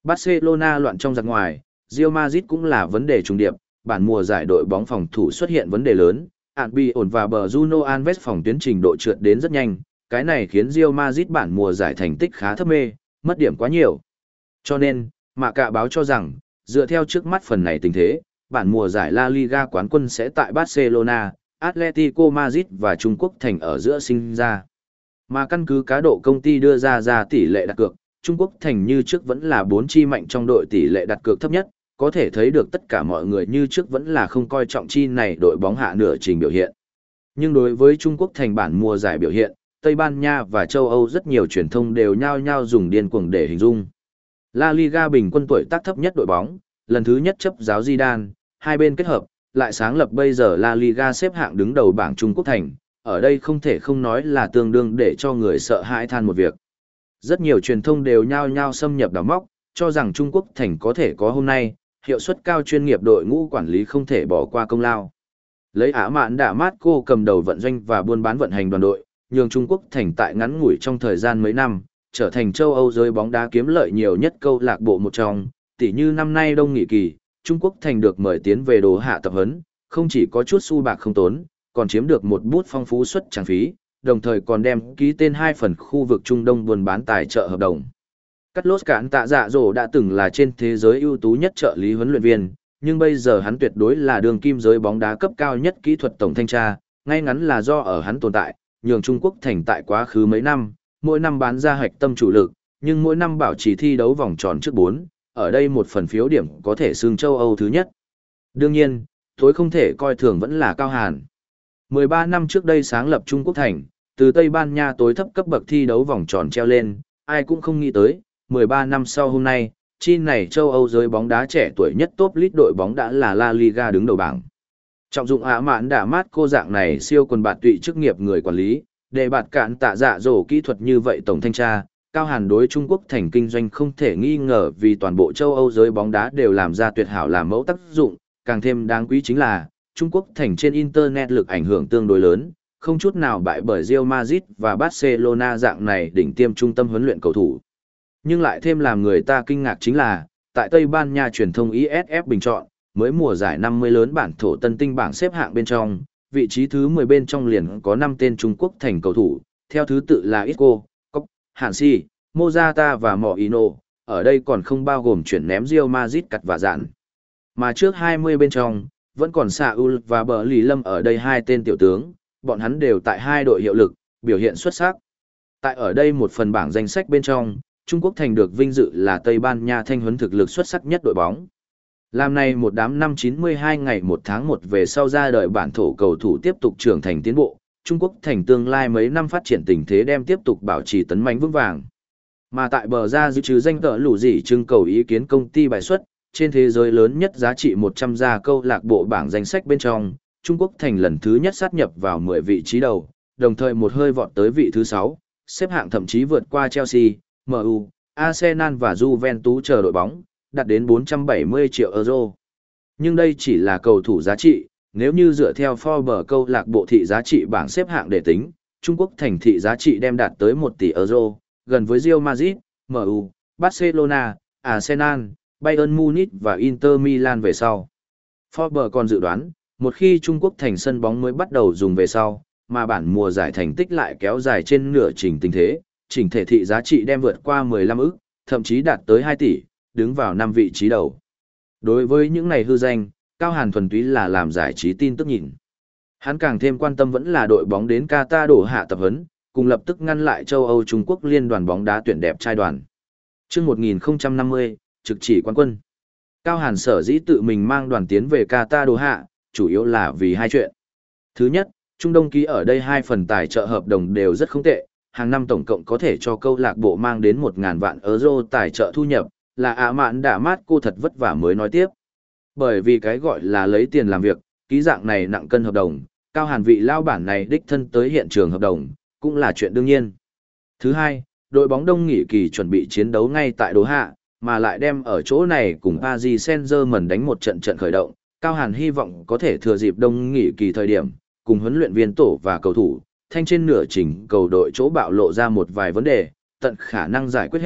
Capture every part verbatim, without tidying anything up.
Barcelona loạn trong giặc ngoài, Real Madrid cũng là vấn đề trùng điệp, bản mùa giải đội bóng phòng thủ xuất hiện vấn đề lớn, Albion và Bruno Alves phòng tuyến trình độ trượt đến rất nhanh, cái này khiến Real Madrid bản mùa giải thành tích khá thấp mê, mất điểm quá nhiều. Cho nên, Mạ Cạ báo cho rằng, dựa theo trước mắt phần này tình thế, bản mùa giải La Liga quán quân sẽ tại Barcelona, Atletico Madrid và Trung Quốc thành ở giữa sinh ra. Mà căn cứ cá độ công ty đưa ra ra tỷ lệ đặt cược, Trung Quốc thành như trước vẫn là bốn chi mạnh trong đội tỷ lệ đặt cược thấp nhất, có thể thấy được tất cả mọi người như trước vẫn là không coi trọng chi này đội bóng hạ nửa trình biểu hiện. Nhưng đối với Trung Quốc thành bản mùa giải biểu hiện, Tây Ban Nha và châu Âu rất nhiều truyền thông đều nhao nhao dùng điên cuồng để hình dung. La Liga bình quân tuổi tác thấp nhất đội bóng, lần thứ nhất chấp giáo Zidane, hai bên kết hợp, lại sáng lập bây giờ La Liga xếp hạng đứng đầu bảng Trung Quốc thành, ở đây không thể không nói là tương đương để cho người sợ hãi than một việc. Rất nhiều truyền thông đều nhao nhao xâm nhập đào móc, cho rằng Trung Quốc thành có thể có hôm nay, hiệu suất cao chuyên nghiệp đội ngũ quản lý không thể bỏ qua công lao. Lấy Ả Mạn Đạ Mát Cô cầm đầu vận doanh và buôn bán vận hành đoàn đội, nhường Trung Quốc thành tại ngắn ngủi trong thời gian mấy năm, trở thành châu Âu giới bóng đá kiếm lợi nhiều nhất câu lạc bộ một trong, tỷ như năm nay đông nghị kỳ, Trung Quốc thành được mời tiến về đồ hạ tập huấn, không chỉ có chút xu bạc không tốn, còn chiếm được một bút phong phú suất trang phí, đồng thời còn đem ký tên hai phần khu vực Trung Đông buôn bán tài trợ hợp đồng. Carlos Cản Tạ Dạ Dỗ đã từng là trên thế giới ưu tú nhất trợ lý huấn luyện viên, nhưng bây giờ hắn tuyệt đối là đường kim giới bóng đá cấp cao nhất kỹ thuật tổng thanh tra, ngay ngắn là do ở hắn tồn tại, nhường Trung Quốc thành tại quá khứ mấy năm, mỗi năm bán ra hạch tâm chủ lực, nhưng mỗi năm bảo trì thi đấu vòng tròn trước bốn, ở đây một phần phiếu điểm có thể xưng châu Âu thứ nhất. Đương nhiên, tối không thể coi thường vẫn là Cao Hàn. mười ba năm trước đây sáng lập Trung Quốc thành, từ Tây Ban Nha tối thấp cấp bậc thi đấu vòng tròn treo lên, ai cũng không nghĩ tới, mười ba năm sau hôm nay, chi này châu Âu giới bóng đá trẻ tuổi nhất top league đội bóng đã là La Liga đứng đầu bảng. Trọng dụng Ả Mạn Đạ Mát Cô dạng này siêu quần bạt tụy chức nghiệp người quản lý, để bạt Cản Tạ Dạ Dỗ kỹ thuật như vậy tổng thanh tra, Cao Hàn đối Trung Quốc thành kinh doanh không thể nghi ngờ vì toàn bộ châu Âu giới bóng đá đều làm ra tuyệt hảo làm mẫu tác dụng, càng thêm đáng quý chính là, Trung Quốc thành trên Internet lực ảnh hưởng tương đối lớn, không chút nào bại bởi Real Madrid và Barcelona dạng này đỉnh tiêm trung tâm huấn luyện cầu thủ. Nhưng lại thêm làm người ta kinh ngạc chính là, tại Tây Ban Nha truyền thông i ét ép bình chọn, mới mùa giải năm mươi lớn bản thổ tân tinh bảng xếp hạng bên trong, vị trí thứ mười bên trong liền có năm tên Trung Quốc thành cầu thủ, theo thứ tự là Isco, Cốc, Hàn Si, Mozata và Moino, ở đây còn không bao gồm chuyển ném Real Madrid cặt và dạn. Mà trước hai mươi bên trong, vẫn còn Saul và Bờ Lì Lâm ở đây hai tên tiểu tướng, bọn hắn đều tại hai đội hiệu lực, biểu hiện xuất sắc. Tại ở đây một phần bảng danh sách bên trong, Trung Quốc thành được vinh dự là Tây Ban Nha thanh huấn thực lực xuất sắc nhất đội bóng. Làm này một đám năm chín mươi hai ngày một tháng một về sau ra đời bản thổ cầu thủ tiếp tục trưởng thành tiến bộ, Trung Quốc thành tương lai mấy năm phát triển tình thế đem tiếp tục bảo trì tấn mãnh vững vàng. Mà tại bờ ra dự trừ danh tợ lũ gì trưng cầu ý kiến công ty bài xuất, trên thế giới lớn nhất giá trị một trăm gia câu lạc bộ bảng danh sách bên trong, Trung Quốc thành lần thứ nhất sát nhập vào mười vị trí đầu, đồng thời một hơi vọt tới vị thứ sáu, xếp hạng thậm chí vượt qua Chelsea, em u, Arsenal và Juventus chờ đội bóng, đạt đến bốn trăm bảy mươi triệu euro. Nhưng đây chỉ là cầu thủ giá trị, nếu như dựa theo Forbes câu lạc bộ thị giá trị bảng xếp hạng để tính, Trung Quốc thành thị giá trị đem đạt tới một tỷ euro, gần với Real Madrid, em u, Barcelona, Arsenal, Bayern Munich và Inter Milan về sau. Forbes còn dự đoán, một khi Trung Quốc thành sân bóng mới bắt đầu dùng về sau, mà bản mùa giải thành tích lại kéo dài trên nửa trình tình thế, chỉnh thể thị giá trị đem vượt qua mười lăm ức, thậm chí đạt tới hai tỷ, đứng vào năm vị trí đầu. Đối với những này hư danh, Cao Hàn thuần túy là làm giải trí tin tức nhìn. Hắn càng thêm quan tâm vẫn là đội bóng đến Qatar đổ hạ tập huấn, cùng lập tức ngăn lại châu Âu Trung Quốc liên đoàn bóng đá tuyển đẹp trai đoàn. Trước một nghìn không trăm năm mươi, trực chỉ quán quân. Cao Hàn sở dĩ tự mình mang đoàn tiến về Qatar đổ hạ, chủ yếu là vì hai chuyện. Thứ nhất, Trung Đông ký ở đây hai phần tài trợ hợp đồng đều rất không tệ, hàng năm tổng cộng có thể cho câu lạc bộ mang đến một nghìn vạn euro tài trợ thu nhập, là Ả Mạn Đạ Mát Cô thật vất vả mới nói tiếp. Bởi vì cái gọi là lấy tiền làm việc, ký dạng này nặng cân hợp đồng, Cao Hàn vị lao bản này đích thân tới hiện trường hợp đồng, cũng là chuyện đương nhiên. Thứ hai, đội bóng đông nghỉ kỳ chuẩn bị chiến đấu ngay tại Đô Hạ, mà lại đem ở chỗ này cùng Paris Saint-Germain đánh một trận trận khởi động, Cao Hàn hy vọng có thể thừa dịp đông nghỉ kỳ thời điểm, cùng huấn luyện viên tổ và cầu thủ, thanh trên nửa trình cầu đội chỗ bạo lộ ra một vài vấn đề, tận khả năng giải quyết hết,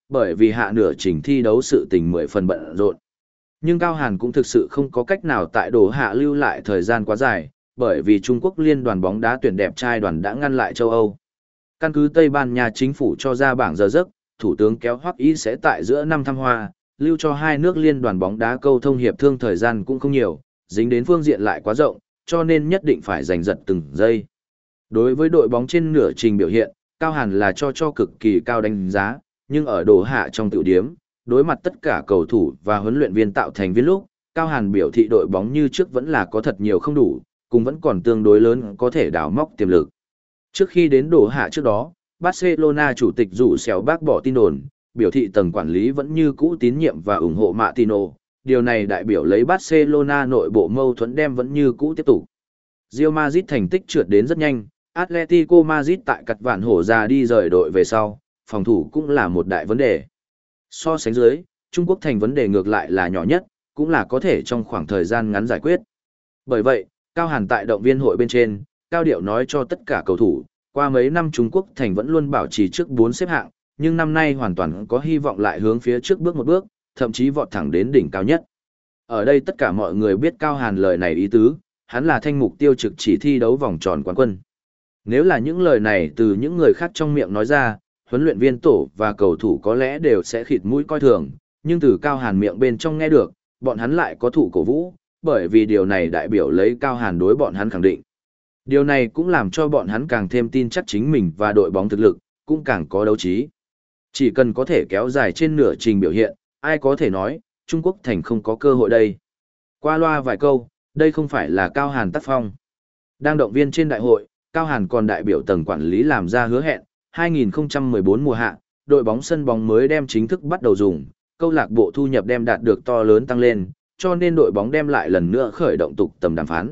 bởi vì hạ nửa trình thi đấu sự tình mười phần bận rộn. Nhưng Cao Hàn cũng thực sự không có cách nào tại Đỗ Hạ lưu lại thời gian quá dài, bởi vì Trung Quốc liên đoàn bóng đá tuyển đẹp trai đoàn đã ngăn lại châu Âu. Căn cứ Tây Ban Nha chính phủ cho ra bảng giờ giấc, thủ tướng kéo Hoắc Ý sẽ tại giữa năm thăm Hoa, lưu cho hai nước liên đoàn bóng đá câu thông hiệp thương thời gian cũng không nhiều, dính đến phương diện lại quá rộng, cho nên nhất định phải giành giật từng giây. Đối với đội bóng trên nửa trình biểu hiện, Cao Hàn là cho cho cực kỳ cao đánh giá, nhưng ở Đỗ Hạ trong tiểu điếm, đối mặt tất cả cầu thủ và huấn luyện viên tạo thành viên lúc, Cao Hàn biểu thị đội bóng như trước vẫn là có thật nhiều không đủ, cùng vẫn còn tương đối lớn có thể đào móc tiềm lực. Trước khi đến Đỗ Hạ trước đó, Barcelona chủ tịch rủ xéo bác bỏ tin đồn, biểu thị tầng quản lý vẫn như cũ tín nhiệm và ủng hộ Martino, điều này đại biểu lấy Barcelona nội bộ mâu thuẫn đem vẫn như cũ tiếp tục. Real Madrid thành tích trượt đến rất nhanh, Atletico Madrid tại cặt vạn hổ ra đi rời đội về sau, phòng thủ cũng là một đại vấn đề. So sánh dưới, Trung Quốc thành vấn đề ngược lại là nhỏ nhất, cũng là có thể trong khoảng thời gian ngắn giải quyết. Bởi vậy, Cao Hàn tại động viên hội bên trên, Cao Điệu nói cho tất cả cầu thủ, qua mấy năm Trung Quốc thành vẫn luôn bảo trì trước bốn xếp hạng, nhưng năm nay hoàn toàn có hy vọng lại hướng phía trước bước một bước, thậm chí vọt thẳng đến đỉnh cao nhất. Ở đây tất cả mọi người biết Cao Hàn lời này ý tứ, hắn là thanh mục tiêu trực chỉ thi đấu vòng tròn quán quân. Nếu là những lời này từ những người khác trong miệng nói ra, huấn luyện viên tổ và cầu thủ có lẽ đều sẽ khịt mũi coi thường, nhưng từ Cao Hàn miệng bên trong nghe được, bọn hắn lại có thủ cổ vũ, bởi vì điều này đại biểu lấy Cao Hàn đối bọn hắn khẳng định. Điều này cũng làm cho bọn hắn càng thêm tin chắc chính mình và đội bóng thực lực, cũng càng có đấu trí. Chỉ cần có thể kéo dài trên nửa trình biểu hiện, ai có thể nói, Trung Quốc thành không có cơ hội đây. Qua loa vài câu, đây không phải là Cao Hàn tác phong. Đang động viên trên đại hội, Cao Hàn còn đại biểu tầng quản lý làm ra hứa hẹn, hai nghìn không trăm mười bốn mùa hạ, đội bóng sân bóng mới đem chính thức bắt đầu dùng, câu lạc bộ thu nhập đem đạt được to lớn tăng lên, cho nên đội bóng đem lại lần nữa khởi động tục tầm đàm phán.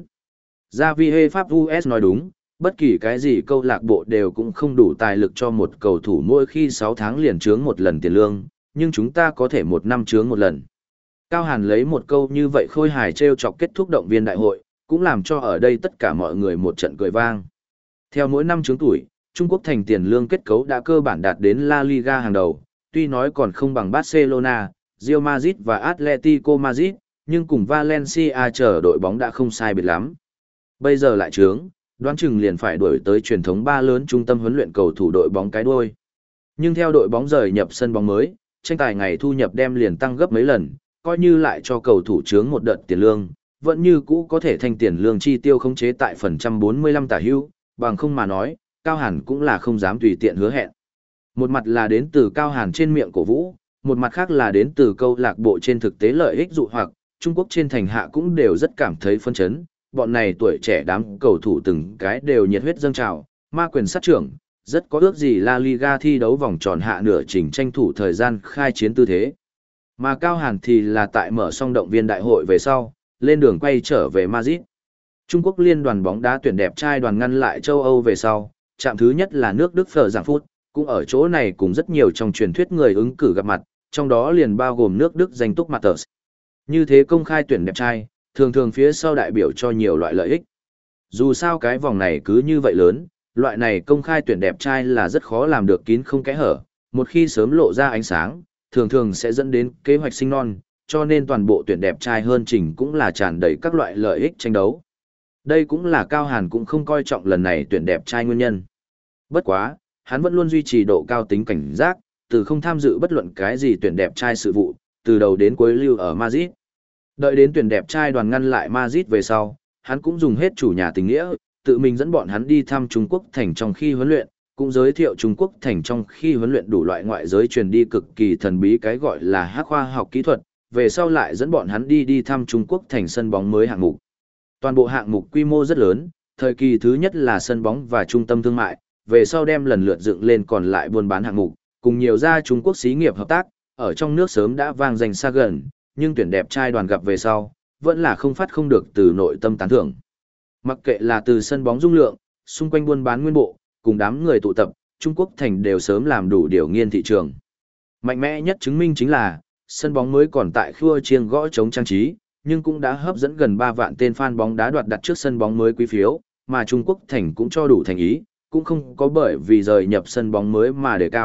Javier Pháp u ét nói đúng, bất kỳ cái gì câu lạc bộ đều cũng không đủ tài lực cho một cầu thủ mỗi khi sáu tháng liền trướng một lần tiền lương, nhưng chúng ta có thể một năm trướng một lần. Cao Hàn lấy một câu như vậy khôi hài trêu chọc kết thúc động viên đại hội, cũng làm cho ở đây tất cả mọi người một trận cười vang. Theo mỗi năm trướng tuổi, Trung Quốc thành tiền lương kết cấu đã cơ bản đạt đến La Liga hàng đầu, tuy nói còn không bằng Barcelona, Real Madrid và Atletico Madrid, nhưng cùng Valencia chờ đội bóng đã không sai biệt lắm. Bây giờ lại trướng, đoán chừng liền phải đuổi tới truyền thống ba lớn trung tâm huấn luyện cầu thủ đội bóng cái đuôi. Nhưng theo đội bóng rời nhập sân bóng mới, tranh tài ngày thu nhập đem liền tăng gấp mấy lần, coi như lại cho cầu thủ trướng một đợt tiền lương, vẫn như cũ có thể thanh tiền lương chi tiêu khống chế tại phần trăm bốn mươi lăm tả hữu, bằng không mà nói, Cao Hàn cũng là không dám tùy tiện hứa hẹn. Một mặt là đến từ Cao Hàn trên miệng cổ vũ, một mặt khác là đến từ câu lạc bộ trên thực tế lợi ích dụ hoặc, Trung Quốc trên thành hạ cũng đều rất cảm thấy phân chấn, bọn này tuổi trẻ đám cầu thủ từng cái đều nhiệt huyết dâng trào, ma quyền sát trưởng, rất có ước gì La Liga thi đấu vòng tròn hạ nửa trình tranh thủ thời gian khai chiến tư thế. Mà Cao Hàn thì là tại mở xong động viên đại hội về sau, lên đường quay trở về Madrid. Trung Quốc liên đoàn bóng đá tuyển đẹp trai đoàn ngăn lại châu Âu về sau, trạm thứ nhất là nước Đức Phở Giảng Phút, cũng ở chỗ này cùng rất nhiều trong truyền thuyết người ứng cử gặp mặt, trong đó liền bao gồm nước Đức danh túc Matters. Như thế công khai tuyển đẹp trai, thường thường phía sau đại biểu cho nhiều loại lợi ích. Dù sao cái vòng này cứ như vậy lớn, loại này công khai tuyển đẹp trai là rất khó làm được kín không kẽ hở, một khi sớm lộ ra ánh sáng, thường thường sẽ dẫn đến kế hoạch sinh non, cho nên toàn bộ tuyển đẹp trai hơn trình cũng là tràn đầy các loại lợi ích tranh đấu. Đây cũng là Cao Hàn cũng không coi trọng lần này tuyển đẹp trai nguyên nhân. Bất quá, hắn vẫn luôn duy trì độ cao tính cảnh giác, từ không tham dự bất luận cái gì tuyển đẹp trai sự vụ, từ đầu đến cuối lưu ở Madrid. Đợi đến tuyển đẹp trai đoàn ngăn lại Madrid về sau, hắn cũng dùng hết chủ nhà tình nghĩa, tự mình dẫn bọn hắn đi thăm Trung Quốc thành trong khi huấn luyện, cũng giới thiệu Trung Quốc thành trong khi huấn luyện đủ loại ngoại giới truyền đi cực kỳ thần bí cái gọi là hắc khoa học kỹ thuật, về sau lại dẫn bọn hắn đi đi thăm Trung Quốc thành sân bóng mới hạng mục. Toàn bộ hạng mục quy mô rất lớn, thời kỳ thứ nhất là sân bóng và trung tâm thương mại, về sau đem lần lượt dựng lên còn lại buôn bán hạng mục, cùng nhiều gia Trung Quốc xí nghiệp hợp tác, ở trong nước sớm đã vang danh xa gần, nhưng tuyển đẹp trai đoàn gặp về sau, vẫn là không phát không được từ nội tâm tán thưởng. Mặc kệ là từ sân bóng dung lượng, xung quanh buôn bán nguyên bộ, cùng đám người tụ tập, Trung Quốc thành đều sớm làm đủ điều nghiên thị trường. Mạnh mẽ nhất chứng minh chính là, sân bóng mới còn tại khua chiêng gõ chống trang trí, nhưng cũng đã hấp dẫn gần ba vạn tên fan bóng đá đoạt đặt trước sân bóng mới quý phiếu, mà Trung Quốc thành cũng cho đủ thành ý, cũng không có bởi vì rời nhập sân bóng mới mà đề cao,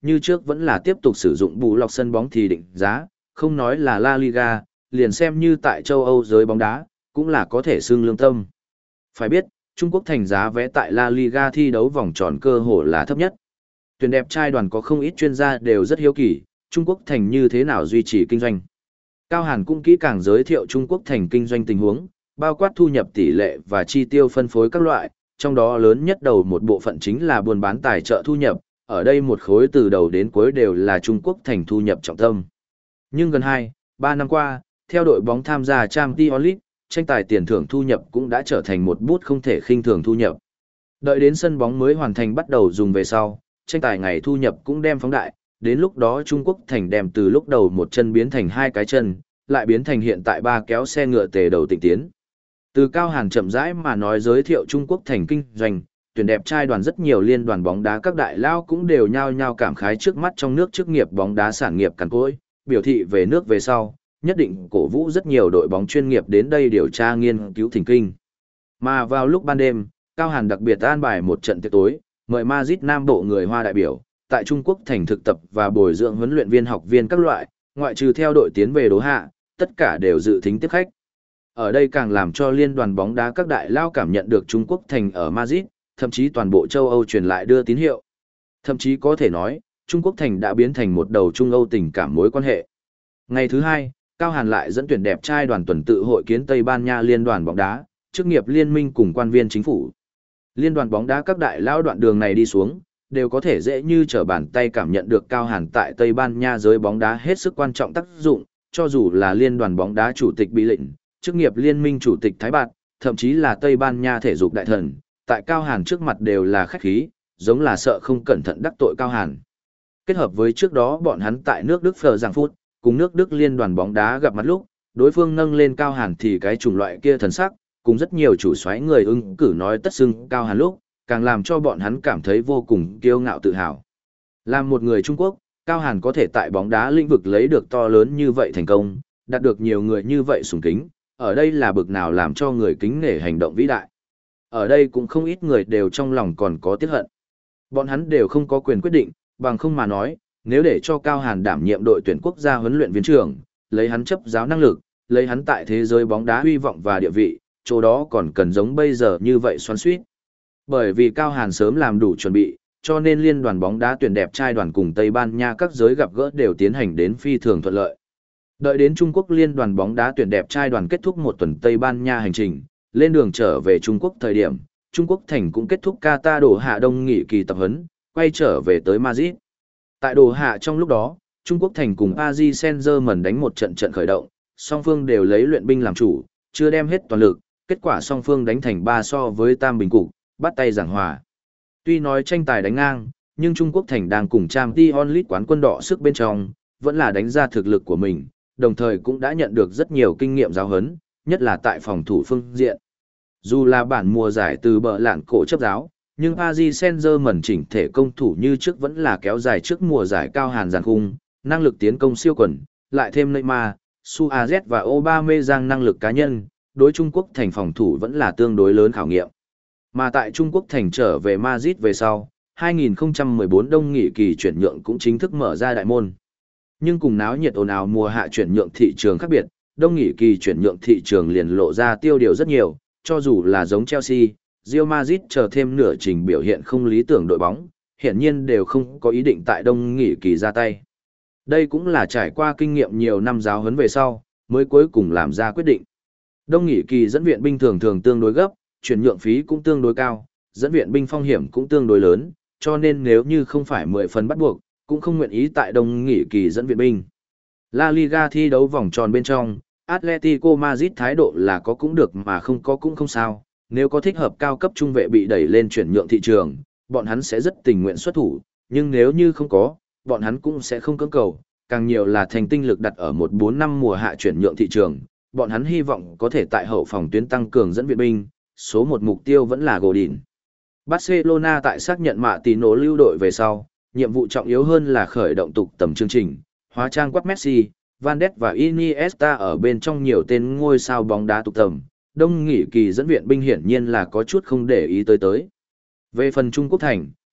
như trước vẫn là tiếp tục sử dụng bù lọc sân bóng thì định giá, không nói là La Liga, liền xem như tại châu Âu giới bóng đá, cũng là có thể xưng lương tâm. Phải biết, Trung Quốc thành giá vé tại La Liga thi đấu vòng tròn cơ hồ là thấp nhất. Tuyển đẹp trai đoàn có không ít chuyên gia đều rất hiếu kỳ, Trung Quốc thành như thế nào duy trì kinh doanh. Cao Hàn cũng kỹ càng giới thiệu Trung Quốc thành kinh doanh tình huống, bao quát thu nhập tỷ lệ và chi tiêu phân phối các loại, trong đó lớn nhất đầu một bộ phận chính là buôn bán tài trợ thu nhập, ở đây một khối từ đầu đến cuối đều là Trung Quốc thành thu nhập trọng tâm. Nhưng gần hai, ba năm qua, theo đội bóng tham gia Champions League, tranh tài tiền thưởng thu nhập cũng đã trở thành một bút không thể khinh thường thu nhập. Đợi đến sân bóng mới hoàn thành bắt đầu dùng về sau, tranh tài ngày thu nhập cũng đem phóng đại, đến lúc đó Trung Quốc thành đem từ lúc đầu một chân biến thành hai cái chân, lại biến thành hiện tại ba kéo xe ngựa tề đầu tịnh tiến. Từ Cao Hàn chậm rãi mà nói giới thiệu Trung Quốc thành kinh doanh, tuyển đẹp trai đoàn rất nhiều liên đoàn bóng đá các đại lao cũng đều nhao nhao cảm khái trước mắt trong nước chức nghiệp bóng đá sản nghiệp cằn cỗi, biểu thị về nước về sau, nhất định cổ vũ rất nhiều đội bóng chuyên nghiệp đến đây điều tra nghiên cứu thỉnh kinh. Mà vào lúc ban đêm, Cao Hàn đặc biệt an bài một trận tiệc tối, mời Madrid Nam Bộ người Hoa đại biểu, tại Trung Quốc thành thực tập và bồi dưỡng huấn luyện viên học viên các loại, ngoại trừ theo đội tiến về Đỗ Hạ, tất cả đều dự thính tiếp khách. Ở đây càng làm cho liên đoàn bóng đá các đại lao cảm nhận được Trung Quốc thành ở Madrid, thậm chí toàn bộ châu Âu truyền lại đưa tín hiệu. Thậm chí có thể nói, Trung Quốc thành đã biến thành một đầu Trung Âu tình cảm mối quan hệ. Ngày thứ hai, Cao Hàn lại dẫn tuyển đẹp trai đoàn tuần tự hội kiến Tây Ban Nha liên đoàn bóng đá, chức nghiệp liên minh cùng quan viên chính phủ. Liên đoàn bóng đá các đại lao đoạn đường này đi xuống, đều có thể dễ như trở bàn tay cảm nhận được Cao Hàn tại Tây Ban Nha giới bóng đá hết sức quan trọng tác dụng, cho dù là liên đoàn bóng đá chủ tịch Bí Lệnh, chức nghiệp liên minh chủ tịch Thái Bạt, thậm chí là Tây Ban Nha thể dục đại thần, tại Cao Hàn trước mặt đều là khách khí, giống là sợ không cẩn thận đắc tội Cao Hàn. Kết hợp với trước đó bọn hắn tại nước Đức Phở Giảng Phút, cùng nước Đức liên đoàn bóng đá gặp mặt lúc, đối phương nâng lên Cao Hàn thì cái chủng loại kia thần sắc, cùng rất nhiều chủ soái người ứng cử nói tất xưng Cao Hàn lúc, càng làm cho bọn hắn cảm thấy vô cùng kiêu ngạo tự hào. Làm một người Trung Quốc, Cao Hàn có thể tại bóng đá lĩnh vực lấy được to lớn như vậy thành công, đạt được nhiều người như vậy sùng kính, ở đây là bực nào làm cho người kính nể hành động vĩ đại. Ở đây cũng không ít người đều trong lòng còn có tiếc hận. Bọn hắn đều không có quyền quyết định, bằng không mà nói, nếu để cho Cao Hàn đảm nhiệm đội tuyển quốc gia huấn luyện viên trưởng, lấy hắn chấp giáo năng lực, lấy hắn tại thế giới bóng đá hy vọng và địa vị, chỗ đó còn cần giống bây giờ như vậy xoắn xuýt. Bởi vì Cao Hàn sớm làm đủ chuẩn bị, cho nên liên đoàn bóng đá tuyển đẹp trai đoàn cùng Tây Ban Nha các giới gặp gỡ đều tiến hành đến phi thường thuận lợi. Đợi đến Trung Quốc liên đoàn bóng đá tuyển đẹp trai đoàn kết thúc một tuần Tây Ban Nha hành trình, lên đường trở về Trung Quốc thời điểm, Trung Quốc thành cũng kết thúc Qatar Đổ Hạ Đông nghỉ kỳ tập huấn, quay trở về tới Madrid. Tại Đổ Hạ trong lúc đó, Trung Quốc thành cùng Paris Saint-Germain đánh một trận trận khởi động, song phương đều lấy luyện binh làm chủ, chưa đem hết toàn lực, kết quả song phương đánh thành ba so với tam bình cục, bắt tay giảng hòa. Tuy nói tranh tài đánh ngang, nhưng Trung Quốc thành đang cùng Champions League quán quân đỏ sức bên trong, vẫn là đánh ra thực lực của mình, đồng thời cũng đã nhận được rất nhiều kinh nghiệm giáo huấn, nhất là tại phòng thủ phương diện. Dù là bản mùa giải từ bờ lạn cổ chấp giáo, nhưng Paris Saint-Germain chỉnh thể công thủ như trước vẫn là kéo dài trước mùa giải Cao Hàn giàn khung, năng lực tiến công siêu quần, lại thêm Neymar, Suarez và Aubameyang năng lực cá nhân, đối Trung Quốc thành phòng thủ vẫn là tương đối lớn khảo nghiệm. Mà tại Trung Quốc thành trở về Madrid về sau, hai nghìn không trăm mười bốn đông nghị kỳ chuyển nhượng cũng chính thức mở ra đại môn. Nhưng cùng náo nhiệt ồn ào mùa hạ chuyển nhượng thị trường khác biệt, đông nghị kỳ chuyển nhượng thị trường liền lộ ra tiêu điều rất nhiều, cho dù là giống Chelsea, Real Madrid chờ thêm nửa trình biểu hiện không lý tưởng đội bóng, hiển nhiên đều không có ý định tại đông nghị kỳ ra tay. Đây cũng là trải qua kinh nghiệm nhiều năm giáo huấn về sau, mới cuối cùng làm ra quyết định. Đông nghị kỳ dẫn viện binh thường thường tương đối gấp, chuyển nhượng phí cũng tương đối cao, dẫn viện binh phong hiểm cũng tương đối lớn, cho nên nếu như không phải mười phần bắt buộc, cũng không nguyện ý tại đông nghị kỳ dẫn viện binh. La Liga thi đấu vòng tròn bên trong, Atletico Madrid thái độ là có cũng được mà không có cũng không sao, nếu có thích hợp cao cấp trung vệ bị đẩy lên chuyển nhượng thị trường, bọn hắn sẽ rất tình nguyện xuất thủ, nhưng nếu như không có, bọn hắn cũng sẽ không cưỡng cầu, càng nhiều là thành tinh lực đặt ở một bốn năm mùa hạ chuyển nhượng thị trường, bọn hắn hy vọng có thể tại hậu phòng tuyến tăng cường dẫn viện binh, số một mục tiêu vẫn là Godin. Barcelona tại xác nhận Mạ Tín Nổ lưu đội về sau, nhiệm vụ trọng yếu hơn là khởi động tục tầm chương trình, hóa trang quát Messi, Van Ness và Iniesta ở bên trong nhiều tên ngôi sao bóng đá tục tầm, đông nghị kỳ dẫn viện binh hiển nhiên là có chút không để ý tới tới. Về phần Trung Quốc thành,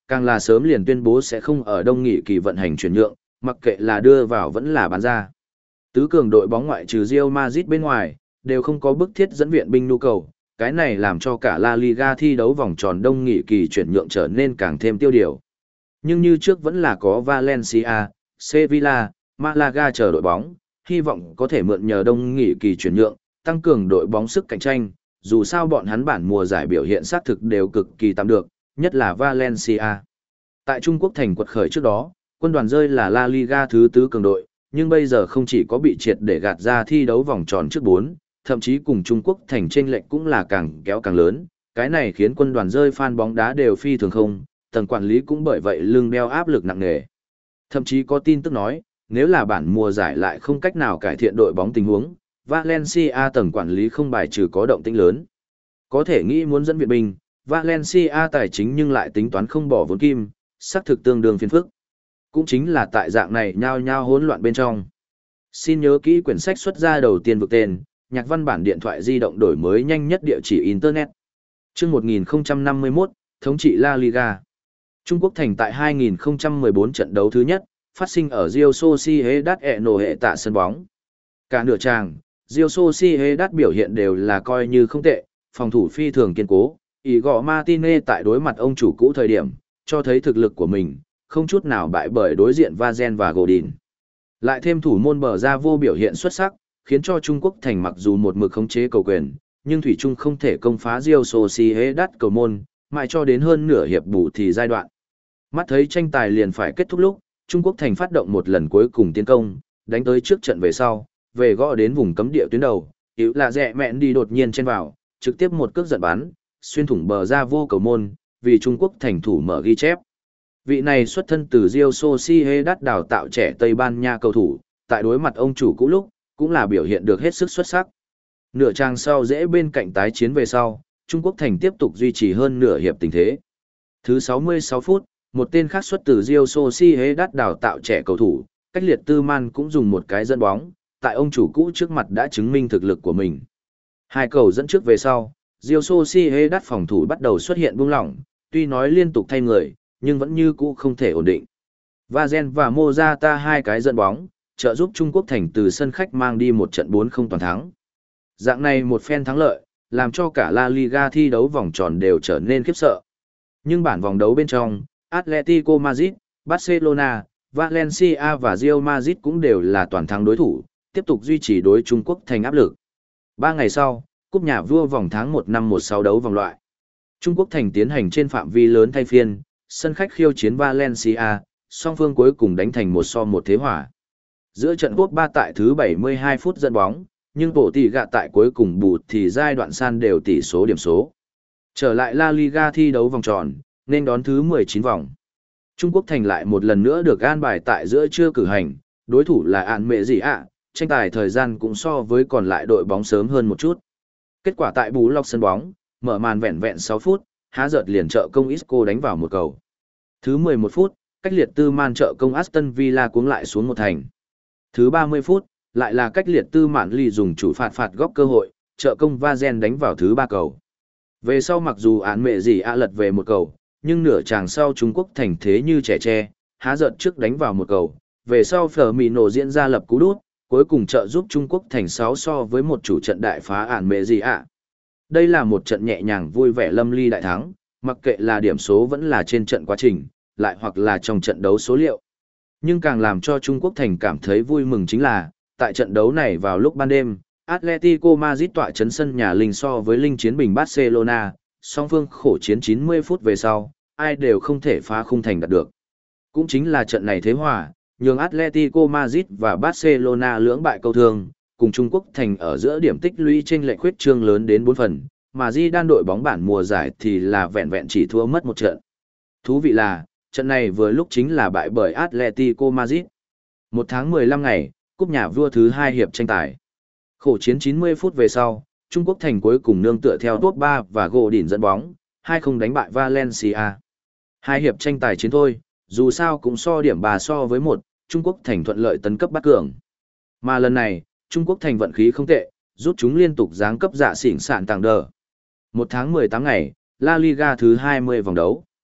càng là sớm liền tuyên bố sẽ không ở đông nghị kỳ vận hành chuyển nhượng, mặc kệ là đưa vào vẫn là bán ra. Tứ cường đội bóng ngoại trừ Real Madrid bên ngoài, đều không có bức thiết dẫn viện binh nhu cầu, cái này làm cho cả La Liga thi đấu vòng tròn đông nghị kỳ chuyển nhượng trở nên càng thêm tiêu điều. Nhưng như trước vẫn là có Valencia, Sevilla, Malaga chờ đội bóng, hy vọng có thể mượn nhờ đông nghị kỳ chuyển nhượng, tăng cường đội bóng sức cạnh tranh, dù sao bọn hắn bản mùa giải biểu hiện xác thực đều cực kỳ tạm được, nhất là Valencia. Tại Trung Quốc thành quật khởi trước đó, quân đoàn rơi là La Liga thứ tứ cường đội, nhưng bây giờ không chỉ có bị triệt để gạt ra thi đấu vòng tròn trước bốn, thậm chí cùng Trung Quốc thành chênh lệch cũng là càng kéo càng lớn, cái này khiến quân đoàn rơi fan bóng đá đều phi thường không, tầng quản lý cũng bởi vậy lưng đeo áp lực nặng nề. Thậm chí có tin tức nói, nếu là bản mùa giải lại không cách nào cải thiện đội bóng tình huống, Valencia tầng quản lý không bài trừ có động tĩnh lớn. Có thể nghĩ muốn dẫn viện binh, Valencia tài chính nhưng lại tính toán không bỏ vốn kim, xác thực tương đương phiền phức. Cũng chính là tại dạng này nhao nhao hỗn loạn bên trong. Xin nhớ kỹ quyển sách xuất ra đầu tiên vực tên, nhạc văn bản điện thoại di động đổi mới nhanh nhất địa chỉ Internet. Chương một nghìn không trăm năm mươi mốt, thống trị La Liga. Trung Quốc thành tại hai nghìn không trăm mười bốn trận đấu thứ nhất, phát sinh ở Real Sociedad Eno hệ tạ sân bóng. Cả nửa tràng, Real Sociedad biểu hiện đều là coi như không tệ, phòng thủ phi thường kiên cố, Igor Martinez tại đối mặt ông chủ cũ thời điểm, cho thấy thực lực của mình, không chút nào bại bởi đối diện Vazen và Godin. Lại thêm thủ môn bờ ra vô biểu hiện xuất sắc, khiến cho Trung Quốc thành mặc dù một mực khống chế cầu quyền, nhưng thủy chung không thể công phá Real Sociedad cầu môn, mãi cho đến hơn nửa hiệp bù thì giai đoạn. Mắt thấy tranh tài liền phải kết thúc lúc, Trung Quốc thành phát động một lần cuối cùng tiến công, đánh tới trước trận về sau, về gõ đến vùng cấm địa tuyến đầu, yếu là rẻ mẹn đi đột nhiên chen vào, trực tiếp một cước giật bắn, xuyên thủng bờ ra vô cầu môn, vì Trung Quốc thành thủ mở ghi chép. Vị này xuất thân từ Real Sociedad đào tạo trẻ Tây Ban Nha cầu thủ, tại đối mặt ông chủ cũ lúc, cũng là biểu hiện được hết sức xuất sắc. Nửa trang sau dễ bên cạnh tái chiến về sau, Trung Quốc thành tiếp tục duy trì hơn nửa hiệp tình thế. Thứ sáu mươi sáu phút, một tên khác xuất từ Real Sociedad đào tạo trẻ cầu thủ, cách liệt tư man cũng dùng một cái dẫn bóng, tại ông chủ cũ trước mặt đã chứng minh thực lực của mình. Hai cầu dẫn trước về sau, Real Sociedad phòng thủ bắt đầu xuất hiện buông lỏng, tuy nói liên tục thay người, nhưng vẫn như cũ không thể ổn định. Vazen và Mozata hai cái dẫn bóng, trợ giúp Trung Quốc thành từ sân khách mang đi một trận bốn không toàn thắng. Dạng này một phen thắng lợi, làm cho cả La Liga thi đấu vòng tròn đều trở nên khiếp sợ. Nhưng bản vòng đấu bên trong, Atletico Madrid, Barcelona, Valencia và Real Madrid cũng đều là toàn thắng đối thủ, tiếp tục duy trì đối Trung Quốc thành áp lực. Ba ngày sau, Cúp Nhà Vua vòng tháng một năm một sáu đấu vòng loại. Trung Quốc thành tiến hành trên phạm vi lớn thay phiên, sân khách khiêu chiến Valencia, song phương cuối cùng đánh thành một so một thế hòa. Giữa trận quốc ba tại thứ bảy mươi hai phút dẫn bóng, nhưng bộ tỷ gạ tại cuối cùng bù thì giai đoạn san đều tỷ số điểm số. Trở lại La Liga thi đấu vòng tròn, nên đón thứ mười chín vòng. Trung Quốc thành lại một lần nữa được an bài tại giữa trưa cử hành, đối thủ là Ản Mệ Dị ạ, tranh tài thời gian cũng so với còn lại đội bóng sớm hơn một chút. Kết quả tại bù lọc sân bóng, mở màn vẹn vẹn sáu phút, há giật liền trợ công Isco đánh vào một cầu. Thứ mười một phút, cách liệt tư man trợ công Aston Villa cuống lại xuống một thành. Thứ ba mươi phút, lại là cách liệt tư mạn lì dùng chủ phạt phạt góc cơ hội, trợ công Vazen đánh vào thứ ba cầu. Về sau mặc dù Án Mệ Dị ạ lật về một cầu, nhưng nửa chàng sau Trung Quốc thành thế như trẻ tre, há giật trước đánh vào một cầu, về sau Firmino diễn ra lập cú đút, cuối cùng trợ giúp Trung Quốc thành sáu so với một chủ trận đại phá Án Mệ Dị ạ. Đây là một trận nhẹ nhàng vui vẻ lâm ly đại thắng, mặc kệ là điểm số vẫn là trên trận quá trình, lại hoặc là trong trận đấu số liệu. Nhưng càng làm cho Trung Quốc thành cảm thấy vui mừng chính là, tại trận đấu này vào lúc ban đêm, Atletico Madrid tọa chấn sân nhà linh so với linh chiến bình Barcelona, song phương khổ chiến chín mươi phút về sau, ai đều không thể phá khung thành đạt được. Cũng chính là trận này thế hòa, nhường Atletico Madrid và Barcelona lưỡng bại câu thương, cùng Trung Quốc thành ở giữa điểm tích lũy chênh lệch khuyết trương lớn đến bốn phần, mà Zidane đội bóng bản mùa giải thì là vẹn vẹn chỉ thua mất một trận. Thú vị là, trận này vừa lúc chính là bại bởi Atletico Madrid. Một tháng mười lăm ngày, Cúp Nhà Vua thứ hai hiệp tranh tài. Khổ chiến chín mươi phút về sau, Trung Quốc thành cuối cùng nương tựa theo top ba và gỗ đỉnh dẫn bóng, hai không đánh bại Valencia. Hai hiệp tranh tài chiến thôi, dù sao cũng so điểm bà so với một, Trung Quốc thành thuận lợi tấn cấp bắt cường. Mà lần này, Trung Quốc thành vận khí không tệ, rút chúng liên tục giáng cấp dạ xỉn sạn tàng đờ. Một tháng mười tám ngày, La Liga thứ hai mươi vòng đấu.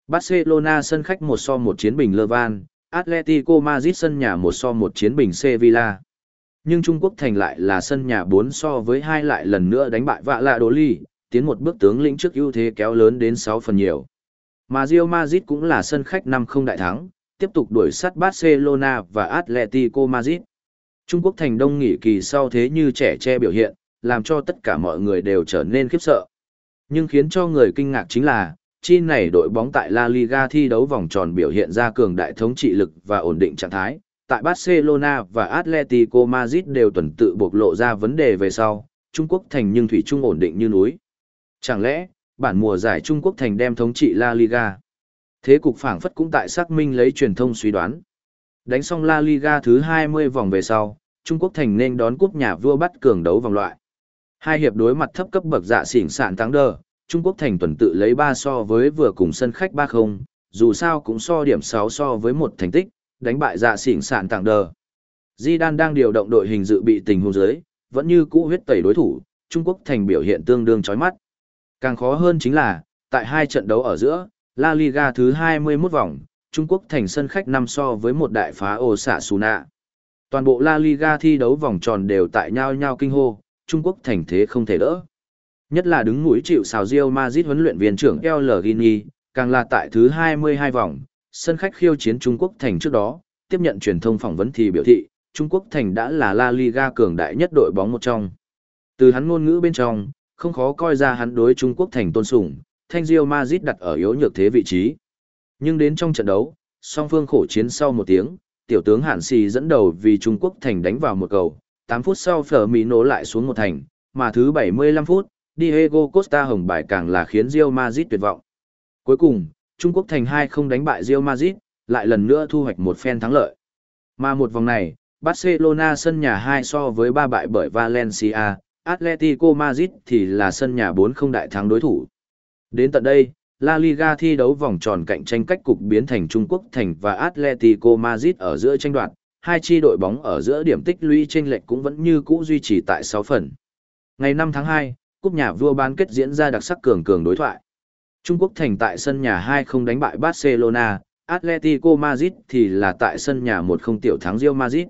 Barcelona sân khách một so một chiến bình Levan, Atletico Madrid sân nhà một so một chiến bình Sevilla. Nhưng Trung Quốc thành lại là sân nhà bốn so với hai lại lần nữa đánh bại Valladolid, tiến một bước tướng lĩnh trước ưu thế kéo lớn đến sáu phần nhiều. Mà Real Madrid cũng là sân khách năm không đại thắng, tiếp tục đuổi sát Barcelona và Atletico Madrid. Trung Quốc thành đông nghỉ kỳ sau thế như trẻ tre biểu hiện, làm cho tất cả mọi người đều trở nên khiếp sợ. Nhưng khiến cho người kinh ngạc chính là, chi này đội bóng tại La Liga thi đấu vòng tròn biểu hiện ra cường đại thống trị lực và ổn định trạng thái. Tại Barcelona và Atletico Madrid đều tuần tự bộc lộ ra vấn đề về sau, Trung Quốc thành nhưng thủy chung ổn định như núi. Chẳng lẽ, bản mùa giải Trung Quốc thành đem thống trị La Liga? Thế cục phảng phất cũng tại xác minh lấy truyền thông suy đoán. Đánh xong La Liga thứ hai mươi vòng về sau, Trung Quốc thành nên đón cúp nhà vua bắt cường đấu vòng loại. Hai hiệp đối mặt thấp cấp bậc dạ xỉn sạn tăng đờ, Trung Quốc thành tuần tự lấy ba so với vừa cùng sân khách ba không, dù sao cũng so điểm sáu so với một thành tích, đánh bại dạ xỉn sạn tăng đờ. Zidane đang điều động đội hình dự bị tình huống dưới, vẫn như cũ huyết tẩy đối thủ, Trung Quốc thành biểu hiện tương đương chói mắt. Càng khó hơn chính là, tại hai trận đấu ở giữa, La Liga thứ hai mươi mốt vòng, Trung Quốc thành sân khách năm so với một đại phá Osasuna. Toàn bộ La Liga thi đấu vòng tròn đều tại nhau nhau kinh hô, Trung Quốc thành thế không thể đỡ. Nhất là đứng mũi chịu sào Real Madrid huấn luyện viên trưởng Pellegrini, càng là tại thứ hai mươi hai vòng, sân khách khiêu chiến Trung Quốc thành trước đó, tiếp nhận truyền thông phỏng vấn thì biểu thị, Trung Quốc thành đã là La Liga cường đại nhất đội bóng một trong. Từ hắn ngôn ngữ bên trong, không khó coi ra hắn đối Trung Quốc thành tôn sùng, thanh Real Madrid đặt ở yếu nhược thế vị trí. Nhưng đến trong trận đấu, song phương khổ chiến sau một tiếng, tiểu tướng Hàn Xì dẫn đầu vì Trung Quốc thành đánh vào một cầu, tám phút sau Firmino lại xuống một thành, mà thứ bảy mươi lăm phút, Diego Costa hồng bài càng là khiến Real Madrid tuyệt vọng. Cuối cùng, Trung Quốc thành hai không đánh bại Real Madrid, lại lần nữa thu hoạch một phen thắng lợi. Mà một vòng này, Barcelona sân nhà hai so với ba bại bởi Valencia, Atletico Madrid thì là sân nhà bốn không đại thắng đối thủ. Đến tận đây, La Liga thi đấu vòng tròn cạnh tranh cách cục biến thành Trung Quốc thành và Atletico Madrid ở giữa tranh đoạt, hai chi đội bóng ở giữa điểm tích lũy chênh lệch cũng vẫn như cũ duy trì tại sáu phần. Ngày năm tháng hai, cúp nhà vua bán kết diễn ra đặc sắc cường cường đối thoại. Trung Quốc thành tại sân nhà hai không đánh bại Barcelona, Atletico Madrid thì là tại sân nhà một không tiểu thắng Real Madrid.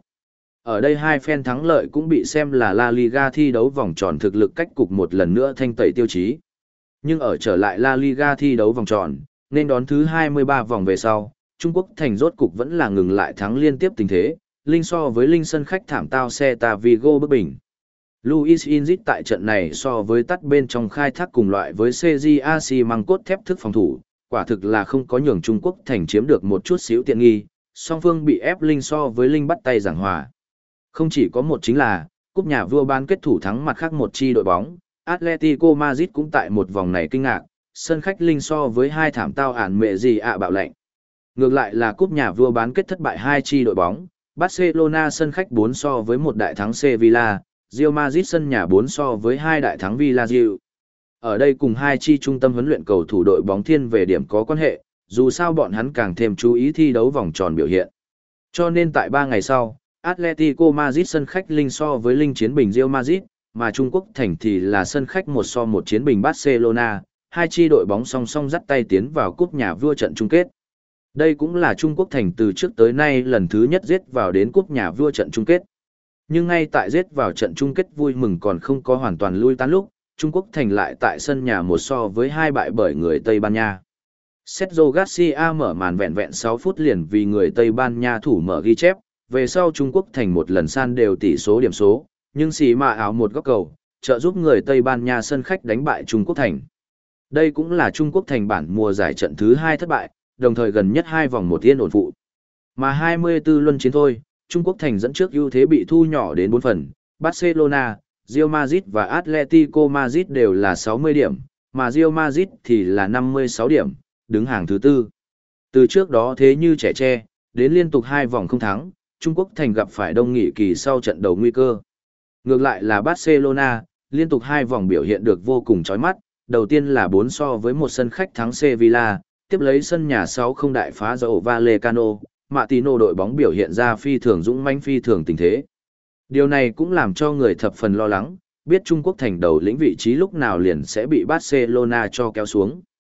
Ở đây hai phen thắng lợi cũng bị xem là La Liga thi đấu vòng tròn thực lực cách cục một lần nữa thanh tẩy tiêu chí. Nhưng ở trở lại La Liga thi đấu vòng tròn, nên đón thứ hai mươi ba vòng về sau, Trung Quốc thành rốt cục vẫn là ngừng lại thắng liên tiếp tình thế, linh so với linh sân khách thảm tao Celta Vigo bất bình. Luis Inzit tại trận này so với tắt bên trong khai thác cùng loại với xê giê a xi măng cốt thép thức phòng thủ, quả thực là không có nhường Trung Quốc thành chiếm được một chút xíu tiện nghi, song phương bị ép linh so với linh bắt tay giảng hòa. Không chỉ có một chính là, cúp nhà vua bán kết thủ thắng mặt khác một chi đội bóng, Atletico Madrid cũng tại một vòng này kinh ngạc, sân khách linh so với hai thảm tao ản mẹ gì ạ bạo lệnh. Ngược lại là cúp nhà vua bán kết thất bại hai chi đội bóng, Barcelona sân khách bốn so với một đại thắng Sevilla, Real Madrid sân nhà bốn so với hai đại thắng Villarreal. Ở đây cùng hai chi trung tâm huấn luyện cầu thủ đội bóng thiên về điểm có quan hệ, dù sao bọn hắn càng thêm chú ý thi đấu vòng tròn biểu hiện. Cho nên tại ba ngày sau, Atletico Madrid sân khách linh so với linh chiến bình Real Madrid, mà Trung Quốc thành thì là sân khách một so một chiến bình Barcelona, hai chi đội bóng song song dắt tay tiến vào cúp nhà vua trận chung kết. Đây cũng là Trung Quốc thành từ trước tới nay lần thứ nhất giết vào đến cúp nhà vua trận chung kết. Nhưng ngay tại giết vào trận chung kết vui mừng còn không có hoàn toàn lui tán lúc, Trung Quốc thành lại tại sân nhà một so với hai bại bởi người Tây Ban Nha. Sergio Garcia mở màn vẹn vẹn sáu phút liền vì người Tây Ban Nha thủ mở ghi chép, về sau Trung Quốc thành một lần san đều tỷ số điểm số, nhưng xì mạ áo một góc cầu, trợ giúp người Tây Ban Nha sân khách đánh bại Trung Quốc thành. Đây cũng là Trung Quốc thành bản mùa giải trận thứ hai thất bại, đồng thời gần nhất hai vòng một yên ổn phụ. Mà hai mươi tư luân chiến thôi, Trung Quốc thành dẫn trước ưu thế bị thu nhỏ đến bốn phần, Barcelona, Real Madrid và Atletico Madrid đều là sáu mươi điểm, mà Real Madrid thì là năm mươi sáu điểm, đứng hàng thứ tư. Từ trước đó thế như trẻ tre, đến liên tục hai vòng không thắng, Trung Quốc thành gặp phải đông nghị kỳ sau trận đầu nguy cơ. Ngược lại là Barcelona, liên tục hai vòng biểu hiện được vô cùng chói mắt, đầu tiên là bốn so với một sân khách thắng Sevilla, tiếp lấy sân nhà sáu không đại phá dậu Vallecano, Martino đội bóng biểu hiện ra phi thường dũng mãnh phi thường tình thế. Điều này cũng làm cho người thập phần lo lắng, biết Trung Quốc thành đầu lĩnh vị trí lúc nào liền sẽ bị Barcelona cho kéo xuống.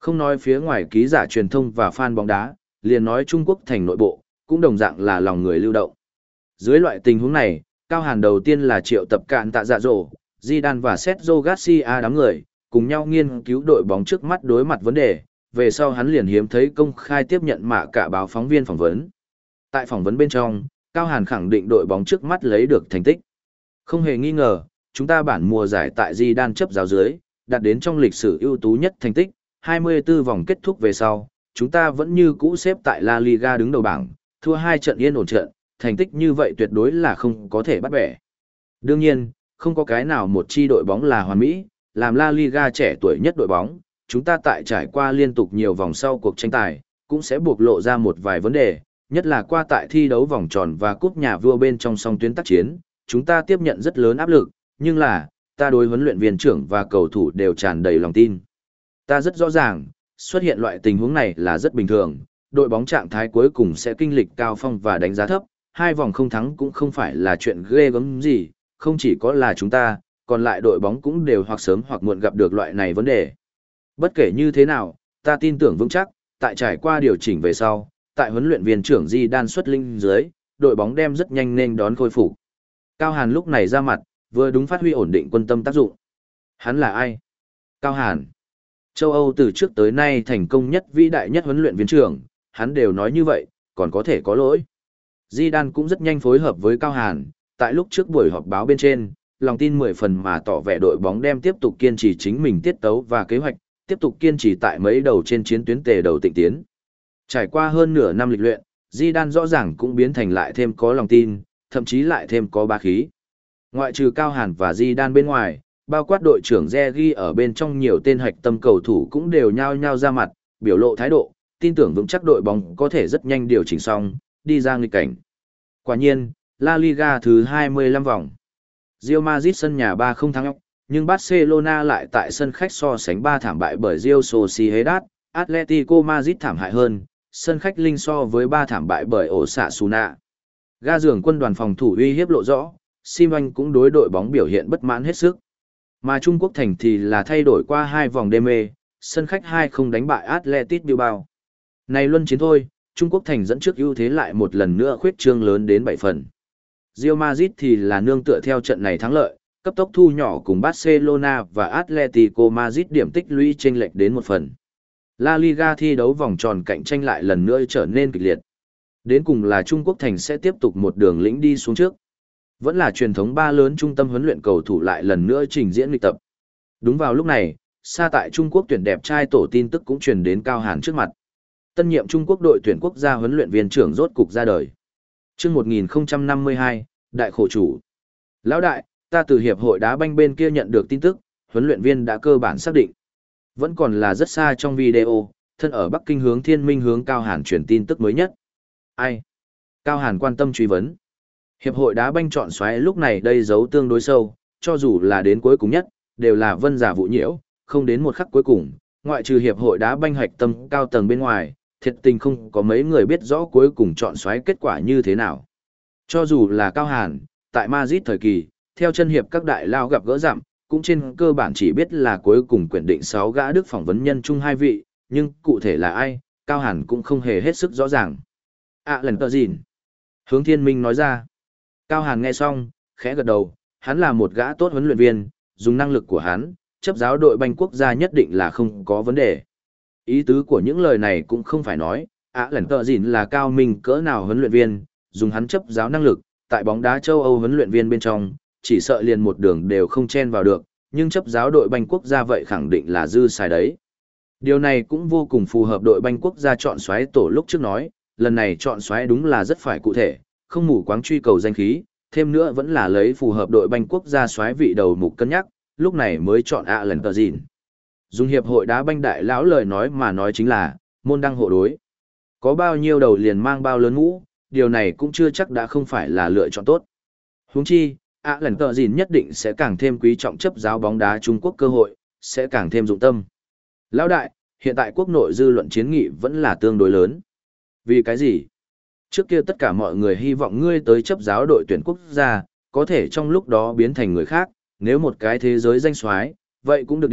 Không nói phía ngoài ký giả truyền thông và fan bóng đá, liền nói Trung Quốc thành nội bộ, cũng đồng dạng là lòng người lưu động. Dưới loại tình huống này, Cao Hàn đầu tiên là triệu tập cạn tạ dạ dỗ, Zidane và Sergio Garcia đám người, cùng nhau nghiên cứu đội bóng trước mắt đối mặt vấn đề, về sau hắn liền hiếm thấy công khai tiếp nhận mạ cả báo phóng viên phỏng vấn. Tại phỏng vấn bên trong, Cao Hàn khẳng định đội bóng trước mắt lấy được thành tích. Không hề nghi ngờ, chúng ta bản mùa giải tại Zidane chấp giáo dưới, đạt đến trong lịch sử ưu tú nhất thành tích, hai mươi tư vòng kết thúc về sau, chúng ta vẫn như cũ xếp tại La Liga đứng đầu bảng, thua hai trận yên ổn trận, thành tích như vậy tuyệt đối là không có thể bắt bẻ. Đương nhiên, không có cái nào một chi đội bóng là hoàn mỹ, làm La Liga trẻ tuổi nhất đội bóng, chúng ta tại trải qua liên tục nhiều vòng sau cuộc tranh tài, cũng sẽ buộc lộ ra một vài vấn đề, nhất là qua tại thi đấu vòng tròn và cúp nhà vua bên trong song tuyến tác chiến, chúng ta tiếp nhận rất lớn áp lực, nhưng là, ta đối huấn luyện viên trưởng và cầu thủ đều tràn đầy lòng tin. Ta rất rõ ràng, xuất hiện loại tình huống này là rất bình thường, đội bóng trạng thái cuối cùng sẽ kinh lịch cao phong và đánh giá thấp, hai vòng không thắng cũng không phải là chuyện ghê gớm gì, không chỉ có là chúng ta, còn lại đội bóng cũng đều hoặc sớm hoặc muộn gặp được loại này vấn đề. Bất kể như thế nào, ta tin tưởng vững chắc, tại trải qua điều chỉnh về sau, tại huấn luyện viên trưởng Zidane xuất linh dưới, đội bóng đem rất nhanh nên đón khôi phục. Cao Hàn lúc này ra mặt, vừa đúng phát huy ổn định quân tâm tác dụng. Hắn là ai? Cao Hàn. Châu Âu từ trước tới nay thành công nhất vĩ đại nhất huấn luyện viên trưởng, hắn đều nói như vậy, còn có thể có lỗi. Zidane cũng rất nhanh phối hợp với Cao Hàn, tại lúc trước buổi họp báo bên trên, lòng tin mười phần mà tỏ vẻ đội bóng đem tiếp tục kiên trì chính mình tiết tấu và kế hoạch, tiếp tục kiên trì tại mấy đầu trên chiến tuyến tề đầu tịnh tiến. Trải qua hơn nửa năm lịch luyện, Zidane rõ ràng cũng biến thành lại thêm có lòng tin, thậm chí lại thêm có bá khí. Ngoại trừ Cao Hàn và Zidane bên ngoài, bao quát đội trưởng Regi ở bên trong nhiều tên hạch tâm cầu thủ cũng đều nhao nhao ra mặt, biểu lộ thái độ, tin tưởng vững chắc đội bóng có thể rất nhanh điều chỉnh xong, đi ra nghịch cảnh. Quả nhiên, La Liga thứ hai mươi lăm vòng. Real Madrid sân nhà ba không thắng, nhưng Barcelona lại tại sân khách so sánh ba thảm bại bởi Real Sociedad, Atletico Madrid thảm hại hơn, sân khách linh so với ba thảm bại bởi Osasuna. Ga giường quân đoàn phòng thủ uy hiếp lộ rõ, Simon cũng đối đội bóng biểu hiện bất mãn hết sức. Mà Trung Quốc thành thì là thay đổi qua hai vòng đê mê, sân khách hai không đánh bại Athletic Bilbao. Này luân chiến thôi, Trung Quốc thành dẫn trước ưu thế lại một lần nữa khuyết trương lớn đến bảy phần. Real Madrid thì là nương tựa theo trận này thắng lợi, cấp tốc thu nhỏ cùng Barcelona và Atletico Madrid điểm tích lũy chênh lệch đến một phần. La Liga thi đấu vòng tròn cạnh tranh lại lần nữa trở nên kịch liệt. Đến cùng là Trung Quốc thành sẽ tiếp tục một đường lĩnh đi xuống trước. Vẫn là truyền thống ba lớn trung tâm huấn luyện cầu thủ lại lần nữa trình diễn luyện tập. Đúng vào lúc này, xa tại Trung Quốc tuyển đẹp trai tổ tin tức cũng truyền đến Cao Hàn trước mặt. Tân nhiệm Trung Quốc đội tuyển quốc gia huấn luyện viên trưởng rốt cục ra đời. Chương một nghìn không trăm năm mươi hai, đại khổ chủ. Lão đại, ta từ hiệp hội đá banh bên kia nhận được tin tức, huấn luyện viên đã cơ bản xác định. Vẫn còn là rất xa trong video, thân ở Bắc Kinh hướng Thiên Minh hướng Cao Hàn truyền tin tức mới nhất. Ai? Cao Hàn quan tâm truy vấn. Hiệp hội đá banh chọn xoáy lúc này đây giấu tương đối sâu, cho dù là đến cuối cùng nhất, đều là vân giả vụ nhiễu, không đến một khắc cuối cùng, ngoại trừ hiệp hội đá banh hoạch tâm cao tầng bên ngoài, thiệt tình không có mấy người biết rõ cuối cùng chọn xoáy kết quả như thế nào. Cho dù là Cao Hàn, tại Madrid thời kỳ, theo chân hiệp các đại lao gặp gỡ dặm, cũng trên cơ bản chỉ biết là cuối cùng quyết định sáu gã Đức phỏng vấn nhân chung hai vị, nhưng cụ thể là ai, Cao Hàn cũng không hề hết sức rõ ràng. À lần tờ gìn. Hướng Thiên Minh nói ra. Cao Hàn nghe xong, khẽ gật đầu, hắn là một gã tốt huấn luyện viên, dùng năng lực của hắn, chấp giáo đội banh quốc gia nhất định là không có vấn đề. Ý tứ của những lời này cũng không phải nói, ạ lần tờ gìn là cao minh cỡ nào huấn luyện viên, dùng hắn chấp giáo năng lực, tại bóng đá châu Âu huấn luyện viên bên trong, chỉ sợ liền một đường đều không chen vào được, nhưng chấp giáo đội banh quốc gia vậy khẳng định là dư xài đấy. Điều này cũng vô cùng phù hợp đội banh quốc gia chọn xoáy tổ lúc trước nói, lần này chọn xoáy đúng là rất phải cụ thể, không mù quáng truy cầu danh khí, thêm nữa vẫn là lấy phù hợp đội banh quốc gia xoáy vị đầu mục cân nhắc, lúc này mới chọn ạ lần tờ gìn. Dùng hiệp hội đá banh đại lão lời nói mà nói chính là, môn đăng hộ đối. Có bao nhiêu đầu liền mang bao lớn mũ, điều này cũng chưa chắc đã không phải là lựa chọn tốt. Huống chi, ạ lần tờ gìn nhất định sẽ càng thêm quý trọng chấp giáo bóng đá Trung Quốc cơ hội, sẽ càng thêm dụng tâm. Lão đại, hiện tại quốc nội dư luận chiến nghị vẫn là tương đối lớn. Vì cái gì? Trước kia tất cả mọi người hy vọng ngươi tới chấp giáo đội tuyển quốc gia, có thể trong lúc đó biến thành người khác, nếu một cái thế giới danh soái, vậy cũng được đi,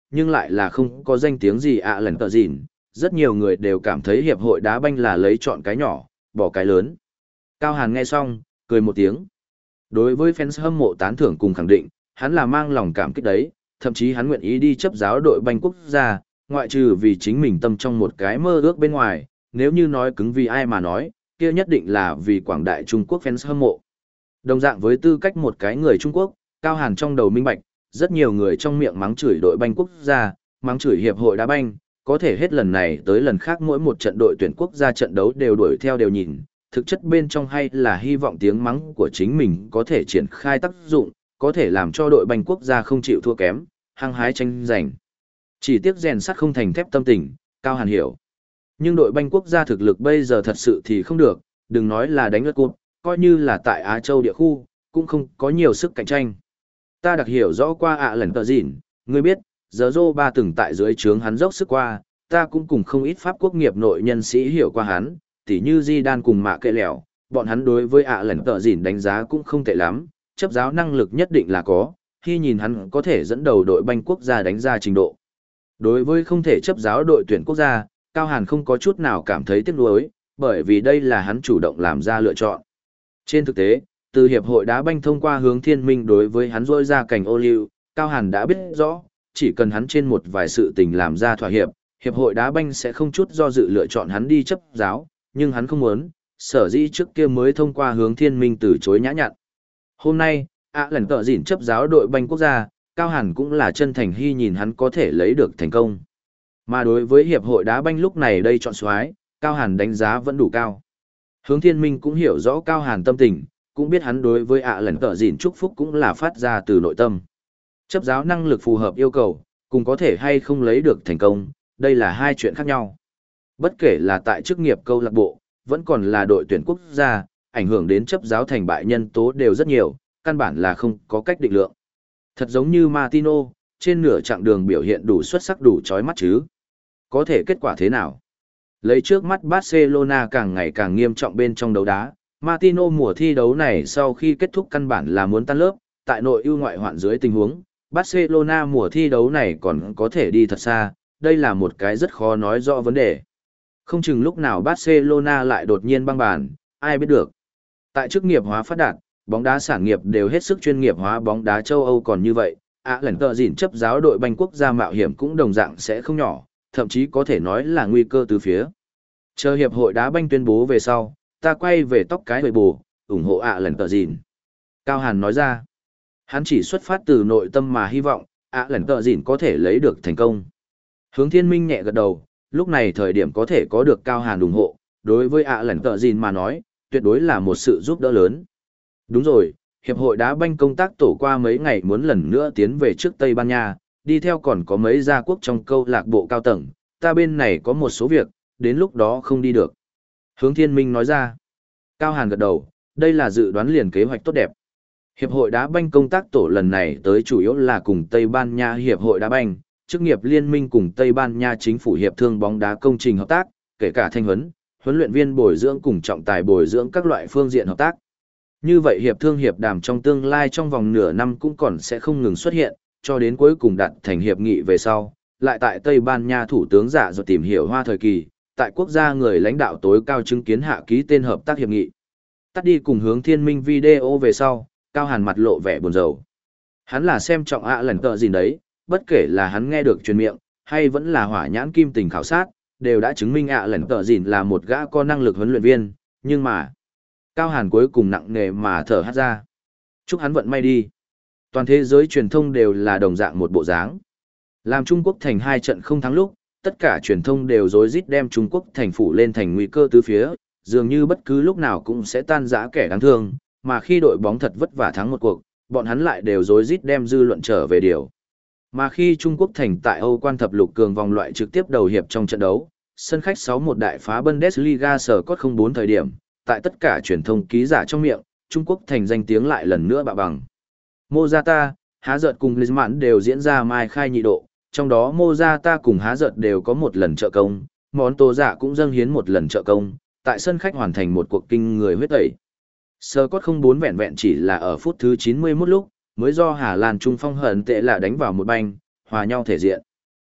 nhưng lại là không có danh tiếng gì ạ lần tờ dịn. Rất nhiều người đều cảm thấy hiệp hội đá banh là lấy chọn cái nhỏ, bỏ cái lớn. Cao Hàn nghe xong, cười một tiếng. Đối với fans hâm mộ tán thưởng cùng khẳng định, hắn là mang lòng cảm kích đấy, thậm chí hắn nguyện ý đi chấp giáo đội banh quốc gia, ngoại trừ vì chính mình tâm trong một cái mơ ước bên ngoài, nếu như nói cứng vì ai mà nói, kia nhất định là vì quảng đại Trung Quốc fans hâm mộ. Đồng dạng với tư cách một cái người Trung Quốc, Cao Hàn trong đầu minh bạch, rất nhiều người trong miệng mắng chửi đội banh quốc gia, mắng chửi hiệp hội đá banh, có thể hết lần này tới lần khác mỗi một trận đội tuyển quốc gia trận đấu đều đuổi theo đều nhìn, thực chất bên trong hay là hy vọng tiếng mắng của chính mình có thể triển khai tác dụng, có thể làm cho đội banh quốc gia không chịu thua kém, hăng hái tranh giành. Chỉ tiếc rèn sắt không thành thép tâm tình, Cao Hàn hiểu. Nhưng đội banh quốc gia thực lực bây giờ thật sự thì không được, đừng nói là đánh lượt cúp, coi như là tại Á Châu địa khu, cũng không có nhiều sức cạnh tranh. Ta đặc hiểu rõ qua ạ lần tờ dịn, ngươi biết, giờ Dô ba từng tại dưới trướng hắn dốc sức qua, ta cũng cùng không ít Pháp quốc nghiệp nội nhân sĩ hiểu qua hắn, tỉ như Di Đan cùng Mạ Kệ Lẹo, bọn hắn đối với ạ lần tờ dịn đánh giá cũng không tệ lắm, chấp giáo năng lực nhất định là có, khi nhìn hắn có thể dẫn đầu đội banh quốc gia đánh ra trình độ. Đối với không thể chấp giáo đội tuyển quốc gia, Cao Hàn không có chút nào cảm thấy tiếc nuối, bởi vì đây là hắn chủ động làm ra lựa chọn. Trên thực tế, từ hiệp hội đá banh thông qua hướng thiên minh đối với hắn rôi ra cảnh ô liu, Cao Hàn đã biết rõ, chỉ cần hắn trên một vài sự tình làm ra thỏa hiệp, hiệp hội đá banh sẽ không chút do dự lựa chọn hắn đi chấp giáo, nhưng hắn không muốn, sở dĩ trước kia mới thông qua hướng thiên minh từ chối nhã nhặn. Hôm nay, ạ lần tờ dịn chấp giáo đội banh quốc gia, Cao Hàn cũng là chân thành hy nhìn hắn có thể lấy được thành công. Mà đối với hiệp hội đá banh lúc này đây chọn soái, Cao Hàn đánh giá vẫn đủ cao. Hướng thiên minh cũng hiểu rõ Cao Hàn tâm tình, cũng biết hắn đối với ạ lần tờ dịn chúc phúc cũng là phát ra từ nội tâm. Chấp giáo năng lực phù hợp yêu cầu, cùng có thể hay không lấy được thành công, đây là hai chuyện khác nhau. Bất kể là tại chức nghiệp câu lạc bộ, vẫn còn là đội tuyển quốc gia, ảnh hưởng đến chấp giáo thành bại nhân tố đều rất nhiều, căn bản là không có cách định lượng. Thật giống như Martino, trên nửa chặng đường biểu hiện đủ xuất sắc đủ chói mắt chứ. Có thể kết quả thế nào? Lấy trước mắt Barcelona càng ngày càng nghiêm trọng bên trong đấu đá, Martino mùa thi đấu này sau khi kết thúc căn bản là muốn tan lớp, tại nội ưu ngoại hoạn dưới tình huống, Barcelona mùa thi đấu này còn có thể đi thật xa, đây là một cái rất khó nói rõ vấn đề. Không chừng lúc nào Barcelona lại đột nhiên băng bàn, ai biết được. Tại chức nghiệp hóa phát đạt, bóng đá sản nghiệp đều hết sức chuyên nghiệp hóa bóng đá châu Âu còn như vậy, ạ lần tờ dịn chấp giáo đội banh quốc gia mạo hiểm cũng đồng dạng sẽ không nhỏ, thậm chí có thể nói là nguy cơ từ phía. Chờ hiệp hội đá banh tuyên bố về sau, ta quay về tóc cái hồi bù, ủng hộ ạ lần tờ dịn. Cao Hàn nói ra, hắn chỉ xuất phát từ nội tâm mà hy vọng, ạ lần tờ dịn có thể lấy được thành công. Hướng thiên minh nhẹ gật đầu, lúc này thời điểm có thể có được Cao Hàn ủng hộ, đối với ạ lần tờ dịn mà nói, tuyệt đối là một sự giúp đỡ lớn. Đúng rồi, hiệp hội đá banh công tác tổ qua mấy ngày muốn lần nữa tiến về trước Tây Ban Nha, đi theo còn có mấy gia quốc trong câu lạc bộ cao tầng, ta bên này có một số việc, đến lúc đó không đi được. Hướng thiên minh nói ra. Cao Hàn gật đầu, đây là dự đoán liền kế hoạch tốt đẹp. Hiệp hội đá banh công tác tổ lần này tới chủ yếu là cùng Tây Ban Nha hiệp hội đá banh, chức nghiệp liên minh cùng Tây Ban Nha chính phủ hiệp thương bóng đá công trình hợp tác, kể cả thanh huấn, huấn luyện viên bồi dưỡng cùng trọng tài bồi dưỡng các loại phương diện hợp tác. Như vậy hiệp thương hiệp đàm trong tương lai trong vòng nửa năm cũng còn sẽ không ngừng xuất hiện, cho đến cuối cùng đạt thành hiệp nghị về sau, lại tại Tây Ban Nha thủ tướng giả rồi tìm hiểu hoa thời kỳ, tại quốc gia người lãnh đạo tối cao chứng kiến hạ ký tên hợp tác hiệp nghị. Tắt đi cùng hướng thiên minh video về sau, Cao Hàn mặt lộ vẻ buồn rầu. Hắn là xem trọng ạ lần tờ gì đấy, bất kể là hắn nghe được truyền miệng, hay vẫn là hỏa nhãn kim tình khảo sát, đều đã chứng minh ạ lần tờ gì là một gã có năng lực huấn luyện viên, nhưng mà... Cao Hàn cuối cùng nặng nề mà thở hắt ra. Chúc hắn vận may đi. Toàn thế giới truyền thông đều là đồng dạng một bộ dáng. Làm Trung Quốc thành hai trận không thắng lúc, tất cả truyền thông đều rối rít đem Trung Quốc thành phủ lên thành nguy cơ tứ phía, dường như bất cứ lúc nào cũng sẽ tan rã kẻ đáng thương, mà khi đội bóng thật vất vả thắng một cuộc, bọn hắn lại đều rối rít đem dư luận trở về điều. Mà khi Trung Quốc thành tại Âu quan thập lục cường vòng loại trực tiếp đầu hiệp trong trận đấu, sân khách sáu một đại phá Bundesliga sở cốt không bốn thời điểm, tại tất cả truyền thông ký giả trong miệng, Trung Quốc thành danh tiếng lại lần nữa bạ bằng. Mozata, Há Giợt cùng Griezmann đều diễn ra mai khai nhị độ, trong đó Mozata cùng Há Giợt đều có một lần trợ công, món Tô Dạ cũng dâng hiến một lần trợ công, tại sân khách hoàn thành một cuộc kinh người huyết tẩy. Scott không bốn vẹn vẹn chỉ là ở phút thứ chín mươi mốt lúc, mới do Hà Lan trung phong hận tệ là đánh vào một banh, hòa nhau thể diện.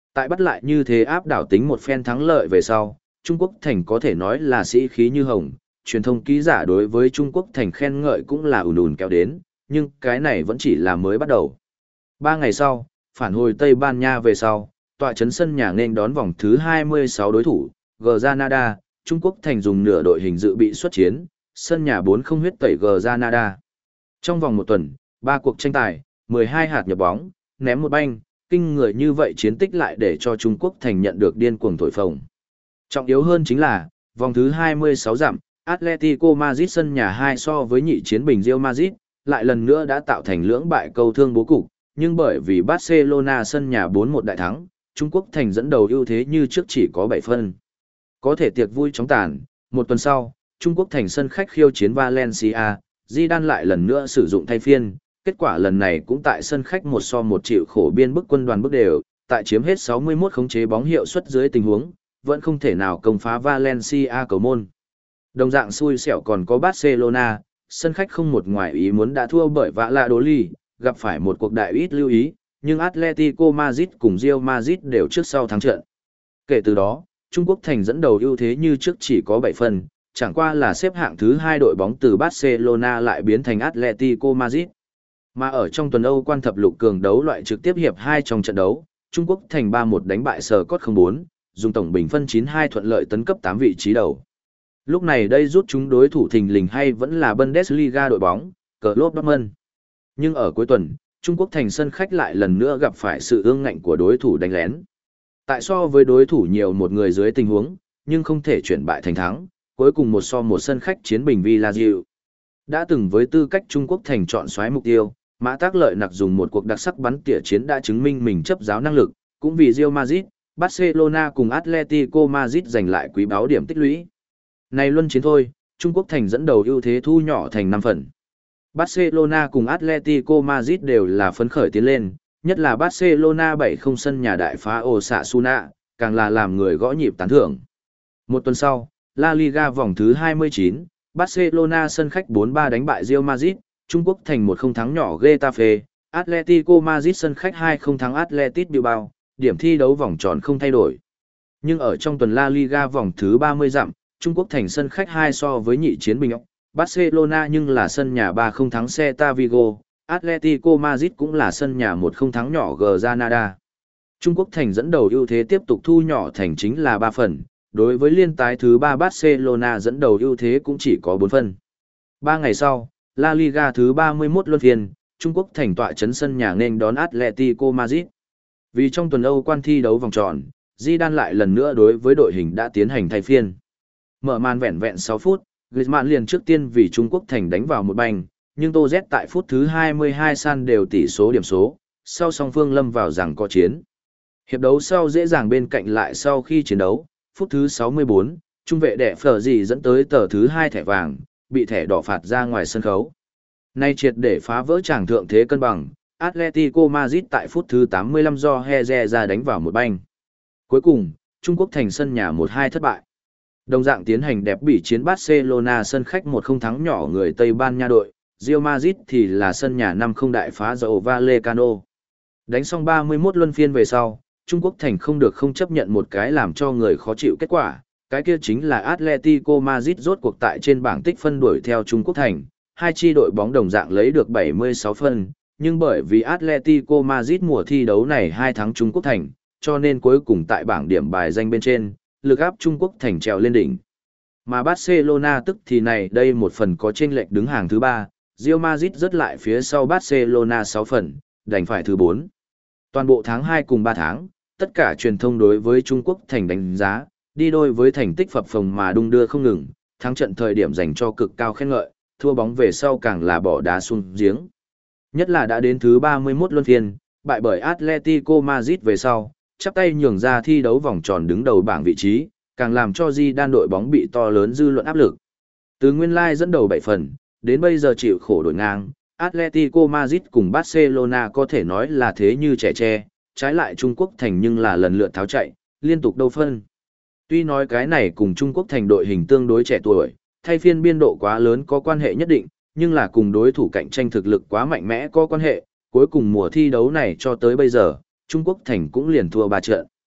Tại bắt lại như thế áp đảo tính một phen thắng lợi về sau, Trung Quốc Thành có thể nói là sĩ khí như hồng, truyền thông ký giả đối với Trung Quốc Thành khen ngợi cũng là ùn ùn kéo đến, nhưng cái này vẫn chỉ là mới bắt đầu. Ba ngày sau, phản hồi Tây Ban Nha về sau, tọa trấn sân nhà nên đón vòng thứ hai mươi sáu đối thủ, Granada, Trung Quốc Thành dùng nửa đội hình dự bị xuất chiến, sân nhà bốn không huyết tẩy Granada. Trong vòng một tuần, ba cuộc tranh tài, mười hai hạt nhập bóng, ném một banh, kinh người như vậy chiến tích lại để cho Trung Quốc Thành nhận được điên cuồng thổi phồng. Trọng yếu hơn chính là, vòng thứ hai mươi sáu dặm, Atletico Madrid sân nhà hai so với nhị chiến bình Real Madrid, lại lần nữa đã tạo thành lưỡng bại câu thương bố cục, nhưng bởi vì Barcelona sân nhà bốn một đại thắng, Trung Quốc Thành dẫn đầu ưu thế như trước chỉ có bảy phân. Có thể tiệc vui chóng tàn, một tuần sau, Trung Quốc Thành sân khách khiêu chiến Valencia, Zidane lại lần nữa sử dụng thay phiên, kết quả lần này cũng tại sân khách một so một chịu khổ biên bức quân đoàn bước đều, tại chiếm hết sáu mươi mốt khống chế bóng hiệu suất dưới tình huống, vẫn không thể nào công phá Valencia cầu môn. Đồng dạng xui xẻo còn có Barcelona, sân khách không một ngoài ý muốn đã thua bởi Valladolid, gặp phải một cuộc đại ít lưu ý, nhưng Atletico Madrid cùng Real Madrid đều trước sau thắng trận. Kể từ đó, Trung Quốc Thành dẫn đầu ưu thế như trước chỉ có bảy phần, chẳng qua là xếp hạng thứ hai đội bóng từ Barcelona lại biến thành Atletico Madrid. Mà ở trong tuần Âu quan thập lục cường đấu loại trực tiếp hiệp hai trong trận đấu, Trung Quốc Thành ba một đánh bại Sở Cốt không bốn, dùng tổng bình phân chín hai thuận lợi tấn cấp tám vị trí đầu. Lúc này đây rút chúng đối thủ thình lình hay vẫn là Bundesliga đội bóng, Club Dortmund. Nhưng ở cuối tuần, Trung Quốc Thành sân khách lại lần nữa gặp phải sự ương ngạnh của đối thủ đánh lén. Tại so với đối thủ nhiều một người dưới tình huống, nhưng không thể chuyển bại thành thắng, cuối cùng một so một sân khách chiến bình Villarreal. Đã từng với tư cách Trung Quốc Thành chọn xoáy mục tiêu, Mã Tác Lợi nặc dùng một cuộc đặc sắc bắn tỉa chiến đã chứng minh mình chấp giáo năng lực, cũng vì Real Madrid, Barcelona cùng Atletico Madrid giành lại quý báu điểm tích lũy. Này luân chiến thôi, Trung Quốc Thành dẫn đầu ưu thế thu nhỏ thành năm phần. Barcelona cùng Atletico Madrid đều là phấn khởi tiến lên, nhất là Barcelona bảy không sân nhà đại phá Osasuna, càng là làm người gõ nhịp tán thưởng. Một tuần sau, La Liga vòng thứ hai mươi chín, Barcelona sân khách bốn ba đánh bại Real Madrid, Trung Quốc Thành một không thắng nhỏ Getafe, Atletico Madrid sân khách hai không thắng Athletic Bilbao, điểm thi đấu vòng tròn không thay đổi. Nhưng ở trong tuần La Liga vòng thứ ba mươi dặm, Trung Quốc Thành sân khách hai so với nhị chiến bình, Barcelona nhưng là sân nhà ba không thắng Celta Vigo, Atletico Madrid cũng là sân nhà một không thắng nhỏ Granada. Trung Quốc Thành dẫn đầu ưu thế tiếp tục thu nhỏ thành chính là ba phần, đối với liên tái thứ ba Barcelona dẫn đầu ưu thế cũng chỉ có bốn phần. Ba ngày sau, La Liga thứ ba mươi mốt luân phiên, Trung Quốc Thành tọa trấn sân nhà nên đón Atletico Madrid. Vì trong tuần Âu quan thi đấu vòng tròn, Zidane lại lần nữa đối với đội hình đã tiến hành thay phiên. Mở màn vẹn vẹn sáu phút, Griezmann liền trước tiên vì Trung Quốc Thành đánh vào một banh, nhưng Tô Z tại phút thứ hai mươi hai san đều tỷ số điểm số, sau song phương lâm vào rằng có chiến. Hiệp đấu sau dễ dàng bên cạnh lại sau khi chiến đấu, phút thứ sáu mươi bốn, trung vệ đẻ phở gì dẫn tới tờ thứ hai thẻ vàng, bị thẻ đỏ phạt ra ngoài sân khấu. Nay triệt để phá vỡ tràng thượng thế cân bằng, Atletico Madrid tại phút thứ tám mươi lăm do Heze ra đánh vào một banh. Cuối cùng, Trung Quốc Thành sân nhà một hai thất bại. Đồng dạng tiến hành đẹp bỉ chiến Barcelona sân khách một không thắng nhỏ người Tây Ban Nha đội, Real Madrid thì là sân nhà năm không đại phá dầu Vallecano. Đánh xong ba mươi mốt luân phiên về sau, Trung Quốc Thành không được không chấp nhận một cái làm cho người khó chịu kết quả, cái kia chính là Atletico Madrid rốt cuộc tại trên bảng tích phân đuổi theo Trung Quốc Thành, hai chi đội bóng đồng dạng lấy được bảy mươi sáu phân, nhưng bởi vì Atletico Madrid mùa thi đấu này hai thắng Trung Quốc Thành, cho nên cuối cùng tại bảng điểm bài danh bên trên, lực áp Trung Quốc Thành trèo lên đỉnh. Mà Barcelona tức thì này đây một phần có chênh lệch đứng hàng thứ ba, Real Madrid rớt lại phía sau Barcelona sáu phần, đành phải thứ bốn. Toàn bộ tháng hai cùng ba tháng, tất cả truyền thông đối với Trung Quốc Thành đánh giá, đi đôi với thành tích phập phồng mà đung đưa không ngừng, thắng trận thời điểm dành cho cực cao khen ngợi, thua bóng về sau càng là bỏ đá xuống giếng. Nhất là đã đến thứ ba mươi mốt luân phiên, bại bởi Atletico Madrid về sau, chắp tay nhường ra thi đấu vòng tròn đứng đầu bảng vị trí, càng làm cho Zidane đội bóng bị to lớn dư luận áp lực. Từ nguyên lai dẫn đầu bảy phần, đến bây giờ chịu khổ đổi ngang, Atletico Madrid cùng Barcelona có thể nói là thế như trẻ tre, trái lại Trung Quốc Thành nhưng là lần lượt tháo chạy, liên tục đâu phân. Tuy nói cái này cùng Trung Quốc Thành đội hình tương đối trẻ tuổi, thay phiên biên độ quá lớn có quan hệ nhất định, nhưng là cùng đối thủ cạnh tranh thực lực quá mạnh mẽ có quan hệ, cuối cùng mùa thi đấu này cho tới bây giờ, Trung Quốc Thành cũng liền thua ba trận.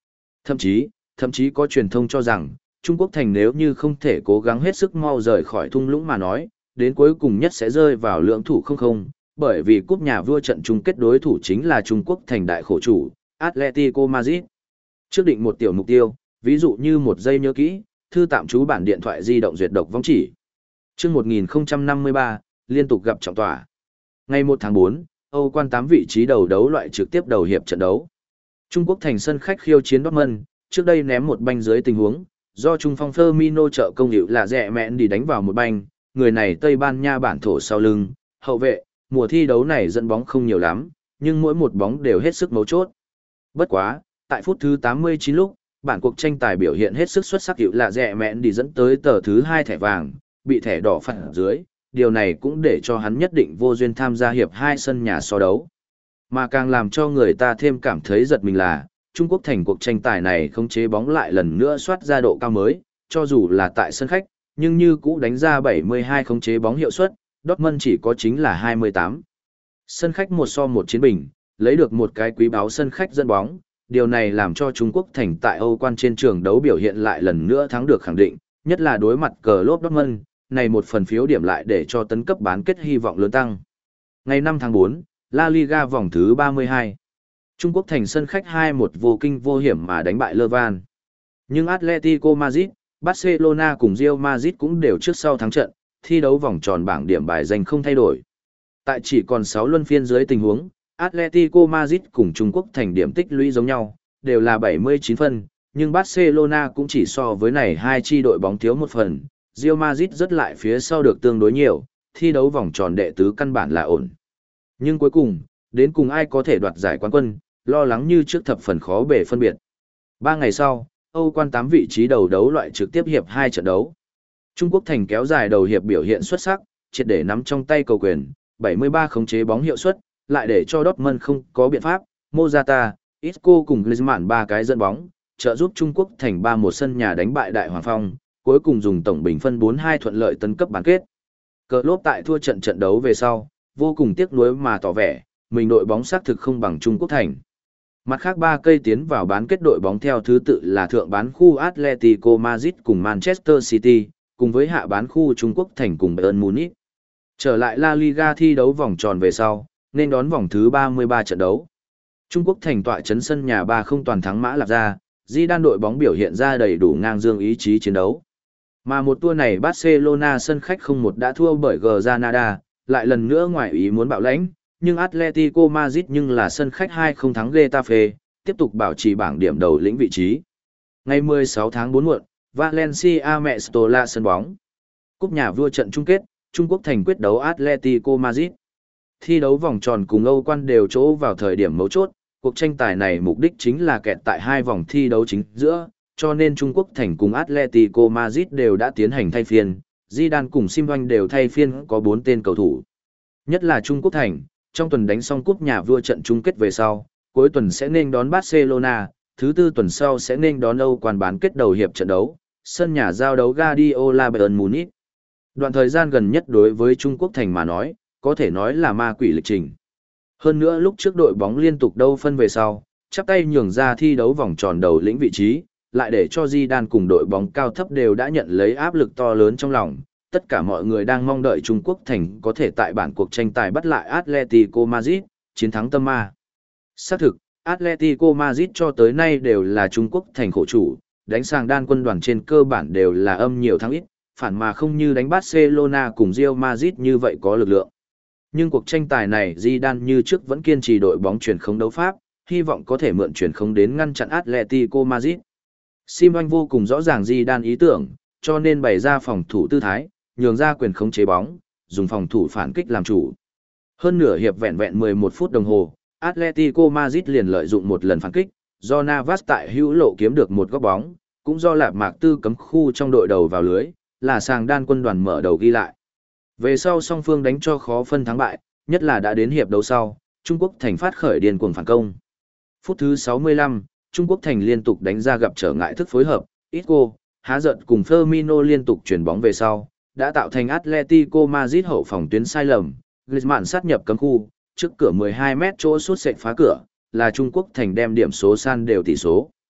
Thậm chí, thậm chí có truyền thông cho rằng, Trung Quốc thành nếu như không thể cố gắng hết sức mau rời khỏi thung lũng mà nói, đến cuối cùng nhất sẽ rơi vào lưỡng thủ không không, bởi vì cúp nhà vua trận chung kết đối thủ chính là Trung Quốc thành đại khổ chủ, Atletico Madrid. Trước định một tiểu mục tiêu, ví dụ như một giây nhớ kỹ, thư tạm trú bản điện thoại di động duyệt độc vong chỉ. Chương một nghìn không trăm năm mươi ba, liên tục gặp trọng tòa. Ngày một tháng tư, Âu quan tám vị trí đầu đấu loại trực tiếp đầu hiệp trận đấu. Trung Quốc thành sân khách khiêu chiến Dortmund, trước đây ném một banh dưới tình huống, do trung phong Firmino trợ công hiệu là rẻ mẹn đi đánh vào một banh, người này Tây Ban Nha bản thổ sau lưng, hậu vệ, mùa thi đấu này dẫn bóng không nhiều lắm, nhưng mỗi một bóng đều hết sức mấu chốt. Bất quá, tại phút thứ tám mươi chín lúc, bản cuộc tranh tài biểu hiện hết sức xuất sắc hiệu là rẻ mẹn đi dẫn tới tờ thứ hai thẻ vàng, bị thẻ đỏ phạt dưới, điều này cũng để cho hắn nhất định vô duyên tham gia hiệp hai sân nhà so đấu. Mà càng làm cho người ta thêm cảm thấy giật mình là, Trung Quốc thành cuộc tranh tài này khống chế bóng lại lần nữa soát ra độ cao mới, cho dù là tại sân khách, nhưng như cũ đánh ra bảy mươi hai khống chế bóng hiệu suất, Dortmund chỉ có chính là hai mươi tám. Sân khách một so một chiến bình, lấy được một cái quý báu sân khách dẫn bóng, điều này làm cho Trung Quốc thành tại Âu quan trên trường đấu biểu hiện lại lần nữa thắng được khẳng định, nhất là đối mặt cờ lốp Dortmund, này một phần phiếu điểm lại để cho tấn cấp bán kết hy vọng lớn tăng. Ngày năm tháng tư, La Liga vòng thứ ba mươi hai. Trung Quốc thành sân khách hai một vô kinh vô hiểm mà đánh bại Levan. Nhưng Atletico Madrid, Barcelona cùng Real Madrid cũng đều trước sau thắng trận, thi đấu vòng tròn bảng điểm bài danh không thay đổi. Tại chỉ còn sáu luân phiên dưới tình huống, Atletico Madrid cùng Trung Quốc thành điểm tích lũy giống nhau, đều là bảy mươi chín phân, nhưng Barcelona cũng chỉ so với này hai chi đội bóng thiếu một phần, Real Madrid rất lại phía sau được tương đối nhiều, thi đấu vòng tròn đệ tứ căn bản là ổn. Nhưng cuối cùng, đến cùng ai có thể đoạt giải quán quân, lo lắng như trước thập phần khó bề phân biệt. Ba ngày sau, Âu quan tám vị trí đầu đấu loại trực tiếp hiệp hai trận đấu. Trung Quốc thành kéo dài đầu hiệp biểu hiện xuất sắc, triệt để nắm trong tay cầu quyền, bảy mươi ba khống chế bóng hiệu suất, lại để cho Dortmund không có biện pháp, Morata, Isco cùng Griezmann ba cái dẫn bóng, trợ giúp Trung Quốc thành ba một sân nhà đánh bại Đại Hoàng Phong, cuối cùng dùng tổng bình phân bốn hai thuận lợi tấn cấp bán kết. Cờ lốp tại thua trận trận đấu về sau, vô cùng tiếc nuối mà tỏ vẻ, mình đội bóng xác thực không bằng Trung Quốc thành. Mặt khác ba cây tiến vào bán kết đội bóng theo thứ tự là thượng bán khu Atletico Madrid cùng Manchester City, cùng với hạ bán khu Trung Quốc thành cùng Bayern Munich. Trở lại La Liga thi đấu vòng tròn về sau, nên đón vòng thứ ba mươi ba trận đấu. Trung Quốc thành tọa trấn sân nhà ba không toàn thắng Mã Lạp ra, Zidane đội bóng biểu hiện ra đầy đủ ngang dương ý chí chiến đấu. Mà một tour này Barcelona sân khách không một đã thua bởi Granada, lại lần nữa ngoài ý muốn bạo lãnh, nhưng Atletico Madrid nhưng là sân khách hai không thắng Getafe, tiếp tục bảo trì bảng điểm đầu lĩnh vị trí. Ngày mười sáu tháng tư muộn, Valencia Mestola sân bóng. Cúp nhà vua trận chung kết, Trung Quốc thành quyết đấu Atletico Madrid. Thi đấu vòng tròn cùng Âu quan đều chỗ vào thời điểm mấu chốt, cuộc tranh tài này mục đích chính là kẹt tại hai vòng thi đấu chính giữa, cho nên Trung Quốc thành cùng Atletico Madrid đều đã tiến hành thay phiên, Zidane cùng Simvanh đều thay phiên có bốn tên cầu thủ. Nhất là Trung Quốc thành, trong tuần đánh xong cúp nhà vua trận chung kết về sau, cuối tuần sẽ nên đón Barcelona, thứ tư tuần sau sẽ nên đón Âu quan bán kết đầu hiệp trận đấu, sân nhà giao đấu Guardiola Bayern Munich. Đoạn thời gian gần nhất đối với Trung Quốc thành mà nói, có thể nói là ma quỷ lịch trình. Hơn nữa lúc trước đội bóng liên tục đâu phân về sau, chắp tay nhường ra thi đấu vòng tròn đầu lĩnh vị trí, lại để cho Zidane cùng đội bóng cao thấp đều đã nhận lấy áp lực to lớn trong lòng. Tất cả mọi người đang mong đợi Trung Quốc thành có thể tại bản cuộc tranh tài bắt lại Atletico Madrid, chiến thắng tâm ma. Xác thực, Atletico Madrid cho tới nay đều là Trung Quốc thành khổ chủ, đánh sang đan quân đoàn trên cơ bản đều là âm nhiều thắng ít, phản mà không như đánh Barcelona cùng Real Madrid như vậy có lực lượng. Nhưng cuộc tranh tài này Zidane như trước vẫn kiên trì đội bóng chuyển không đấu pháp, hy vọng có thể mượn chuyển không đến ngăn chặn Atletico Madrid. Simon vô cùng rõ ràng Zidane ý tưởng, cho nên bày ra phòng thủ tư thái, nhường ra quyền khống chế bóng, dùng phòng thủ phản kích làm chủ. Hơn nửa hiệp vẹn vẹn mười một phút đồng hồ, Atletico Madrid liền lợi dụng một lần phản kích, do Navas tại hữu lộ kiếm được một góc bóng, cũng do Lạp Mạc Tư cấm khu trong đội đầu vào lưới, là sàng đan quân đoàn mở đầu ghi lại. Về sau song phương đánh cho khó phân thắng bại, nhất là đã đến hiệp đấu sau, Trung Quốc thành phát khởi điên cuồng phản công. Phút thứ sáu mươi lăm, Trung Quốc thành liên tục đánh ra gặp trở ngại thức phối hợp, Isco, Há giận cùng Firmino liên tục chuyển bóng về sau, đã tạo thành Atletico Madrid hậu phòng tuyến sai lầm, Griezmann sát nhập cấm khu, trước cửa mười hai mét chỗ sút sệt phá cửa, là Trung Quốc thành đem điểm số san đều tỷ số.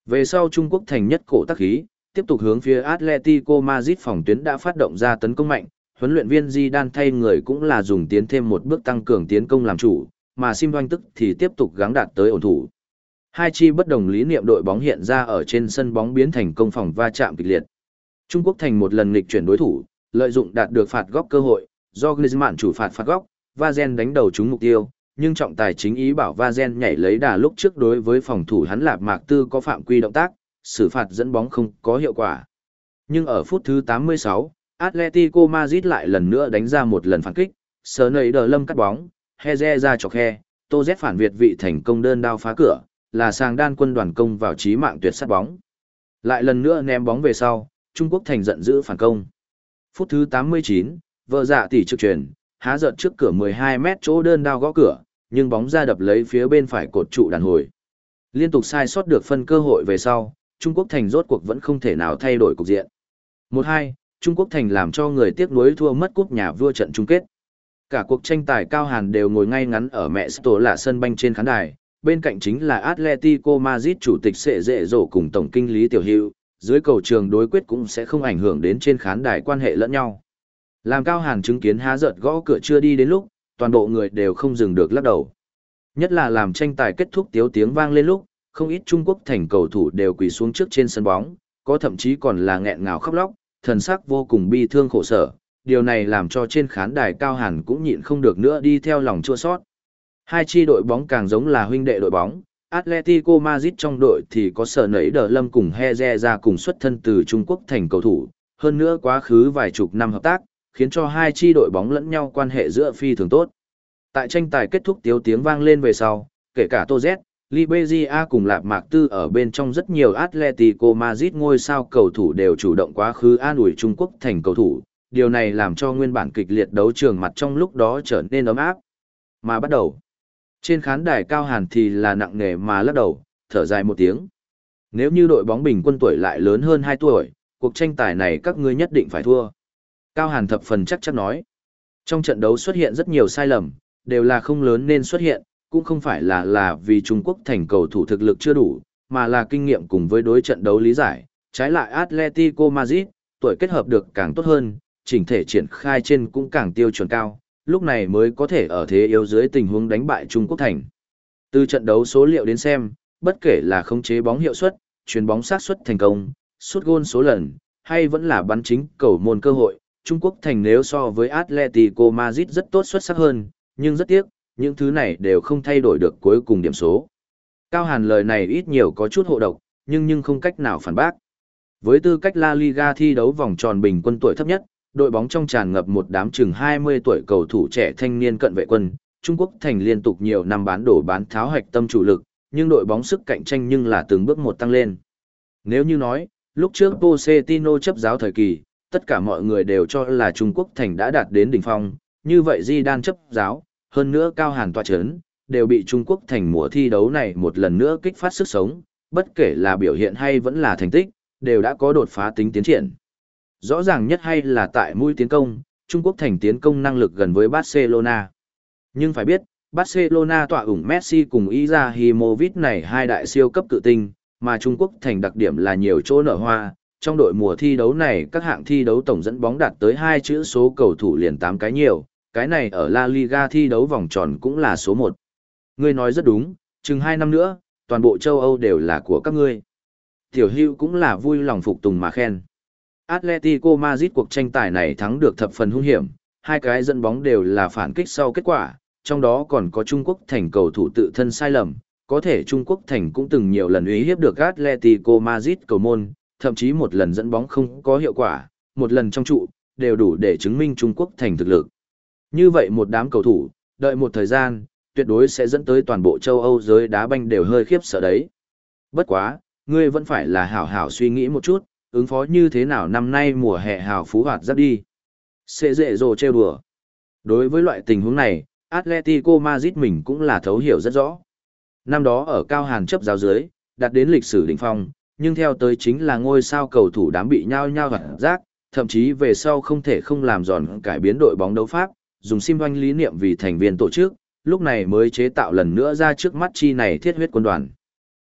Về sau Trung Quốc thành nhất cổ tác khí, tiếp tục hướng phía Atletico Madrid phòng tuyến đã phát động ra tấn công mạnh, huấn luyện viên Zidane thay người cũng là dùng tiến thêm một bước tăng cường tiến công làm chủ, mà Sim Doanh tức thì tiếp tục gắng đạt tới ổn thủ. Hai chi bất đồng lý niệm đội bóng hiện ra ở trên sân bóng biến thành công phòng va chạm kịch liệt. Trung Quốc thành một lần nghịch chuyển đối thủ, lợi dụng đạt được phạt góc cơ hội, do Griezmann chủ phạt phạt góc, Vazen đánh đầu trúng mục tiêu, nhưng trọng tài chính ý bảo Vazen nhảy lấy đà lúc trước đối với phòng thủ hắn Lạp Mạc Tư có phạm quy động tác, xử phạt dẫn bóng không có hiệu quả. Nhưng ở phút thứ tám mươi sáu, Atletico Madrid lại lần nữa đánh ra một lần phản kích, Sneijder Lâm cắt bóng, Heze ra chọc khe, Tô Z phản việt vị thành công đơn đao phá cửa, là sàng đan quân đoàn công vào chí mạng tuyệt sát bóng. Lại lần nữa ném bóng về sau, Trung Quốc thành giận dữ phản công. Phút thứ tám mươi chín, vợ dạ tỷ trực truyền, há giận trước cửa mười hai mét chỗ đơn đao gõ cửa, nhưng bóng ra đập lấy phía bên phải cột trụ đàn hồi. Liên tục sai sót được phân cơ hội về sau, Trung Quốc thành rốt cuộc vẫn không thể nào thay đổi cục diện. một hai, Trung Quốc thành làm cho người tiếc nuối thua mất cúp nhà vua trận chung kết. Cả cuộc tranh tài Cao Hàn đều ngồi ngay ngắn ở mẹ Sto là sân banh trên khán đài, bên cạnh chính là Atletico Madrid chủ tịch Sệ Dệ Dỗ cùng tổng kinh lý Tiểu Hữu, dưới cầu trường đối quyết cũng sẽ không ảnh hưởng đến trên khán đài quan hệ lẫn nhau. Làm Cao Hàn chứng kiến há giật gõ cửa chưa đi đến lúc, toàn bộ người đều không dừng được lắc đầu. Nhất là làm tranh tài kết thúc tiếu tiếng vang lên lúc, không ít Trung Quốc thành cầu thủ đều quỳ xuống trước trên sân bóng, có thậm chí còn là nghẹn ngào khóc lóc, thần sắc vô cùng bi thương khổ sở. Điều này làm cho trên khán đài Cao Hàn cũng nhịn không được nữa đi theo lòng chua xót. Hai chi đội bóng càng giống là huynh đệ đội bóng, Atletico Madrid trong đội thì có Sở Nấy Đờ Lâm cùng Heze ra cùng xuất thân từ Trung Quốc thành cầu thủ, hơn nữa quá khứ vài chục năm hợp tác, khiến cho hai chi đội bóng lẫn nhau quan hệ giữa phi thường tốt. Tại tranh tài kết thúc tiếu tiếng vang lên về sau, kể cả Tô Z, Liberia cùng Lạp Mạc Tư ở bên trong rất nhiều Atletico Madrid ngôi sao cầu thủ đều chủ động quá khứ an ủi Trung Quốc thành cầu thủ, điều này làm cho nguyên bản kịch liệt đấu trường mặt trong lúc đó trở nên ấm áp. Mà bắt đầu, trên khán đài Cao Hàn thì là nặng nề mà lắc đầu, thở dài một tiếng. Nếu như đội bóng bình quân tuổi lại lớn hơn hai tuổi, cuộc tranh tài này các ngươi nhất định phải thua. Cao Hàn thập phần chắc chắn nói. Trong trận đấu xuất hiện rất nhiều sai lầm, đều là không lớn nên xuất hiện, cũng không phải là là vì Trung Quốc thành cầu thủ thực lực chưa đủ, mà là kinh nghiệm cùng với đối trận đấu lý giải. Trái lại Atletico Madrid, tuổi kết hợp được càng tốt hơn, chỉnh thể triển khai trên cũng càng tiêu chuẩn cao, lúc này mới có thể ở thế yếu dưới tình huống đánh bại Trung Quốc thành. Từ trận đấu số liệu đến xem, bất kể là khống chế bóng hiệu suất, chuyền bóng xác suất thành công, sút gôn số lần, hay vẫn là bắn chính cầu môn cơ hội, Trung Quốc thành nếu so với Atletico Madrid rất tốt xuất sắc hơn, nhưng rất tiếc, những thứ này đều không thay đổi được cuối cùng điểm số. Cao Hàn lời này ít nhiều có chút hộ độc, nhưng nhưng không cách nào phản bác. Với tư cách La Liga thi đấu vòng tròn bình quân tuổi thấp nhất, đội bóng trong tràn ngập một đám chừng hai mươi tuổi cầu thủ trẻ thanh niên cận vệ quân, Trung Quốc thành liên tục nhiều năm bán đổ bán tháo hạch tâm chủ lực, nhưng đội bóng sức cạnh tranh nhưng là từng bước một tăng lên. Nếu như nói, lúc trước Pochettino chấp giáo thời kỳ, tất cả mọi người đều cho là Trung Quốc thành đã đạt đến đỉnh phong, như vậy Zidane chấp giáo, hơn nữa Cao Hàn tọa chấn, đều bị Trung Quốc thành mùa thi đấu này một lần nữa kích phát sức sống, bất kể là biểu hiện hay vẫn là thành tích, đều đã có đột phá tính tiến triển. Rõ ràng nhất hay là tại mũi tiến công, Trung Quốc thành tiến công năng lực gần với Barcelona. Nhưng phải biết, Barcelona tọa ủng Messi cùng Izahimovic này hai đại siêu cấp cự tinh, mà Trung Quốc thành đặc điểm là nhiều chỗ nở hoa. Trong đội mùa thi đấu này các hạng thi đấu tổng dẫn bóng đạt tới hai chữ số cầu thủ liền tám cái nhiều, cái này ở La Liga thi đấu vòng tròn cũng là số một. Ngươi nói rất đúng, chừng hai năm nữa, toàn bộ châu Âu đều là của các ngươi. Tiểu Hữu cũng là vui lòng phục tùng mà khen. Atletico Madrid cuộc tranh tài này thắng được thập phần hung hiểm, hai cái dẫn bóng đều là phản kích sau kết quả, trong đó còn có Trung Quốc thành cầu thủ tự thân sai lầm, có thể Trung Quốc thành cũng từng nhiều lần uy hiếp được Atletico Madrid cầu môn, thậm chí một lần dẫn bóng không có hiệu quả, một lần trong trụ, đều đủ để chứng minh Trung Quốc thành thực lực. Như vậy một đám cầu thủ, đợi một thời gian, tuyệt đối sẽ dẫn tới toàn bộ châu Âu giới đá banh đều hơi khiếp sợ đấy. Bất quá, ngươi vẫn phải là hảo hảo suy nghĩ một chút, ứng phó như thế nào năm nay mùa hè hào phú hoạt giáp đi. Sẽ dễ dồ trêu đùa. Đối với loại tình huống này, Atletico Madrid mình cũng là thấu hiểu rất rõ. Năm đó ở Cao Hàn chấp giáo dưới, đạt đến lịch sử đỉnh phong, nhưng theo tới chính là ngôi sao cầu thủ đám bị nhao nhao gặt rác, thậm chí về sau không thể không làm giòn cải biến đội bóng đấu pháp, dùng sim doanh lý niệm vì thành viên tổ chức, lúc này mới chế tạo lần nữa ra trước mắt chi này thiết huyết quân đoàn.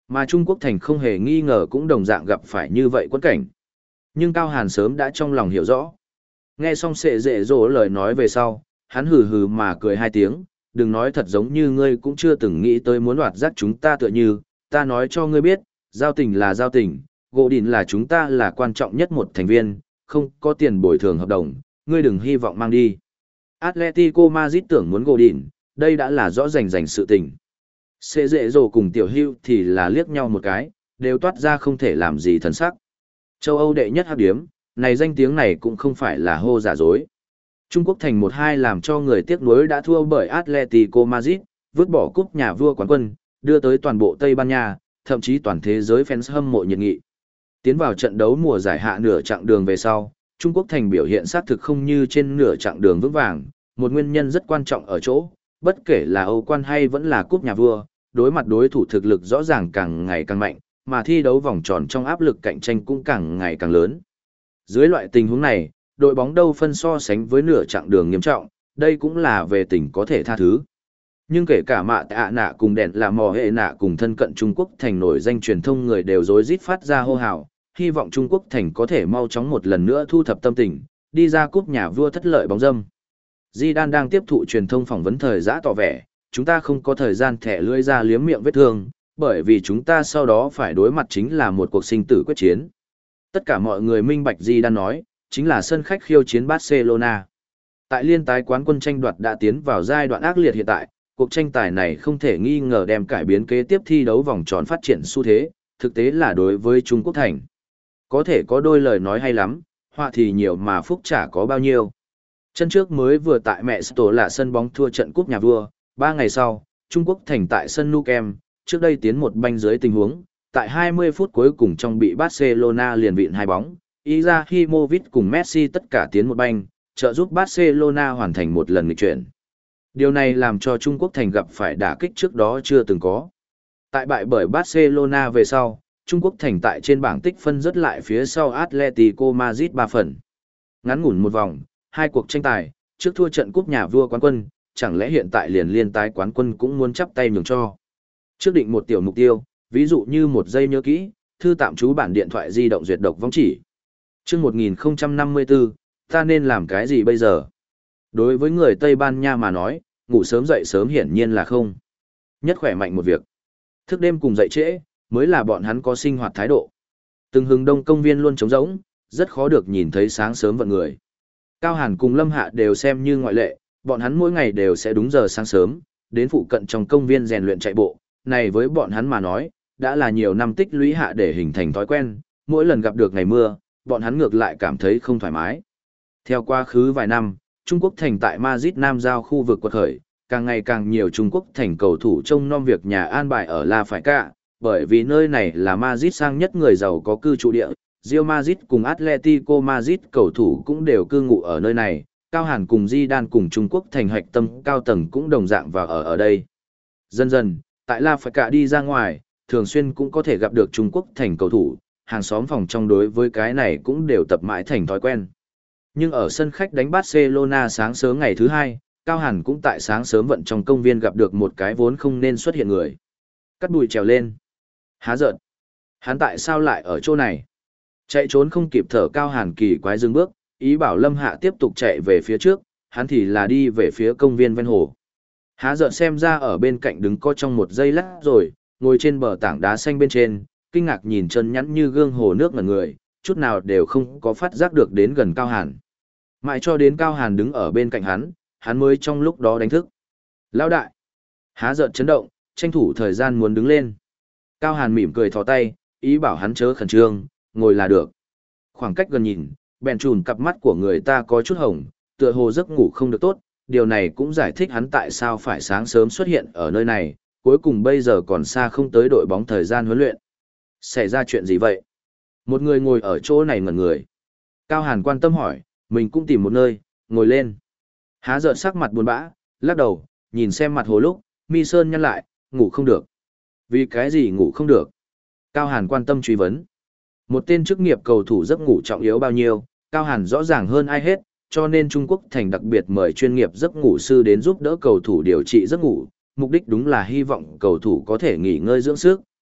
Mà Trung Quốc thành không hề nghi ngờ cũng đồng dạng gặp phải như vậy quẫn cảnh. Nhưng Cao Hàn sớm đã trong lòng hiểu rõ. Nghe xong sệ dệ dỗ lời nói về sau, hắn hừ hừ mà cười hai tiếng, đừng nói thật giống như ngươi cũng chưa từng nghĩ tới muốn đoạt giác chúng ta tựa như, ta nói cho ngươi biết, giao tình là giao tình, gỗ đỉnh là chúng ta là quan trọng nhất một thành viên, không có tiền bồi thường hợp đồng, ngươi đừng hy vọng mang đi. Atletico Madrid tưởng muốn gỗ đỉnh, đây đã là rõ rành rành sự tình. Sệ dệ dỗ cùng tiểu hưu thì là liếc nhau một cái, đều toát ra không thể làm gì thần sắc. Châu Âu đệ nhất hắc điếm, này danh tiếng này cũng không phải là hô giả dối. Trung Quốc thành một hai làm cho người tiếc nuối đã thua bởi Atletico Madrid, vứt bỏ cúp nhà vua quán quân, đưa tới toàn bộ Tây Ban Nha, thậm chí toàn thế giới fans hâm mộ nhiệt nghị. Tiến vào trận đấu mùa giải hạ nửa chặng đường về sau, Trung Quốc thành biểu hiện xác thực không như trên nửa chặng đường vững vàng, một nguyên nhân rất quan trọng ở chỗ, bất kể là Âu quan hay vẫn là cúp nhà vua, đối mặt đối thủ thực lực rõ ràng càng ngày càng mạnh, mà thi đấu vòng tròn trong áp lực cạnh tranh cũng càng ngày càng lớn. Dưới loại tình huống này, đội bóng đâu phân so sánh với nửa chặng đường nghiêm trọng, đây cũng là về tình có thể tha thứ. Nhưng kể cả mạ tạ nạ cùng đèn là mò hệ nạ cùng thân cận Trung Quốc thành nổi danh truyền thông người đều rối rít phát ra hô hào, hy vọng Trung Quốc thành có thể mau chóng một lần nữa thu thập tâm tình, đi ra cúp nhà vua thất lợi bóng dâm. Zidane đang tiếp thụ truyền thông phỏng vấn thời giã tỏ vẻ, chúng ta không có thời gian thẻ lưỡi ra liếm miệng vết thương, bởi vì chúng ta sau đó phải đối mặt chính là một cuộc sinh tử quyết chiến. Tất cả mọi người minh bạch Zidane nói, chính là sân khách khiêu chiến Barcelona. Tại liên tái quán quân tranh đoạt đã tiến vào giai đoạn ác liệt hiện tại, cuộc tranh tài này không thể nghi ngờ đem cải biến kế tiếp thi đấu vòng tròn phát triển xu thế, thực tế là đối với Trung Quốc thành. Có thể có đôi lời nói hay lắm, họa thì nhiều mà phúc chả có bao nhiêu. Chân trước mới vừa tại mẹ Sto là sân bóng thua trận cúp nhà vua, ba ngày sau, Trung Quốc thành tại sân Nou Camp, trước đây tiến một banh dưới tình huống, tại hai mươi phút cuối cùng trong bị Barcelona liền vịn hai bóng, Izahimovic cùng Messi tất cả tiến một banh, trợ giúp Barcelona hoàn thành một lần nghịch chuyển. Điều này làm cho Trung Quốc thành gặp phải đả kích trước đó chưa từng có. Tại bại bởi Barcelona về sau, Trung Quốc thành tại trên bảng tích phân rất lại phía sau Atletico Madrid ba phần. Ngắn ngủn một vòng, hai cuộc tranh tài, trước thua trận cúp nhà vua quán quân, chẳng lẽ hiện tại liền liên tái quán quân cũng muốn chắp tay nhường cho. Trước định một tiểu mục tiêu, ví dụ như một giây nhớ kỹ, thư tạm trú bản điện thoại di động duyệt độc vong chỉ. Trước một nghìn không trăm năm mươi tư, ta nên làm cái gì bây giờ? Đối với người Tây Ban Nha mà nói, ngủ sớm dậy sớm hiển nhiên là không. Nhất khỏe mạnh một việc. Thức đêm cùng dậy trễ, mới là bọn hắn có sinh hoạt thái độ. Từng hừng đông công viên luôn trống rỗng, rất khó được nhìn thấy sáng sớm vận người. Cao Hàn cùng Lâm Hạ đều xem như ngoại lệ, bọn hắn mỗi ngày đều sẽ đúng giờ sáng sớm, đến phụ cận trong công viên rèn luyện chạy bộ. Này với bọn hắn mà nói, đã là nhiều năm tích lũy hạ để hình thành thói quen, mỗi lần gặp được ngày mưa, bọn hắn ngược lại cảm thấy không thoải mái. Theo quá khứ vài năm, Trung Quốc thành tại Madrid Nam giao khu vực quật khởi, càng ngày càng nhiều Trung Quốc thành cầu thủ trông nom việc nhà an bài ở La Phải Cả, bởi vì nơi này là Madrid sang nhất người giàu có cư trụ địa, Real Madrid cùng Atletico Madrid cầu thủ cũng đều cư ngụ ở nơi này, Cao Hàn cùng Zidane cùng Trung Quốc thành hạch tâm cao tầng cũng đồng dạng vào ở ở đây. Dần dần, tại La Phải Cả đi ra ngoài, thường xuyên cũng có thể gặp được Trung Quốc thành cầu thủ, hàng xóm phòng trong đối với cái này cũng đều tập mãi thành thói quen. Nhưng ở sân khách đánh Barcelona sáng sớm ngày thứ hai, Cao Hàn cũng tại sáng sớm vận trong công viên gặp được một cái vốn không nên xuất hiện người. Cắt đùi trèo lên. Há giận. Hắn tại sao lại ở chỗ này? Chạy trốn không kịp thở Cao Hàn kỳ quái dừng bước, ý bảo Lâm Hạ tiếp tục chạy về phía trước, hắn thì là đi về phía công viên ven hồ. Há giận xem ra ở bên cạnh đứng co trong một giây lát rồi, ngồi trên bờ tảng đá xanh bên trên, kinh ngạc nhìn chân nhẵn như gương hồ nước ngẩn người, chút nào đều không có phát giác được đến gần Cao Hàn. Mãi cho đến Cao Hàn đứng ở bên cạnh hắn, hắn mới trong lúc đó đánh thức. Lão đại! Há giận chấn động, tranh thủ thời gian muốn đứng lên. Cao Hàn mỉm cười thò tay, ý bảo hắn chớ khẩn trương, ngồi là được. Khoảng cách gần nhìn, bèn trùn cặp mắt của người ta có chút hồng, tựa hồ giấc ngủ không được tốt, điều này cũng giải thích hắn tại sao phải sáng sớm xuất hiện ở nơi này, cuối cùng bây giờ còn xa không tới đội bóng thời gian huấn luyện. Xảy ra chuyện gì vậy? Một người ngồi ở chỗ này ngẩn người. Cao Hàn quan tâm hỏi, mình cũng tìm một nơi, ngồi lên. Há giận sắc mặt buồn bã, lắc đầu, nhìn xem mặt hồ lúc, mi sơn nhăn lại, ngủ không được. Vì cái gì ngủ không được? Cao Hàn quan tâm truy vấn. Một tên chức nghiệp cầu thủ giấc ngủ trọng yếu bao nhiêu, Cao Hàn rõ ràng hơn ai hết, cho nên Trung Quốc thành đặc biệt mời chuyên nghiệp giấc ngủ sư đến giúp đỡ cầu thủ điều trị giấc ngủ, mục đích đúng là hy vọng cầu thủ có thể nghỉ ngơi dưỡng sức,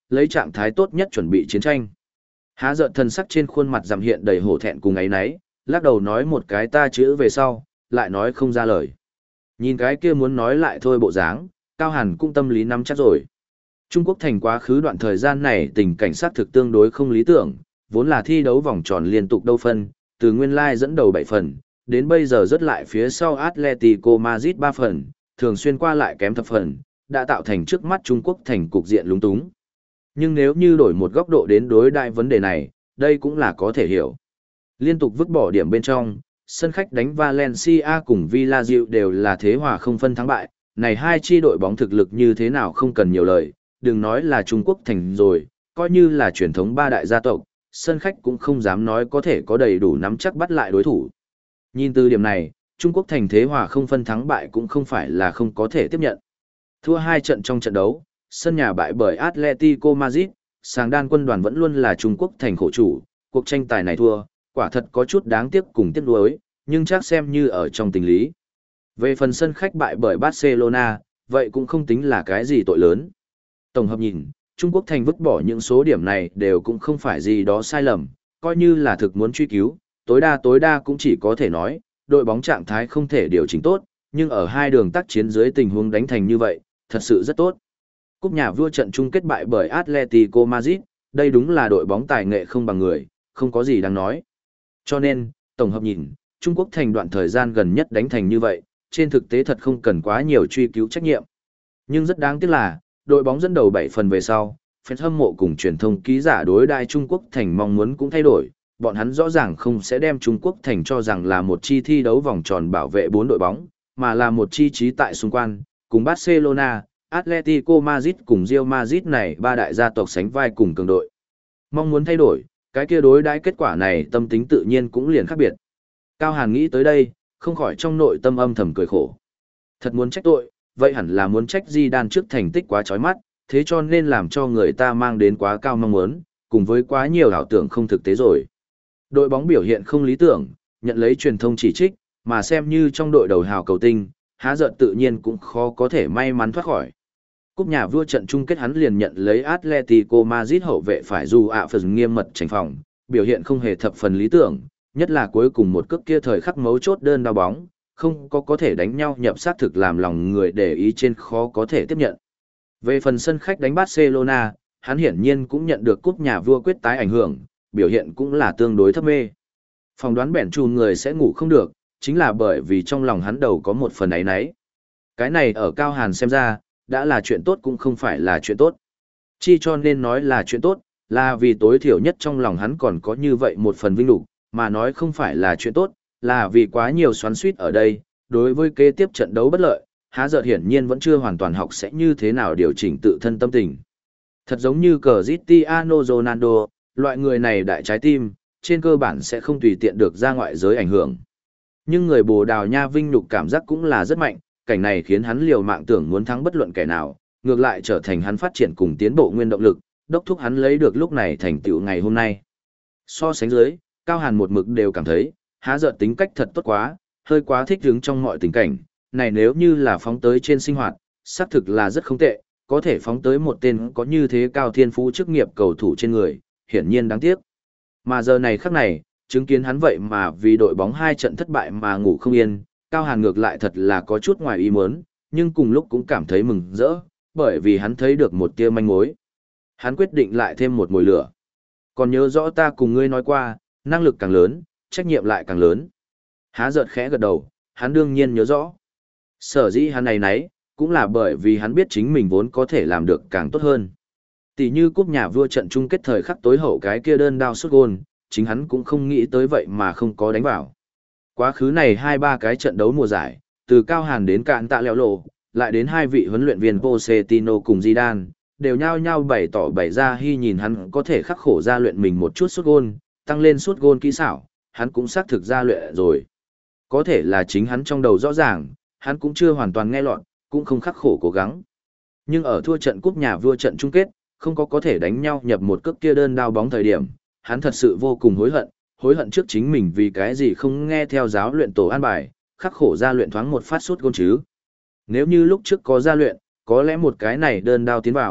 lấy trạng thái tốt nhất chuẩn bị chiến tranh. Há giận thân sắc trên khuôn mặt giảm hiện đầy hổ thẹn cùng ấy nấy, lắc đầu nói một cái ta chữ về sau, lại nói không ra lời. Nhìn cái kia muốn nói lại thôi bộ dáng, Cao Hàn cũng tâm lý nắm chắc rồi. Trung Quốc thành quá khứ đoạn thời gian này tình cảnh sát thực tương đối không lý tưởng, vốn là thi đấu vòng tròn liên tục đâu phân, từ nguyên lai dẫn đầu bảy phần, đến bây giờ rất lại phía sau Atletico Madrid ba phần, thường xuyên qua lại kém thập phần, đã tạo thành trước mắt Trung Quốc thành cục diện lúng túng. Nhưng nếu như đổi một góc độ đến đối đại vấn đề này, đây cũng là có thể hiểu. Liên tục vứt bỏ điểm bên trong, sân khách đánh Valencia cùng Villarreal đều là thế hòa không phân thắng bại, này hai chi đội bóng thực lực như thế nào không cần nhiều lời, đừng nói là Trung Quốc thành rồi, coi như là truyền thống ba đại gia tộc, sân khách cũng không dám nói có thể có đầy đủ nắm chắc bắt lại đối thủ. Nhìn từ điểm này, Trung Quốc thành thế hòa không phân thắng bại cũng không phải là không có thể tiếp nhận. Thua hai trận trong trận đấu, sân nhà bại bởi Atletico Madrid, sàng đan quân đoàn vẫn luôn là Trung Quốc thành khổ chủ, cuộc tranh tài này thua, quả thật có chút đáng tiếc cùng tiếc nuối, nhưng chắc xem như ở trong tình lý. Về phần sân khách bại bởi Barcelona, vậy cũng không tính là cái gì tội lớn. Tổng hợp nhìn, Trung Quốc thành vứt bỏ những số điểm này đều cũng không phải gì đó sai lầm, coi như là thực muốn truy cứu, tối đa tối đa cũng chỉ có thể nói, đội bóng trạng thái không thể điều chỉnh tốt, nhưng ở hai đường tác chiến dưới tình huống đánh thành như vậy, thật sự rất tốt. Cúp nhà vua trận chung kết bại bởi Atletico Madrid, đây đúng là đội bóng tài nghệ không bằng người, không có gì đáng nói. Cho nên, tổng hợp nhìn, Trung Quốc thành đoạn thời gian gần nhất đánh thành như vậy, trên thực tế thật không cần quá nhiều truy cứu trách nhiệm. Nhưng rất đáng tiếc là, đội bóng dẫn đầu bảy phần về sau, fan hâm mộ cùng truyền thông ký giả đối đại Trung Quốc thành mong muốn cũng thay đổi, bọn hắn rõ ràng không sẽ đem Trung Quốc thành cho rằng là một chi thi đấu vòng tròn bảo vệ bốn đội bóng, mà là một chi trí tại xung quanh, cùng Barcelona, Atletico Madrid cùng Real Madrid này ba đại gia tộc sánh vai cùng cường đội. Mong muốn thay đổi, cái kia đối đãi kết quả này tâm tính tự nhiên cũng liền khác biệt. Cao Hàn nghĩ tới đây, không khỏi trong nội tâm âm thầm cười khổ. Thật muốn trách tội, vậy hẳn là muốn trách Di Đan trước thành tích quá chói mắt, thế cho nên làm cho người ta mang đến quá cao mong muốn, cùng với quá nhiều ảo tưởng không thực tế rồi. Đội bóng biểu hiện không lý tưởng, nhận lấy truyền thông chỉ trích, mà xem như trong đội đầu hào cầu tinh, há giận tự nhiên cũng khó có thể may mắn thoát khỏi. Cúp nhà vua trận chung kết hắn liền nhận lấy Atletico Madrid hậu vệ phải dù ạ phần nghiêm mật tránh phòng, biểu hiện không hề thập phần lý tưởng, nhất là cuối cùng một cước kia thời khắc mấu chốt đơn đao bóng, không có có thể đánh nhau nhập sát thực làm lòng người để ý trên khó có thể tiếp nhận. Về phần sân khách đánh Barcelona, hắn hiển nhiên cũng nhận được cúp nhà vua quyết tái ảnh hưởng, biểu hiện cũng là tương đối thấp mê. Phòng đoán bẻn chùn người sẽ ngủ không được, chính là bởi vì trong lòng hắn đầu có một phần ấy nấy. Cái này ở Cao Hàn xem ra, đã là chuyện tốt cũng không phải là chuyện tốt. Chi cho nên nói là chuyện tốt, là vì tối thiểu nhất trong lòng hắn còn có như vậy một phần vinh lục, mà nói không phải là chuyện tốt, là vì quá nhiều xoắn suýt ở đây, đối với kế tiếp trận đấu bất lợi, há giật hiển nhiên vẫn chưa hoàn toàn học sẽ như thế nào điều chỉnh tự thân tâm tình. Thật giống như Cristiano Ronaldo, loại người này đại trái tim, trên cơ bản sẽ không tùy tiện được ra ngoại giới ảnh hưởng. Nhưng người Bồ Đào Nha vinh nhục cảm giác cũng là rất mạnh, cảnh này khiến hắn liều mạng tưởng muốn thắng bất luận kẻ nào, ngược lại trở thành hắn phát triển cùng tiến bộ nguyên động lực, đốc thúc hắn lấy được lúc này thành tựu ngày hôm nay. So sánh dưới, Cao Hàn một mực đều cảm thấy, há giật tính cách thật tốt quá, hơi quá thích hứng trong mọi tình cảnh, này nếu như là phóng tới trên sinh hoạt, xác thực là rất không tệ, có thể phóng tới một tên có như thế cao thiên phú chức nghiệp cầu thủ trên người, hiển nhiên đáng tiếc. Mà giờ này khắc này, chứng kiến hắn vậy mà vì đội bóng hai trận thất bại mà ngủ không yên, Cao Hàn ngược lại thật là có chút ngoài ý muốn, nhưng cùng lúc cũng cảm thấy mừng rỡ, bởi vì hắn thấy được một tia manh mối. Hắn quyết định lại thêm một mồi lửa. Còn nhớ rõ ta cùng ngươi nói qua, năng lực càng lớn, trách nhiệm lại càng lớn. Há giật khẽ gật đầu, hắn đương nhiên nhớ rõ. Sở dĩ hắn này nấy, cũng là bởi vì hắn biết chính mình vốn có thể làm được càng tốt hơn. Tỷ như cúp nhà vua trận chung kết thời khắc tối hậu cái kia đơn đao sút gôn, chính hắn cũng không nghĩ tới vậy mà không có đánh vào. Quá khứ này hai ba cái trận đấu mùa giải, từ Cao Hàn đến Cạn Tạ Lẹo Lộ, lại đến hai vị huấn luyện viên Pochettino cùng Zidane, đều nhao nhao bày tỏ bày ra hy nhìn hắn có thể khắc khổ ra luyện mình một chút sút gôn, tăng lên sút gôn kỹ xảo, hắn cũng xác thực ra luyện rồi. Có thể là chính hắn trong đầu rõ ràng, hắn cũng chưa hoàn toàn nghe lọt, cũng không khắc khổ cố gắng. Nhưng ở thua trận cúp nhà vua trận chung kết, không có có thể đánh nhau nhập một cước kia đơn đao bóng thời điểm, hắn thật sự vô cùng hối hận, hối hận trước chính mình vì cái gì không nghe theo giáo luyện tổ an bài, khắc khổ ra luyện thoáng một phát sút gôn chứ. Nếu như lúc trước có ra luyện, có lẽ một cái này đơn đao tiến vào,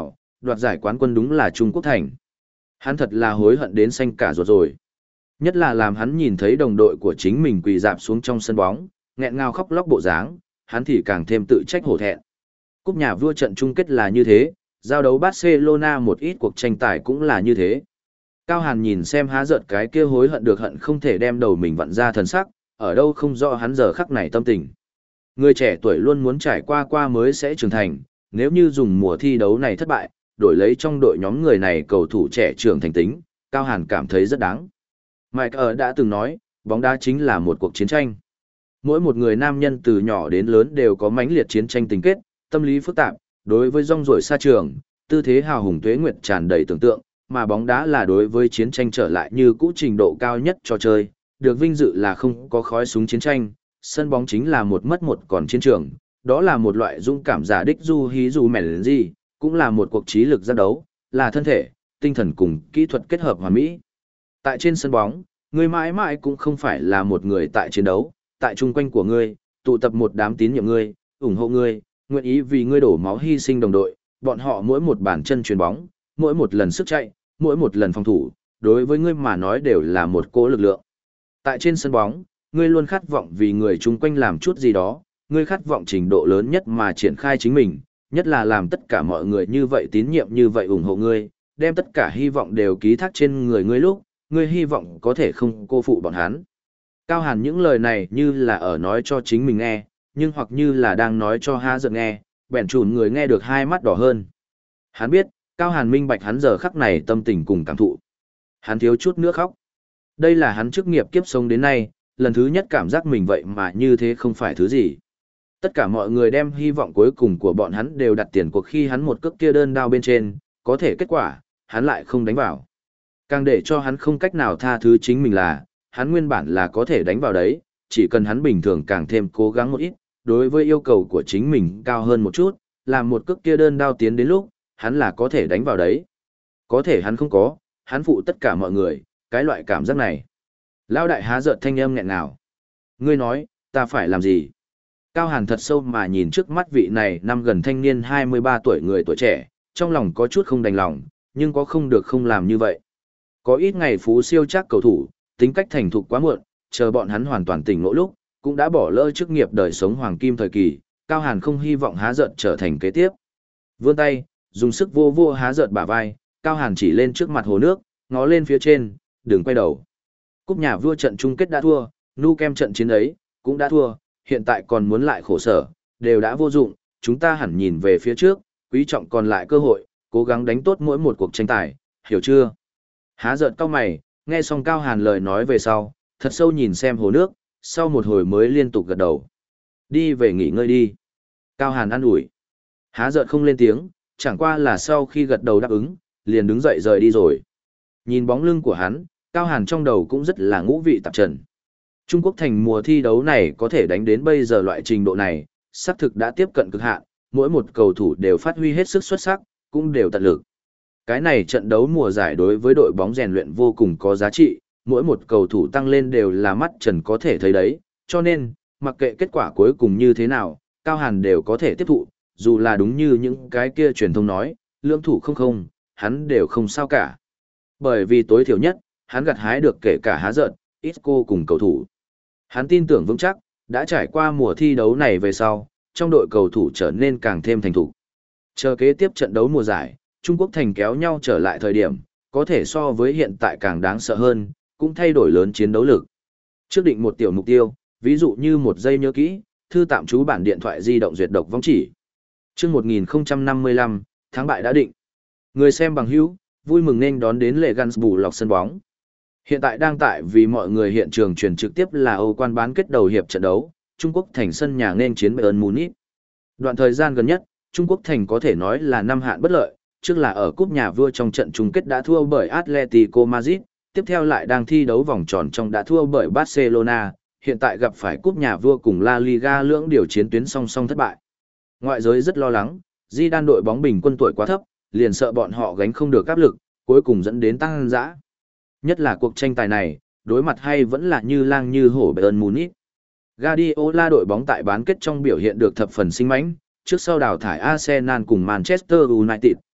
đoạt giải quán quân đúng là Trung Quốc Thành. Hắn thật là hối hận đến xanh cả ruột rồi. Nhất là làm hắn nhìn thấy đồng đội của chính mình quỳ rạp xuống trong sân bóng, nghẹn ngào khóc lóc bộ dáng, hắn thì càng thêm tự trách hổ thẹn. Cúp nhà vua trận chung kết là như thế, giao đấu Barcelona một ít cuộc tranh tài cũng là như thế. Cao Hàn nhìn xem há giận cái kia hối hận được hận không thể đem đầu mình vặn ra thần sắc, ở đâu không rõ hắn giờ khắc này tâm tình. Người trẻ tuổi luôn muốn trải qua qua mới sẽ trưởng thành, nếu như dùng mùa thi đấu này thất bại, đổi lấy trong đội nhóm người này cầu thủ trẻ trưởng thành tính, Cao Hàn cảm thấy rất đáng. Mike ở đã từng nói, bóng đá chính là một cuộc chiến tranh. Mỗi một người nam nhân từ nhỏ đến lớn đều có mãnh liệt chiến tranh tình kết, tâm lý phức tạp, đối với rong ruổi xa trường, tư thế hào hùng tuế nguyệt tràn đầy tưởng tượng, mà bóng đá là đối với chiến tranh trở lại như cũ trình độ cao nhất trò chơi, được vinh dự là không có khói súng chiến tranh, sân bóng chính là một mất một còn chiến trường, đó là một loại dũng cảm giả đích du hí dù mèn gì, cũng là một cuộc trí lực giác đấu, là thân thể, tinh thần cùng kỹ thuật kết hợp hoàn mỹ. Tại trên sân bóng, ngươi mãi mãi cũng không phải là một người tại chiến đấu, tại chung quanh của ngươi, tụ tập một đám tín nhiệm ngươi, ủng hộ ngươi, nguyện ý vì ngươi đổ máu hy sinh đồng đội, bọn họ mỗi một bàn chân chuyền bóng, mỗi một lần sức chạy, mỗi một lần phòng thủ, đối với ngươi mà nói đều là một cỗ lực lượng. Tại trên sân bóng, ngươi luôn khát vọng vì người chung quanh làm chút gì đó, ngươi khát vọng trình độ lớn nhất mà triển khai chính mình, nhất là làm tất cả mọi người như vậy tín nhiệm như vậy ủng hộ ngươi, đem tất cả hy vọng đều ký thác trên người ngươi lúc, ngươi hy vọng có thể không cô phụ bọn hắn. Cao Hàn những lời này như là ở nói cho chính mình nghe, nhưng hoặc như là đang nói cho há giận nghe, bèn chùn người nghe được hai mắt đỏ hơn. Hắn biết, Cao Hàn minh bạch hắn giờ khắc này tâm tình cùng cảm thụ. Hắn thiếu chút nữa khóc. Đây là hắn chức nghiệp kiếp sống đến nay, lần thứ nhất cảm giác mình vậy mà như thế không phải thứ gì. Tất cả mọi người đem hy vọng cuối cùng của bọn hắn đều đặt tiền cuộc khi hắn một cước kia đơn đao bên trên, có thể kết quả, hắn lại không đánh vào. Càng để cho hắn không cách nào tha thứ chính mình là, hắn nguyên bản là có thể đánh vào đấy, chỉ cần hắn bình thường càng thêm cố gắng một ít, đối với yêu cầu của chính mình cao hơn một chút, làm một cước kia đơn đao tiến đến lúc, hắn là có thể đánh vào đấy. Có thể hắn không có, hắn phụ tất cả mọi người, cái loại cảm giác này. Lão đại há giận thanh âm nghẹn ngào. Ngươi nói, ta phải làm gì? Cao Hàn thật sâu mà nhìn trước mắt vị này năm gần thanh niên hai mươi ba tuổi người tuổi trẻ, trong lòng có chút không đành lòng, nhưng có không được không làm như vậy. Có ít ngày phú siêu chắc cầu thủ, tính cách thành thục quá muộn, chờ bọn hắn hoàn toàn tỉnh ngộ lúc, cũng đã bỏ lỡ chức nghiệp đời sống hoàng kim thời kỳ, Cao Hàn không hy vọng há giận trở thành kế tiếp. Vươn tay, dùng sức vô vô há giận bả vai, Cao Hàn chỉ lên trước mặt hồ nước, ngó lên phía trên, đừng quay đầu. Cúp nhà vua trận chung kết đã thua, Nu Kem trận chiến ấy, cũng đã thua, hiện tại còn muốn lại khổ sở, đều đã vô dụng, chúng ta hẳn nhìn về phía trước, quý trọng còn lại cơ hội, cố gắng đánh tốt mỗi một cuộc tranh tài, hiểu chưa? Há giận cao mày, nghe xong Cao Hàn lời nói về sau, thật sâu nhìn xem hồ nước, sau một hồi mới liên tục gật đầu. Đi về nghỉ ngơi đi. Cao Hàn an ủi. Há giận không lên tiếng, chẳng qua là sau khi gật đầu đáp ứng, liền đứng dậy rời đi rồi. Nhìn bóng lưng của hắn, Cao Hàn trong đầu cũng rất là ngũ vị tạp trần. Trung Quốc thành mùa thi đấu này có thể đánh đến bây giờ loại trình độ này, xác thực đã tiếp cận cực hạn, mỗi một cầu thủ đều phát huy hết sức xuất sắc, cũng đều tận lực. Cái này trận đấu mùa giải đối với đội bóng rèn luyện vô cùng có giá trị, mỗi một cầu thủ tăng lên đều là mắt trần có thể thấy đấy, cho nên, mặc kệ kết quả cuối cùng như thế nào, Cao Hàn đều có thể tiếp thụ, dù là đúng như những cái kia truyền thông nói, lưỡng thủ không không, hắn đều không sao cả. Bởi vì tối thiểu nhất, hắn gặt hái được kể cả há giận, Isco cùng cầu thủ. Hắn tin tưởng vững chắc, đã trải qua mùa thi đấu này về sau, trong đội cầu thủ trở nên càng thêm thành thục. Chờ kế tiếp trận đấu mùa giải, Trung Quốc thành kéo nhau trở lại thời điểm, có thể so với hiện tại càng đáng sợ hơn, cũng thay đổi lớn chiến đấu lực. Trước định một tiểu mục tiêu, ví dụ như một giây nhớ kỹ, thư tạm trú bản điện thoại di động duyệt độc vong chỉ. Trước một nghìn không trăm năm mươi lăm, thắng bại đã định. Người xem bằng hữu, vui mừng nên đón đến lễ Gans bù lọc sân bóng. Hiện tại đang tại vì mọi người hiện trường truyền trực tiếp là Âu quan bán kết đầu hiệp trận đấu, Trung Quốc thành sân nhà nên chiến Bayern Munich. Đoạn thời gian gần nhất, Trung Quốc thành có thể nói là năm hạn bất lợi, trước là ở cúp nhà vua trong trận chung kết đã thua bởi Atletico Madrid, tiếp theo lại đang thi đấu vòng tròn trong đã thua bởi Barcelona, hiện tại gặp phải cúp nhà vua cùng La Liga lưỡng điều chiến tuyến song song thất bại. Ngoại giới rất lo lắng, Zidane đội bóng bình quân tuổi quá thấp, liền sợ bọn họ gánh không được áp lực, cuối cùng dẫn đến tăng dã. Nhất là cuộc tranh tài này, đối mặt hay vẫn là như lang như hổ Bayern Munich. Guardiola đội bóng tại bán kết trong biểu hiện được thập phần sinh mãnh, trước sau đào thải Arsenal cùng Manchester United,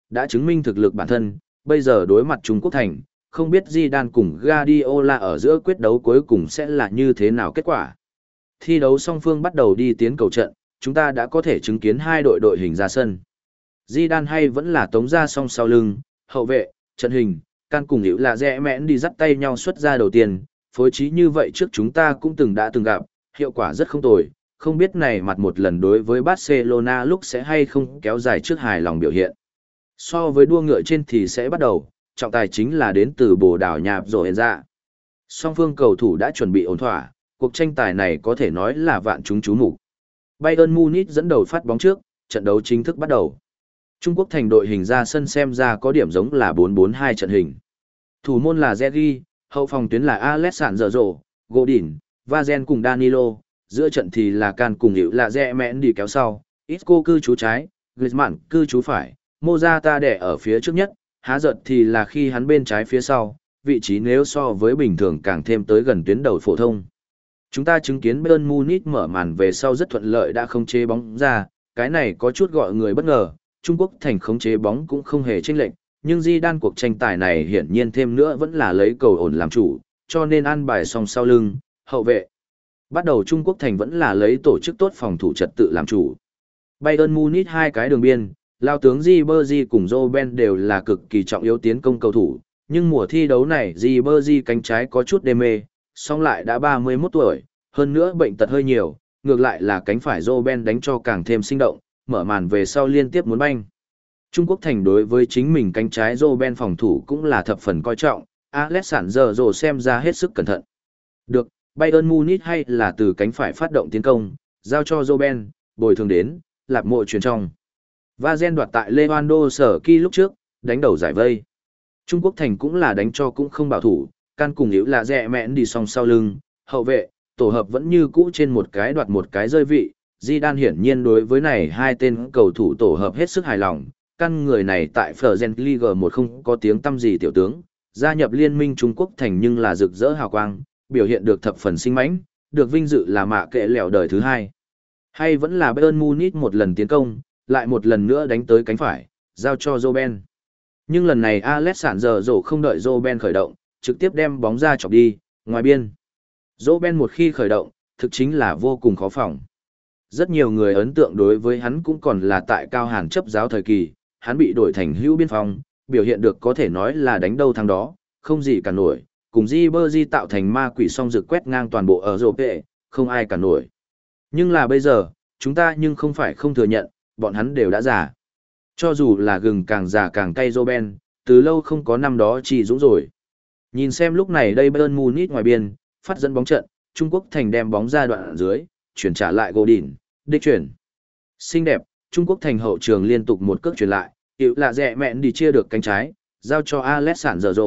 đã chứng minh thực lực bản thân, bây giờ đối mặt Trung Quốc thành, không biết Zidane cùng Guardiola ở giữa quyết đấu cuối cùng sẽ là như thế nào kết quả. Thi đấu song phương bắt đầu đi tiến cầu trận, chúng ta đã có thể chứng kiến hai đội đội hình ra sân. Zidane hay vẫn là tống ra song sau lưng, hậu vệ, trận hình, can cùng hiểu là rẽ mẽn đi dắt tay nhau xuất ra đầu tiên, phối trí như vậy trước chúng ta cũng từng đã từng gặp, hiệu quả rất không tồi, không biết này mặt một lần đối với Barcelona lúc sẽ hay không kéo dài trước hài lòng biểu hiện. So với đua ngựa trên thì sẽ bắt đầu, trọng tài chính là đến từ Bồ Đào Nha rồi ra. Song phương cầu thủ đã chuẩn bị ổn thỏa, cuộc tranh tài này có thể nói là vạn chúng chú mục. Bayern Munich dẫn đầu phát bóng trước, trận đấu chính thức bắt đầu. Trung Quốc thành đội hình ra sân xem ra có điểm giống là bốn bốn hai trận hình. Thủ môn là Zergi, hậu phòng tuyến là Alessandro, Godin, Vazen cùng Danilo, giữa trận thì là Can cùng Hữu là Rẽ đi kéo sau, Isco cư trú trái, Griezmann cư trú phải, Morata đẻ ở phía trước nhất, há giật thì là khi hắn bên trái phía sau, vị trí nếu so với bình thường càng thêm tới gần tuyến đầu phổ thông. Chúng ta chứng kiến Bayern Munich mở màn về sau rất thuận lợi đã không chế bóng ra, cái này có chút gọi người bất ngờ, Trung Quốc thành khống chế bóng cũng không hề chênh lệch, nhưng Zidane cuộc tranh tài này hiển nhiên thêm nữa vẫn là lấy cầu ổn làm chủ, cho nên an bài song sau lưng, hậu vệ. Bắt đầu Trung Quốc thành vẫn là lấy tổ chức tốt phòng thủ trật tự làm chủ. Bayern Munich hai cái đường biên, lao tướng Ribery cùng Robben đều là cực kỳ trọng yếu tiến công cầu thủ, nhưng mùa thi đấu này Ribery cánh trái có chút đê mê, song lại đã ba mươi mốt tuổi, hơn nữa bệnh tật hơi nhiều, ngược lại là cánh phải Robben đánh cho càng thêm sinh động, mở màn về sau liên tiếp muốn banh. Trung Quốc thành đối với chính mình cánh trái Robben phòng thủ cũng là thập phần coi trọng, Alessandro xem ra hết sức cẩn thận. Được, Bayern Munich hay là từ cánh phải phát động tiến công, giao cho Robben, bồi thường đến, lạp mộ truyền trong. Vazen đoạt tại Lewandowski lúc trước, đánh đầu giải vây. Trung Quốc thành cũng là đánh cho cũng không bảo thủ, Can cùng Hữu là rẽ mẹn đi song sau lưng, hậu vệ, tổ hợp vẫn như cũ trên một cái đoạt một cái rơi vị. Zidane hiển nhiên đối với này hai tên cầu thủ tổ hợp hết sức hài lòng, căn người này tại Fergen Liga một không có tiếng tăm gì tiểu tướng, gia nhập liên minh Trung Quốc thành nhưng là rực rỡ hào quang, biểu hiện được thập phần sinh mãnh, được vinh dự là mạ kệ lẹo đời thứ hai. Hay vẫn là Bayern Munich một lần tiến công, lại một lần nữa đánh tới cánh phải, giao cho Robben. Nhưng lần này Alessandro không đợi Robben khởi động, trực tiếp đem bóng ra chọc đi, ngoài biên. Robben một khi khởi động, thực chính là vô cùng khó phòng. Rất nhiều người ấn tượng đối với hắn cũng còn là tại Cao Hàn chấp giáo thời kỳ, hắn bị đổi thành hữu biên phòng, biểu hiện được có thể nói là đánh đâu thắng đó, không gì cả nổi, cùng Ribery tạo thành ma quỷ song rực quét ngang toàn bộ ở Europe, không ai cả nổi. Nhưng là bây giờ, chúng ta nhưng không phải không thừa nhận, bọn hắn đều đã già. Cho dù là gừng càng già càng cay Robben, từ lâu không có năm đó chỉ dũng rồi. Nhìn xem lúc này đây Bayern Munich ngoài biên, phát dẫn bóng trận, Trung Quốc thành đem bóng ra đoạn ở dưới, chuyển trả lại Godin, đích chuyển. Xinh đẹp, Trung Quốc thành hậu trường liên tục một cước chuyển lại, Hữu là rẽ mẹn đi chia được cánh trái, giao cho Alessandro.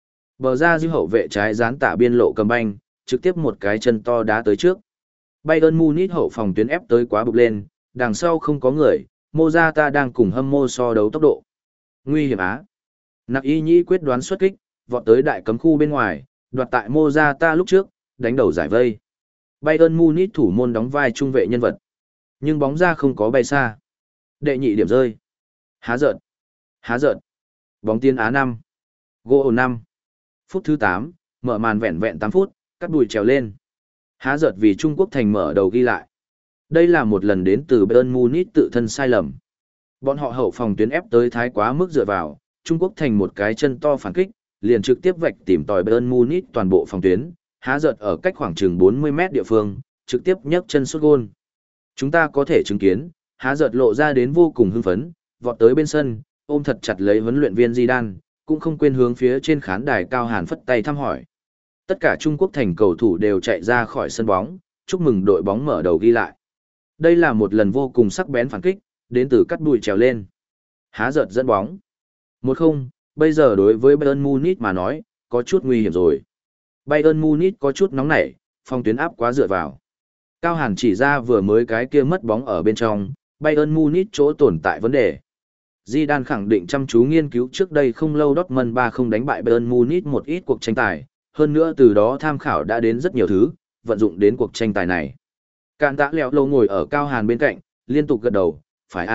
Bờ ra dư hậu vệ trái dán tả biên lộ cầm banh, trực tiếp một cái chân to đá tới trước. Bayern Munich hậu phòng tuyến ép tới quá bục lên, đằng sau không có người, Morata đang cùng hâm mô so đấu tốc độ. Nguy hiểm á. Nặc y nhĩ quyết đoán xuất kích, vọt tới đại cấm khu bên ngoài, đoạt tại Morata lúc trước, đánh đầu giải vây. Bayern Munich thủ môn đóng vai trung vệ nhân vật. Nhưng bóng ra không có bay xa. Đệ nhị điểm rơi. Há giận. Há giận. Bóng tiên Á năm. Goal năm. Phút thứ tám, mở màn vẹn vẹn tám phút, cắt đùi trèo lên. Há giật vì Trung Quốc thành mở đầu ghi lại. Đây là một lần đến từ Bayern Munich tự thân sai lầm. Bọn họ hậu phòng tuyến ép tới thái quá mức dựa vào, Trung Quốc thành một cái chân to phản kích, liền trực tiếp vạch tìm tòi Bayern Munich toàn bộ phòng tuyến, há giật ở cách khoảng chừng bốn mươi mét địa phương, trực tiếp nhấc chân sút gôn. Chúng ta có thể chứng kiến, há giật lộ ra đến vô cùng hưng phấn, vọt tới bên sân, ôm thật chặt lấy huấn luyện viên Zidane, cũng không quên hướng phía trên khán đài Cao Hàn phất tay thăm hỏi. Tất cả Trung Quốc thành cầu thủ đều chạy ra khỏi sân bóng, chúc mừng đội bóng mở đầu ghi lại. Đây là một lần vô cùng sắc bén phản kích, đến từ cắt đùi trèo lên. Há giật dẫn bóng. một không, bây giờ đối với Bayern Munich mà nói, có chút nguy hiểm rồi. Bayern Munich có chút nóng nảy, phòng tuyến áp quá dựa vào. Cao Hàn chỉ ra vừa mới cái kia mất bóng ở bên trong, Bayern Munich chỗ tồn tại vấn đề. Zidane khẳng định chăm chú nghiên cứu trước đây không lâu Dortmund ba không đánh bại Bayern Munich một ít cuộc tranh tài, hơn nữa từ đó tham khảo đã đến rất nhiều thứ, vận dụng đến cuộc tranh tài này. Cạn tạ lẹo lâu ngồi ở Cao Hàn bên cạnh, liên tục gật đầu, phải a,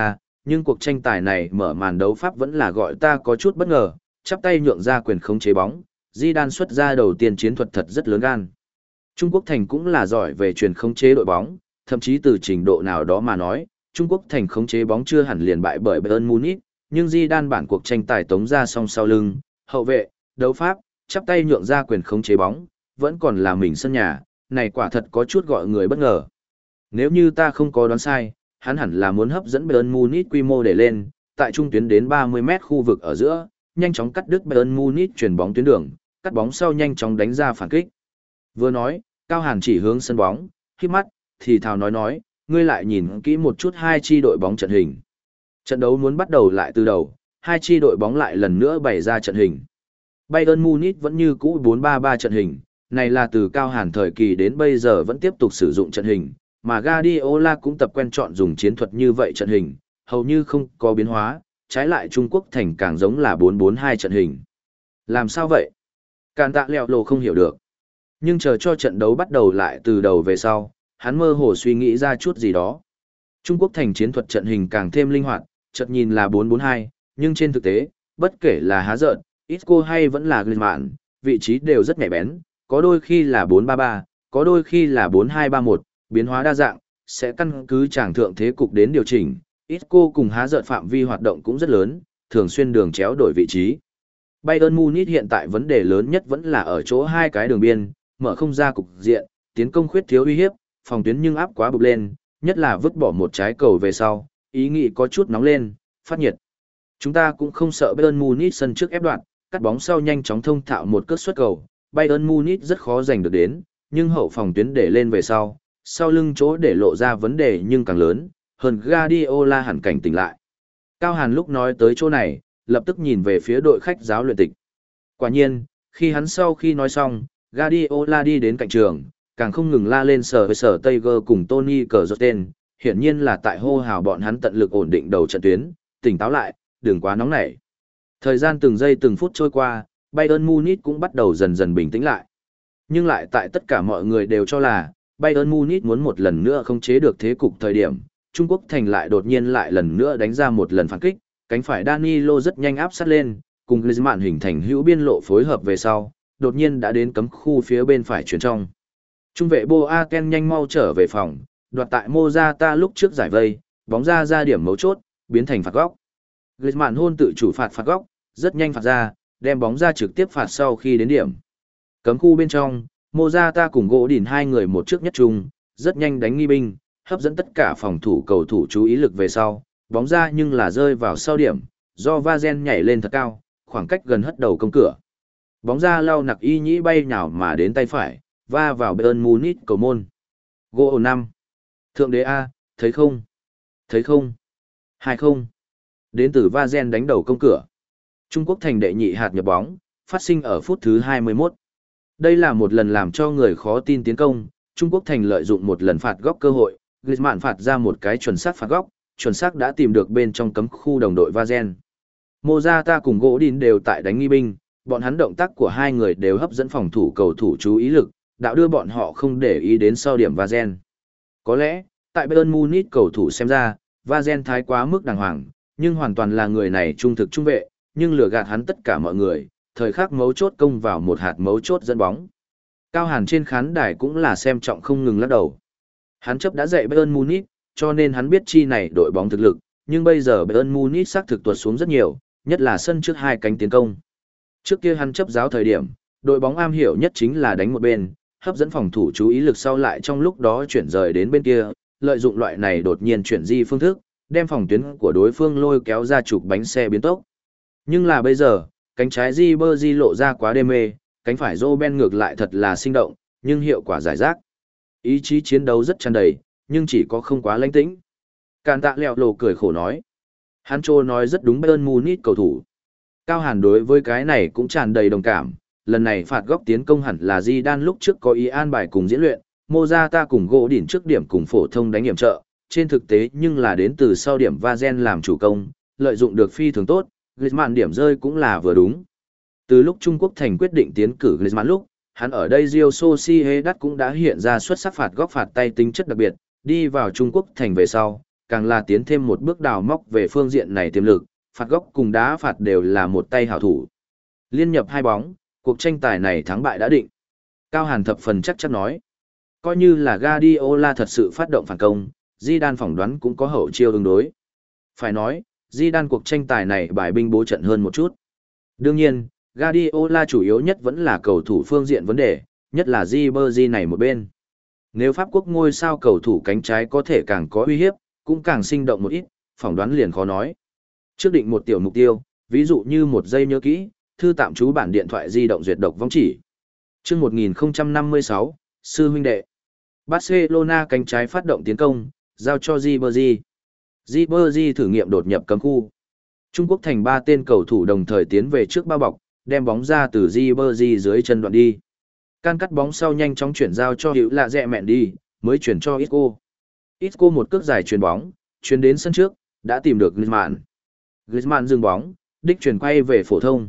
nhưng cuộc tranh tài này mở màn đấu pháp vẫn là gọi ta có chút bất ngờ, chắp tay nhượng ra quyền khống chế bóng, Zidane xuất ra đầu tiên chiến thuật thật rất lớn gan. Trung Quốc Thành cũng là giỏi về truyền khống chế đội bóng, thậm chí từ trình độ nào đó mà nói, Trung Quốc Thành khống chế bóng chưa hẳn liền bại bởi Bayern Munich, nhưng Zidane bản cuộc tranh tài tống ra song sau lưng, hậu vệ, đấu pháp, chắp tay nhượng ra quyền khống chế bóng, vẫn còn là mình sân nhà, này quả thật có chút gọi người bất ngờ. Nếu như ta không có đoán sai, hắn hẳn là muốn hấp dẫn Bayern Munich quy mô để lên, tại trung tuyến đến ba mươi mét khu vực ở giữa, nhanh chóng cắt đứt Bayern Munich chuyển bóng tuyến đường, cắt bóng sau nhanh chóng đánh ra phản kích. Vừa nói, Cao Hàn chỉ hướng sân bóng, khép mắt, thì thào nói nói, ngươi lại nhìn kỹ một chút hai chi đội bóng trận hình. Trận đấu muốn bắt đầu lại từ đầu, hai chi đội bóng lại lần nữa bày ra trận hình. Bayern Munich vẫn như cũ bốn ba ba trận hình, này là từ Cao Hàn thời kỳ đến bây giờ vẫn tiếp tục sử dụng trận hình, mà Guardiola cũng tập quen chọn dùng chiến thuật như vậy trận hình, hầu như không có biến hóa, trái lại Trung Quốc Thành càng giống là bốn bốn hai trận hình. Làm sao vậy? Càn Tạ Lẹo Lộ không hiểu được. Nhưng chờ cho trận đấu bắt đầu lại từ đầu về sau, hắn mơ hồ suy nghĩ ra chút gì đó. Trung Quốc Thành chiến thuật trận hình càng thêm linh hoạt, chợt nhìn là bốn bốn hai, nhưng trên thực tế, bất kể là Há Dợn, Isco hay vẫn là Griezmann, vị trí đều rất nhạy bén, có đôi khi là bốn ba ba, có đôi khi là bốn hai ba một, biến hóa đa dạng, sẽ căn cứ tràng thượng thế cục đến điều chỉnh. Isco cùng Há Dợn phạm vi hoạt động cũng rất lớn, thường xuyên đường chéo đổi vị trí. Bayern Munich hiện tại vấn đề lớn nhất vẫn là ở chỗ hai cái đường biên, mở không ra cục diện, tiến công khuyết thiếu uy hiếp, phòng tuyến nhưng áp quá bục lên, nhất là vứt bỏ một trái cầu về sau, ý nghĩ có chút nóng lên, phát nhiệt. Chúng ta cũng không sợ Bayern Munich sân trước ép đoạn, cắt bóng sau nhanh chóng thông thạo một cước xuất cầu, Bayern Munich rất khó giành được đến, nhưng hậu phòng tuyến để lên về sau, sau lưng chỗ để lộ ra vấn đề nhưng càng lớn, hơn Guardiola hẳn cảnh tỉnh lại. Cao Hàn lúc nói tới chỗ này, lập tức nhìn về phía đội khách giáo luyện tịch. Quả nhiên, khi hắn sau khi nói xong, Guardiola đi đến cạnh trường, càng không ngừng la lên sở với sở Tiger cùng Tony Cazorten, hiển nhiên là tại hô hào bọn hắn tận lực ổn định đầu trận tuyến, tỉnh táo lại, đừng quá nóng nảy. Thời gian từng giây từng phút trôi qua, Bayern Munich cũng bắt đầu dần dần bình tĩnh lại. Nhưng lại tại tất cả mọi người đều cho là, Bayern Munich muốn một lần nữa không chế được thế cục thời điểm, Trung Quốc Thành lại đột nhiên lại lần nữa đánh ra một lần phản kích, cánh phải Danilo rất nhanh áp sát lên, cùng Griezmann hình thành hữu biên lộ phối hợp về sau, đột nhiên đã đến cấm khu phía bên phải chuyển trong. Trung vệ Boateng nhanh mau trở về phòng, đoạt tại Morata lúc trước giải vây, bóng ra ra điểm mấu chốt, biến thành phạt góc. Griezmann hôn tự chủ phạt phạt góc, rất nhanh phạt ra, đem bóng ra trực tiếp phạt sau khi đến điểm. Cấm khu bên trong, Morata cùng gỗ đỉnh hai người một trước nhất chung, rất nhanh đánh nghi binh, hấp dẫn tất cả phòng thủ cầu thủ chú ý lực về sau, bóng ra nhưng là rơi vào sau điểm, do Vazen nhảy lên thật cao, khoảng cách gần hất đầu công cửa. Bóng ra lao nặc y nhĩ bay nhào mà đến tay phải, va vào Bayern Munich cầu môn. Gỗ năm. Thượng đế A, thấy không? Thấy không? Hai không. Đến từ Vazen đánh đầu công cửa. Trung Quốc Thành đệ nhị hạt nhập bóng, phát sinh ở phút thứ hai mươi mốt. Đây là một lần làm cho người khó tin tiến công, Trung Quốc Thành lợi dụng một lần phạt góc cơ hội, Griezmann phạt ra một cái chuẩn xác phạt góc, chuẩn xác đã tìm được bên trong cấm khu đồng đội Vazen. Morata cùng gỗ đin đều tại đánh nghi binh, bọn hắn động tác của hai người đều hấp dẫn phòng thủ cầu thủ chú ý lực, đạo đưa bọn họ không để ý đến sau điểm Vazen. Có lẽ, tại Bayern Munich cầu thủ xem ra, Vazen thái quá mức đàng hoàng, nhưng hoàn toàn là người này trung thực trung vệ, nhưng lừa gạt hắn tất cả mọi người, thời khắc mấu chốt công vào một hạt mấu chốt dẫn bóng. Cao Hàn trên khán đài cũng là xem trọng không ngừng lắc đầu. Hắn chấp đã dạy Bayern Munich, cho nên hắn biết chi này đội bóng thực lực, nhưng bây giờ Bayern Munich xác thực tuột xuống rất nhiều, nhất là sân trước hai cánh tiến công. Trước kia hắn chấp giáo thời điểm, đội bóng am hiểu nhất chính là đánh một bên, hấp dẫn phòng thủ chú ý lực sau lại trong lúc đó chuyển rời đến bên kia, lợi dụng loại này đột nhiên chuyển di phương thức, đem phòng tuyến của đối phương lôi kéo ra chụp bánh xe biến tốc. Nhưng là bây giờ, cánh trái Ribery lộ ra quá đê mê, cánh phải Robben ngược lại thật là sinh động, nhưng hiệu quả giải rác. Ý chí chiến đấu rất tràn đầy, nhưng chỉ có không quá lãnh tĩnh. Càn Tạ Lẹo Lộ cười khổ nói. Hắn trô nói rất đúng Bayern Munich cầu thủ. Cao Hàn đối với cái này cũng tràn đầy đồng cảm, lần này phạt góc tiến công hẳn là Zidane lúc trước có ý an bài cùng diễn luyện, Morata cùng gỗ đỉnh trước điểm cùng phổ thông đánh hiểm trợ, trên thực tế nhưng là đến từ sau điểm Vazen làm chủ công, lợi dụng được phi thường tốt, Griezmann điểm rơi cũng là vừa đúng. Từ lúc Trung Quốc Thành quyết định tiến cử Griezmann lúc, hắn ở đây Real Sociedad cũng đã hiện ra xuất sắc phạt góc phạt tay tính chất đặc biệt, đi vào Trung Quốc Thành về sau, càng là tiến thêm một bước đào móc về phương diện này tiềm lực, phạt góc cùng đá phạt đều là một tay hảo thủ. Liên nhập hai bóng, cuộc tranh tài này thắng bại đã định. Cao Hàn thập phần chắc chắn nói. Coi như là Guardiola thật sự phát động phản công, Zidane phỏng đoán cũng có hậu chiêu ứng đối. Phải nói, Zidane cuộc tranh tài này bài binh bố trận hơn một chút. Đương nhiên, Guardiola chủ yếu nhất vẫn là cầu thủ phương diện vấn đề, nhất là Ribery này một bên. Nếu Pháp quốc ngôi sao cầu thủ cánh trái có thể càng có uy hiếp, cũng càng sinh động một ít, phỏng đoán liền khó nói. Trước định một tiểu mục tiêu, ví dụ như một giây nhớ kỹ, thư tạm trú bản điện thoại di động duyệt độc vong chỉ. Chương một nghìn không trăm năm mươi sáu, sư huynh đệ. Barcelona cánh trái phát động tiến công, giao cho Ribery. Ribery thử nghiệm đột nhập cấm khu. Trung Quốc thành ba tên cầu thủ đồng thời tiến về trước bao bọc, đem bóng ra từ Ribery dưới chân đoạn đi. Can cắt bóng sau nhanh chóng chuyển giao cho Hữu Lạ Rẹ Mẹn đi, mới chuyển cho Isco. Isco một cước dài chuyền bóng, chuyền đến sân trước, đã tìm được Griezmann. Griezmann dừng bóng, đích chuyển quay về phổ thông.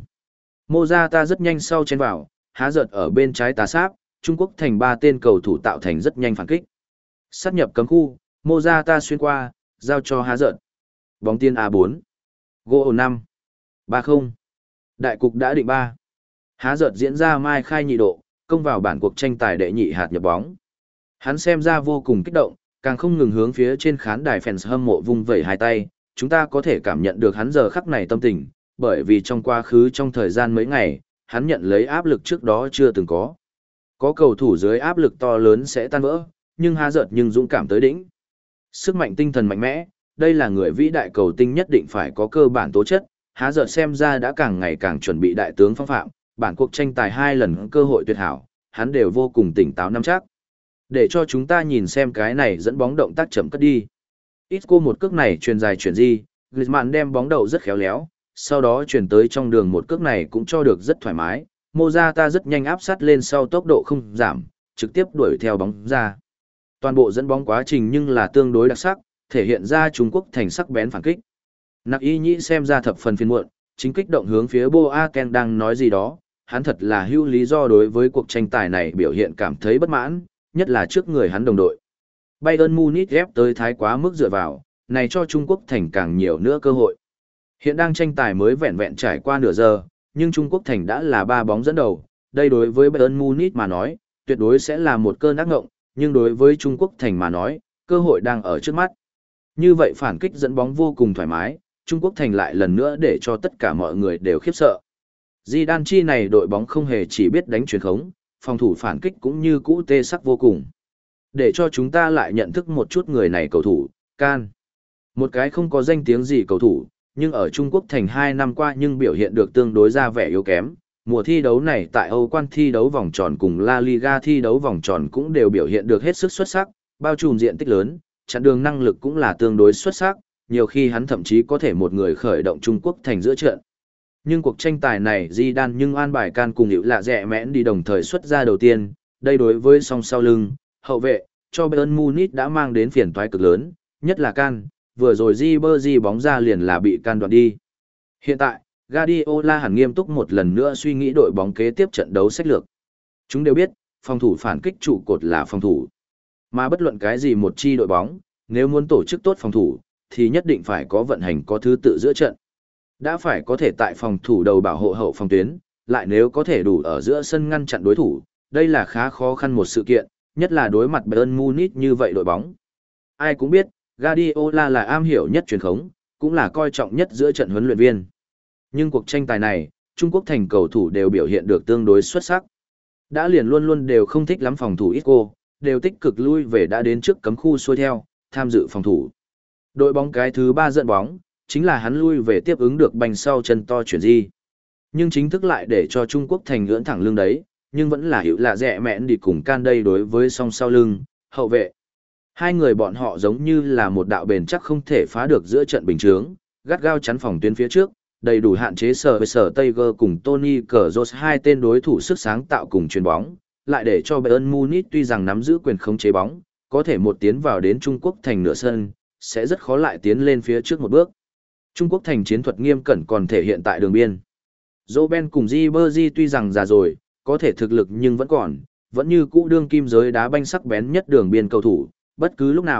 Morata rất nhanh sau chen vào, há giật ở bên trái tá sáp, Trung Quốc thành ba tên cầu thủ tạo thành rất nhanh phản kích. Sát nhập cấm khu, Morata xuyên qua, giao cho há giật. Bóng tiên a bốn. Goal năm. ba không. Đại cục đã định ba. Há giật diễn ra mai khai nhị độ, công vào bản cuộc tranh tài đệ nhị hạt nhập bóng. Hắn xem ra vô cùng kích động, càng không ngừng hướng phía trên khán đài fans hâm mộ vung vẩy hai tay, chúng ta có thể cảm nhận được hắn giờ khắc này tâm tình, bởi vì trong quá khứ trong thời gian mấy ngày, hắn nhận lấy áp lực trước đó chưa từng có. Có cầu thủ dưới áp lực to lớn sẽ tan vỡ, nhưng há giật nhưng dũng cảm tới đỉnh. Sức mạnh tinh thần mạnh mẽ, đây là người vĩ đại cầu tinh nhất định phải có cơ bản tố chất, há giật xem ra đã càng ngày càng chuẩn bị đại tướng phong phạm, bản cuộc tranh tài hai lần cơ hội tuyệt hảo, hắn đều vô cùng tỉnh táo nắm chắc. Để cho chúng ta nhìn xem cái này dẫn bóng động tác chậm cất đi. Isco một cước này truyền dài chuyển di, Griezmann đem bóng đầu rất khéo léo, sau đó chuyển tới trong đường một cước này cũng cho được rất thoải mái. Morata rất nhanh áp sát lên sau tốc độ không giảm, trực tiếp đuổi theo bóng ra. Toàn bộ dẫn bóng quá trình nhưng là tương đối đặc sắc, thể hiện ra Trung Quốc thành sắc bén phản kích. Nặc Y Nhĩ xem ra thập phần phiền muộn, chính kích động hướng phía Boateng đang nói gì đó, hắn thật là hữu lý do đối với cuộc tranh tài này biểu hiện cảm thấy bất mãn, nhất là trước người hắn đồng đội. Bayern Munich ép tới thái quá mức dựa vào, này cho Trung Quốc thành càng nhiều nữa cơ hội. Hiện đang tranh tài mới vẹn vẹn trải qua nửa giờ, nhưng Trung Quốc thành đã là ba bóng dẫn đầu, đây đối với Bayern Munich mà nói, tuyệt đối sẽ là một cơn ác ngộng, nhưng đối với Trung Quốc thành mà nói, cơ hội đang ở trước mắt. Như vậy phản kích dẫn bóng vô cùng thoải mái, Trung Quốc thành lại lần nữa để cho tất cả mọi người đều khiếp sợ. Zidane chi này đội bóng không hề chỉ biết đánh chuyền khống, phòng thủ phản kích cũng như cũ tê sắc vô cùng. Để cho chúng ta lại nhận thức một chút người này cầu thủ, Can. Một cái không có danh tiếng gì cầu thủ, nhưng ở Trung Quốc thành hai năm qua nhưng biểu hiện được tương đối ra vẻ yếu kém. Mùa thi đấu này tại Âu Quan thi đấu vòng tròn cùng La Liga thi đấu vòng tròn cũng đều biểu hiện được hết sức xuất sắc, bao trùm diện tích lớn, chặn đường năng lực cũng là tương đối xuất sắc, nhiều khi hắn thậm chí có thể một người khởi động Trung Quốc thành giữa trận. Nhưng cuộc tranh tài này Zidane nhưng an bài Can cùng Hữu Lạ Rẹ Mẽn đi đồng thời xuất ra đầu tiên, đây đối với song sau lưng, hậu vệ, cho Bayern Munich đã mang đến phiền toái cực lớn, nhất là Can, vừa rồi Ribery bóng ra liền là bị Can đoạt đi. Hiện tại, Guardiola hẳn nghiêm túc một lần nữa suy nghĩ đội bóng kế tiếp trận đấu sách lược. Chúng đều biết, phòng thủ phản kích trụ cột là phòng thủ. Mà bất luận cái gì một chi đội bóng, nếu muốn tổ chức tốt phòng thủ, thì nhất định phải có vận hành có thứ tự giữa trận. Đã phải có thể tại phòng thủ đầu bảo hộ hậu phòng tuyến, lại nếu có thể đủ ở giữa sân ngăn chặn đối thủ, đây là khá khó khăn một sự kiện, nhất là đối mặt Bayern Munich như vậy đội bóng. Ai cũng biết, Guardiola là am hiểu nhất truyền khống, cũng là coi trọng nhất giữa trận huấn luyện viên. Nhưng cuộc tranh tài này, Trung Quốc thành cầu thủ đều biểu hiện được tương đối xuất sắc. Đã liền luôn luôn đều không thích lắm phòng thủ Isco, đều tích cực lui về đã đến trước cấm khu xuôi theo, tham dự phòng thủ. Đội bóng cái thứ ba dẫn bóng, chính là hắn lui về tiếp ứng được bành sau chân to chuyển di. Nhưng chính thức lại để cho Trung Quốc thành lưỡn thẳng lưng đấy, nhưng vẫn là Hữu Lạ Rẹ Mẽn đi cùng Can đây đối với song sau lưng, hậu vệ. Hai người bọn họ giống như là một đạo bền chắc không thể phá được giữa trận bình chướng, gắt gao chắn phòng tuyến phía trước, đầy đủ hạn chế sở với sở Tiger cùng Tony Kroos hai tên đối thủ sức sáng tạo cùng chuyền bóng, lại để cho Bayern Munich tuy rằng nắm giữ quyền khống chế bóng, có thể một tiến vào đến Trung Quốc thành nửa sân, sẽ rất khó lại tiến lên phía trước một bước. Trung Quốc thành chiến thuật nghiêm cẩn còn thể hiện tại đường biên. Robben cùng Ribery tuy rằng già rồi, có thể thực lực nhưng vẫn còn, vẫn như cũ đương kim giới đá banh sắc bén nhất đường biên cầu thủ, bất cứ lúc nào,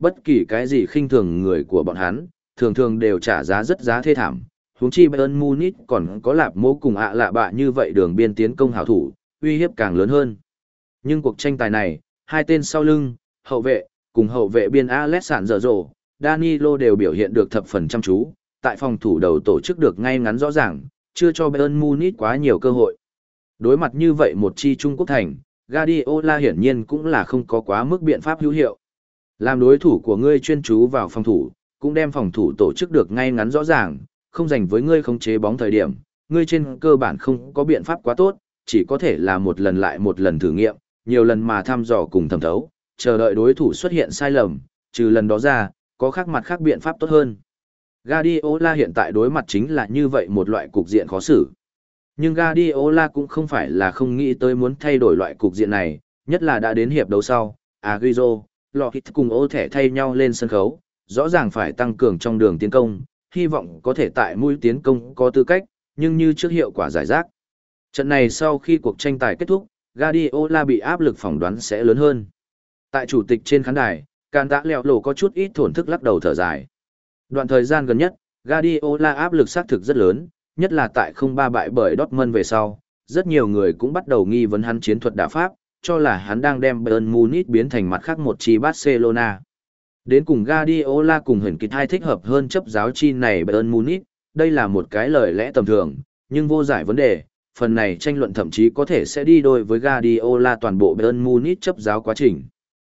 bất kỳ cái gì khinh thường người của bọn hắn, thường thường đều trả giá rất giá thê thảm. Huống chi Bayern Munich còn có lạp mô cùng ạ lạ bạ như vậy đường biên tiến công hảo thủ, uy hiếp càng lớn hơn. Nhưng cuộc tranh tài này, hai tên sau lưng, hậu vệ, cùng hậu vệ biên Alessandro, Danilo đều biểu hiện được thập phần chăm chú, tại phòng thủ đầu tổ chức được ngay ngắn rõ ràng, chưa cho Bayern Munich quá nhiều cơ hội. Đối mặt như vậy một chi Trung Quốc thành, Guardiola hiển nhiên cũng là không có quá mức biện pháp hữu hiệu. Làm đối thủ của ngươi chuyên chú vào phòng thủ, cũng đem phòng thủ tổ chức được ngay ngắn rõ ràng, không dành với ngươi khống chế bóng thời điểm, ngươi trên cơ bản không có biện pháp quá tốt, chỉ có thể là một lần lại một lần thử nghiệm, nhiều lần mà thăm dò cùng thẩm thấu, chờ đợi đối thủ xuất hiện sai lầm, trừ lần đó ra, có khác mặt khác biện pháp tốt hơn. Guardiola hiện tại đối mặt chính là như vậy một loại cục diện khó xử. Nhưng Guardiola cũng không phải là không nghĩ tới muốn thay đổi loại cục diện này, nhất là đã đến hiệp đấu sau, Agüero, Lockett cùng ô thẻ thay nhau lên sân khấu, rõ ràng phải tăng cường trong đường tiến công, hy vọng có thể tại mũi tiến công có tư cách, nhưng như trước hiệu quả giải rác. Trận này sau khi cuộc tranh tài kết thúc, Guardiola bị áp lực phỏng đoán sẽ lớn hơn. Tại chủ tịch trên khán đài, Càn Tạ Lẹo Lộ có chút ít thổn thức lắc đầu thở dài. Đoạn thời gian gần nhất, Guardiola áp lực xác thực rất lớn, nhất là tại không ba bại bởi Dortmund về sau, rất nhiều người cũng bắt đầu nghi vấn hắn chiến thuật đả pháp, cho là hắn đang đem Bayern Munich biến thành mặt khác một chi Barcelona. Đến cùng Guardiola cùng Huyền Kịch hai thích hợp hơn chấp giáo chi này Bayern Munich, đây là một cái lời lẽ tầm thường, nhưng vô giải vấn đề, phần này tranh luận thậm chí có thể sẽ đi đôi với Guardiola toàn bộ Bayern Munich chấp giáo quá trình.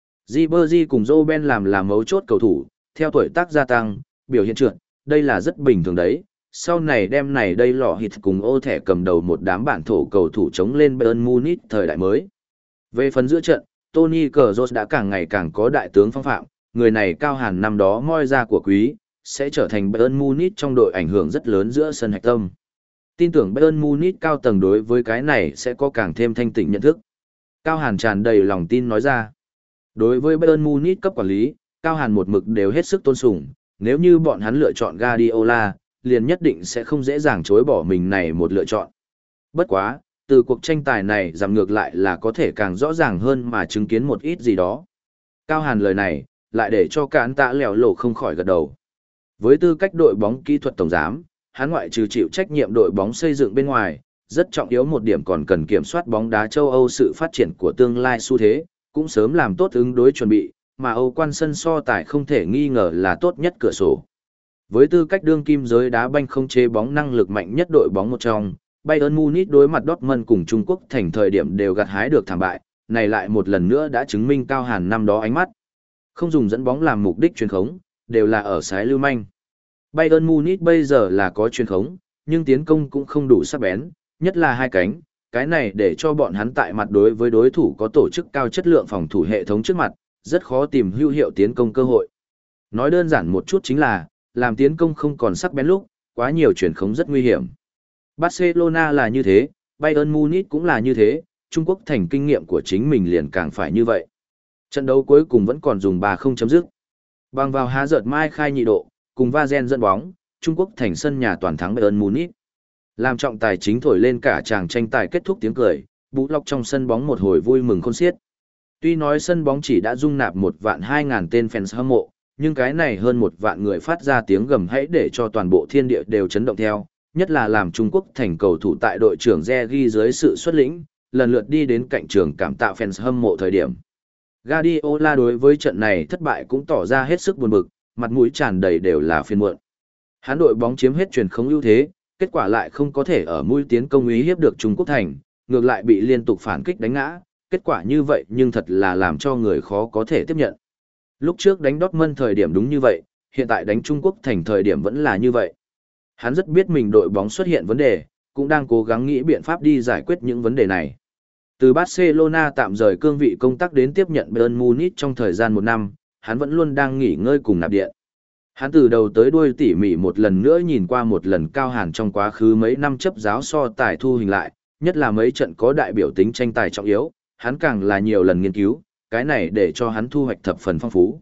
Ribery cùng Robben làm là mấu chốt cầu thủ, theo tuổi tác gia tăng, biểu hiện trượt, đây là rất bình thường đấy. Sau này đem này đây lọ hịt cùng ô thẻ cầm đầu một đám bản thổ cầu thủ chống lên Bayern Munich thời đại mới. Về phần giữa trận, Toni Kroos đã càng ngày càng có đại tướng phong phạm, người này cao hàn năm đó moi ra của quý, sẽ trở thành Bayern Munich trong đội ảnh hưởng rất lớn giữa sân hạch tâm. Tin tưởng Bayern Munich cao tầng đối với cái này sẽ có càng thêm thanh tỉnh nhận thức. Cao hàn tràn đầy lòng tin nói ra. Đối với Bayern Munich cấp quản lý, Cao hàn một mực đều hết sức tôn sùng, nếu như bọn hắn lựa chọn Guardiola, liền nhất định sẽ không dễ dàng chối bỏ mình này một lựa chọn. Bất quá, từ cuộc tranh tài này giảm ngược lại là có thể càng rõ ràng hơn mà chứng kiến một ít gì đó. Cao hàn lời này, lại để cho Cản Tạ Lẹo Lộ không khỏi gật đầu. Với tư cách đội bóng kỹ thuật tổng giám, hắn ngoại trừ chịu trách nhiệm đội bóng xây dựng bên ngoài, rất trọng yếu một điểm còn cần kiểm soát bóng đá châu Âu sự phát triển của tương lai xu thế, cũng sớm làm tốt ứng đối chuẩn bị, mà Âu quan sân so tài không thể nghi ngờ là tốt nhất cửa sổ. Với tư cách đương kim giới đá banh không chế bóng năng lực mạnh nhất đội bóng một trong, Bayern Munich đối mặt Dortmund cùng Trung Quốc thành thời điểm đều gặt hái được thảm bại, này lại một lần nữa đã chứng minh Cao hàn năm đó ánh mắt. Không dùng dẫn bóng làm mục đích truyền khống, đều là ở sái lưu manh. Bayern Munich bây giờ là có truyền khống, nhưng tiến công cũng không đủ sắc bén, nhất là hai cánh, cái này để cho bọn hắn tại mặt đối với đối thủ có tổ chức cao chất lượng phòng thủ hệ thống trước mặt, rất khó tìm hữu hiệu tiến công cơ hội. Nói đơn giản một chút chính là, làm tiến công không còn sắc bén lúc, quá nhiều chuyển khống rất nguy hiểm. Barcelona là như thế, Bayern Munich cũng là như thế, Trung Quốc thành kinh nghiệm của chính mình liền càng phải như vậy. Trận đấu cuối cùng vẫn còn dùng ba không chấm dứt. Bằng vào há giợt mai khai nhị độ, cùng Vazen dẫn bóng, Trung Quốc thành sân nhà toàn thắng Bayern Munich. Làm trọng tài chính thổi lên cả chàng tranh tài kết thúc tiếng cười, Bú Lọc trong sân bóng một hồi vui mừng khôn xiết. Tuy nói sân bóng chỉ đã dung nạp một vạn hai ngàn tên fans hâm mộ, nhưng cái này hơn một vạn người phát ra tiếng gầm hãy để cho toàn bộ thiên địa đều chấn động theo, nhất là làm Trung Quốc thành cầu thủ tại đội trưởng Regi dưới sự xuất lĩnh, lần lượt đi đến cạnh trường cảm tạ fans hâm mộ thời điểm. Guardiola đối với trận này thất bại cũng tỏ ra hết sức buồn bực, mặt mũi tràn đầy đều là phiền muộn. Hắn đội bóng chiếm hết truyền không ưu thế, kết quả lại không có thể ở mũi tiến công uy hiếp được Trung Quốc thành, ngược lại bị liên tục phản kích đánh ngã, kết quả như vậy nhưng thật là làm cho người khó có thể tiếp nhận. Lúc trước đánh Dortmund thời điểm đúng như vậy, hiện tại đánh Trung Quốc thành thời điểm vẫn là như vậy. Hắn rất biết mình đội bóng xuất hiện vấn đề, cũng đang cố gắng nghĩ biện pháp đi giải quyết những vấn đề này. Từ Barcelona tạm rời cương vị công tác đến tiếp nhận Bayern Munich trong thời gian một năm, hắn vẫn luôn đang nghỉ ngơi cùng nạp điện. Hắn từ đầu tới đuôi tỉ mỉ một lần nữa nhìn qua một lần Cao hàn trong quá khứ mấy năm chấp giáo so tài thu hình lại, nhất là mấy trận có đại biểu tính tranh tài trọng yếu, hắn càng là nhiều lần nghiên cứu, cái này để cho hắn thu hoạch thập phần phong phú.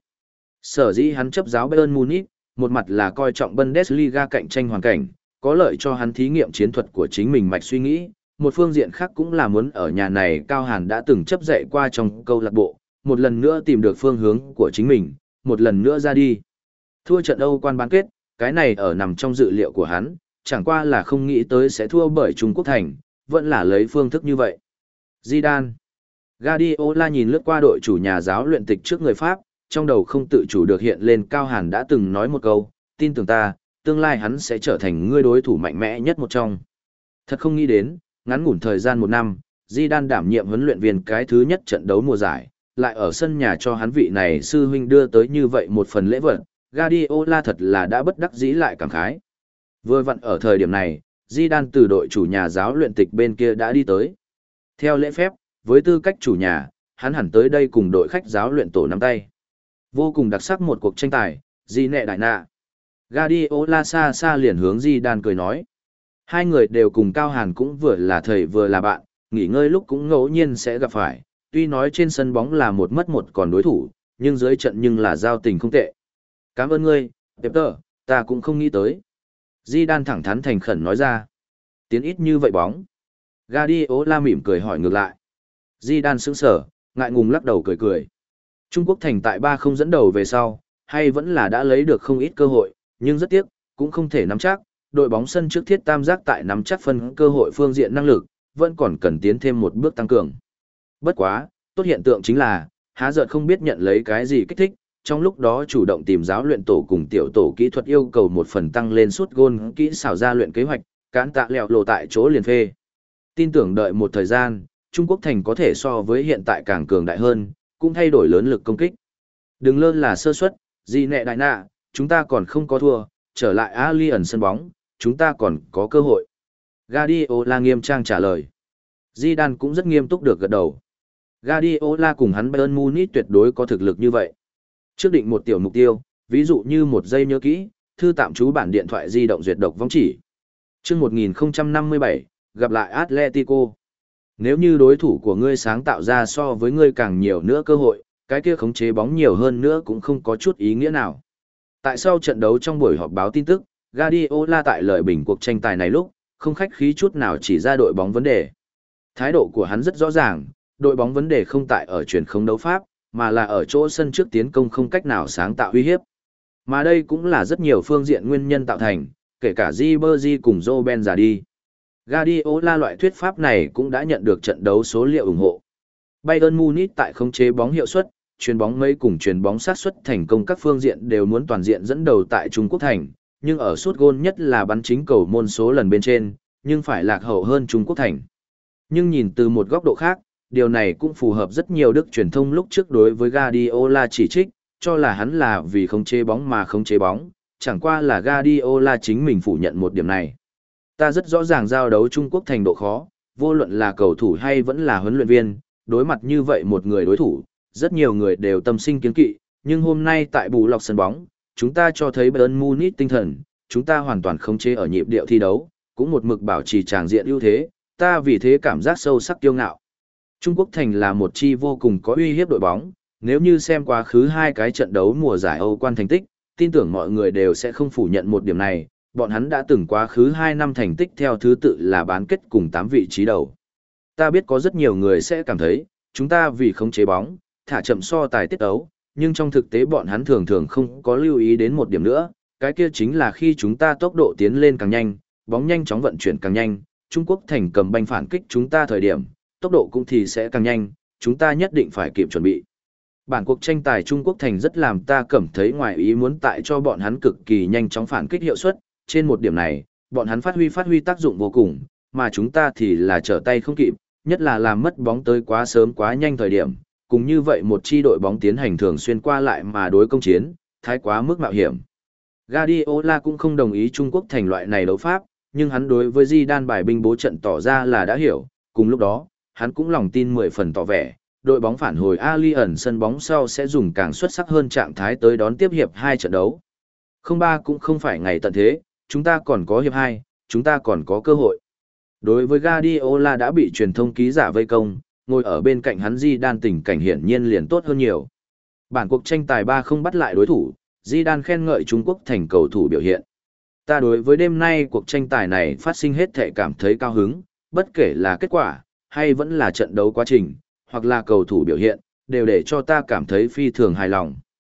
Sở dĩ hắn chấp giáo Bayern Munich, một mặt là coi trọng Bundesliga cạnh tranh hoàn cảnh, có lợi cho hắn thí nghiệm chiến thuật của chính mình mạch suy nghĩ, một phương diện khác cũng là muốn ở nhà này Cao hàn đã từng chấp dạy qua trong câu lạc bộ, một lần nữa tìm được phương hướng của chính mình, một lần nữa ra đi. Thua trận Âu quan bán kết, cái này ở nằm trong dự liệu của hắn, chẳng qua là không nghĩ tới sẽ thua bởi Trung Quốc thành, vẫn là lấy phương thức như vậy. Zidane. Guardiola nhìn lướt qua đội chủ nhà giáo luyện tịch trước người Pháp, trong đầu không tự chủ được hiện lên Cao Hàn đã từng nói một câu, tin tưởng ta, tương lai hắn sẽ trở thành người đối thủ mạnh mẽ nhất một trong. Thật không nghĩ đến, ngắn ngủn thời gian một năm, Zidane đảm nhiệm huấn luyện viên cái thứ nhất trận đấu mùa giải, lại ở sân nhà cho hắn vị này sư huynh đưa tới như vậy một phần lễ vật, Guardiola thật là đã bất đắc dĩ lại cảm khái. Vừa vặn ở thời điểm này, Zidane từ đội chủ nhà giáo luyện tịch bên kia đã đi tới. Theo lễ phép, với tư cách chủ nhà, hắn hẳn tới đây cùng đội khách giáo luyện tổ nắm tay. Vô cùng đặc sắc một cuộc tranh tài, Di nệ đại nạ. Guardiola xa xa liền hướng Zidane cười nói. Hai người đều cùng Cao Hàn cũng vừa là thầy vừa là bạn, nghỉ ngơi lúc cũng ngẫu nhiên sẽ gặp phải, tuy nói trên sân bóng là một mất một còn đối thủ, nhưng dưới trận nhưng là giao tình không tệ. Cảm ơn ngươi, Peter, ta cũng không nghĩ tới. Zidane thẳng thắn thành khẩn nói ra. Tiến ít như vậy bóng. Guardiola mỉm cười hỏi ngược lại. Zidane sững sờ, ngại ngùng lắc đầu cười cười. Trung Quốc thành tại ba không dẫn đầu về sau, hay vẫn là đã lấy được không ít cơ hội, nhưng rất tiếc, cũng không thể nắm chắc. Đội bóng sân trước thiết tam giác tại nắm chắc phân cơ hội phương diện năng lực, vẫn còn cần tiến thêm một bước tăng cường. Bất quá, tốt hiện tượng chính là, há giận không biết nhận lấy cái gì kích thích, trong lúc đó chủ động tìm giáo luyện tổ cùng tiểu tổ kỹ thuật yêu cầu một phần tăng lên suốt gôn kỹ xảo ra luyện kế hoạch, cán tạ lẹo lộ tại chỗ liền phê. Tin tưởng đợi một thời gian, Trung Quốc thành có thể so với hiện tại càng cường đại hơn, cũng thay đổi lớn lực công kích. Đừng lơ là sơ suất, gì nẹ đại nạ, chúng ta còn không có thua, trở lại Allianz sân bóng, chúng ta còn có cơ hội. Guardiola nghiêm trang trả lời. Zidane cũng rất nghiêm túc được gật đầu. Guardiola cùng hắn Bayern Munich tuyệt đối có thực lực như vậy. Trước định một tiểu mục tiêu, ví dụ như một giây nhớ kỹ, thư tạm trú bản điện thoại di động duyệt độc vong chỉ. Trước một nghìn không trăm năm mươi bảy, gặp lại Atletico. Nếu như đối thủ của ngươi sáng tạo ra so với ngươi càng nhiều nữa cơ hội, cái kia khống chế bóng nhiều hơn nữa cũng không có chút ý nghĩa nào. Tại sau trận đấu trong buổi họp báo tin tức, Guardiola tại lời bình cuộc tranh tài này lúc, không khách khí chút nào chỉ ra đội bóng vấn đề. Thái độ của hắn rất rõ ràng, đội bóng vấn đề không tại ở truyền không đấu pháp, mà là ở chỗ sân trước tiến công không cách nào sáng tạo uy hiếp. Mà đây cũng là rất nhiều phương diện nguyên nhân tạo thành, kể cả Ribery cùng Robben già đi. Guardiola loại thuyết pháp này cũng đã nhận được trận đấu số liệu ủng hộ. Bayern Munich tại khống chế bóng hiệu suất, chuyền bóng mấy cùng chuyền bóng sát suất thành công các phương diện đều muốn toàn diện dẫn đầu tại Trung Quốc thành, nhưng ở sút gôn nhất là bắn chính cầu môn số lần bên trên, nhưng phải lạc hậu hơn Trung Quốc thành. Nhưng nhìn từ một góc độ khác, điều này cũng phù hợp rất nhiều đức truyền thông lúc trước đối với Guardiola chỉ trích, cho là hắn là vì khống chế bóng mà khống chế bóng, chẳng qua là Guardiola chính mình phủ nhận một điểm này. Ta rất rõ ràng giao đấu Trung Quốc thành độ khó, vô luận là cầu thủ hay vẫn là huấn luyện viên, đối mặt như vậy một người đối thủ, rất nhiều người đều tâm sinh kiến kỵ, nhưng hôm nay tại bù lọc sân bóng, chúng ta cho thấy Bayern Munich tinh thần, chúng ta hoàn toàn khống chế ở nhịp điệu thi đấu, cũng một mực bảo trì tràng diện ưu thế, ta vì thế cảm giác sâu sắc kiêu ngạo. Trung Quốc thành là một chi vô cùng có uy hiếp đội bóng, nếu như xem quá khứ hai cái trận đấu mùa giải Âu quan thành tích, tin tưởng mọi người đều sẽ không phủ nhận một điểm này, bọn hắn đã từng quá khứ hai năm thành tích theo thứ tự là bán kết cùng tám vị trí đầu. Ta biết có rất nhiều người sẽ cảm thấy, chúng ta vì khống chế bóng, thả chậm so tài tiết đấu, nhưng trong thực tế bọn hắn thường thường không có lưu ý đến một điểm nữa, cái kia chính là khi chúng ta tốc độ tiến lên càng nhanh, bóng nhanh chóng vận chuyển càng nhanh, Trung Quốc thành cầm banh phản kích chúng ta thời điểm, tốc độ cũng thì sẽ càng nhanh, chúng ta nhất định phải kịp chuẩn bị. Bản cuộc tranh tài Trung Quốc thành rất làm ta cảm thấy ngoài ý muốn tại cho bọn hắn cực kỳ nhanh chóng phản kích hiệu suất, trên một điểm này, bọn hắn phát huy phát huy tác dụng vô cùng, mà chúng ta thì là trở tay không kịp, nhất là làm mất bóng tới quá sớm quá nhanh thời điểm, cùng như vậy một chi đội bóng tiến hành thường xuyên qua lại mà đối công chiến, thái quá mức mạo hiểm. Guardiola cũng không đồng ý Trung Quốc thành loại này đấu pháp, nhưng hắn đối với Zidane bài binh bố trận tỏ ra là đã hiểu, cùng lúc đó, hắn cũng lòng tin mười phần tỏ vẻ, đội bóng phản hồi Allianz sân bóng sau sẽ dùng càng xuất sắc hơn trạng thái tới đón tiếp hiệp hai trận đấu. Không ba cũng không phải ngày tận thế, chúng ta còn có hiệp hai, chúng ta còn có cơ hội. Đối với Guardiola đã bị truyền thông ký giả vây công, ngồi ở bên cạnh hắn Zidane tình cảnh hiển nhiên liền tốt hơn nhiều. Bản cuộc tranh tài ba không bắt lại đối thủ, Zidane khen ngợi Trung Quốc thành cầu thủ biểu hiện. Ta đối với đêm nay cuộc tranh tài này phát sinh hết thể cảm thấy cao hứng, bất kể là kết quả, hay vẫn là trận đấu quá trình, hoặc là cầu thủ biểu hiện, đều để cho ta cảm thấy phi thường hài lòng.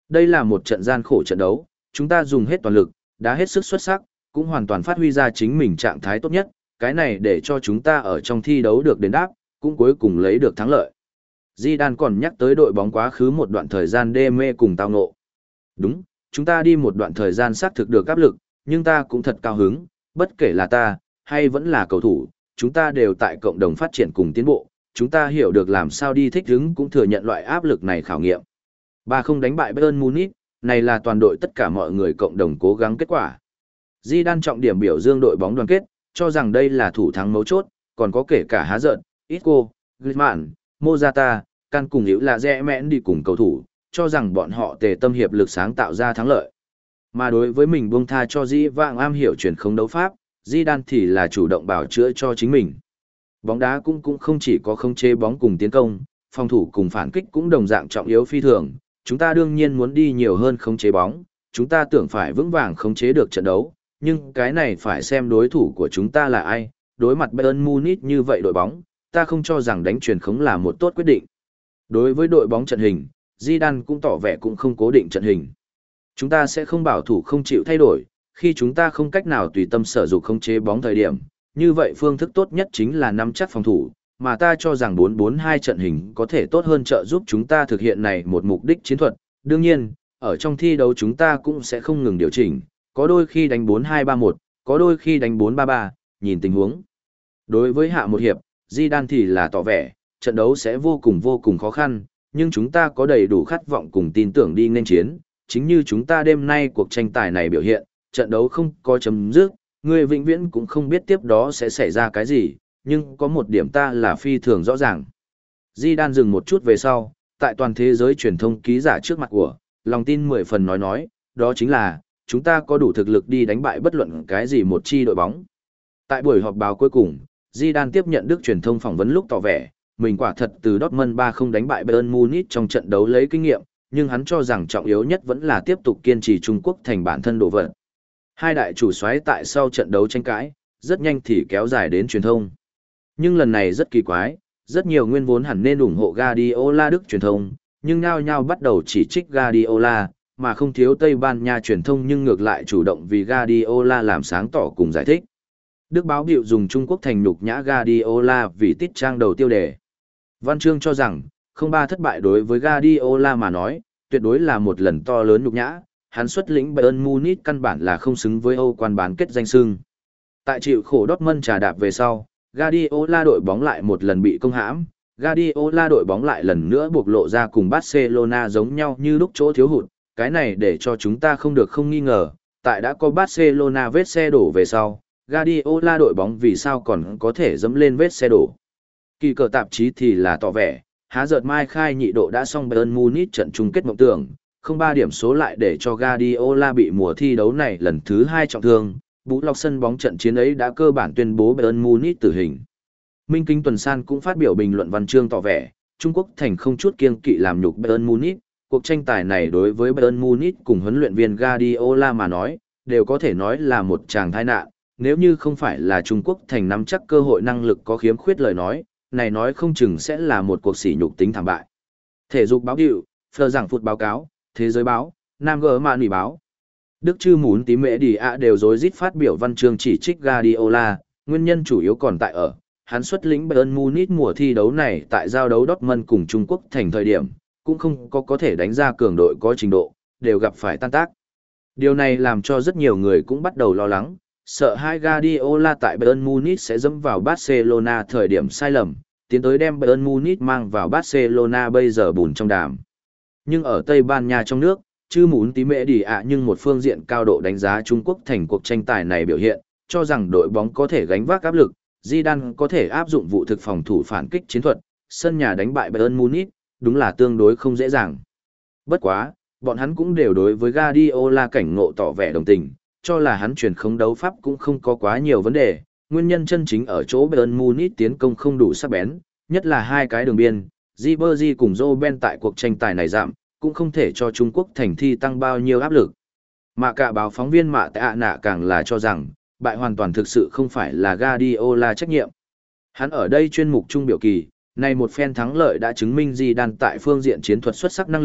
Đây là một trận gian khổ trận đấu, chúng ta dùng hết toàn lực, đá hết sức xuất sắc, cũng hoàn toàn phát huy ra chính mình trạng thái tốt nhất, cái này để cho chúng ta ở trong thi đấu được đền đáp, cũng cuối cùng lấy được thắng lợi. Zidane còn nhắc tới đội bóng quá khứ một đoạn thời gian đê mê cùng tao ngộ. Đúng, chúng ta đi một đoạn thời gian xác thực được áp lực, nhưng ta cũng thật cao hứng, bất kể là ta, hay vẫn là cầu thủ, chúng ta đều tại cộng đồng phát triển cùng tiến bộ, chúng ta hiểu được làm sao đi thích ứng cũng thừa nhận loại áp lực này khảo nghiệm. Ba không đánh bại Bayern Munich, này là toàn đội tất cả mọi người cộng đồng cố gắng kết quả. Zidane trọng điểm biểu dương đội bóng đoàn kết, cho rằng đây là thủ thắng mấu chốt, còn có kể cả há giận, Isco, Griezmann, Morata, Can cùng hữu là rẽ mẽn đi cùng cầu thủ, cho rằng bọn họ tề tâm hiệp lực sáng tạo ra thắng lợi. Mà đối với mình buông tha cho Di vãng am hiểu truyền không đấu pháp, Zidane thì là chủ động bảo chữa cho chính mình. Bóng đá cũng cũng không chỉ có khống chế bóng cùng tiến công, phòng thủ cùng phản kích cũng đồng dạng trọng yếu phi thường, chúng ta đương nhiên muốn đi nhiều hơn khống chế bóng, chúng ta tưởng phải vững vàng khống chế được trận đấu, nhưng cái này phải xem đối thủ của chúng ta là ai, đối mặt Bayern Munich như vậy đội bóng, ta không cho rằng đánh truyền khống là một tốt quyết định. Đối với đội bóng trận hình, Zidane cũng tỏ vẻ cũng không cố định trận hình. Chúng ta sẽ không bảo thủ không chịu thay đổi, khi chúng ta không cách nào tùy tâm sở dụng khống chế bóng thời điểm, như vậy phương thức tốt nhất chính là nắm chắc phòng thủ, mà ta cho rằng bốn bốn hai trận hình có thể tốt hơn trợ giúp chúng ta thực hiện này một mục đích chiến thuật. Đương nhiên, ở trong thi đấu chúng ta cũng sẽ không ngừng điều chỉnh, có đôi khi đánh bốn hai ba một, có đôi khi đánh bốn ba ba, nhìn tình huống. Đối với hạ một hiệp, Zidane thì là tỏ vẻ, trận đấu sẽ vô cùng vô cùng khó khăn, nhưng chúng ta có đầy đủ khát vọng cùng tin tưởng đi nên chiến, chính như chúng ta đêm nay cuộc tranh tài này biểu hiện, trận đấu không có chấm dứt, người vĩnh viễn cũng không biết tiếp đó sẽ xảy ra cái gì, nhưng có một điểm ta là phi thường rõ ràng. Zidane dừng một chút về sau, tại toàn thế giới truyền thông ký giả trước mặt của, lòng tin mười phần nói nói, đó chính là, chúng ta có đủ thực lực đi đánh bại bất luận cái gì một chi đội bóng. Tại buổi họp báo cuối cùng, Zidane tiếp nhận Đức truyền thông phỏng vấn lúc tỏ vẻ, mình quả thật từ Dortmund ba không đánh bại Bayern Munich trong trận đấu lấy kinh nghiệm, nhưng hắn cho rằng trọng yếu nhất vẫn là tiếp tục kiên trì Trung Quốc thành bản thân đồ vật. Hai đại chủ soái tại sau trận đấu tranh cãi, rất nhanh thì kéo dài đến truyền thông. Nhưng lần này rất kỳ quái, rất nhiều nguyên vốn hẳn nên ủng hộ Guardiola Đức truyền thông, nhưng nhao nhao bắt đầu chỉ trích Guardiola, mà không thiếu Tây Ban Nha truyền thông nhưng ngược lại chủ động vì Guardiola làm sáng tỏ cùng giải thích. Đức báo biểu dùng Trung Quốc thành nhục nhã Guardiola vì tít trang đầu tiêu đề. Văn chương cho rằng, không ba thất bại đối với Guardiola mà nói, tuyệt đối là một lần to lớn nhục nhã, hắn xuất lĩnh Bayern Munich căn bản là không xứng với Âu quan bán kết danh xưng. Tại chịu khổ Dortmund trà đạp về sau, Guardiola đội bóng lại một lần bị công hãm, Guardiola đội bóng lại lần nữa bộc lộ ra cùng Barcelona giống nhau như lúc chỗ thiếu hụt, cái này để cho chúng ta không được không nghi ngờ, tại đã có Barcelona vết xe đổ về sau, Guardiola đội bóng vì sao còn có thể dẫm lên vết xe đổ. Kỳ cờ tạp chí thì là tỏ vẻ, há giợt mai khai nhị độ đã xong Bayern Munich trận chung kết mộng tưởng, không ba điểm số lại để cho Guardiola bị mùa thi đấu này lần thứ hai trọng thương, Bú Lọc sân bóng trận chiến ấy đã cơ bản tuyên bố Bayern Munich tử hình. Minh Kinh Tuần San cũng phát biểu bình luận văn chương tỏ vẻ, Trung Quốc thành không chút kiêng kỵ làm nhục Bayern Munich, cuộc tranh tài này đối với Bayern Munich cùng huấn luyện viên Guardiola mà nói, đều có thể nói là một tràng tai nạn, nếu như không phải là Trung Quốc thành nắm chắc cơ hội năng lực có khiếm khuyết lời nói, này nói không chừng sẽ là một cuộc sỉ nhục tính thảm bại. Thể dục báo hiệu, Phờ giảng phụt báo cáo, Thế giới báo, Nam Gờ Mạn Nỉ báo. Đức chư muốn tí mễ đi ạ đều rối rít phát biểu văn chương chỉ trích Guardiola, nguyên nhân chủ yếu còn tại ở, hắn xuất lĩnh Bayern Munich mùa thi đấu này tại giao đấu Dortmund cùng Trung Quốc thành thời điểm, cũng không có có thể đánh ra cường đội có trình độ, đều gặp phải tan tác. Điều này làm cho rất nhiều người cũng bắt đầu lo lắng, sợ hai Guardiola tại Bayern Munich sẽ dẫm vào Barcelona thời điểm sai lầm, tiến tới đem Bayern Munich mang vào Barcelona bây giờ bùn trong đàm. Nhưng ở Tây Ban Nha trong nước, chứ muốn tí mễ đi ạ nhưng một phương diện cao độ đánh giá Trung Quốc thành cuộc tranh tài này biểu hiện, cho rằng đội bóng có thể gánh vác áp lực, Zidane có thể áp dụng vụ thực phòng thủ phản kích chiến thuật, sân nhà đánh bại Bayern Munich, đúng là tương đối không dễ dàng. Bất quá, bọn hắn cũng đều đối với Guardiola cảnh ngộ tỏ vẻ đồng tình, cho là hắn truyền không đấu pháp cũng không có quá nhiều vấn đề, nguyên nhân chân chính ở chỗ Bayern Munich tiến công không đủ sắc bén, nhất là hai cái đường biên, Ribery cùng Robben tại cuộc tranh tài này giảm, cũng không thể cho Trung Quốc thành thi tăng bao nhiêu áp lực. Mà cả báo phóng viên Mạ Tạ Nạ càng là cho rằng, bại hoàn toàn thực sự không phải là Guardiola trách nhiệm. Hắn ở đây chuyên mục trung biểu kỳ, này một phen thắng lợi đã chứng minh Zidane tại phương diện chiến thuật xuất sắc năng lực,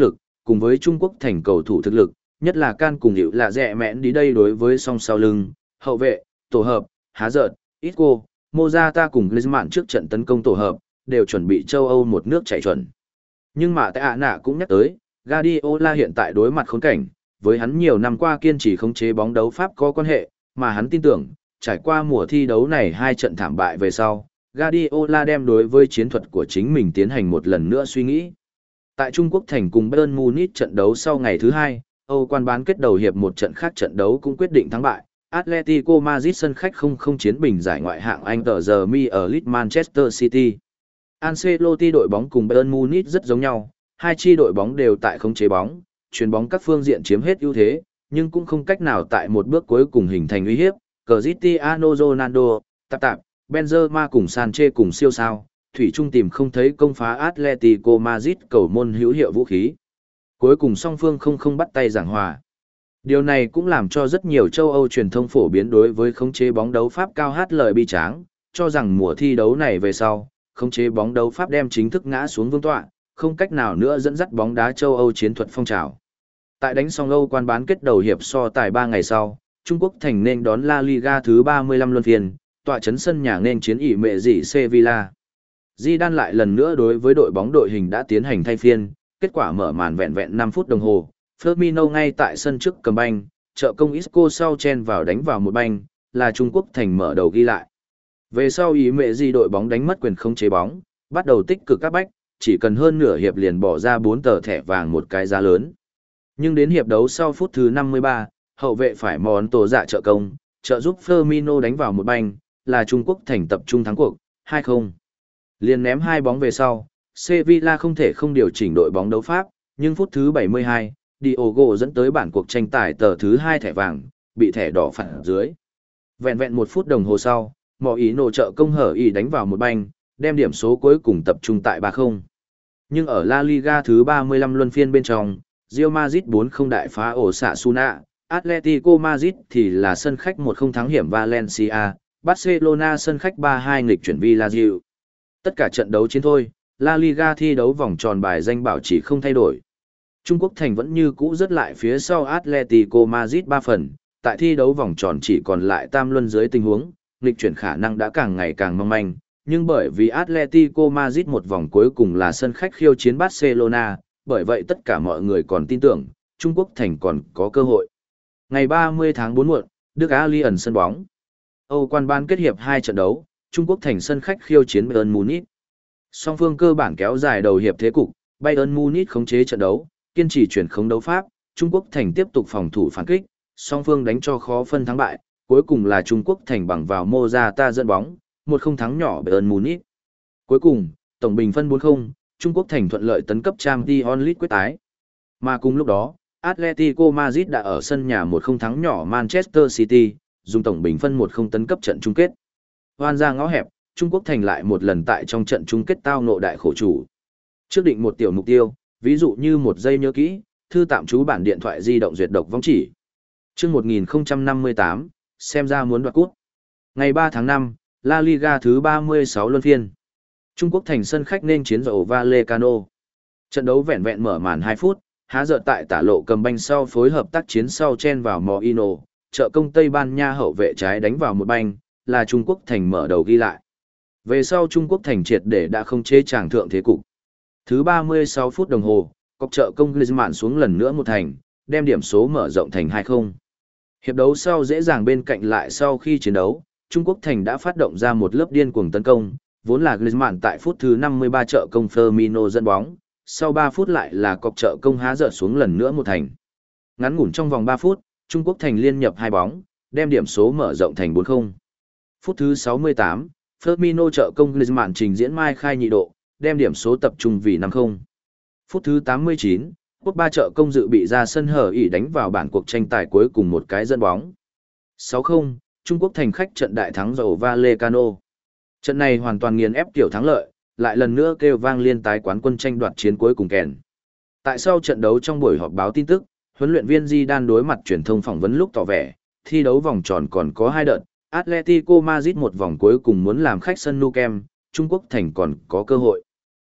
cùng với Trung Quốc thành cầu thủ thực lực, nhất là can cùng hiệu là rẻ mẹn đi đây đối với song sau lưng, hậu vệ, tổ hợp, há giợt, Isco, Mozata cùng Griezmann trước trận tấn công tổ hợp, đều chuẩn bị châu Âu một nước chạy chuẩn. Nhưng mà tại ạ nạ cũng nhắc tới, Guardiola hiện tại đối mặt khốn cảnh, với hắn nhiều năm qua kiên trì khống chế bóng đấu pháp có quan hệ, mà hắn tin tưởng, trải qua mùa thi đấu này hai trận thảm bại về sau, Guardiola đem đối với chiến thuật của chính mình tiến hành một lần nữa suy nghĩ. Tại Trung Quốc thành cùng Bayern Munich trận đấu sau ngày thứ hai, Âu quan bán kết đầu hiệp một trận khác trận đấu cũng quyết định thắng bại. Atletico Madrid sân khách không không chiến bình giải ngoại hạng Anh tờ giờ mi ở Leeds Manchester City. Ancelotti đội bóng cùng Bayern Munich rất giống nhau, hai chi đội bóng đều tại khống chế bóng, chuyền bóng các phương diện chiếm hết ưu thế, nhưng cũng không cách nào tại một bước cuối cùng hình thành uy hiếp. Cristiano Ronaldo, tạp tạp, Benzema cùng Sanchez cùng siêu sao, thủy chung tìm không thấy công phá Atletico Madrid cầu môn hữu hiệu vũ khí. Cuối cùng song phương không không bắt tay giảng hòa. Điều này cũng làm cho rất nhiều châu Âu truyền thông phổ biến đối với khống chế bóng đấu pháp cao hát lời bi tráng, cho rằng mùa thi đấu này về sau, khống chế bóng đấu pháp đem chính thức ngã xuống vương tọa, không cách nào nữa dẫn dắt bóng đá châu Âu chiến thuật phong trào. Tại đánh xong Âu quan bán kết đầu hiệp so tài ba ngày sau, Trung Quốc thành nên đón La Liga thứ ba mươi lăm luân phiên, tọa trấn sân nhà nên chiến ỷ mệ dị Sevilla. Zidane lại lần nữa đối với đội bóng đội hình đã tiến hành thay phiên, kết quả mở màn vẹn vẹn năm phút đồng hồ, Firmino ngay tại sân trước cầm banh, trợ công Isco sau chen vào đánh vào một banh, là Trung Quốc thành mở đầu ghi lại. Về sau ý mẹ gì đội bóng đánh mất quyền không chế bóng, bắt đầu tích cực các bách, chỉ cần hơn nửa hiệp liền bỏ ra bốn tờ thẻ vàng một cái giá lớn. Nhưng đến hiệp đấu sau phút thứ năm mươi ba, hậu vệ phải món tổ dạ trợ công, trợ giúp Firmino đánh vào một banh, là Trung Quốc thành tập trung thắng cuộc, hai không. Liền ném hai bóng về sau, Sevilla không thể không điều chỉnh đội bóng đấu pháp, nhưng phút thứ bảy mươi hai, Diogo dẫn tới bản cuộc tranh tài tờ thứ hai thẻ vàng, bị thẻ đỏ phản dưới. Vẹn vẹn một phút đồng hồ sau, mọi ý nổ trợ công hở ý đánh vào một banh, đem điểm số cuối cùng tập trung tại ba không. Nhưng ở La Liga thứ ba mươi lăm luân phiên bên trong, Real Madrid bốn không đại phá ổ xạ Suna, Atletico Madrid thì là sân khách một không thắng hiểm Valencia, Barcelona sân khách ba hai nghịch chuyển Villarreal. Tất cả trận đấu chiến thôi, La Liga thi đấu vòng tròn bài danh bảo chỉ không thay đổi. Trung Quốc thành vẫn như cũ rất lại phía sau Atletico Madrid ba phần, tại thi đấu vòng tròn chỉ còn lại tam luân dưới tình huống, nghịch chuyển khả năng đã càng ngày càng mong manh, nhưng bởi vì Atletico Madrid một vòng cuối cùng là sân khách khiêu chiến Barcelona, bởi vậy tất cả mọi người còn tin tưởng, Trung Quốc thành còn có cơ hội. Ngày ba mươi tháng tư muộn, Đức Allianz sân bóng. Âu quan bán kết hiệp hai trận đấu, Trung Quốc thành sân khách khiêu chiến Bayern Munich. Song phương cơ bản kéo dài đầu hiệp thế cục, Bayern Munich khống chế trận đấu, kiên trì chuyển khống đấu pháp, Trung Quốc thành tiếp tục phòng thủ phản kích, song phương đánh cho khó phân thắng bại, cuối cùng là Trung Quốc thành bằng vào Mozata dẫn bóng, một không thắng nhỏ Bayern Munich. Cuối cùng, tổng bình phân bốn không, Trung Quốc thành thuận lợi tấn cấp Champions League quyết tái. Mà cùng lúc đó, Atletico Madrid đã ở sân nhà một không thắng nhỏ Manchester City, dùng tổng bình phân một không tấn cấp trận chung kết. Hoan ra ngõ hẹp, Trung Quốc thành lại một lần tại trong trận chung kết tao ngộ đại khổ chủ. Trước định một tiểu mục tiêu, ví dụ như một giây nhớ kỹ, thư tạm trú bản điện thoại di động duyệt độc vong chỉ. Chương một nghìn không trăm năm mươi tám, xem ra muốn đoạt cúp. Ngày ba tháng năm, La Liga thứ ba mươi sáu luân phiên. Trung Quốc thành sân khách nên chiến dầu Vallecano. Trận đấu vẹn vẹn mở màn hai phút, há dợ tại tả lộ cầm banh sau phối hợp tác chiến sau chen vào Moino, trợ công Tây Ban Nha hậu vệ trái đánh vào một banh, là Trung Quốc thành mở đầu ghi lại. Về sau Trung Quốc thành triệt để đã không chế tràng thượng thế cục. Thứ ba mươi sáu phút đồng hồ, cọc trợ công Griezmann xuống lần nữa một thành, đem điểm số mở rộng thành hai không. Hiệp đấu sau dễ dàng bên cạnh lại sau khi chiến đấu, Trung Quốc thành đã phát động ra một lớp điên cuồng tấn công, vốn là Griezmann tại phút thứ năm mươi ba trợ công Firmino dẫn bóng, sau ba phút lại là cọc trợ công há dở xuống lần nữa một thành. Ngắn ngủn trong vòng ba phút, Trung Quốc thành liên nhập hai bóng, đem điểm số mở rộng thành bốn không. Phút thứ sáu mươi tám, Firmino trợ công Griezmann trình diễn mai khai nhị độ, đem điểm số tập trung vì năm không. Phút thứ tám mươi chín, Quốc ba trợ công dự bị ra sân hở ỉ đánh vào bản cuộc tranh tài cuối cùng một cái dẫn bóng. sáu không, Trung Quốc thành khách trận đại thắng dầu Vallecano. Trận này hoàn toàn nghiền ép kiểu thắng lợi, lại lần nữa kêu vang liên tái quán quân tranh đoạt chiến cuối cùng kèn. Tại sau trận đấu trong buổi họp báo tin tức, huấn luyện viên Zidane đối mặt truyền thông phỏng vấn lúc tỏ vẻ, thi đấu vòng tròn còn có hai đợt, Atletico Madrid một vòng cuối cùng muốn làm khách sân Nou Camp, Trung Quốc thành còn có cơ hội.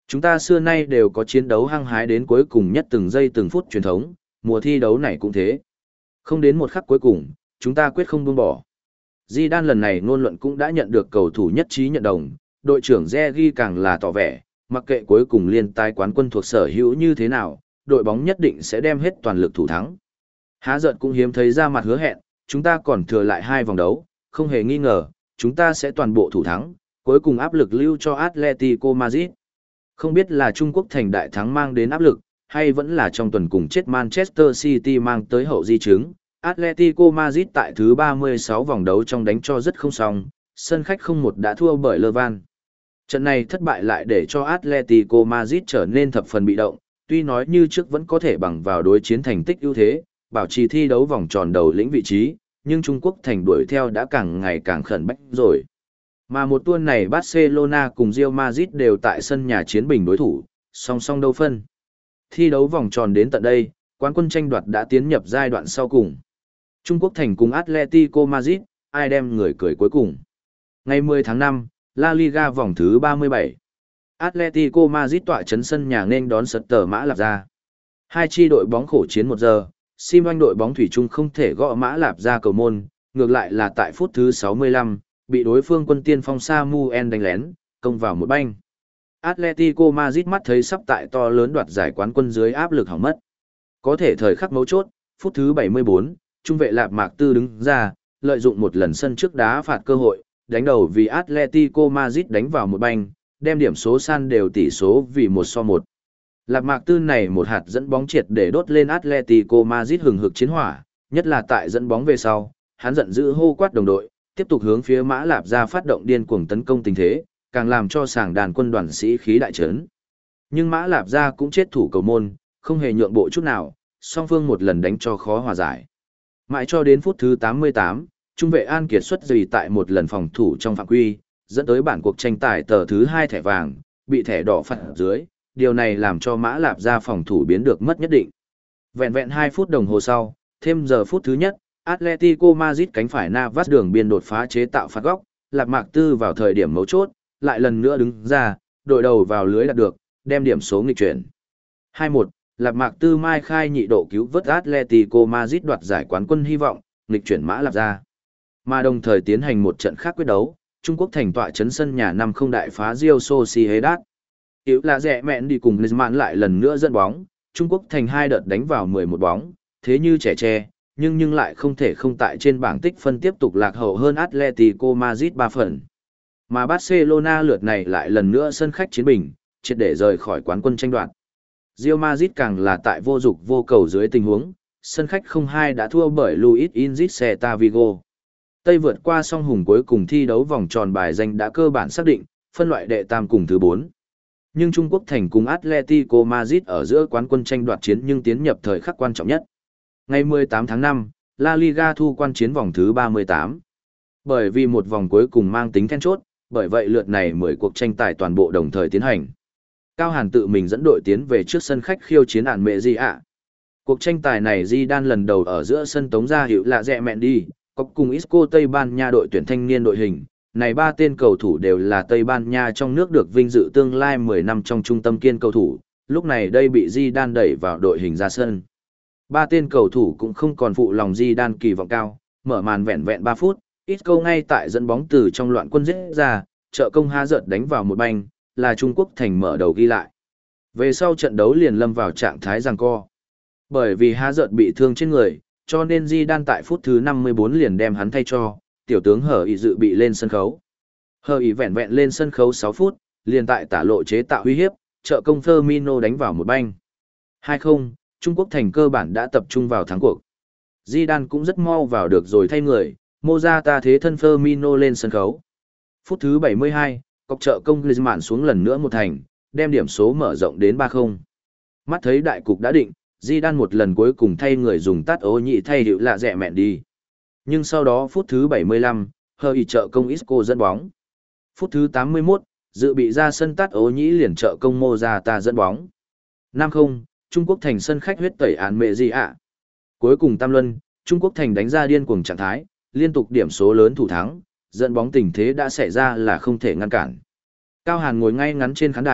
Chúng ta xưa nay đều có chiến đấu hăng hái đến cuối cùng nhất từng giây từng phút truyền thống, mùa thi đấu này cũng thế. Không đến một khắc cuối cùng, chúng ta quyết không buông bỏ. Zidane lần này ngôn luận cũng đã nhận được cầu thủ nhất trí nhận đồng, đội trưởng Zergi càng là tỏ vẻ, mặc kệ cuối cùng liên tài quán quân thuộc sở hữu như thế nào, đội bóng nhất định sẽ đem hết toàn lực thủ thắng. Há giận cũng hiếm thấy ra mặt hứa hẹn, chúng ta còn thừa lại hai vòng đấu, không hề nghi ngờ, chúng ta sẽ toàn bộ thủ thắng, cuối cùng áp lực lưu cho Atletico Madrid. Không biết là Trung Quốc thành đại thắng mang đến áp lực, hay vẫn là trong tuần cùng chết Manchester City mang tới hậu di chứng. Atletico Madrid tại thứ ba mươi sáu vòng đấu trong đánh cho rất không xong, sân khách không một đã thua bởi Levan. Trận này thất bại lại để cho Atletico Madrid trở nên thập phần bị động, tuy nói như trước vẫn có thể bằng vào đối chiến thành tích ưu thế, bảo trì thi đấu vòng tròn đầu lĩnh vị trí, nhưng Trung Quốc thành đuổi theo đã càng ngày càng khẩn bách rồi. Mà một tuần này Barcelona cùng Real Madrid đều tại sân nhà chiến bình đối thủ, song song đấu phân. Thi đấu vòng tròn đến tận đây, quán quân tranh đoạt đã tiến nhập giai đoạn sau cùng. Trung Quốc thành cùng Atletico Madrid, ai đem người cười cuối cùng. Ngày mười tháng năm, La Liga vòng thứ ba mươi bảy. Atletico Madrid tọa trấn sân nhà nên đón Sutter Mã Lạp ra. Hai chi đội bóng khổ chiến một giờ, Sim đội bóng thủy chung không thể gõ Mã Lạp ra cầu môn, ngược lại là tại phút thứ sáu mươi lăm, bị đối phương quân tiên phong Samuel đánh lén, công vào một banh. Atletico Madrid mắt thấy sắp tại to lớn đoạt giải quán quân dưới áp lực hỏng mất. Có thể thời khắc mấu chốt, phút thứ bảy mươi bốn, trung vệ Lạp Mạc Tư đứng ra, lợi dụng một lần sân trước đá phạt cơ hội, đánh đầu vì Atletico Madrid đánh vào một banh, đem điểm số san đều tỷ số vì một so một. Lạp Mạc Tư này một hạt dẫn bóng triệt để đốt lên Atletico Madrid hừng hực chiến hỏa, nhất là tại dẫn bóng về sau, hắn giận dữ hô quát đồng đội, tiếp tục hướng phía Mã Lạp ra phát động điên cuồng tấn công tình thế, càng làm cho sảng đàn quân đoàn sĩ khí đại trấn. Nhưng Mã Lạp ra cũng chết thủ cầu môn, không hề nhượng bộ chút nào, song phương một lần đánh cho khó hòa giải. Mãi cho đến phút thứ tám mươi tám, trung vệ An Kiệt xuất gì tại một lần phòng thủ trong phạm quy, dẫn tới bản cuộc tranh tài tờ thứ hai thẻ vàng, bị thẻ đỏ phạt dưới, điều này làm cho Mã Lạp ra phòng thủ biến được mất nhất định. Vẹn vẹn hai phút đồng hồ sau, thêm giờ phút thứ nhất, Atletico Madrid cánh phải Navas đường biên đột phá chế tạo phạt góc, Lạp Mạc Tư vào thời điểm mấu chốt, lại lần nữa đứng ra, đội đầu vào lưới đạt được, đem điểm số nghịch chuyển. hai một, Lạp Mạc Tư mai khai nhị độ cứu vớt Atletico Madrid đoạt giải quán quân hy vọng, nghịch chuyển Mã Lạp ra. Mà đồng thời tiến hành một trận khác quyết đấu, Trung Quốc thành tọa trấn sân nhà năm không đại phá Real Sociedad. Yếu là rẻ mẹn đi cùng Griezmann lại lần nữa dẫn bóng, Trung Quốc thành hai đợt đánh vào mười một bóng, thế như trẻ tre, nhưng nhưng lại không thể không tại trên bảng tích phân tiếp tục lạc hậu hơn Atletico Madrid ba phần. Mà Barcelona lượt này lại lần nữa sân khách chiến bình, triệt để rời khỏi quán quân tranh đoạt. Real Madrid càng là tại vô dục vô cầu dưới tình huống, sân khách không hai đã thua bởi Luis Enrique Vigo. Tây vượt qua song hùng cuối cùng thi đấu vòng tròn bài danh đã cơ bản xác định, phân loại đệ tam cùng thứ bốn. Nhưng Trung Quốc thành cùng Atletico Madrid ở giữa quán quân tranh đoạt chiến nhưng tiến nhập thời khắc quan trọng nhất. Ngày mười tám tháng năm, La Liga thu quan chiến vòng thứ ba mươi tám. Bởi vì một vòng cuối cùng mang tính then chốt, bởi vậy lượt này mười cuộc tranh tài toàn bộ đồng thời tiến hành. Cao Hàn tự mình dẫn đội tiến về trước sân khách khiêu chiến ản mẹ gì ạ. Cuộc tranh tài này Zidane lần đầu ở giữa sân tống ra hiệu là rẻ mẹn đi, có cùng Isco Tây Ban Nha đội tuyển thanh niên đội hình. Này ba tên cầu thủ đều là Tây Ban Nha trong nước được vinh dự tương lai mười năm trong trung tâm kiên cầu thủ, lúc này đây bị Zidane đẩy vào đội hình ra sân. Ba tên cầu thủ cũng không còn phụ lòng Zidane kỳ vọng cao, mở màn vẹn vẹn ba phút, Isco ngay tại dẫn bóng từ trong loạn quân giết ra, trợ công há giật đánh vào một banh, là Trung Quốc thành mở đầu ghi lại. Về sau trận đấu liền lâm vào trạng thái giằng co. Bởi vì há giật bị thương trên người, cho nên Zidane tại phút thứ năm mươi bốn liền đem hắn thay cho, tiểu tướng Hờ Ý dự bị lên sân khấu. Hờ Ý vẹn vẹn lên sân khấu sáu phút, liền tại tả lộ chế tạo uy hiếp, trợ công Firmino đánh vào một banh. hai không, Trung Quốc thành cơ bản đã tập trung vào thắng cuộc. Zidane cũng rất mau vào được rồi thay người, Morata thế thân Firmino lên sân khấu. Phút thứ bảy mươi hai, cọc trợ công Griezmann xuống lần nữa một thành, đem điểm số mở rộng đến ba không. Mắt thấy đại cục đã định, Zidane một lần cuối cùng thay người dùng tát ố nhị thay hiệu lạ rẻ mẹn đi. Nhưng sau đó phút thứ bảy mươi lăm, Hờ Ý trợ công Isco dẫn bóng. Phút thứ tám mươi mốt, dự bị ra sân tát ố nhĩ liền trợ công Morata dẫn bóng. năm không, Trung Quốc thành sân khách huyết tẩy án mẹ gì ạ. Cuối cùng tam luân, Trung Quốc thành đánh ra điên cuồng trạng thái, liên tục điểm số lớn thủ thắng, dẫn bóng tình thế đã xảy ra là không thể ngăn cản. Cao Hàn ngồi ngay ngắn trên khán đài,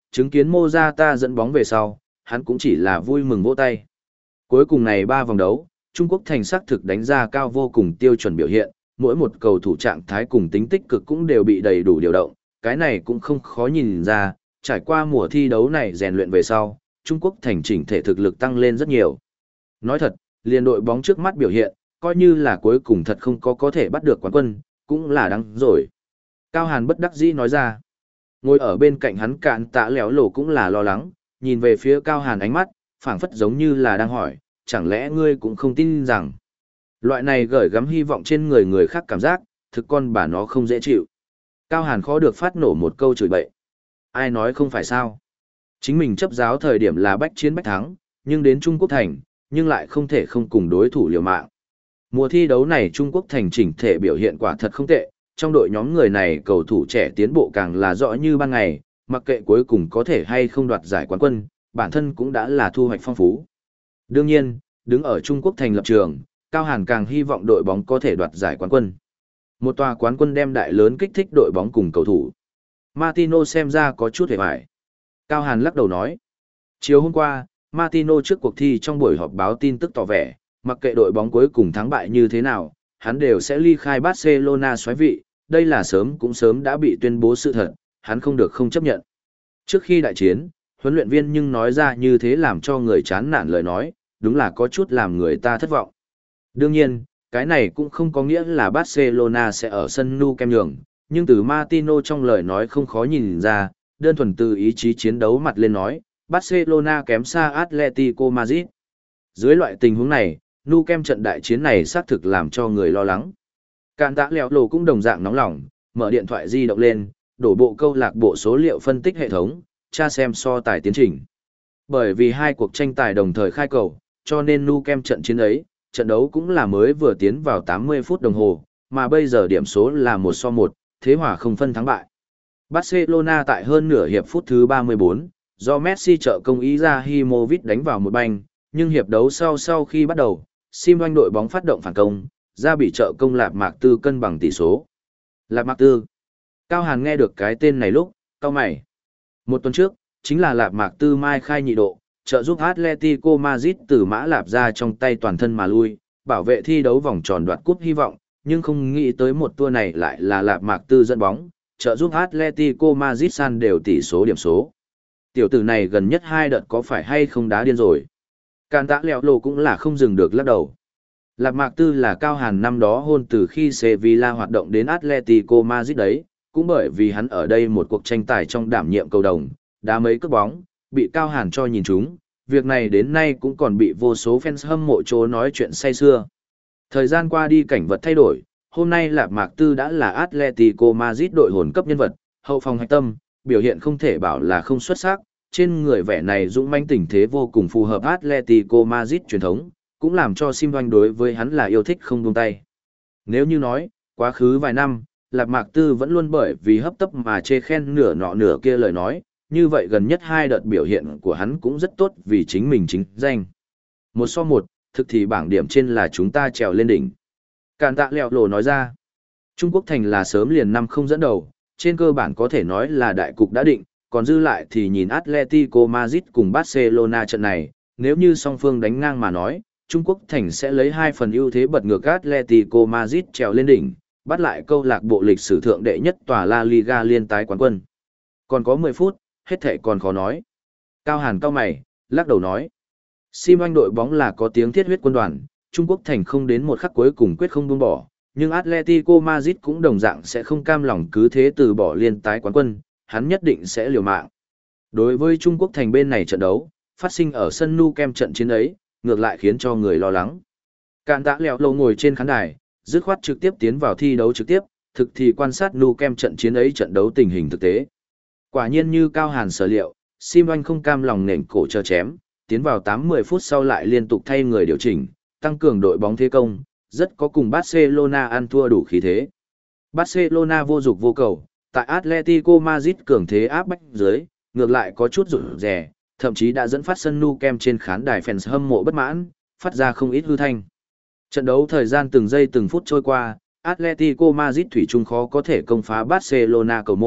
chứng kiến Morata dẫn bóng về sau, hắn cũng chỉ là vui mừng vỗ tay. Cuối cùng này ba vòng đấu, Trung Quốc thành sắc thực đánh ra cao vô cùng tiêu chuẩn biểu hiện, mỗi một cầu thủ trạng thái cùng tính tích cực cũng đều bị đầy đủ điều động, cái này cũng không khó nhìn ra, trải qua mùa thi đấu này rèn luyện về sau, Trung Quốc thành chỉnh thể thực lực tăng lên rất nhiều. Nói thật, liền đội bóng trước mắt biểu hiện, coi như là cuối cùng thật không có có thể bắt được quán quân, cũng là đáng rồi. Cao Hàn bất đắc dĩ nói ra. Ngồi ở bên cạnh hắn Cạn Tạ Lẻo Lổ cũng là lo lắng, nhìn về phía Cao Hàn ánh mắt, phảng phất giống như là đang hỏi, chẳng lẽ ngươi cũng không tin rằng loại này gửi gắm hy vọng trên người người khác cảm giác, thực con bà nó không dễ chịu. Cao Hàn khó được phát nổ một câu chửi bậy. Ai nói không phải sao? Chính mình chấp giáo thời điểm là bách chiến bách thắng, nhưng đến Trung Quốc thành, nhưng lại không thể không cùng đối thủ liều mạng. Mùa thi đấu này Trung Quốc thành chỉnh thể biểu hiện quả thật không tệ, trong đội nhóm người này cầu thủ trẻ tiến bộ càng là rõ như ban ngày, mặc kệ cuối cùng có thể hay không đoạt giải quán quân, bản thân cũng đã là thu hoạch phong phú. Đương nhiên, đứng ở Trung Quốc thành lập trường, Cao Hàn càng hy vọng đội bóng có thể đoạt giải quán quân. Một tòa quán quân đem đại lớn kích thích đội bóng cùng cầu thủ. Martino xem ra có chút hề hoài. Cao Hàn lắc đầu nói. Chiều hôm qua, Martino trước cuộc thi trong buổi họp báo tin tức tỏ vẻ, mặc kệ đội bóng cuối cùng thắng bại như thế nào, hắn đều sẽ ly khai Barcelona xoáy vị, đây là sớm cũng sớm đã bị tuyên bố sự thật, hắn không được không chấp nhận. Trước khi đại chiến, huấn luyện viên nhưng nói ra như thế làm cho người chán nản lời nói, đúng là có chút làm người ta thất vọng. Đương nhiên, cái này cũng không có nghĩa là Barcelona sẽ ở sân Nou Camp nhường, nhưng từ Martino trong lời nói không khó nhìn ra, đơn thuần từ ý chí chiến đấu mặt lên nói, Barcelona kém xa Atletico Madrid. Dưới loại tình huống này, Nou Camp trận đại chiến này xác thực làm cho người lo lắng. Cạn Tạ Lẻo Lổ cũng đồng dạng nóng lòng, mở điện thoại di động lên, đổ bộ câu lạc bộ số liệu phân tích hệ thống, tra xem so tài tiến trình. Bởi vì hai cuộc tranh tài đồng thời khai cầu, cho nên Nou Camp trận chiến ấy, trận đấu cũng là mới vừa tiến vào tám mươi phút đồng hồ, mà bây giờ điểm số là một so một, thế hòa không phân thắng bại. Barcelona tại hơn nửa hiệp phút thứ ba mươi bốn, do Messi trợ công Izahimovic đánh vào một banh, nhưng hiệp đấu sau sau khi bắt đầu, Sim Oanh đội bóng phát động phản công, ra bị trợ công Lạp Mạc Tư cân bằng tỷ số. Lạp Mạc Tư. Cao Hàn nghe được cái tên này lúc, cau mày. Một tuần trước, chính là Lạp Mạc Tư mai khai nhị độ, trợ giúp Atletico Madrid từ mã lạp ra trong tay toàn thân mà lui, bảo vệ thi đấu vòng tròn đoạt cúp hy vọng, nhưng không nghĩ tới một tour này lại là Lạp Mạc Tư dẫn bóng, trợ giúp Atletico Madrid san đều tỷ số điểm số. Tiểu tử này gần nhất hai đợt có phải hay không đá điên rồi. Càn Tạ Lẻo Lổ cũng là không dừng được lắc đầu. Lạp Mạc Tư là Cao Hàn năm đó hôn từ khi Sevilla hoạt động đến Atletico Madrid đấy, cũng bởi vì hắn ở đây một cuộc tranh tài trong đảm nhiệm cầu đồng, đá mấy cước bóng, bị Cao Hàn cho nhìn trúng, việc này đến nay cũng còn bị vô số fans hâm mộ chố nói chuyện say xưa. Thời gian qua đi cảnh vật thay đổi, hôm nay Lạp Mạc Tư đã là Atletico Madrid đội hồn cấp nhân vật, hậu phòng hạch tâm, biểu hiện không thể bảo là không xuất sắc, trên người vẻ này dũng mãnh tình thế vô cùng phù hợp Atletico Madrid truyền thống, cũng làm cho Sim Oanh đối với hắn là yêu thích không buông tay. Nếu như nói, quá khứ vài năm, Lạp Mạc Tư vẫn luôn bởi vì hấp tấp mà chê khen nửa nọ nửa kia lời nói, như vậy gần nhất hai đợt biểu hiện của hắn cũng rất tốt vì chính mình chính danh. Một so một, thực thì bảng điểm trên là chúng ta trèo lên đỉnh. Càn Tạ Lẻo Lổ nói ra, Trung Quốc thành là sớm liền năm không dẫn đầu, trên cơ bản có thể nói là đại cục đã định, còn dư lại thì nhìn Atletico Madrid cùng Barcelona trận này, nếu như song phương đánh ngang mà nói, Trung Quốc thành sẽ lấy hai phần ưu thế bật ngược Atletico Madrid trèo lên đỉnh, bắt lại câu lạc bộ lịch sử thượng đệ nhất tòa La Liga liên tái quán quân. Còn có mười phút, hết thảy còn khó nói. Cao Hàn cau mày, lắc đầu nói. Sim Oanh đội bóng là có tiếng thiết huyết quân đoàn, Trung Quốc thành không đến một khắc cuối cùng quyết không buông bỏ, nhưng Atletico Madrid cũng đồng dạng sẽ không cam lòng cứ thế từ bỏ liên tái quán quân, hắn nhất định sẽ liều mạng. Đối với Trung Quốc thành bên này trận đấu, phát sinh ở sân Nou Camp trận chiến ấy, ngược lại khiến cho người lo lắng. Càn Tạ Lẻo Lổ ngồi trên khán đài, dứt khoát trực tiếp tiến vào thi đấu trực tiếp, thực thì quan sát Nou Camp trận chiến ấy trận đấu tình hình thực tế. Quả nhiên như Cao Hàn sở liệu, Sim Oanh không cam lòng nện cổ chờ chém, tiến vào tám mươi phút sau lại liên tục thay người điều chỉnh, tăng cường đội bóng thế công, rất có cùng Barcelona ăn thua đủ khí thế. Barcelona vô dục vô cầu, tại Atletico Madrid cường thế áp bách dưới, ngược lại có chút rụt rè, thậm chí đã dẫn phát sân Nou Camp trên khán đài fans hâm mộ bất mãn, phát ra không ít hư thanh. Trận đấu thời gian từng giây từng phút trôi qua, Atletico Madrid thủy chung khó có thể công phá Barcelona cầu môn,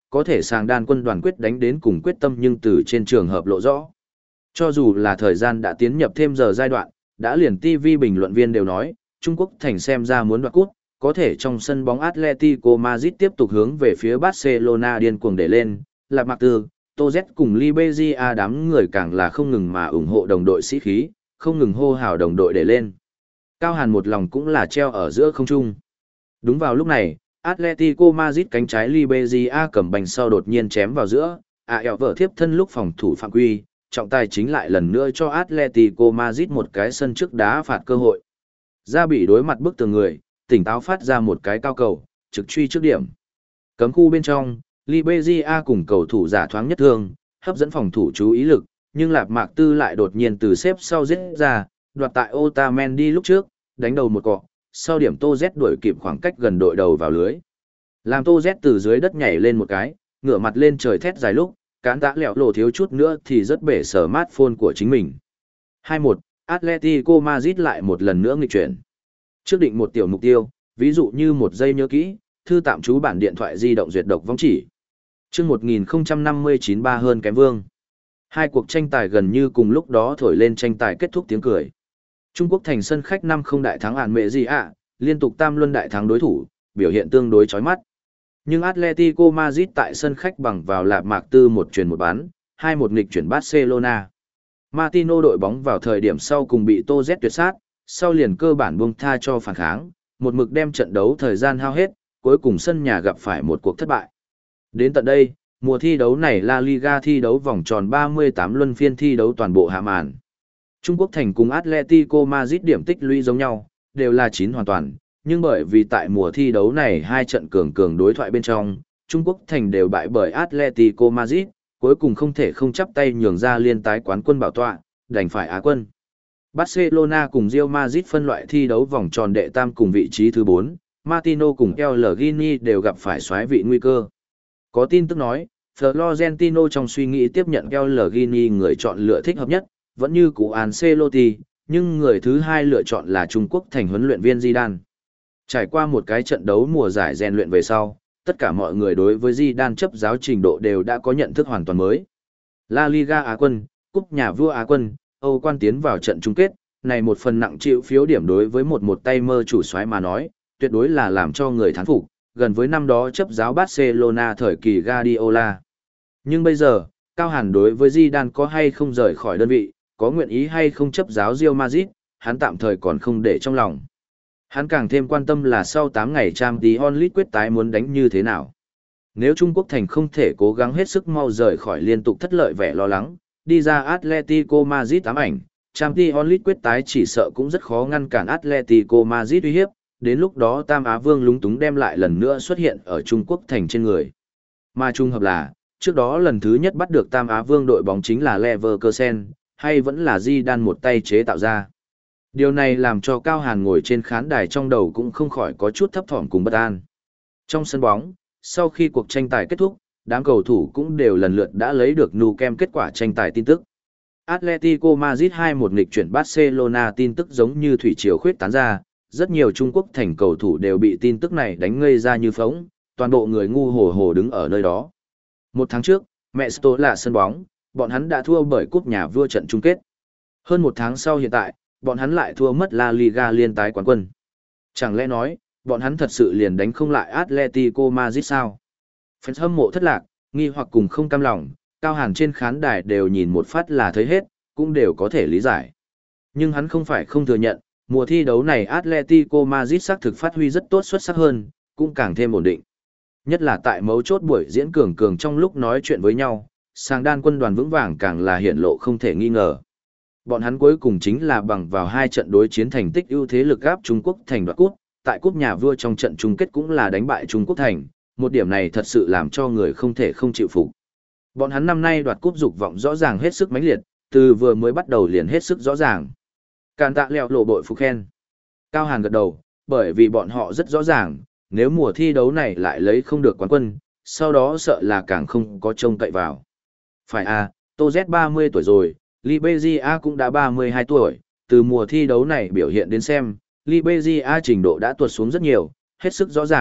có thể sàng đan quân đoàn quyết đánh đến cùng quyết tâm nhưng từ trên trường hợp lộ rõ. Cho dù là thời gian đã tiến nhập thêm giờ giai đoạn, đã liền ti vi bình luận viên đều nói, Trung Quốc thành xem ra muốn đoạt cúp, có thể trong sân bóng Atletico Madrid tiếp tục hướng về phía Barcelona điên cuồng để lên, Lạp Mạc Tư, Tô Z cùng Liberia đám người càng là không ngừng mà ủng hộ đồng đội sĩ khí, không ngừng hô hào đồng đội để lên. Cao Hàn một lòng cũng là treo ở giữa không trung. Đúng vào lúc này, Atletico Madrid cánh trái Liberia cầm bành sau đột nhiên chém vào giữa, à eo vở thiếp thân lúc phòng thủ phạm quy, trọng tài chính lại lần nữa cho Atletico Madrid một cái sân trước đá phạt cơ hội. Ra bị đối mặt bức tường người, tỉnh táo phát ra một cái cao cầu, trực truy trước điểm. Cấm khu bên trong, Liberia cùng cầu thủ giả thoáng nhất thương, hấp dẫn phòng thủ chú ý lực, nhưng Lạp Mạc Tư lại đột nhiên từ xếp sau giết ra, đoạt tại Otamendi lúc trước, đánh đầu một cọ, sau điểm Tô Z đuổi kịp khoảng cách gần đội đầu vào lưới. Làm Tô Z từ dưới đất nhảy lên một cái, ngửa mặt lên trời thét dài lúc, cán tạ lẹo lộ thiếu chút nữa thì rất bể smartphone của chính mình. hai một, Atletico Madrid lại một lần nữa nghịch chuyển. Trước định một tiểu mục tiêu, ví dụ như một giây nhớ kỹ, thư tạm trú bản điện thoại di động duyệt độc vong chỉ. Trước một nghìn không trăm năm mươi chín ba hơn kém vương. Hai cuộc tranh tài gần như cùng lúc đó thổi lên tranh tài kết thúc tiếng cười. Trung Quốc thành sân khách năm không đại thắng ản mẹ gì ạ, liên tục tam luân đại thắng đối thủ, biểu hiện tương đối chói mắt. Nhưng Atletico Madrid tại sân khách bằng vào Lạp Mạc Tư một chuyển một bán, hai một nghịch chuyển Barcelona. Martino đội bóng vào thời điểm sau cùng bị Tô Z tuyệt sát, sau liền cơ bản buông tha cho phản kháng, một mực đem trận đấu thời gian hao hết, cuối cùng sân nhà gặp phải một cuộc thất bại. Đến tận đây, mùa thi đấu này La Liga thi đấu vòng tròn ba mươi tám luân phiên thi đấu toàn bộ hạ màn. Trung Quốc thành cùng Atletico Madrid điểm tích lũy giống nhau, đều là chín hoàn toàn, nhưng bởi vì tại mùa thi đấu này hai trận cường cường đối thoại bên trong, Trung Quốc thành đều bại bởi Atletico Madrid, cuối cùng không thể không chắp tay nhường ra liên tái quán quân bảo tọa, đành phải Á quân. Barcelona cùng Real Madrid phân loại thi đấu vòng tròn đệ tam cùng vị trí thứ bốn, Martino cùng El Gini đều gặp phải xoáy vị nguy cơ. Có tin tức nói, Florentino trong suy nghĩ tiếp nhận El Gini người chọn lựa thích hợp nhất, vẫn như cũ Ancelotti, nhưng người thứ hai lựa chọn là Trung Quốc thành huấn luyện viên Zidane. Trải qua một cái trận đấu mùa giải rèn luyện về sau, tất cả mọi người đối với Zidane chấp giáo trình độ đều đã có nhận thức hoàn toàn mới. La Liga Á quân, Cúp Nhà vua Á quân, Âu quan tiến vào trận chung kết, này một phần nặng chịu phiếu điểm đối với một một tay mơ chủ soái mà nói, tuyệt đối là làm cho người thán phục, gần với năm đó chấp giáo Barcelona thời kỳ Guardiola. Nhưng bây giờ, Cao Hàn đối với Zidane có hay không rời khỏi đơn vị, có nguyện ý hay không chấp giáo Real Madrid, hắn tạm thời còn không để trong lòng. Hắn càng thêm quan tâm là sau tám ngày Champions League quyết tái muốn đánh như thế nào. Nếu Trung Quốc thành không thể cố gắng hết sức mau rời khỏi liên tục thất lợi vẻ lo lắng, đi ra Atletico Madrid ám ảnh, Champions League quyết tái chỉ sợ cũng rất khó ngăn cản Atletico Madrid uy hiếp, đến lúc đó Tam Á Vương lúng túng đem lại lần nữa xuất hiện ở Trung Quốc thành trên người. Mà trung hợp là, trước đó lần thứ nhất bắt được Tam Á Vương đội bóng chính là Leverkusen, hay vẫn là Zidane một tay chế tạo ra. Điều này làm cho Cao Hàn ngồi trên khán đài trong đầu cũng không khỏi có chút thấp thỏm cùng bất an. Trong sân bóng, sau khi cuộc tranh tài kết thúc, đám cầu thủ cũng đều lần lượt đã lấy được Nou Camp kết quả tranh tài tin tức. Atletico Madrid hai một nghịch chuyển Barcelona tin tức giống như thủy triều khuyết tán ra, rất nhiều Trung Quốc thành cầu thủ đều bị tin tức này đánh ngây ra như phóng, toàn bộ người ngu hồ hồ đứng ở nơi đó. Một tháng trước, Mesto là sân bóng, bọn hắn đã thua bởi cúp nhà vua trận chung kết. Hơn một tháng sau hiện tại, bọn hắn lại thua mất La Liga liên tái quán quân. Chẳng lẽ nói, bọn hắn thật sự liền đánh không lại Atletico Madrid sao? Fans hâm mộ thất lạc, nghi hoặc cùng không cam lòng, Cao Hàn trên khán đài đều nhìn một phát là thấy hết, cũng đều có thể lý giải. Nhưng hắn không phải không thừa nhận, mùa thi đấu này Atletico Madrid xác thực phát huy rất tốt xuất sắc hơn, cũng càng thêm ổn định. Nhất là tại mấu chốt buổi diễn cường cường trong lúc nói chuyện với nhau, sang đan quân đoàn vững vàng càng là hiện lộ không thể nghi ngờ. Bọn hắn cuối cùng chính là bằng vào hai trận đối chiến thành tích ưu thế lực gáp Trung Quốc thành đoạt cúp, tại cúp nhà vua trong trận chung kết cũng là đánh bại Trung Quốc thành, một điểm này thật sự làm cho người không thể không chịu phục. Bọn hắn năm nay đoạt cúp dục vọng rõ ràng hết sức mãnh liệt, từ vừa mới bắt đầu liền hết sức rõ ràng. Càn tạ leo lộ bội phục khen. Cao Hàn gật đầu, bởi vì bọn họ rất rõ ràng, nếu mùa thi đấu này lại lấy không được quán quân, sau đó sợ là càng không có trông cậy vào. Phải à, Tô Z ba mươi tuổi rồi, Liberia cũng đã ba mươi hai tuổi, từ mùa thi đấu này biểu hiện đến xem, Liberia trình độ đã tuột xuống rất nhiều, hết sức rõ ràng,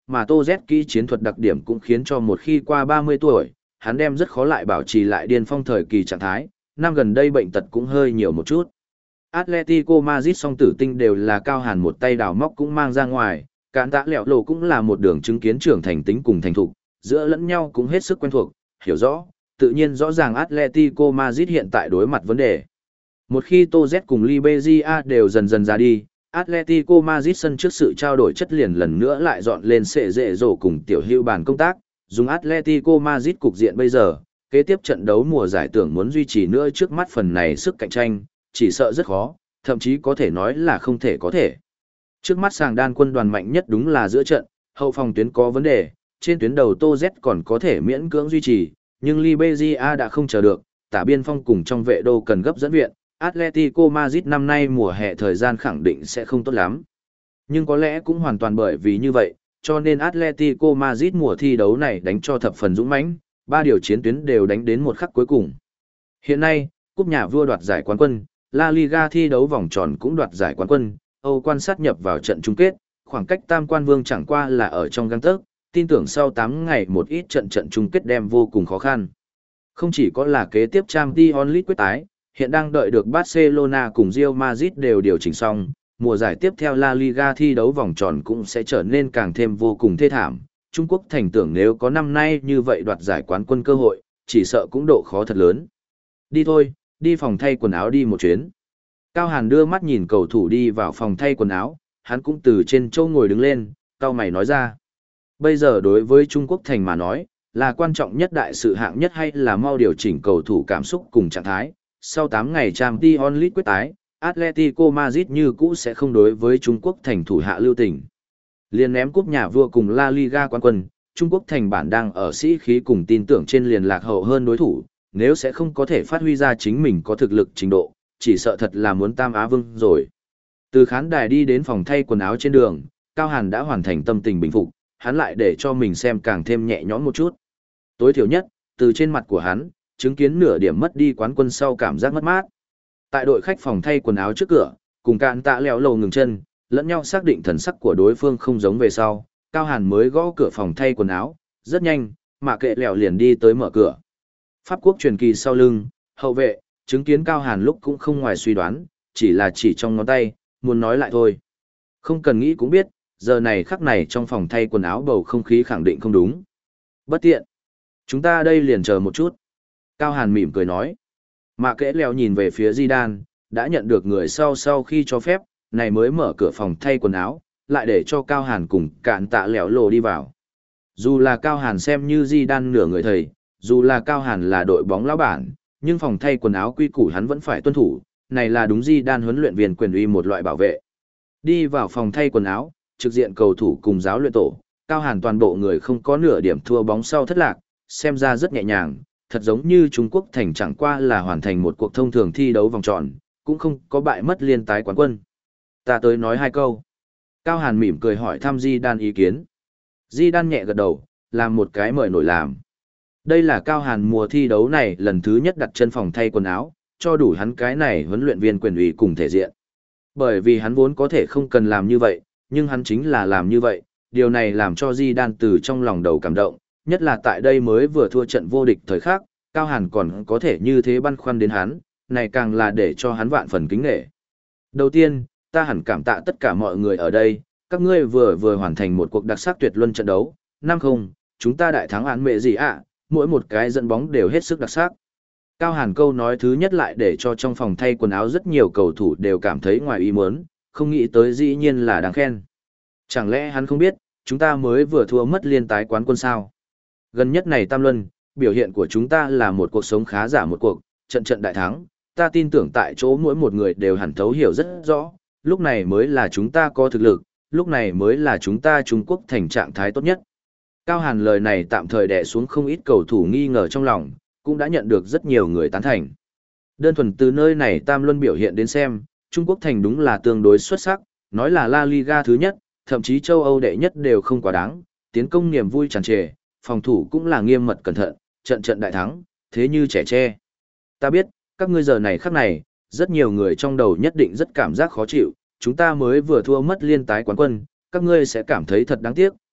mà Tô Z kỹ chiến thuật đặc điểm cũng khiến cho một khi qua ba mươi tuổi, hắn đem rất khó lại bảo trì lại điên phong thời kỳ trạng thái, năm gần đây bệnh tật cũng hơi nhiều một chút. Atletico Madrid song tử tinh đều là Cao Hàn một tay đào móc cũng mang ra ngoài, cản tạ lẹo lộ cũng là một đường chứng kiến trưởng thành tính cùng thành thục, giữa lẫn nhau cũng hết sức quen thuộc, hiểu rõ, tự nhiên rõ ràng Atletico Madrid hiện tại đối mặt vấn đề. Một khi Tô Z cùng Liberia đều dần dần ra đi, Atletico Madrid sân trước sự trao đổi chất liền lần nữa lại dọn lên sệ dễ rổ cùng tiểu hưu bàn công tác, dùng Atletico Madrid cục diện bây giờ, kế tiếp trận đấu mùa giải tưởng muốn duy trì nữa trước mắt phần này sức cạnh tranh, chỉ sợ rất khó, thậm chí có thể nói là không thể có thể. Trước mắt sàng đan quân đoàn mạnh nhất đúng là giữa trận, hậu phòng tuyến có vấn đề, trên tuyến đầu Tô Z còn có thể miễn cưỡng duy trì, nhưng Liberia đã không chờ được, tả biên phong cùng trong vệ đô cần gấp dẫn viện, Atletico Madrid năm nay mùa hè thời gian khẳng định sẽ không tốt lắm. Nhưng có lẽ cũng hoàn toàn bởi vì như vậy, cho nên Atletico Madrid mùa thi đấu này đánh cho thập phần dũng mãnh, ba điều chiến tuyến đều đánh đến một khắc cuối cùng. Hiện nay, cúp nhà vua đoạt giải quán quân, La Liga thi đấu vòng tròn cũng đoạt giải quán quân, Âu quan sát nhập vào trận chung kết, khoảng cách tam quan vương chẳng qua là ở trong gang tấc, tin tưởng sau tám ngày một ít trận trận chung kết đem vô cùng khó khăn. Không chỉ có là kế tiếp Champions League quyết tái, hiện đang đợi được Barcelona cùng Real Madrid đều điều chỉnh xong, mùa giải tiếp theo La Liga thi đấu vòng tròn cũng sẽ trở nên càng thêm vô cùng thê thảm. Trung Quốc thành tưởng nếu có năm nay như vậy đoạt giải quán quân cơ hội, chỉ sợ cũng độ khó thật lớn. Đi thôi, đi phòng thay quần áo đi một chuyến. Cao Hàn đưa mắt nhìn cầu thủ đi vào phòng thay quần áo, hắn cũng từ trên châu ngồi đứng lên, cao mày nói ra. Bây giờ đối với Trung Quốc thành mà nói, là quan trọng nhất đại sự hạng nhất hay là mau điều chỉnh cầu thủ cảm xúc cùng trạng thái. Sau tám ngày Champions League quyết tái, Atletico Madrid như cũ sẽ không đối với Trung Quốc thành thủ hạ lưu tình. Liên ném cúp nhà vua cùng La Liga quán quân, Trung Quốc thành bản đang ở sĩ khí cùng tin tưởng trên liền lạc hậu hơn đối thủ, nếu sẽ không có thể phát huy ra chính mình có thực lực trình độ, chỉ sợ thật là muốn tam á vương rồi. Từ khán đài đi đến phòng thay quần áo trên đường, Cao Hàn đã hoàn thành tâm tình bình phục, hắn lại để cho mình xem càng thêm nhẹ nhõm một chút. Tối thiểu nhất, từ trên mặt của hắn, chứng kiến nửa điểm mất đi quán quân sau cảm giác mất mát. Tại đội khách phòng thay quần áo trước cửa, cùng cạn tạ leo lầu ngừng chân, lẫn nhau xác định thần sắc của đối phương không giống về sau, Cao Hàn mới gõ cửa phòng thay quần áo, rất nhanh, mà kệ lèo liền đi tới mở cửa. Pháp quốc truyền kỳ sau lưng, hậu vệ, chứng kiến Cao Hàn lúc cũng không ngoài suy đoán, chỉ là chỉ trong ngón tay, muốn nói lại thôi. Không cần nghĩ cũng biết, giờ này khắc này trong phòng thay quần áo bầu không khí khẳng định không đúng. Bất tiện. Chúng ta đây liền chờ một chút. Cao Hàn mỉm cười nói. Mạ kẽ leo nhìn về phía Zidane, đã nhận được người sau sau khi cho phép, này mới mở cửa phòng thay quần áo, lại để cho Cao Hàn cùng cạn tạ lẻo lồ đi vào. Dù là Cao Hàn xem như Zidane nửa người thầy, dù là Cao Hàn là đội bóng lão bản, nhưng phòng thay quần áo quy củ hắn vẫn phải tuân thủ, này là đúng Zidane huấn luyện viên quyền uy một loại bảo vệ. Đi vào phòng thay quần áo, trực diện cầu thủ cùng giáo luyện tổ, Cao Hàn toàn bộ người không có nửa điểm thua bóng sau thất lạc, xem ra rất nhẹ nhàng, thật giống như Trung Quốc thành chẳng qua là hoàn thành một cuộc thông thường thi đấu vòng tròn, cũng không có bại mất liên tái quán quân. Ta tới nói hai câu. Cao Hàn mỉm cười hỏi thăm Zidane ý kiến. Zidane nhẹ gật đầu, làm một cái mời nổi làm. Đây là Cao Hàn mùa thi đấu này lần thứ nhất đặt chân phòng thay quần áo, cho đủ hắn cái này huấn luyện viên quyền uy cùng thể diện. Bởi vì hắn vốn có thể không cần làm như vậy, nhưng hắn chính là làm như vậy, điều này làm cho Zidane từ trong lòng đầu cảm động, nhất là tại đây mới vừa thua trận vô địch thời khắc, Cao Hàn còn có thể như thế băn khoăn đến hắn, này càng là để cho hắn vạn phần kính nể. Đầu tiên, ta hẳn cảm tạ tất cả mọi người ở đây, các ngươi vừa vừa hoàn thành một cuộc đặc sắc tuyệt luân trận đấu, năm không, chúng ta đại thắng án mẹ gì ạ, mỗi một cái dẫn bóng đều hết sức đặc sắc. Cao Hàn câu nói thứ nhất lại để cho trong phòng thay quần áo rất nhiều cầu thủ đều cảm thấy ngoài ý muốn, không nghĩ tới dĩ nhiên là đáng khen. Chẳng lẽ hắn không biết, chúng ta mới vừa thua mất liên tái quán quân sao? Gần nhất này Tam Luân, biểu hiện của chúng ta là một cuộc sống khá giả một cuộc, trận trận đại thắng, ta tin tưởng tại chỗ mỗi một người đều hẳn thấu hiểu rất rõ, lúc này mới là chúng ta có thực lực, lúc này mới là chúng ta Trung Quốc thành trạng thái tốt nhất. Cao Hàn lời này tạm thời đè xuống không ít cầu thủ nghi ngờ trong lòng, cũng đã nhận được rất nhiều người tán thành. Đơn thuần từ nơi này Tam Luân biểu hiện đến xem, Trung Quốc thành đúng là tương đối xuất sắc, nói là La Liga thứ nhất, thậm chí châu Âu đệ nhất đều không quá đáng, tiến công niềm vui tràn trề, phòng thủ cũng là nghiêm mật cẩn thận, trận trận đại thắng, thế như trẻ tre. Ta biết, các ngươi giờ này khắc này, rất nhiều người trong đầu nhất định rất cảm giác khó chịu, chúng ta mới vừa thua mất liên tái quán quân, các ngươi sẽ cảm thấy thật đáng tiếc,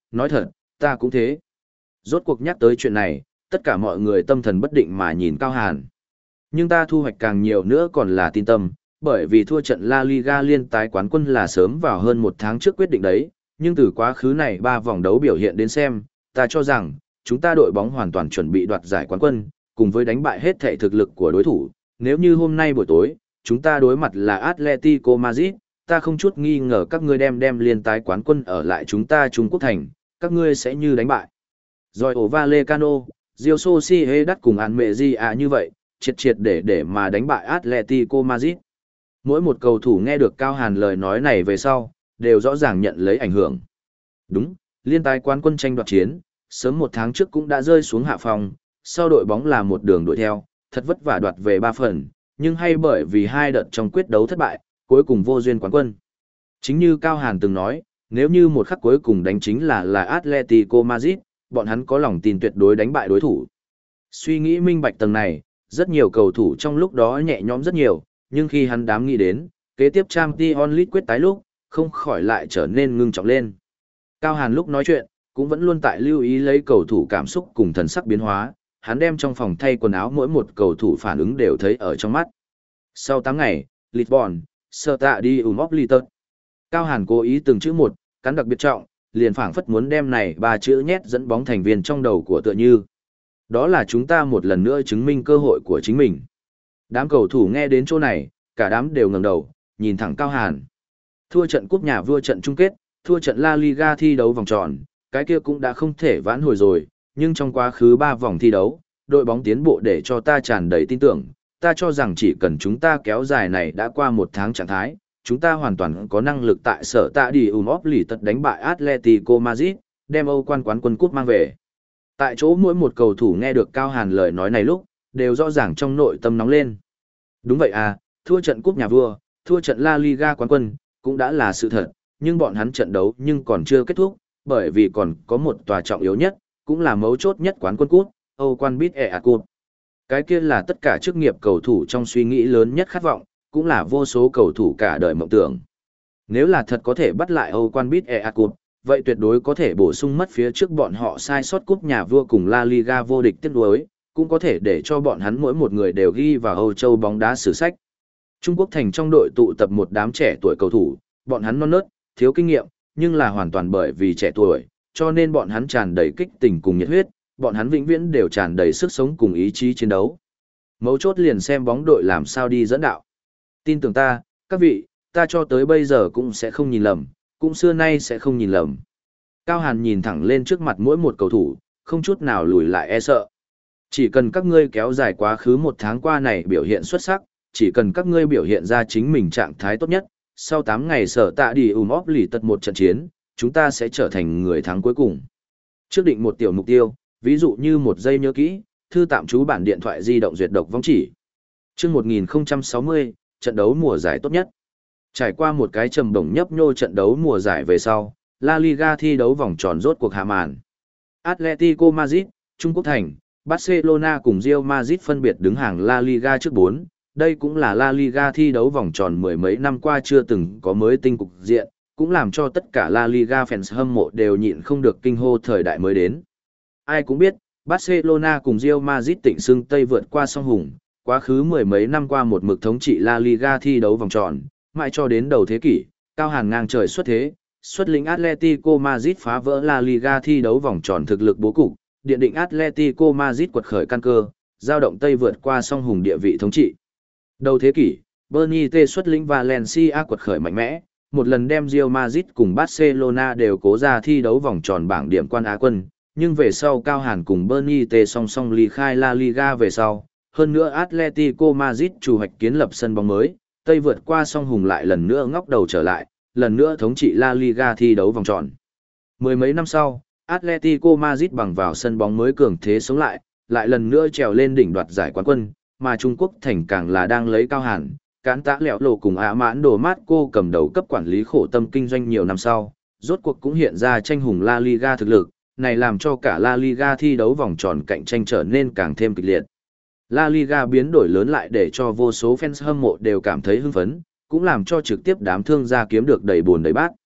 nói thật, ta cũng thế. Rốt cuộc nhắc tới chuyện này, tất cả mọi người tâm thần bất định mà nhìn Cao Hàn. Nhưng ta thu hoạch càng nhiều nữa còn là tin tâm, bởi vì thua trận La Liga liên tái quán quân là sớm vào hơn một tháng trước quyết định đấy, nhưng từ quá khứ này ba vòng đấu biểu hiện đến xem, ta cho rằng, chúng ta đội bóng hoàn toàn chuẩn bị đoạt giải quán quân, cùng với đánh bại hết thể thực lực của đối thủ. Nếu như hôm nay buổi tối, chúng ta đối mặt là Atletico Madrid, ta không chút nghi ngờ các ngươi đem đem liên tái quán quân ở lại chúng ta Trung Quốc thành, các ngươi sẽ như đánh bại. Rồi ổ Vallecano, Real Sociedad cùng Almeria như vậy, triệt triệt để để mà đánh bại Atletico Madrid. Mỗi một cầu thủ nghe được Cao Hàn lời nói này về sau, đều rõ ràng nhận lấy ảnh hưởng. Đúng, liên tái quán quân tranh đoạt chiến, sớm một tháng trước cũng đã rơi xuống hạ phòng, sau đội bóng là một đường đuổi theo, thật vất vả đoạt về ba phần, nhưng hay bởi vì hai đợt trong quyết đấu thất bại, cuối cùng vô duyên quán quân. Chính như Cao Hàn từng nói, nếu như một khắc cuối cùng đánh chính là là Atletico Madrid, bọn hắn có lòng tin tuyệt đối đánh bại đối thủ. Suy nghĩ minh bạch tầng này, rất nhiều cầu thủ trong lúc đó nhẹ nhõm rất nhiều, nhưng khi hắn đám nghĩ đến, kế tiếp Champions League quyết tái lúc, không khỏi lại trở nên ngưng trọng lên. Cao Hàn lúc nói chuyện, cũng vẫn luôn tại lưu ý lấy cầu thủ cảm xúc cùng thần sắc biến hóa, hắn đem trong phòng thay quần áo mỗi một cầu thủ phản ứng đều thấy ở trong mắt. Sau tám ngày, Lisbon, Stadium of Liton. Cao Hàn cố ý từng chữ một, cắn đặc biệt trọng, liền phảng phất muốn đem này ba chữ nhét dẫn bóng thành viên trong đầu của tựa như. Đó là chúng ta một lần nữa chứng minh cơ hội của chính mình. Đám cầu thủ nghe đến chỗ này, cả đám đều ngẩng đầu, nhìn thẳng Cao Hàn. Thua trận cúp nhà vua trận chung kết, thua trận La Liga thi đấu vòng tròn, cái kia cũng đã không thể vãn hồi rồi, nhưng trong quá khứ ba vòng thi đấu, đội bóng tiến bộ để cho ta tràn đầy tin tưởng, ta cho rằng chỉ cần chúng ta kéo dài này đã qua một tháng trạng thái, chúng ta hoàn toàn có năng lực tại sở tạ đi ùm óp lì tật đánh bại Atletico Madrid, đem Âu quan quán quân cúp mang về. Tại chỗ mỗi một cầu thủ nghe được Cao Hàn lời nói này lúc, đều rõ ràng trong nội tâm nóng lên. Đúng vậy à, thua trận cúp nhà vua, thua trận La Liga quán quân, cũng đã là sự thật, nhưng bọn hắn trận đấu nhưng còn chưa kết thúc, bởi vì còn có một tòa trọng yếu nhất, cũng là mấu chốt nhất quán quân cúp, Âu quan Bit E A Cup. Cái kia là tất cả chức nghiệp cầu thủ trong suy nghĩ lớn nhất khát vọng, cũng là vô số cầu thủ cả đời mộng tưởng. Nếu là thật có thể bắt lại Âu quan Bit E A Cup, vậy tuyệt đối có thể bổ sung mất phía trước bọn họ sai sót cúp nhà vua cùng La Liga vô địch tiếc nuối, cũng có thể để cho bọn hắn mỗi một người đều ghi vào Âu châu bóng đá sử sách. Trung Quốc thành trong đội tụ tập một đám trẻ tuổi cầu thủ, bọn hắn non nớt, thiếu kinh nghiệm, nhưng là hoàn toàn bởi vì trẻ tuổi, cho nên bọn hắn tràn đầy kích tình cùng nhiệt huyết, bọn hắn vĩnh viễn đều tràn đầy sức sống cùng ý chí chiến đấu. Mấu chốt liền xem bóng đội làm sao đi dẫn đạo. Tin tưởng ta, các vị, ta cho tới bây giờ cũng sẽ không nhìn lầm, cũng xưa nay sẽ không nhìn lầm. Cao Hàn nhìn thẳng lên trước mặt mỗi một cầu thủ, không chút nào lùi lại e sợ. Chỉ cần các ngươi kéo dài quá khứ một tháng qua này biểu hiện xuất sắc, chỉ cần các ngươi biểu hiện ra chính mình trạng thái tốt nhất, sau tám ngày sở tạ đi ùm óp lì tật một trận chiến, chúng ta sẽ trở thành người thắng cuối cùng. Trước định một tiểu mục tiêu, ví dụ như một giây nhớ kỹ, thư tạm trú bản điện thoại di động duyệt độc vong chỉ. Trước một nghìn không trăm sáu mươi, trận đấu mùa giải tốt nhất. Trải qua một cái trầm đồng nhấp nhô trận đấu mùa giải về sau, La Liga thi đấu vòng tròn rốt cuộc hạ màn. Atletico Madrid, Trung Quốc thành, Barcelona cùng Real Madrid phân biệt đứng hàng La Liga trước bốn. Đây cũng là La Liga thi đấu vòng tròn mười mấy năm qua chưa từng có mới tinh cục diện, cũng làm cho tất cả La Liga fans hâm mộ đều nhịn không được kinh hô thời đại mới đến. Ai cũng biết, Barcelona cùng Real Madrid tịnh xưng Tây vượt qua sông Hùng, quá khứ mười mấy năm qua một mực thống trị La Liga thi đấu vòng tròn, mãi cho đến đầu thế kỷ, Cao Hàn ngang trời xuất thế, xuất lĩnh Atletico Madrid phá vỡ La Liga thi đấu vòng tròn thực lực bố cục, điện định Atletico Madrid quật khởi căn cơ, giao động Tây vượt qua sông Hùng địa vị thống trị. Đầu thế kỷ, Bernie T xuất lĩnh Valencia quật khởi mạnh mẽ, một lần đem Real Madrid cùng Barcelona đều cố ra thi đấu vòng tròn bảng điểm quan Á quân, nhưng về sau Cao Hàn cùng Bernie T song song ly khai La Liga về sau, hơn nữa Atletico Madrid chủ hoạch kiến lập sân bóng mới, Tây vượt qua song Hùng lại lần nữa ngóc đầu trở lại, lần nữa thống trị La Liga thi đấu vòng tròn. Mười mấy năm sau, Atletico Madrid bằng vào sân bóng mới cường thế sống lại, lại lần nữa trèo lên đỉnh đoạt giải quán quân, mà Trung Quốc thành càng là đang lấy Cao Hàn, Cán Tạ Lẹo Lộ cùng Ả Mãn Đồ Mát Cô cầm đầu cấp quản lý khổ tâm kinh doanh nhiều năm sau, rốt cuộc cũng hiện ra tranh hùng La Liga thực lực, này làm cho cả La Liga thi đấu vòng tròn cạnh tranh trở nên càng thêm kịch liệt. La Liga biến đổi lớn lại để cho vô số fans hâm mộ đều cảm thấy hưng phấn, cũng làm cho trực tiếp đám thương gia kiếm được đầy buồn đầy bát.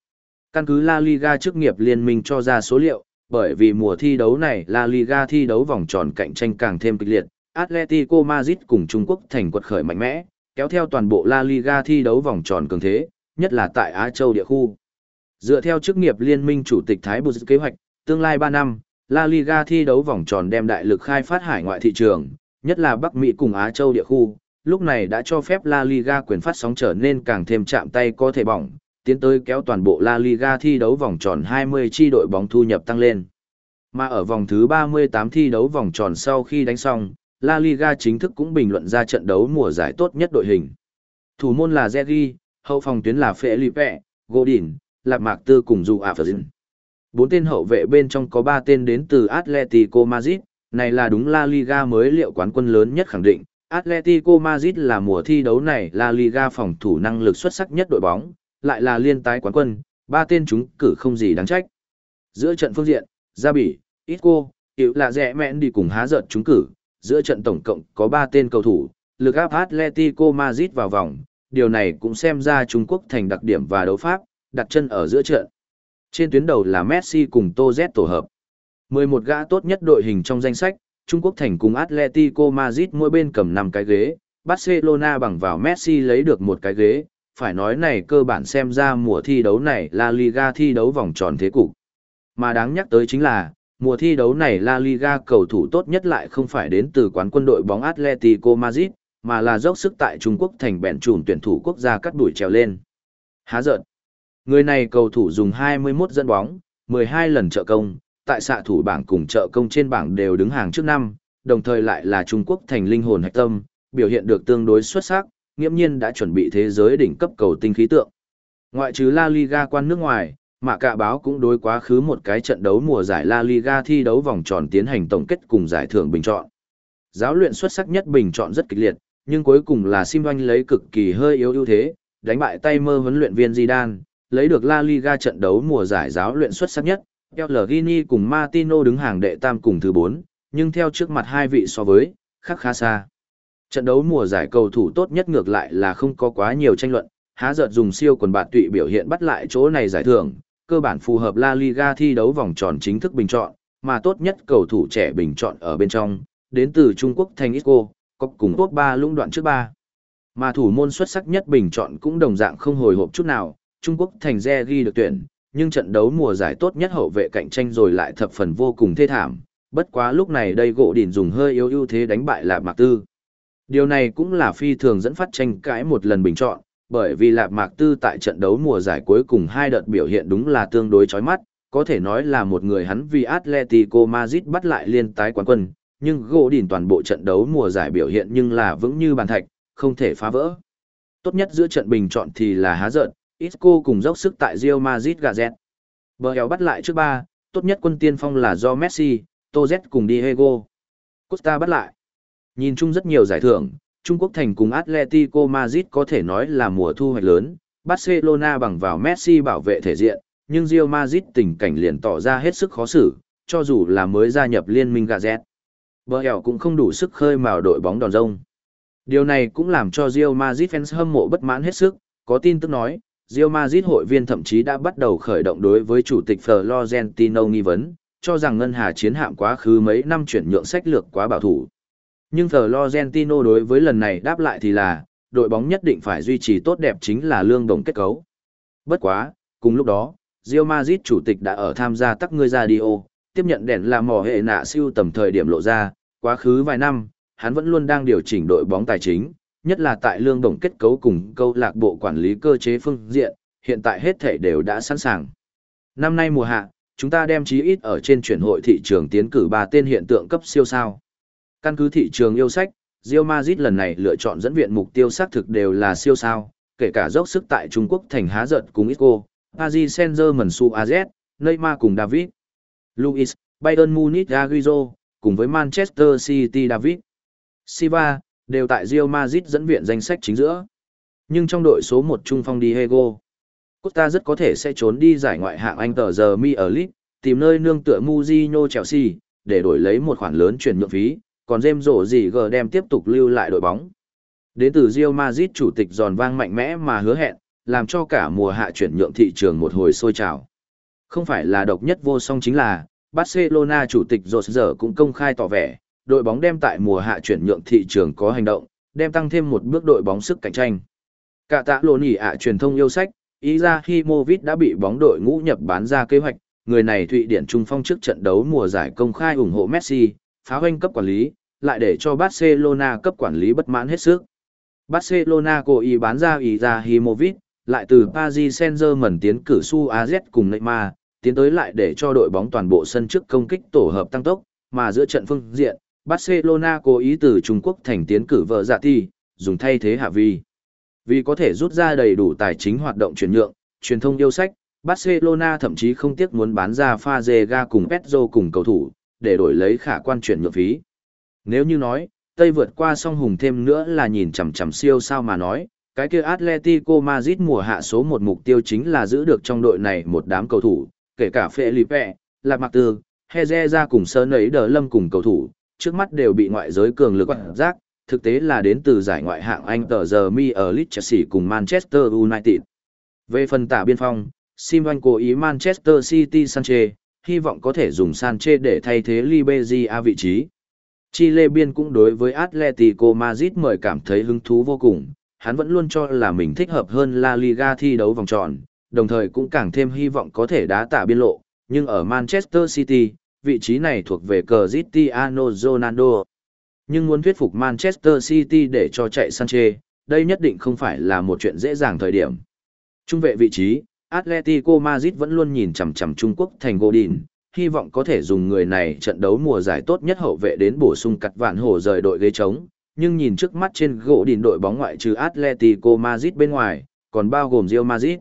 Căn cứ La Liga chức nghiệp liên minh cho ra số liệu, bởi vì mùa thi đấu này La Liga thi đấu vòng tròn cạnh tranh càng thêm kịch liệt, Atletico Madrid cùng Trung Quốc thành quật khởi mạnh mẽ, kéo theo toàn bộ La Liga thi đấu vòng tròn cường thế, nhất là tại Á Châu địa khu. Dựa theo chức nghiệp liên minh chủ tịch Thái Bù kế hoạch, tương lai ba năm, La Liga thi đấu vòng tròn đem đại lực khai phát hải ngoại thị trường, nhất là Bắc Mỹ cùng Á Châu địa khu, lúc này đã cho phép La Liga quyền phát sóng trở nên càng thêm chạm tay có thể bỏng, tiến tới kéo toàn bộ La Liga thi đấu vòng tròn hai mươi chi đội bóng thu nhập tăng lên. Mà ở vòng thứ ba mươi tám thi đấu vòng tròn sau khi đánh xong, La Liga chính thức cũng bình luận ra trận đấu mùa giải tốt nhất đội hình. Thủ môn là Zergi, hậu phòng tuyến là Felipe, Godin, Lạp Mạc Tư cùng Dù Afazin. Bốn tên hậu vệ bên trong có ba tên đến từ Atletico Madrid, này là đúng La Liga mới liệu quán quân lớn nhất khẳng định. Atletico Madrid là mùa thi đấu này La Liga phòng thủ năng lực xuất sắc nhất đội bóng, lại là liên tái quán quân, ba tên chúng cử không gì đáng trách. Giữa trận phương diện, Gia Bỉ, Isco, Hiệu là Rẽ Mẹn đi cùng há giận chúng cử, giữa trận tổng cộng có ba tên cầu thủ, lực áp Atletico Madrid vào vòng, điều này cũng xem ra Trung Quốc thành đặc điểm và đấu pháp, đặt chân ở giữa trận. Trên tuyến đầu là Messi cùng Tô Z tổ hợp. mười một gã tốt nhất đội hình trong danh sách, Trung Quốc thành cùng Atletico Madrid mỗi bên cầm năm cái ghế, Barcelona bằng vào Messi lấy được một cái ghế, phải nói này cơ bản xem ra mùa thi đấu này La Liga thi đấu vòng tròn thế cục. Mà đáng nhắc tới chính là, mùa thi đấu này La Liga cầu thủ tốt nhất lại không phải đến từ quán quân đội bóng Atletico Madrid, mà là dốc sức tại Trung Quốc thành bèn trùn tuyển thủ quốc gia cắt đuổi trèo lên. Há giận. Người này cầu thủ dùng hai mươi mốt dẫn bóng, mười hai lần trợ công, tại xạ thủ bảng cùng trợ công trên bảng đều đứng hàng trước năm, đồng thời lại là Trung Quốc thành linh hồn hạch tâm, biểu hiện được tương đối xuất sắc, nghiễm nhiên đã chuẩn bị thế giới đỉnh cấp cầu tinh khí tượng. Ngoại trừ La Liga quan nước ngoài, Mạ Cạ báo cũng đối quá khứ một cái trận đấu mùa giải La Liga thi đấu vòng tròn tiến hành tổng kết cùng giải thưởng bình chọn. Giáo luyện xuất sắc nhất bình chọn rất kịch liệt, nhưng cuối cùng là Sim Oanh lấy cực kỳ hơi yếu ưu thế, đánh bại tay mơ huấn luyện viên Zidane, lấy được La Liga trận đấu mùa giải giáo luyện xuất sắc nhất. Pellegrini cùng Martino đứng hàng đệ tam cùng thứ bốn, nhưng theo trước mặt hai vị so với, khác khá xa. Trận đấu mùa giải cầu thủ tốt nhất ngược lại là không có quá nhiều tranh luận, há giật dùng siêu quần bạt tụy biểu hiện bắt lại chỗ này giải thưởng, cơ bản phù hợp La Liga thi đấu vòng tròn chính thức bình chọn, mà tốt nhất cầu thủ trẻ bình chọn ở bên trong, đến từ Trung Quốc thành Isco, có cùng top ba lũng đoạn trước ba. Mà thủ môn xuất sắc nhất bình chọn cũng đồng dạng không hồi hộp chút nào, Trung Quốc thành Zergi được tuyển, nhưng trận đấu mùa giải tốt nhất hậu vệ cạnh tranh rồi lại thập phần vô cùng thê thảm, bất quá lúc này đây gỗ đỉnh dùng hơi yếu ưu thế đánh bại Lạp Mạc Tư. Điều này cũng là phi thường dẫn phát tranh cãi một lần bình chọn, bởi vì Lạp Mạc Tư tại trận đấu mùa giải cuối cùng hai đợt biểu hiện đúng là tương đối chói mắt, có thể nói là một người hắn vì Atletico Madrid bắt lại liên tái quán quân, nhưng gỗ đỉnh toàn bộ trận đấu mùa giải biểu hiện nhưng là vững như bàn thạch, không thể phá vỡ. Tốt nhất giữa trận bình chọn thì là há giận, Isco cùng dốc sức tại Real Madrid gà dẹt. Bờ héo bắt lại trước ba, tốt nhất quân tiên phong là do Messi, Tô Z cùng Diego Costa bắt lại. Nhìn chung rất nhiều giải thưởng, Trung Quốc thành cùng Atletico Madrid có thể nói là mùa thu hoạch lớn, Barcelona bằng vào Messi bảo vệ thể diện, nhưng Real Madrid tình cảnh liền tỏ ra hết sức khó xử, cho dù là mới gia nhập liên minh gà dẹt. Bờ héo cũng không đủ sức khơi mào đội bóng đòn rông. Điều này cũng làm cho Real Madrid fans hâm mộ bất mãn hết sức, có tin tức nói, Real Madrid hội viên thậm chí đã bắt đầu khởi động đối với chủ tịch Florentino nghi vấn, cho rằng ngân hà chiến hạm quá khứ mấy năm chuyển nhượng sách lược quá bảo thủ. Nhưng Florentino đối với lần này đáp lại thì là, đội bóng nhất định phải duy trì tốt đẹp chính là lương đồng kết cấu. Bất quá, cùng lúc đó, Real Madrid chủ tịch đã ở tham gia tắc ngươi ra đi ô, tiếp nhận đèn là mỏ hệ nạ siêu tầm thời điểm lộ ra, quá khứ vài năm, hắn vẫn luôn đang điều chỉnh đội bóng tài chính, nhất là tại lương đồng kết cấu cùng câu lạc bộ quản lý cơ chế phương diện, hiện tại hết thể đều đã sẵn sàng. Năm nay mùa hạ, chúng ta đem chí ít ở trên chuyển hội thị trường tiến cử ba tên hiện tượng cấp siêu sao. Căn cứ thị trường yêu sách, Real Madrid lần này lựa chọn dẫn viện mục tiêu xác thực đều là siêu sao, kể cả dốc sức tại Trung Quốc thành há giận cùng Isco, Paris Saint-Germain Suarez, Neymar cùng David, Luis, Bayern Munich Agüero, cùng với Manchester City David Silva, đều tại Real Madrid dẫn viện danh sách chính giữa. Nhưng trong đội số một trung phong Diego Costa rất có thể sẽ trốn đi giải ngoại hạng Anh tờ giờ Mi ở League, tìm nơi nương tựa Mourinho Chelsea, để đổi lấy một khoản lớn chuyển nhượng phí, còn James Rodriguez đem tiếp tục lưu lại đội bóng. Đến từ Real Madrid chủ tịch giòn vang mạnh mẽ mà hứa hẹn, làm cho cả mùa hạ chuyển nhượng thị trường một hồi sôi trào. Không phải là độc nhất vô song chính là, Barcelona chủ tịch Roger cũng công khai tỏ vẻ, đội bóng đem tại mùa hạ chuyển nhượng thị trường có hành động, đem tăng thêm một bước đội bóng sức cạnh tranh. Cả tạ lộn ỉ ạ truyền thông yêu sách, Izahimovic đã bị bóng đội ngũ nhập bán ra kế hoạch, người này Thụy Điển trung phong trước trận đấu mùa giải công khai ủng hộ Messi, phá hoanh cấp quản lý, lại để cho Barcelona cấp quản lý bất mãn hết sức. Barcelona cố ý bán ra Izahimovic, lại từ Paris Saint-Germain tiến cử Suarez cùng Neymar, tiến tới lại để cho đội bóng toàn bộ sân trước công kích tổ hợp tăng tốc, mà giữa trận phương diện, Barcelona cố ý từ Trung Quốc thành tiến cử vợ dạ thi, dùng thay thế hạ vi. Vì có thể rút ra đầy đủ tài chính hoạt động chuyển nhượng, truyền thông yêu sách, Barcelona thậm chí không tiếc muốn bán ra Fazega cùng Pedro cùng cầu thủ, để đổi lấy khả quan chuyển nhượng phí. Nếu như nói, Tây vượt qua song hùng thêm nữa là nhìn chằm chằm siêu sao mà nói, cái kia Atletico Madrid mùa hạ số một mục tiêu chính là giữ được trong đội này một đám cầu thủ, kể cả Felipe, Lạc Mạc Tư, Hezeza cùng Sơn ấy Đờ Lâm cùng cầu thủ, trước mắt đều bị ngoại giới cường lực quạt rác, thực tế là đến từ giải ngoại hạng Anh tờ giờ mi ở Leeds Chelsea cùng Manchester United. Về phần tả biên phong, Simon cố ý Manchester City Sanchez, hy vọng có thể dùng Sanchez để thay thế Liberia vị trí. Chile biên cũng đối với Atletico Madrid mời cảm thấy hứng thú vô cùng, hắn vẫn luôn cho là mình thích hợp hơn La Liga thi đấu vòng tròn, đồng thời cũng càng thêm hy vọng có thể đá tả biên lộ, nhưng ở Manchester City, vị trí này thuộc về Cristiano Ronaldo. Nhưng muốn thuyết phục Manchester City để cho chạy Sanchez, đây nhất định không phải là một chuyện dễ dàng thời điểm. Trung vệ vị trí, Atletico Madrid vẫn luôn nhìn chằm chằm Trung Quốc thành Godin, hy vọng có thể dùng người này trận đấu mùa giải tốt nhất hậu vệ đến bổ sung cặt vạn hổ rời đội ghế trống, nhưng nhìn trước mắt trên Godin đội bóng ngoại trừ Atletico Madrid bên ngoài, còn bao gồm Real Madrid.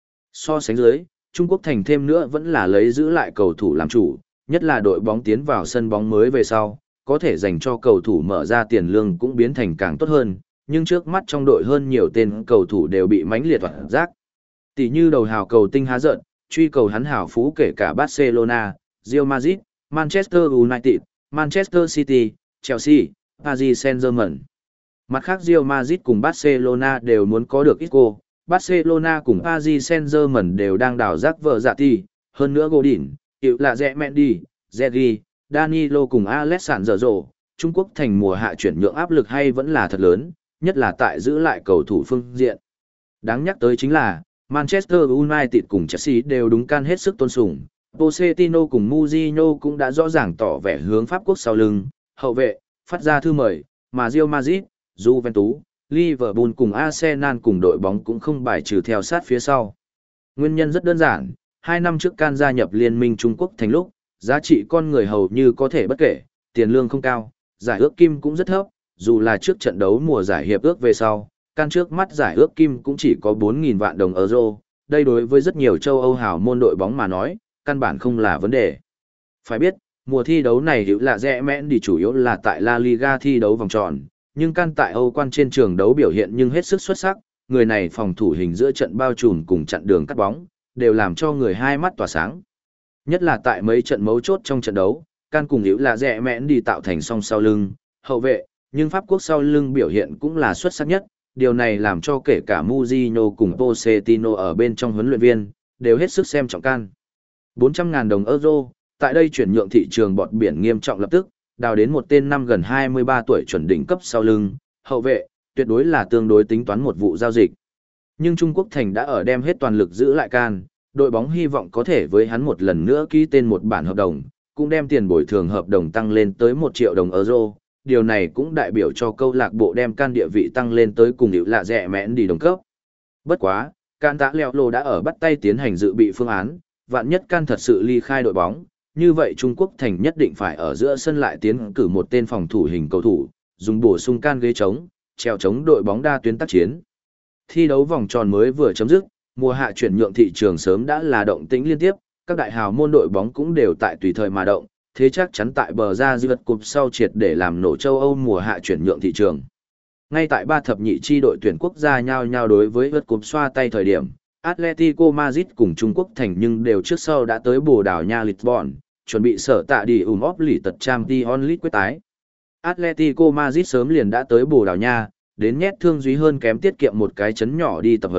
So sánh dưới, Trung Quốc thành thêm nữa vẫn là lấy giữ lại cầu thủ làm chủ, nhất là đội bóng tiến vào sân bóng mới về sau, có thể dành cho cầu thủ mở ra tiền lương cũng biến thành càng tốt hơn, nhưng trước mắt trong đội hơn nhiều tên cầu thủ đều bị mãnh liệt hoạt giác. Tỷ như đầu hào cầu tinh há giận, truy cầu hắn hào phú kể cả Barcelona, Real Madrid, Manchester United, Manchester City, Chelsea, Paris Saint-Germain. Mặt khác Real Madrid cùng Barcelona đều muốn có được Isco, Barcelona cùng Paris Saint-Germain đều đang đào rác vợ dạ ti, hơn nữa Godin, hiệu là Rẽ Mendy, Zergi, Danilo cùng Alexandre Rổ, Trung Quốc thành mùa hạ chuyển nhượng áp lực hay vẫn là thật lớn, nhất là tại giữ lại cầu thủ phương diện. Đáng nhắc tới chính là, Manchester United cùng Chelsea đều đúng can hết sức tôn sùng, Pochettino cùng Mourinho cũng đã rõ ràng tỏ vẻ hướng Pháp quốc sau lưng, hậu vệ, phát ra thư mời, mà Real Madrid, Juventus, Liverpool cùng Arsenal cùng đội bóng cũng không bài trừ theo sát phía sau. Nguyên nhân rất đơn giản, hai năm trước Can gia nhập Liên minh Trung Quốc thành lúc, giá trị con người hầu như có thể bất kể, tiền lương không cao, giải ước kim cũng rất thấp, dù là trước trận đấu mùa giải hiệp ước về sau, Can trước mắt giải ước kim cũng chỉ có bốn nghìn vạn đồng euro, đây đối với rất nhiều châu Âu hào môn đội bóng mà nói, căn bản không là vấn đề. Phải biết, mùa thi đấu này hữu là rẽ mẽn đi chủ yếu là tại La Liga thi đấu vòng tròn, nhưng Can tại Âu quan trên trường đấu biểu hiện nhưng hết sức xuất sắc, người này phòng thủ hình giữa trận bao trùm cùng chặn đường cắt bóng, đều làm cho người hai mắt tỏa sáng. Nhất là tại mấy trận mấu chốt trong trận đấu, Can cùng hữu là rẽ mẽn đi tạo thành song sau lưng, hậu vệ, nhưng Pháp quốc sau lưng biểu hiện cũng là xuất sắc nhất, điều này làm cho kể cả Mourinho cùng Pochettino ở bên trong huấn luyện viên, đều hết sức xem trọng Can. bốn trăm ngàn đồng euro, tại đây chuyển nhượng thị trường bọt biển nghiêm trọng lập tức, đào đến một tên năm gần hai mươi ba tuổi chuẩn đỉnh cấp sau lưng, hậu vệ, tuyệt đối là tương đối tính toán một vụ giao dịch. Nhưng Trung Quốc thành đã ở đem hết toàn lực giữ lại Can, đội bóng hy vọng có thể với hắn một lần nữa ký tên một bản hợp đồng, cũng đem tiền bồi thường hợp đồng tăng lên tới một triệu đồng euro. Điều này cũng đại biểu cho câu lạc bộ đem Can địa vị tăng lên tới cùng hiệu lạ rẻ mẽn đi đồng cấp. Bất quá, Can tạ leo lô đã ở bắt tay tiến hành dự bị phương án, vạn nhất Can thật sự ly khai đội bóng, như vậy Trung Quốc thành nhất định phải ở giữa sân lại tiến cử một tên phòng thủ hình cầu thủ, dùng bổ sung Can ghế trống, treo chống đội bóng đa tuyến tác chiến. Thi đấu vòng tròn mới vừa chấm dứt, mùa hạ chuyển nhượng thị trường sớm đã là động tĩnh liên tiếp, các đại hào môn đội bóng cũng đều tại tùy thời mà động, thế chắc chắn tại bờ ra di vật cục sau triệt để làm nổ châu Âu mùa hạ chuyển nhượng thị trường. Ngay tại ba thập nhị chi đội tuyển quốc gia nhau nhau đối với vật cục xoa tay thời điểm, Atletico Madrid cùng Trung Quốc thành nhưng đều trước sau đã tới Bồ Đào Nha Lisbon, chuẩn bị sở tạ đi ùm óp lì tật Champions League quyết tái. Atletico Madrid sớm liền đã tới Bồ Đào Nha, đến nhét Thương Duy hơn kém tiết kiệm một cái chấn nhỏ đi tập huấn,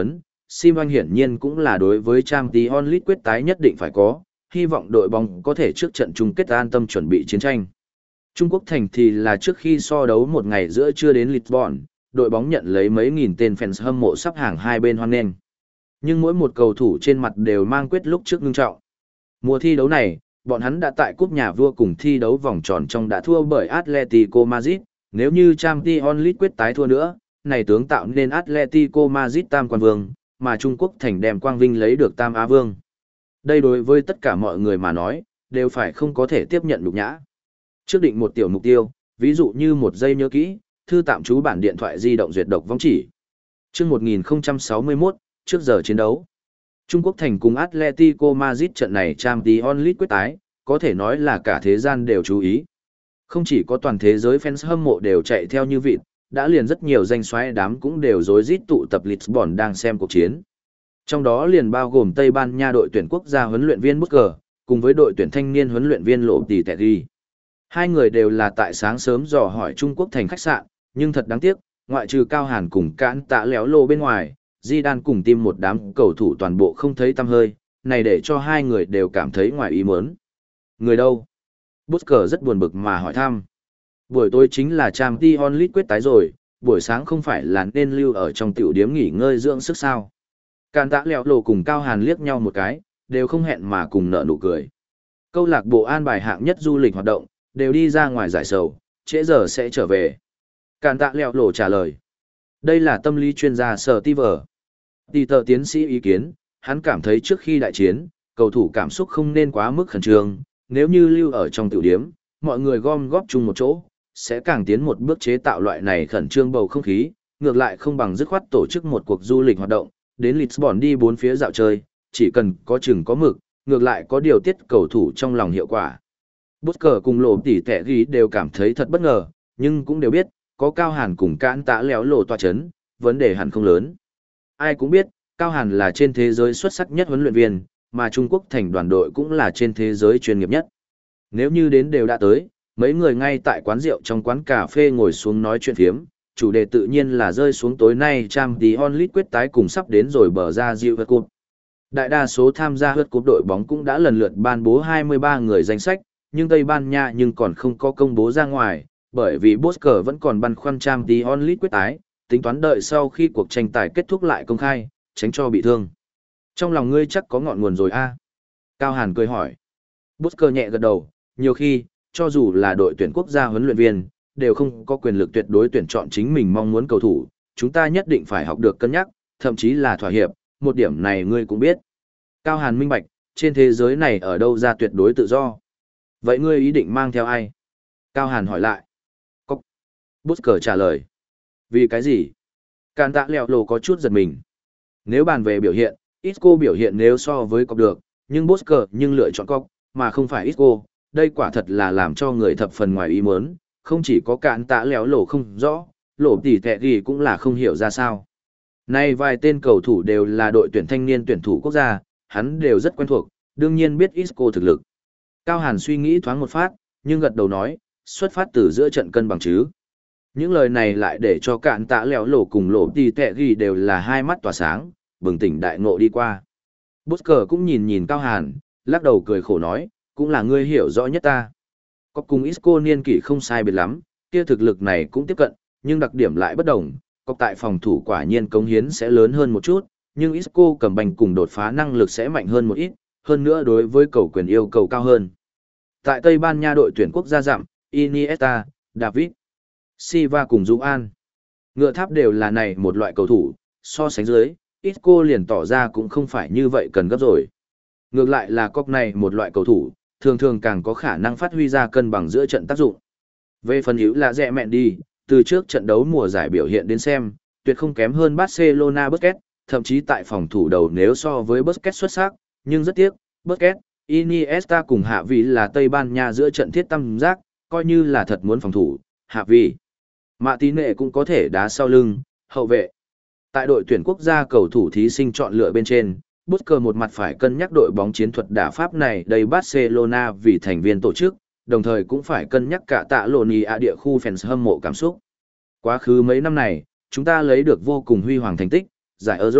Simon hiển nhiên cũng là đối với Champions League quyết tái nhất định phải có, hy vọng đội bóng có thể trước trận chung kết an tâm chuẩn bị chiến tranh. Trung Quốc thành thì là trước khi so đấu một ngày giữa trưa đến Lisbon, đội bóng nhận lấy mấy nghìn tên fans hâm mộ sắp hàng hai bên hoan nghênh. Nhưng mỗi một cầu thủ trên mặt đều mang quyết lúc trước ngưng trọng. Mùa thi đấu này, bọn hắn đã tại cúp nhà vua cùng thi đấu vòng tròn trong đã thua bởi Atletico Madrid, nếu như Champions League quyết tái thua nữa, này tướng tạo nên Atletico Madrid tam quan vương, mà Trung Quốc thành đem quang vinh lấy được tam á vương. Đây đối với tất cả mọi người mà nói, đều phải không có thể tiếp nhận nhục nhã. Trước định một tiểu mục tiêu, ví dụ như một giây nhớ kỹ, thư tạm trú bản điện thoại di động duyệt độc vong chỉ. Chương một nghìn không trăm sáu mươi mốt, trước giờ chiến đấu. Trung Quốc thành cùng Atletico Madrid trận này Champions League quyết tái, có thể nói là cả thế gian đều chú ý. Không chỉ có toàn thế giới fans hâm mộ đều chạy theo như vịt, đã liền rất nhiều danh soái đám cũng đều rối rít tụ tập Lisbon đang xem cuộc chiến. Trong đó liền bao gồm Tây Ban Nha đội tuyển quốc gia huấn luyện viên Busquets, cùng với đội tuyển thanh niên huấn luyện viên Lopetegui. Hai người đều là tại sáng sớm dò hỏi Trung Quốc thành khách sạn, nhưng thật đáng tiếc, ngoại trừ Cao Hàn cùng Cãn Tạ Léo Lô bên ngoài, Zidane cùng team một đám cầu thủ toàn bộ không thấy tăm hơi, này để cho hai người đều cảm thấy ngoài ý muốn. Người đâu? Busquets rất buồn bực mà hỏi thăm. Buổi tối chính là Champions League quyết tái rồi, buổi sáng không phải là nên lưu ở trong tiểu điếm nghỉ ngơi dưỡng sức sao? Càn Tạ Lẹo Lộ cùng Cao Hàn liếc nhau một cái, đều không hẹn mà cùng nở nụ cười. Câu lạc bộ an bài hạng nhất du lịch hoạt động, đều đi ra ngoài giải sầu, trễ giờ sẽ trở về. Càn Tạ Lẹo Lộ trả lời. Đây là tâm lý chuyên gia Sở Ti Vở. Tỷ tờ tiến sĩ ý kiến, hắn cảm thấy trước khi đại chiến, cầu thủ cảm xúc không nên quá mức khẩn trương, nếu như lưu ở trong tiểu điếm, mọi người gom góp chung một chỗ, sẽ càng tiến một bước chế tạo loại này khẩn trương bầu không khí, ngược lại không bằng dứt khoát tổ chức một cuộc du lịch hoạt động, đến Lisbon đi bốn phía dạo chơi, chỉ cần có chừng có mực, ngược lại có điều tiết cầu thủ trong lòng hiệu quả. Busquets cùng Lộ tỉ tẻ ghi đều cảm thấy thật bất ngờ, nhưng cũng đều biết, có Cao Hàn cùng Cãn Tạ Léo Lộ tọa chấn, vấn đề hẳn không lớn. Ai cũng biết, Cao Hàn là trên thế giới xuất sắc nhất huấn luyện viên, mà Trung Quốc thành đoàn đội cũng là trên thế giới chuyên nghiệp nhất. Nếu như đến đều đã tới, mấy người ngay tại quán rượu trong quán cà phê ngồi xuống nói chuyện phiếm, chủ đề tự nhiên là rơi xuống tối nay Champions League quyết tái cùng sắp đến rồi bờ ra Diệu Vật Cup. Đại đa số tham gia Vật Cup đội bóng cũng đã lần lượt ban bố hai mươi ba người danh sách, nhưng Tây Ban Nha nhưng còn không có công bố ra ngoài, bởi vì Busquets vẫn còn băn khoăn Champions League quyết tái, tính toán đợi sau khi cuộc tranh tài kết thúc lại công khai, tránh cho bị thương. Trong lòng ngươi chắc có ngọn nguồn rồi a? Cao Hàn cười hỏi. Busquets nhẹ gật đầu, nhiều khi, cho dù là đội tuyển quốc gia huấn luyện viên, đều không có quyền lực tuyệt đối tuyển chọn chính mình mong muốn cầu thủ, chúng ta nhất định phải học được cân nhắc, thậm chí là thỏa hiệp, một điểm này ngươi cũng biết. Cao Hàn minh bạch, trên thế giới này ở đâu ra tuyệt đối tự do. Vậy ngươi ý định mang theo ai? Cao Hàn hỏi lại. Cốc. Busquets trả lời. Vì cái gì? Càn Tạ Lẹo Lộ có chút giật mình. Nếu bàn về biểu hiện, Isco biểu hiện nếu so với Cốc được, nhưng Busquets nhưng lựa chọn Cốc, mà không phải Isco, đây quả thật là làm cho người thập phần ngoài ý muốn, không chỉ có Càn Tạ Lẹo Lộ không rõ, Lộ tỉ tệ gì cũng là không hiểu ra sao. Nay vài tên cầu thủ đều là đội tuyển thanh niên tuyển thủ quốc gia, hắn đều rất quen thuộc, đương nhiên biết Isco thực lực. Cao Hàn suy nghĩ thoáng một phát, nhưng gật đầu nói, xuất phát từ giữa trận cân bằng chứ. Những lời này lại để cho Càn Tạ Lẹo Lộ cùng Lộ tỉ tệ gì đều là hai mắt tỏa sáng, bừng tỉnh đại ngộ đi qua. Busquets cũng nhìn nhìn Cao Hàn, lắc đầu cười khổ nói, cũng là ngươi hiểu rõ nhất ta. Có cùng Isco niên kỷ không sai biệt lắm, kia thực lực này cũng tiếp cận, nhưng đặc điểm lại bất đồng. Có tại phòng thủ quả nhiên cống hiến sẽ lớn hơn một chút, nhưng Isco cầm banh cùng đột phá năng lực sẽ mạnh hơn một ít, hơn nữa đối với cầu quyền yêu cầu cao hơn. Tại Tây Ban Nha đội tuyển quốc gia dặm, Iniesta, David, Silva cùng Dũng An. Ngựa tháp đều là này một loại cầu thủ, so sánh dưới, Isco liền tỏ ra cũng không phải như vậy cần gấp rồi. Ngược lại là Cốc này một loại cầu thủ, thường thường càng có khả năng phát huy ra cân bằng giữa trận tác dụng. Về phần hữu là rẻ mẹn đi, từ trước trận đấu mùa giải biểu hiện đến xem, tuyệt không kém hơn Barcelona Busquets, thậm chí tại phòng thủ đầu nếu so với Busquets xuất sắc, nhưng rất tiếc, Busquets, Iniesta cùng Hạ Vị là Tây Ban Nha giữa trận thiết tam giác, coi như là thật muốn phòng thủ, Hạ Vị. Mạ Tí Nệ cũng có thể đá sau lưng, hậu vệ. Tại đội tuyển quốc gia cầu thủ thí sinh chọn lựa bên trên, Busquets một mặt phải cân nhắc đội bóng chiến thuật đả pháp này đầy Barcelona vì thành viên tổ chức, đồng thời cũng phải cân nhắc cả tạ lộn ý ạ địa khu fans hâm mộ cảm xúc. Quá khứ mấy năm này, chúng ta lấy được vô cùng huy hoàng thành tích, giải Euro,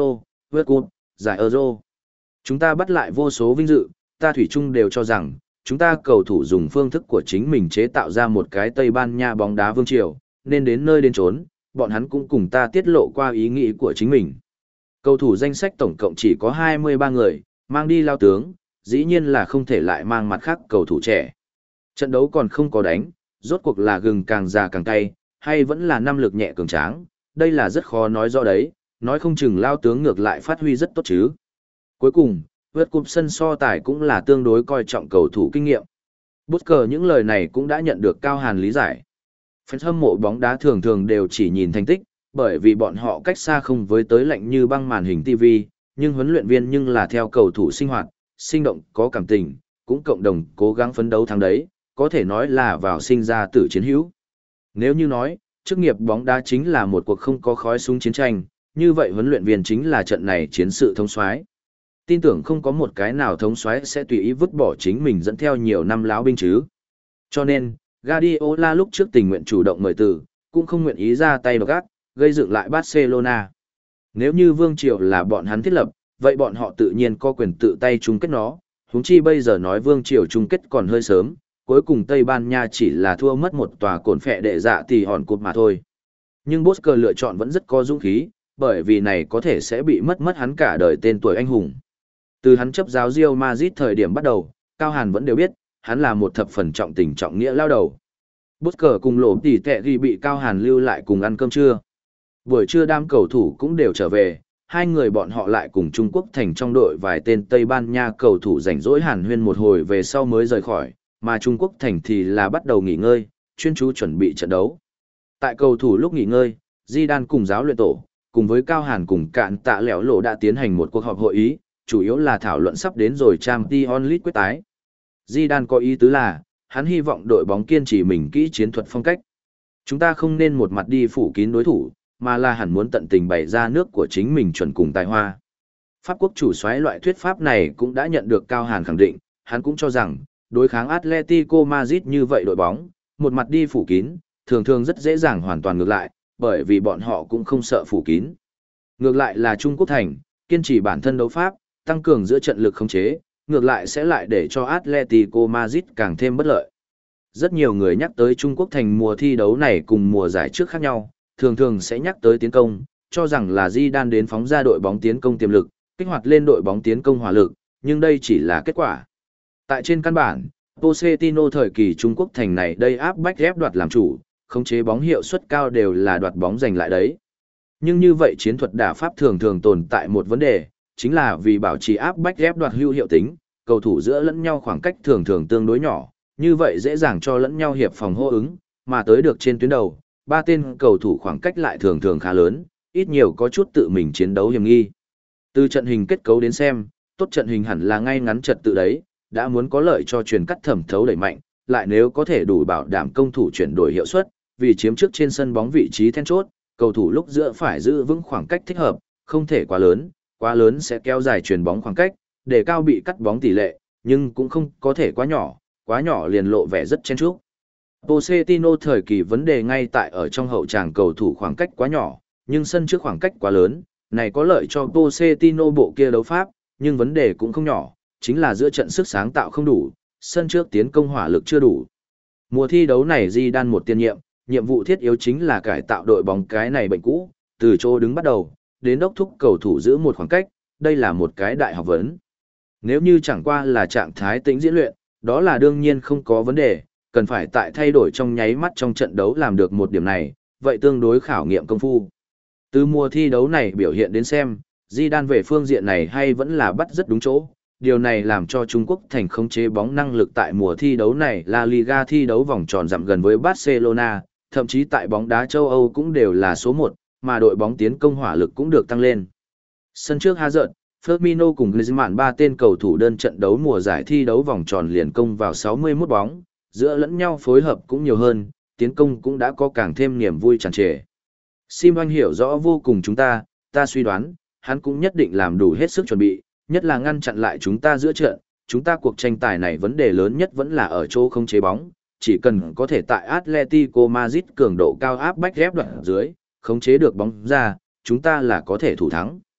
vượt cúp, giải Euro. Chúng ta bắt lại vô số vinh dự, ta thủy chung đều cho rằng, chúng ta cầu thủ dùng phương thức của chính mình chế tạo ra một cái Tây Ban Nha bóng đá vương triều, nên đến nơi đến chốn, bọn hắn cũng cùng ta tiết lộ qua ý nghĩ của chính mình. Cầu thủ danh sách tổng cộng chỉ có hai mươi ba người, mang đi lao tướng, dĩ nhiên là không thể lại mang mặt khác cầu thủ trẻ. Trận đấu còn không có đánh, rốt cuộc là gừng càng già càng cay, hay vẫn là năm lực nhẹ cường tráng, đây là rất khó nói rõ đấy, nói không chừng lao tướng ngược lại phát huy rất tốt chứ. Cuối cùng, vượt cúp sân so tài cũng là tương đối coi trọng cầu thủ kinh nghiệm. Bút cờ những lời này cũng đã nhận được Cao Hàn lý giải. Fans hâm mộ bóng đá thường thường đều chỉ nhìn thành tích, bởi vì bọn họ cách xa không với tới lạnh như băng màn hình ti vi, nhưng huấn luyện viên nhưng là theo cầu thủ sinh hoạt, sinh động, có cảm tình, cũng cộng đồng cố gắng phấn đấu thắng đấy, có thể nói là vào sinh ra tử chiến hữu. Nếu như nói, chức nghiệp bóng đá chính là một cuộc không có khói súng chiến tranh, như vậy huấn luyện viên chính là trận này chiến sự thống soái. Tin tưởng không có một cái nào thống soái sẽ tùy ý vứt bỏ chính mình dẫn theo nhiều năm láo binh chứ. Cho nên, Guardiola lúc trước tình nguyện chủ động mời từ, cũng không nguyện ý ra tay gác, gây dựng lại Barcelona. Nếu như Vương Triều là bọn hắn thiết lập, vậy bọn họ tự nhiên có quyền tự tay chung kết nó, huống chi bây giờ nói Vương Triều chung kết còn hơi sớm, cuối cùng Tây Ban Nha chỉ là thua mất một tòa cồn phệ đệ dạ thì hòn cột mà thôi. Nhưng Bosker lựa chọn vẫn rất có dũng khí, bởi vì này có thể sẽ bị mất mất hắn cả đời tên tuổi anh hùng. Từ hắn chấp giáo Real Madrid thời điểm bắt đầu, Cao Hàn vẫn đều biết, hắn là một thập phần trọng tình trọng nghĩa lao đầu. Bosker cùng lộ tỉ tệ ghi bị Cao Hàn lưu lại cùng ăn cơm trưa. Buổi trưa đám cầu thủ cũng đều trở về, hai người bọn họ lại cùng Trung Quốc thành trong đội vài tên Tây Ban Nha cầu thủ rảnh rỗi hàn huyên một hồi về sau mới rời khỏi, mà Trung Quốc thành thì là bắt đầu nghỉ ngơi, chuyên chú chuẩn bị trận đấu. Tại cầu thủ lúc nghỉ ngơi, Zidane cùng giáo luyện tổ, cùng với Cao Hàn cùng cạn tạ lẻo lộ đã tiến hành một cuộc họp hội ý, chủ yếu là thảo luận sắp đến rồi Champions League quyết tái. Zidane có ý tứ là, hắn hy vọng đội bóng kiên trì mình kỹ chiến thuật phong cách. Chúng ta không nên một mặt đi phủ kín đối thủ, mà là hẳn muốn tận tình bày ra nước của chính mình chuẩn cùng tài hoa. Pháp quốc chủ soái loại thuyết pháp này cũng đã nhận được Cao Hàn khẳng định, hắn cũng cho rằng, đối kháng Atletico Madrid như vậy đội bóng, một mặt đi phủ kín, thường thường rất dễ dàng hoàn toàn ngược lại, bởi vì bọn họ cũng không sợ phủ kín. Ngược lại là Trung Quốc thành, kiên trì bản thân đấu pháp, tăng cường giữa trận lực khống chế, ngược lại sẽ lại để cho Atletico Madrid càng thêm bất lợi. Rất nhiều người nhắc tới Trung Quốc thành mùa thi đấu này cùng mùa giải trước khác nhau, thường thường sẽ nhắc tới tiến công, cho rằng là Zidane đến phóng ra đội bóng tiến công tiềm lực, kích hoạt lên đội bóng tiến công hỏa lực, nhưng đây chỉ là kết quả. Tại trên căn bản, Pochettino thời kỳ Trung Quốc thành này đây áp bách ép đoạt làm chủ, khống chế bóng hiệu suất cao đều là đoạt bóng giành lại đấy. Nhưng như vậy chiến thuật đả pháp thường thường tồn tại một vấn đề, chính là vì bảo trì áp bách ép đoạt hữu hiệu tính, cầu thủ giữa lẫn nhau khoảng cách thường thường tương đối nhỏ, như vậy dễ dàng cho lẫn nhau hiệp phòng hô ứng, mà tới được trên tuyến đầu, ba tên cầu thủ khoảng cách lại thường thường khá lớn, ít nhiều có chút tự mình chiến đấu hiểm nghi. Từ trận hình kết cấu đến xem, tốt trận hình hẳn là ngay ngắn trật tự đấy, đã muốn có lợi cho truyền cắt thẩm thấu đẩy mạnh, lại nếu có thể đủ bảo đảm công thủ chuyển đổi hiệu suất, vì chiếm trước trên sân bóng vị trí then chốt, cầu thủ lúc giữa phải giữ vững khoảng cách thích hợp, không thể quá lớn, quá lớn sẽ kéo dài chuyền bóng khoảng cách, để cao bị cắt bóng tỷ lệ, nhưng cũng không có thể quá nhỏ, quá nhỏ liền lộ vẻ rất chen chúc. Pochettino thời kỳ vấn đề ngay tại ở trong hậu tràng cầu thủ khoảng cách quá nhỏ, nhưng sân trước khoảng cách quá lớn, này có lợi cho Pochettino bộ kia đấu pháp, nhưng vấn đề cũng không nhỏ, chính là giữa trận sức sáng tạo không đủ, sân trước tiến công hỏa lực chưa đủ. Mùa thi đấu này Zidane một tiên nhiệm, nhiệm vụ thiết yếu chính là cải tạo đội bóng cái này bệnh cũ, từ chỗ đứng bắt đầu, đến đốc thúc cầu thủ giữ một khoảng cách, đây là một cái đại học vấn. Nếu như chẳng qua là trạng thái tĩnh diễn luyện, đó là đương nhiên không có vấn đề, cần phải tại thay đổi trong nháy mắt trong trận đấu làm được một điểm này, vậy tương đối khảo nghiệm công phu. Từ mùa thi đấu này biểu hiện đến xem, Zidane về phương diện này hay vẫn là bắt rất đúng chỗ, điều này làm cho Trung Quốc thành khống chế bóng năng lực tại mùa thi đấu này La Liga thi đấu vòng tròn dặm gần với Barcelona, thậm chí tại bóng đá châu Âu cũng đều là số một, mà đội bóng tiến công hỏa lực cũng được tăng lên. Sân trước Hazard, Firmino cùng Griezmann ba tên cầu thủ đơn trận đấu mùa giải thi đấu vòng tròn liền công vào sáu mươi mốt bóng, giữa lẫn nhau phối hợp cũng nhiều hơn, tiến công cũng đã có càng thêm niềm vui tràn trề. Sim Oanh hiểu rõ vô cùng chúng ta, ta suy đoán, hắn cũng nhất định làm đủ hết sức chuẩn bị, nhất là ngăn chặn lại chúng ta giữa trận, chúng ta cuộc tranh tài này vấn đề lớn nhất vẫn là ở chỗ không chế bóng, chỉ cần có thể tại Atletico Madrid cường độ cao áp bách ép đoạn dưới, khống chế được bóng ra, chúng ta là có thể thủ thắng.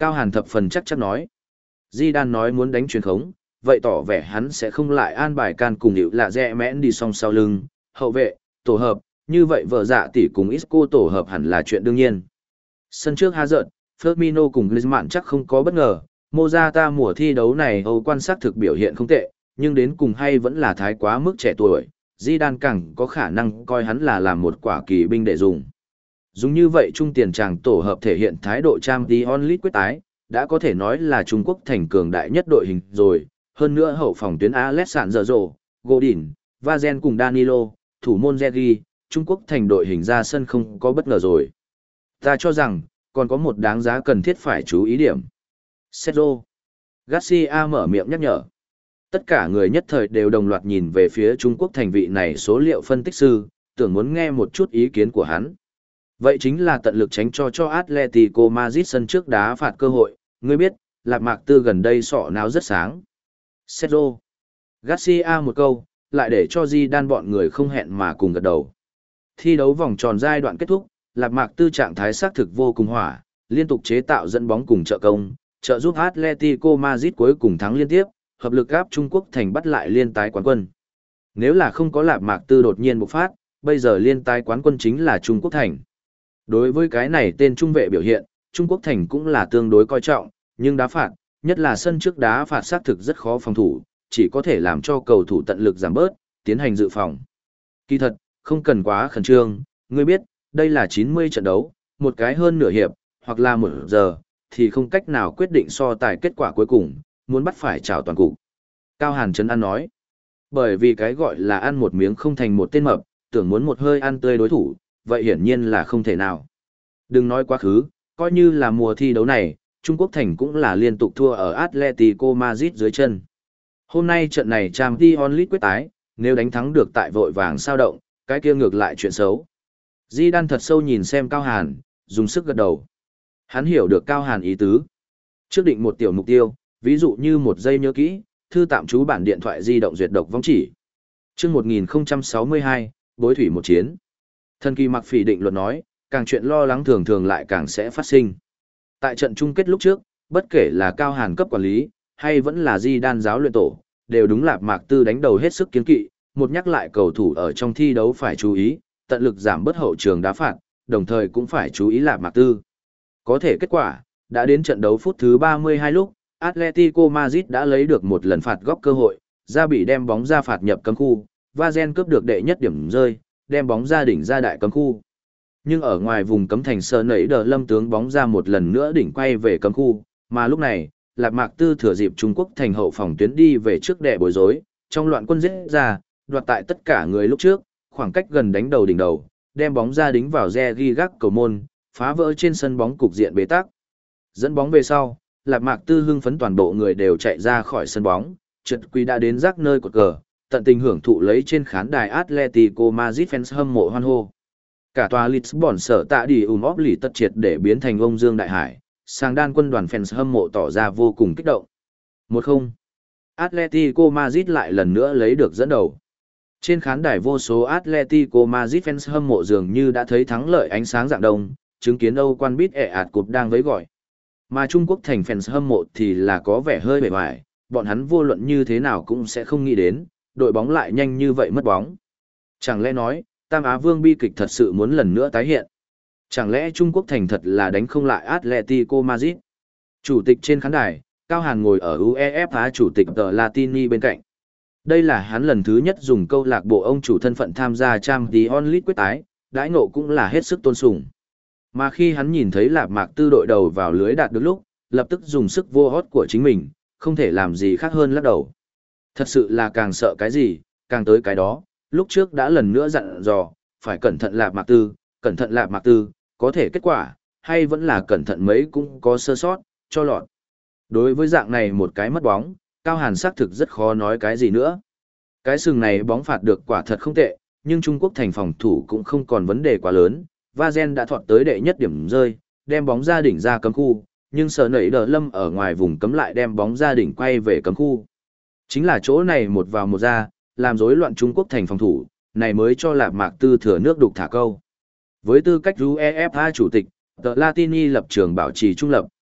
Cao Hàn thập phần chắc chắn nói. Zidane nói muốn đánh truyền khống, vậy tỏ vẻ hắn sẽ không lại an bài can cùng hiệu lạ rẽ mẽn đi song sau lưng, hậu vệ, tổ hợp, như vậy vợ dạ tỷ cùng Isco tổ hợp hẳn là chuyện đương nhiên. Sân trước Hazard, Firmino cùng Griezmann chắc không có bất ngờ, Morata mùa thi đấu này Âu quan sát thực biểu hiện không tệ, nhưng đến cùng hay vẫn là thái quá mức trẻ tuổi, Zidane càng có khả năng coi hắn là làm một quả kỳ binh để dùng. Dùng như vậy trung tiền tràng tổ hợp thể hiện thái độ Champions League quyết tái, đã có thể nói là Trung Quốc thành cường đại nhất đội hình rồi, hơn nữa hậu phòng tuyến Alessandro, Godin, Vazen cùng Danilo, thủ môn Zergi, Trung Quốc thành đội hình ra sân không có bất ngờ rồi. Ta cho rằng, còn có một đáng giá cần thiết phải chú ý điểm. Sergio Garcia mở miệng nhắc nhở. Tất cả người nhất thời đều đồng loạt nhìn về phía Trung Quốc thành vị này số liệu phân tích sư, tưởng muốn nghe một chút ý kiến của hắn. Vậy chính là tận lực tránh cho cho Atletico Madrid sân trước đá phạt cơ hội, ngươi biết, Lạc Mạc Tư gần đây sọ não rất sáng. Sergio Garcia một câu, lại để cho Zidane bọn người không hẹn mà cùng gật đầu. Thi đấu vòng tròn giai đoạn kết thúc, Lạc Mạc Tư trạng thái xác thực vô cùng hỏa, liên tục chế tạo dẫn bóng cùng trợ công, trợ giúp Atletico Madrid cuối cùng thắng liên tiếp, hợp lực áp Trung Quốc thành bắt lại liên tái quán quân. Nếu là không có Lạc Mạc Tư đột nhiên bộc phát, bây giờ liên tái quán quân chính là Trung Quốc thành. Đối với cái này tên trung vệ biểu hiện, Trung Quốc thành cũng là tương đối coi trọng, nhưng đá phạt, nhất là sân trước đá phạt xác thực rất khó phòng thủ, chỉ có thể làm cho cầu thủ tận lực giảm bớt, tiến hành dự phòng. Kỳ thật, không cần quá khẩn trương, ngươi biết, đây là chín mươi trận đấu, một cái hơn nửa hiệp, hoặc là một giờ, thì không cách nào quyết định so tài kết quả cuối cùng, muốn bắt phải chào toàn cục. Cao Hàn Trấn An nói, bởi vì cái gọi là ăn một miếng không thành một tên mập, tưởng muốn một hơi ăn tươi đối thủ, vậy hiển nhiên là không thể nào. Đừng nói quá khứ, coi như là mùa thi đấu này, Trung Quốc thành cũng là liên tục thua ở Atletico Madrid dưới chân. Hôm nay trận này Champions League quyết tái, nếu đánh thắng được tại vội vàng sao động, cái kia ngược lại chuyện xấu. Zidane thật sâu nhìn xem Cao Hàn, dùng sức gật đầu. Hắn hiểu được Cao Hàn ý tứ. Trước định một tiểu mục tiêu, ví dụ như một giây nhớ kỹ, thư tạm trú bản điện thoại di động duyệt độc vong chỉ. Chương một nghìn không trăm sáu mươi hai, bối thủy một chiến. Thần kỳ mặc phỉ định luật nói, càng chuyện lo lắng thường thường lại càng sẽ phát sinh. Tại trận chung kết lúc trước, bất kể là Cao Hàn cấp quản lý, hay vẫn là Zidane giáo luyện tổ, đều đúng Lạc Mạc Tư đánh đầu hết sức kiên kỵ, một nhắc lại cầu thủ ở trong thi đấu phải chú ý, tận lực giảm bớt hậu trường đá phạt, đồng thời cũng phải chú ý Lạc Mạc Tư. Có thể kết quả, đã đến trận đấu phút thứ ba mươi hai lúc, Atletico Madrid đã lấy được một lần phạt góc cơ hội, ra bị đem bóng ra phạt nhập cấm khu, Vazen cướp được đệ nhất điểm rơi, đem bóng ra đỉnh ra đại cấm khu. Nhưng ở ngoài vùng cấm thành sờ nảy đờ lâm tướng bóng ra một lần nữa đỉnh quay về cấm khu, mà lúc này, Lạc Mạc Tư thừa dịp Trung Quốc thành hậu phòng tuyến đi về trước đệ bối rối, trong loạn quân giết ra, đoạt tại tất cả người lúc trước, khoảng cách gần đánh đầu đỉnh đầu, đem bóng ra đính vào re ghi gác cầu môn, phá vỡ trên sân bóng cục diện bế tắc. Dẫn bóng về sau, Lạc Mạc Tư hưng phấn toàn bộ người đều chạy ra khỏi sân bóng, trượt quy đã đến rác nơi cột cờ, tận tình hưởng thụ lấy trên khán đài Atletico Madrid fans hâm mộ hoan hô. Cả tòa Lisbon sở tạ đi ùm óp lì tất triệt để biến thành ông Dương Đại Hải, sang đan quân đoàn fans hâm mộ tỏ ra vô cùng kích động. một không Atletico Madrid lại lần nữa lấy được dẫn đầu. Trên khán đài vô số Atletico Madrid fans hâm mộ dường như đã thấy thắng lợi ánh sáng dạng đông, chứng kiến Âu quan bít ẻ ạt cụp đang vẫy gọi. Mà Trung Quốc thành fans hâm mộ thì là có vẻ hơi bề ngoài, bọn hắn vô luận như thế nào cũng sẽ không nghĩ đến, đội bóng lại nhanh như vậy mất bóng. Chẳng lẽ nói, Tam Á Vương bi kịch thật sự muốn lần nữa tái hiện? Chẳng lẽ Trung Quốc thành thật là đánh không lại Atletico Madrid? Chủ tịch trên khán đài, Cao Hàn ngồi ở UEFA chủ tịch tờ Latini bên cạnh. Đây là hắn lần thứ nhất dùng câu lạc bộ ông chủ thân phận tham gia Champions League quyết tái, đãi ngộ cũng là hết sức tôn sùng. Mà khi hắn nhìn thấy Lạc Mạc Tư đội đầu vào lưới đạt được lúc, lập tức dùng sức vô hót của chính mình, không thể làm gì khác hơn lắc đầu. Thật sự là càng sợ cái gì, càng tới cái đó, lúc trước đã lần nữa dặn dò, phải cẩn thận Lạc Mạc Tư, cẩn thận Lạc Mạc Tư, có thể kết quả, hay vẫn là cẩn thận mấy cũng có sơ sót, cho lọt. Đối với dạng này một cái mất bóng, Cao Hàn xác thực rất khó nói cái gì nữa. Cái sừng này bóng phạt được quả thật không tệ, nhưng Trung Quốc thành phòng thủ cũng không còn vấn đề quá lớn. Vazen đã thọt tới đệ nhất điểm rơi, đem bóng ra đỉnh ra cấm khu, nhưng sở nảy đờ lâm ở ngoài vùng cấm lại đem bóng ra đỉnh quay về cấm khu. Chính là chỗ này một vào một ra, làm rối loạn Trung Quốc thành phòng thủ, này mới cho Lạc Mạc Tư thừa nước đục thả câu. Với tư cách UEFA chủ tịch, tờ Latini lập trường bảo trì trung lập,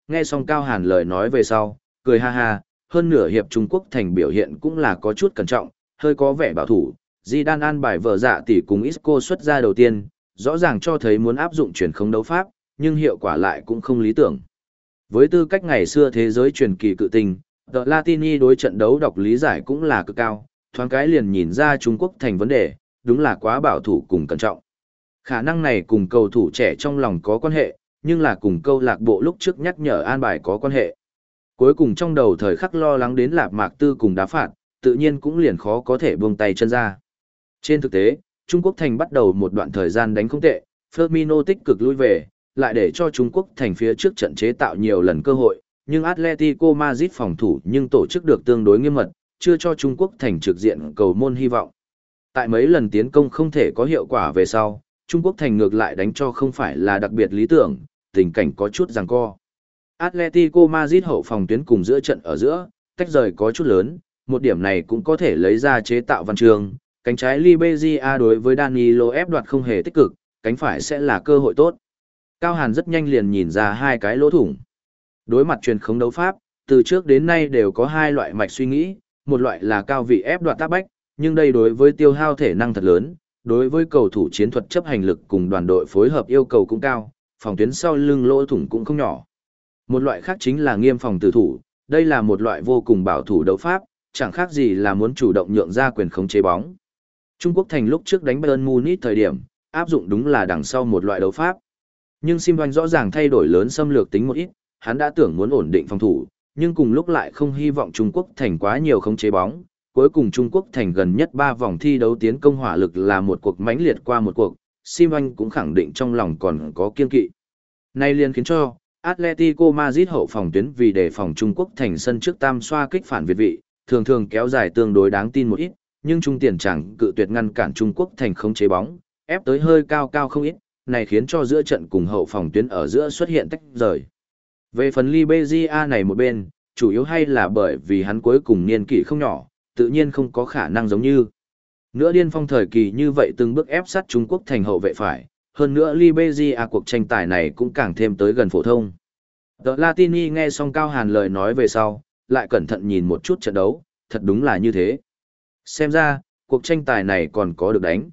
nghe xong Cao Hàn lời nói về sau, cười ha ha, hơn nửa hiệp Trung Quốc thành biểu hiện cũng là có chút cẩn trọng, hơi có vẻ bảo thủ. Zidane an bài vợ dạ tỷ cùng Isco xuất ra đầu tiên, rõ ràng cho thấy muốn áp dụng truyền không đấu pháp, nhưng hiệu quả lại cũng không lý tưởng. Với tư cách ngày xưa thế giới truyền kỳ cự tinh, The Latini đối trận đấu đọc lý giải cũng là cực cao, thoáng cái liền nhìn ra Trung Quốc thành vấn đề, đúng là quá bảo thủ cùng cẩn trọng. Khả năng này cùng cầu thủ trẻ trong lòng có quan hệ, nhưng là cùng câu lạc bộ lúc trước nhắc nhở an bài có quan hệ. Cuối cùng trong đầu thời khắc lo lắng đến Lạp Mạc Tư cùng đá phạt, tự nhiên cũng liền khó có thể buông tay chân ra. Trên thực tế, Trung Quốc thành bắt đầu một đoạn thời gian đánh không tệ, Firmino tích cực lui về, lại để cho Trung Quốc thành phía trước trận chế tạo nhiều lần cơ hội, nhưng Atletico Madrid phòng thủ nhưng tổ chức được tương đối nghiêm mật, chưa cho Trung Quốc thành trực diện cầu môn hy vọng. Tại mấy lần tiến công không thể có hiệu quả về sau, Trung Quốc thành ngược lại đánh cho không phải là đặc biệt lý tưởng, tình cảnh có chút giằng co. Atletico Madrid hậu phòng tuyến cùng giữa trận ở giữa, tách rời có chút lớn, một điểm này cũng có thể lấy ra chế tạo văn trường, cánh trái Liberia đối với Danilo ép đoạt không hề tích cực, cánh phải sẽ là cơ hội tốt. Cao Hàn rất nhanh liền nhìn ra hai cái lỗ thủng. Đối mặt truyền khống đấu pháp, từ trước đến nay đều có hai loại mạch suy nghĩ, một loại là cao vị ép đoạt tác bách, nhưng đây đối với tiêu hao thể năng thật lớn, đối với cầu thủ chiến thuật chấp hành lực cùng đoàn đội phối hợp yêu cầu cũng cao, phòng tuyến sau lưng lỗ thủng cũng không nhỏ. Một loại khác chính là nghiêm phòng tử thủ, đây là một loại vô cùng bảo thủ đấu pháp, chẳng khác gì là muốn chủ động nhượng ra quyền khống chế bóng. Trung Quốc thành lúc trước đánh Bayern Munich thời điểm, áp dụng đúng là đằng sau một loại đấu pháp. Nhưng Sim Doanh rõ ràng thay đổi lớn xâm lược tính một ít, hắn đã tưởng muốn ổn định phòng thủ, nhưng cùng lúc lại không hy vọng Trung Quốc thành quá nhiều khống chế bóng. Cuối cùng Trung Quốc thành gần nhất ba vòng thi đấu tiến công hỏa lực là một cuộc mãnh liệt qua một cuộc, Sim Doanh cũng khẳng định trong lòng còn có kiên kỵ. Nay liền khiến cho Atletico Madrid hậu phòng tuyến vì đề phòng Trung Quốc thành sân trước tam xoa kích phản việt vị, thường thường kéo dài tương đối đáng tin một ít, nhưng trung tiền chẳng cự tuyệt ngăn cản Trung Quốc thành khống chế bóng, ép tới hơi cao cao không ít, này khiến cho giữa trận cùng hậu phòng tuyến ở giữa xuất hiện tách rời. Về phần Liberia này một bên, chủ yếu hay là bởi vì hắn cuối cùng niên kỷ không nhỏ, tự nhiên không có khả năng giống như. Nữa điên phong thời kỳ như vậy từng bước ép sát Trung Quốc thành hậu vệ phải, hơn nữa Liberia cuộc tranh tài này cũng càng thêm tới gần phổ thông. The Latini nghe xong Cao Hàn lời nói về sau, lại cẩn thận nhìn một chút trận đấu, thật đúng là như thế. Xem ra, cuộc tranh tài này còn có được đánh.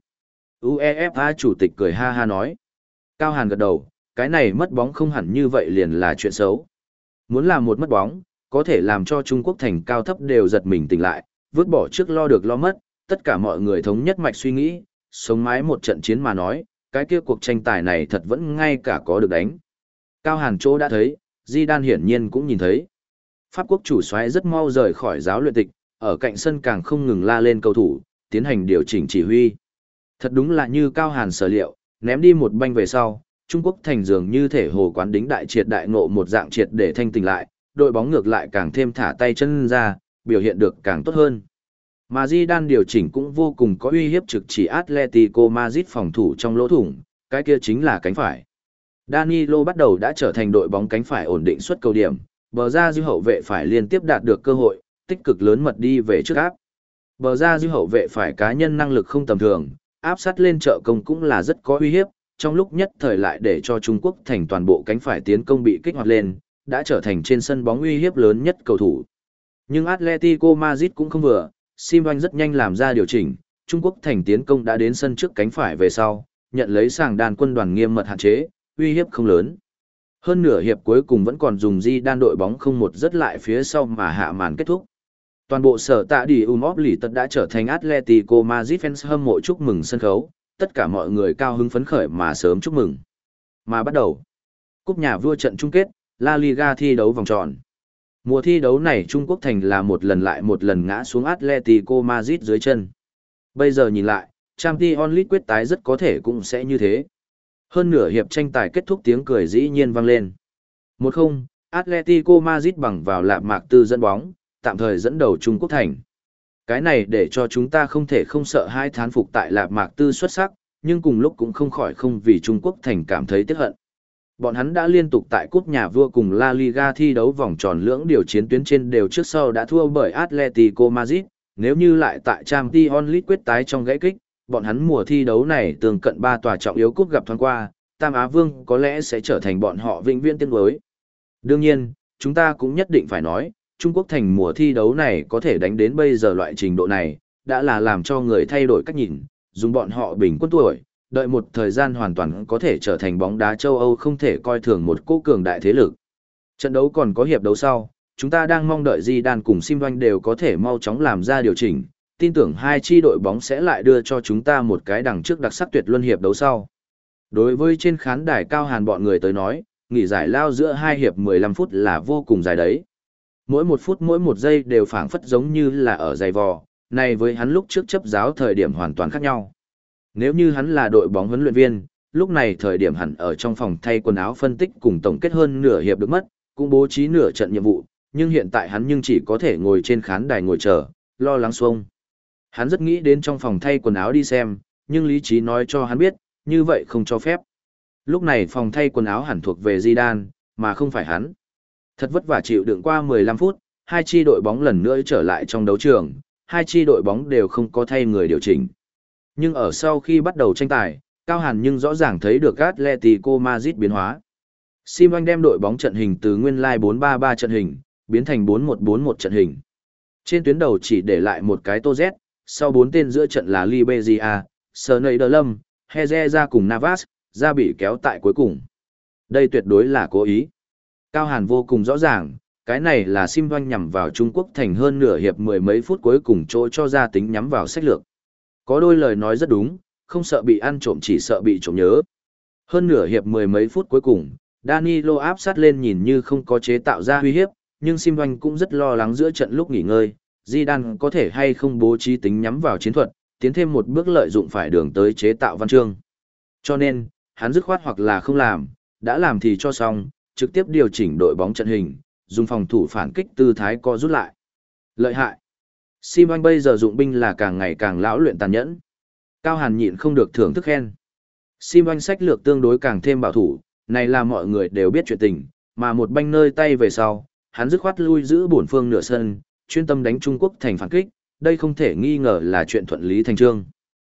UEFA chủ tịch cười ha ha nói. Cao Hàn gật đầu, cái này mất bóng không hẳn như vậy liền là chuyện xấu. Muốn làm một mất bóng, có thể làm cho Trung Quốc thành cao thấp đều giật mình tỉnh lại, vứt bỏ trước lo được lo mất, tất cả mọi người thống nhất mạch suy nghĩ, sống mái một trận chiến mà nói, cái kia cuộc tranh tài này thật vẫn ngay cả có được đánh. Cao Hàn chỗ đã thấy, Zidane hiển nhiên cũng nhìn thấy. Pháp quốc chủ soái rất mau rời khỏi giáo luyện tịch, ở cạnh sân càng không ngừng la lên cầu thủ, tiến hành điều chỉnh chỉ huy. Thật đúng là như Cao Hàn sở liệu, ném đi một banh về sau, Trung Quốc thành dường như thể hồ quán đính đại triệt đại ngộ một dạng triệt để thanh tỉnh lại, đội bóng ngược lại càng thêm thả tay chân ra, biểu hiện được càng tốt hơn. Mà Zidane điều chỉnh cũng vô cùng có uy hiếp trực chỉ Atletico Madrid phòng thủ trong lỗ thủng, cái kia chính là cánh phải. Danilo bắt đầu đã trở thành đội bóng cánh phải ổn định suất cầu điểm, bờ ra dư hậu vệ phải liên tiếp đạt được cơ hội, tích cực lớn mật đi về trước áp. Bờ ra dư hậu vệ phải cá nhân năng lực không tầm thường, áp sát lên trợ công cũng là rất có uy hiếp, trong lúc nhất thời lại để cho Trung Quốc thành toàn bộ cánh phải tiến công bị kích hoạt lên, đã trở thành trên sân bóng uy hiếp lớn nhất cầu thủ. Nhưng Atletico Madrid cũng không vừa, Sim Doanh rất nhanh làm ra điều chỉnh, Trung Quốc thành tiến công đã đến sân trước cánh phải về sau, nhận lấy sàng đàn quân đoàn nghiêm mật hạn chế, uy hiếp không lớn. Hơn nửa hiệp cuối cùng vẫn còn dùng Zidane đội bóng không một rất lại phía sau mà hạ màn kết thúc. Toàn bộ sở tạ đi Umop lì tật đã trở thành Atletico Madrid fans hâm mộ chúc mừng sân khấu, tất cả mọi người cao hứng phấn khởi mà sớm chúc mừng. Mà bắt đầu, cúp nhà vua trận chung kết, La Liga thi đấu vòng tròn. Mùa thi đấu này Trung Quốc thành là một lần lại một lần ngã xuống Atletico Madrid dưới chân. Bây giờ nhìn lại, Champions League quyết tái rất có thể cũng sẽ như thế. Hơn nửa hiệp tranh tài kết thúc tiếng cười dĩ nhiên vang lên. một không, Atletico Madrid bằng vào Lạp Mạc Tư dẫn bóng, tạm thời dẫn đầu Trung Quốc thành. Cái này để cho chúng ta không thể không sợ hai thán phục tại Lạp Mạc Tư xuất sắc, nhưng cùng lúc cũng không khỏi không vì Trung Quốc thành cảm thấy tiếc hận. Bọn hắn đã liên tục tại cúp nhà vua cùng La Liga thi đấu vòng tròn lưỡng điều chiến tuyến trên đều trước sau đã thua bởi Atletico Madrid, nếu như lại tại Champions League quyết tái trong gãy kích, bọn hắn mùa thi đấu này tương cận ba tòa trọng yếu cúp gặp thoáng qua, Tam Á Vương có lẽ sẽ trở thành bọn họ vĩnh viễn tiếc nuối. Đương nhiên, chúng ta cũng nhất định phải nói, Trung Quốc thành mùa thi đấu này có thể đánh đến bây giờ loại trình độ này, đã là làm cho người thay đổi cách nhìn, dùng bọn họ bình quân tuổi, đợi một thời gian hoàn toàn có thể trở thành bóng đá châu Âu không thể coi thường một cô cường đại thế lực. Trận đấu còn có hiệp đấu sau, chúng ta đang mong đợi Zidane cùng Sim Doanh đều có thể mau chóng làm ra điều chỉnh, tin tưởng hai chi đội bóng sẽ lại đưa cho chúng ta một cái đằng trước đặc sắc tuyệt luân hiệp đấu sau. Đối với trên khán đài Cao Hàn bọn người tới nói, nghỉ giải lao giữa hai hiệp mười lăm phút là vô cùng dài đấy. Mỗi một phút mỗi một giây đều phảng phất giống như là ở giày vò, này với hắn lúc trước chấp giáo thời điểm hoàn toàn khác nhau. Nếu như hắn là đội bóng huấn luyện viên, lúc này thời điểm hẳn ở trong phòng thay quần áo phân tích cùng tổng kết hơn nửa hiệp được mất, cũng bố trí nửa trận nhiệm vụ, nhưng hiện tại hắn nhưng chỉ có thể ngồi trên khán đài ngồi chờ, lo lắng xuông. Hắn rất nghĩ đến trong phòng thay quần áo đi xem, nhưng lý trí nói cho hắn biết, như vậy không cho phép. Lúc này phòng thay quần áo hẳn thuộc về Zidane, mà không phải hắn. Thật vất vả chịu đựng qua mười lăm phút, hai chi đội bóng lần nữa trở lại trong đấu trường, hai chi đội bóng đều không có thay người điều chỉnh. Nhưng ở sau khi bắt đầu tranh tài, Cao Hàn nhưng rõ ràng thấy được Atletico Madrid biến hóa. Sim Anh đem đội bóng trận hình từ nguyên lai bốn ba ba trận hình, biến thành bốn một bốn một trận hình. Trên tuyến đầu chỉ để lại một cái Tô Z, sau bốn tên giữa trận là Liberia, Sneijderlem, Herrera cùng Navas, ra bị kéo tại cuối cùng. Đây tuyệt đối là cố ý. Cao Hàn vô cùng rõ ràng, cái này là Sim Doanh nhằm vào Trung Quốc thành hơn nửa hiệp mười mấy phút cuối cùng chỗ cho ra tính nhắm vào sách lược. Có đôi lời nói rất đúng, không sợ bị ăn trộm chỉ sợ bị trộm nhớ. Hơn nửa hiệp mười mấy phút cuối cùng, Danilo áp sát lên nhìn như không có chế tạo ra uy hiếp, nhưng Sim Doanh cũng rất lo lắng giữa trận lúc nghỉ ngơi, Zidane có thể hay không bố trí tính nhắm vào chiến thuật, tiến thêm một bước lợi dụng phải đường tới chế tạo văn chương. Cho nên, hắn dứt khoát hoặc là không làm, đã làm thì cho xong, trực tiếp điều chỉnh đội bóng trận hình, dùng phòng thủ phản kích tư thái co rút lại. Lợi hại. Sim Anh bây giờ dụng binh là càng ngày càng lão luyện tàn nhẫn. Cao Hàn nhịn không được thưởng thức khen. Sim Anh sách lược tương đối càng thêm bảo thủ, này là mọi người đều biết chuyện tình, mà một banh nơi tay về sau, hắn dứt khoát lui giữ bổn phương nửa sân, chuyên tâm đánh Trung Quốc thành phản kích, đây không thể nghi ngờ là chuyện thuận lý thành trương.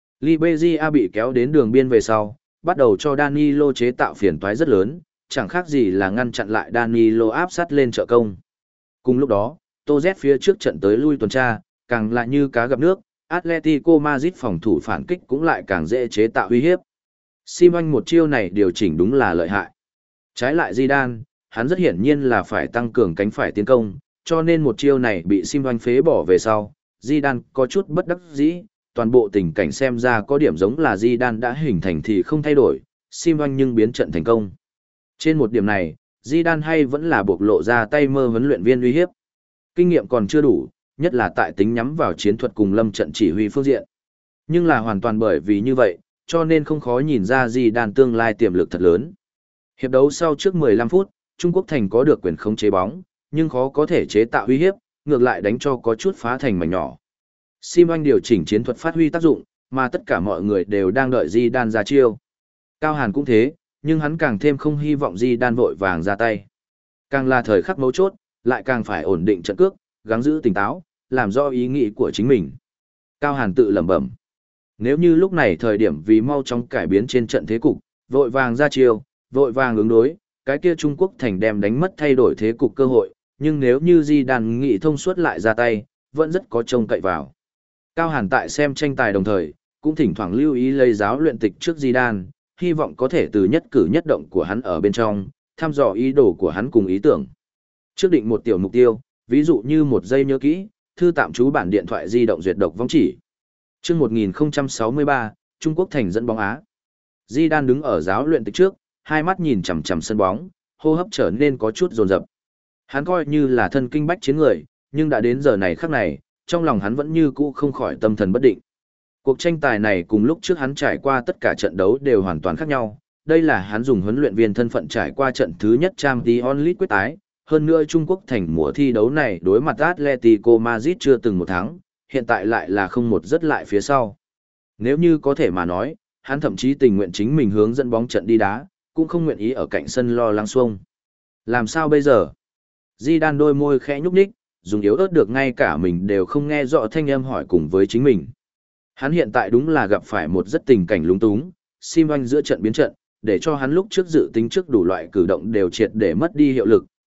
Liberia bị kéo đến đường biên về sau, bắt đầu cho Danilo chế tạo phiền toái rất lớn, chẳng khác gì là ngăn chặn lại Danilo áp sát lên trợ công. Cùng lúc đó, Tô Z phía trước trận tới lui tuần tra, càng lại như cá gặp nước, Atletico Madrid phòng thủ phản kích cũng lại càng dễ chế tạo uy hiếp. Sim Anh một chiêu này điều chỉnh đúng là lợi hại. Trái lại Zidane, hắn rất hiển nhiên là phải tăng cường cánh phải tiến công, cho nên một chiêu này bị Sim Anh phế bỏ về sau, Zidane có chút bất đắc dĩ, toàn bộ tình cảnh xem ra có điểm giống là Zidane đã hình thành thì không thay đổi, Sim Anh nhưng biến trận thành công. Trên một điểm này, Zidane hay vẫn là bộc lộ ra tay mơ huấn luyện viên uy hiếp. Kinh nghiệm còn chưa đủ, nhất là tại tính nhắm vào chiến thuật cùng lâm trận chỉ huy phương diện. Nhưng là hoàn toàn bởi vì như vậy, cho nên không khó nhìn ra Zidane tương lai tiềm lực thật lớn. Hiệp đấu sau trước mười lăm phút, Trung Quốc thành có được quyền khống chế bóng, nhưng khó có thể chế tạo uy hiếp, ngược lại đánh cho có chút phá thành mảnh nhỏ. Sim Anh điều chỉnh chiến thuật phát huy tác dụng, mà tất cả mọi người đều đang đợi Zidane ra chiêu. Cao Hàn cũng thế, nhưng hắn càng thêm không hy vọng Zidane vội vàng ra tay. Càng là thời khắc mấu chốt, lại càng phải ổn định trận cước, gắng giữ tỉnh táo, làm rõ ý nghĩ của chính mình. Cao Hàn tự lẩm bẩm. Nếu như lúc này thời điểm vì mau chóng cải biến trên trận thế cục, vội vàng ra chiêu, vội vàng ứng đối, cái kia Trung Quốc thành đem đánh mất thay đổi thế cục cơ hội, nhưng nếu như Zidane nghĩ thông suốt lại ra tay, vẫn rất có trông cậy vào. Cao Hàn tại xem tranh tài đồng thời, cũng thỉnh thoảng lưu ý lấy giáo luyện tịch trước Zidane, hy vọng có thể từ nhất cử nhất động của hắn ở bên trong, thăm dò ý đồ của hắn cùng ý tưởng. Trước định một tiểu mục tiêu, ví dụ như một giây nhớ kỹ, thư tạm trú bản điện thoại di động duyệt độc vong chỉ. Chương một nghìn không trăm sáu mươi ba, Trung Quốc thành dẫn bóng Á. Zidane đứng ở giáo luyện tịch trước, hai mắt nhìn chằm chằm sân bóng, hô hấp trở nên có chút dồn dập. Hắn coi như là thân kinh bách chiến người, nhưng đã đến giờ này khắc này, trong lòng hắn vẫn như cũ không khỏi tâm thần bất định. Cuộc tranh tài này cùng lúc trước hắn trải qua tất cả trận đấu đều hoàn toàn khác nhau, đây là hắn dùng huấn luyện viên thân phận trải qua trận thứ nhất Champions League quyết tái, hơn nữa Trung Quốc thành mùa thi đấu này đối mặt Atletico Madrid chưa từng một thắng, hiện tại lại là không một rất lại phía sau. Nếu như có thể mà nói, hắn thậm chí tình nguyện chính mình hướng dẫn bóng trận đi đá, cũng không nguyện ý ở cạnh sân lo lắng xuông. Làm sao bây giờ? Zidane đôi môi khẽ nhúc nhích, dùng yếu ớt được ngay cả mình đều không nghe rõ thanh âm hỏi cùng với chính mình. Hắn hiện tại đúng là gặp phải một rất tình cảnh lúng túng, Sim Anh giữa trận biến trận, để cho hắn lúc trước dự tính trước đủ loại cử động đều triệt để mất đi hiệu lực,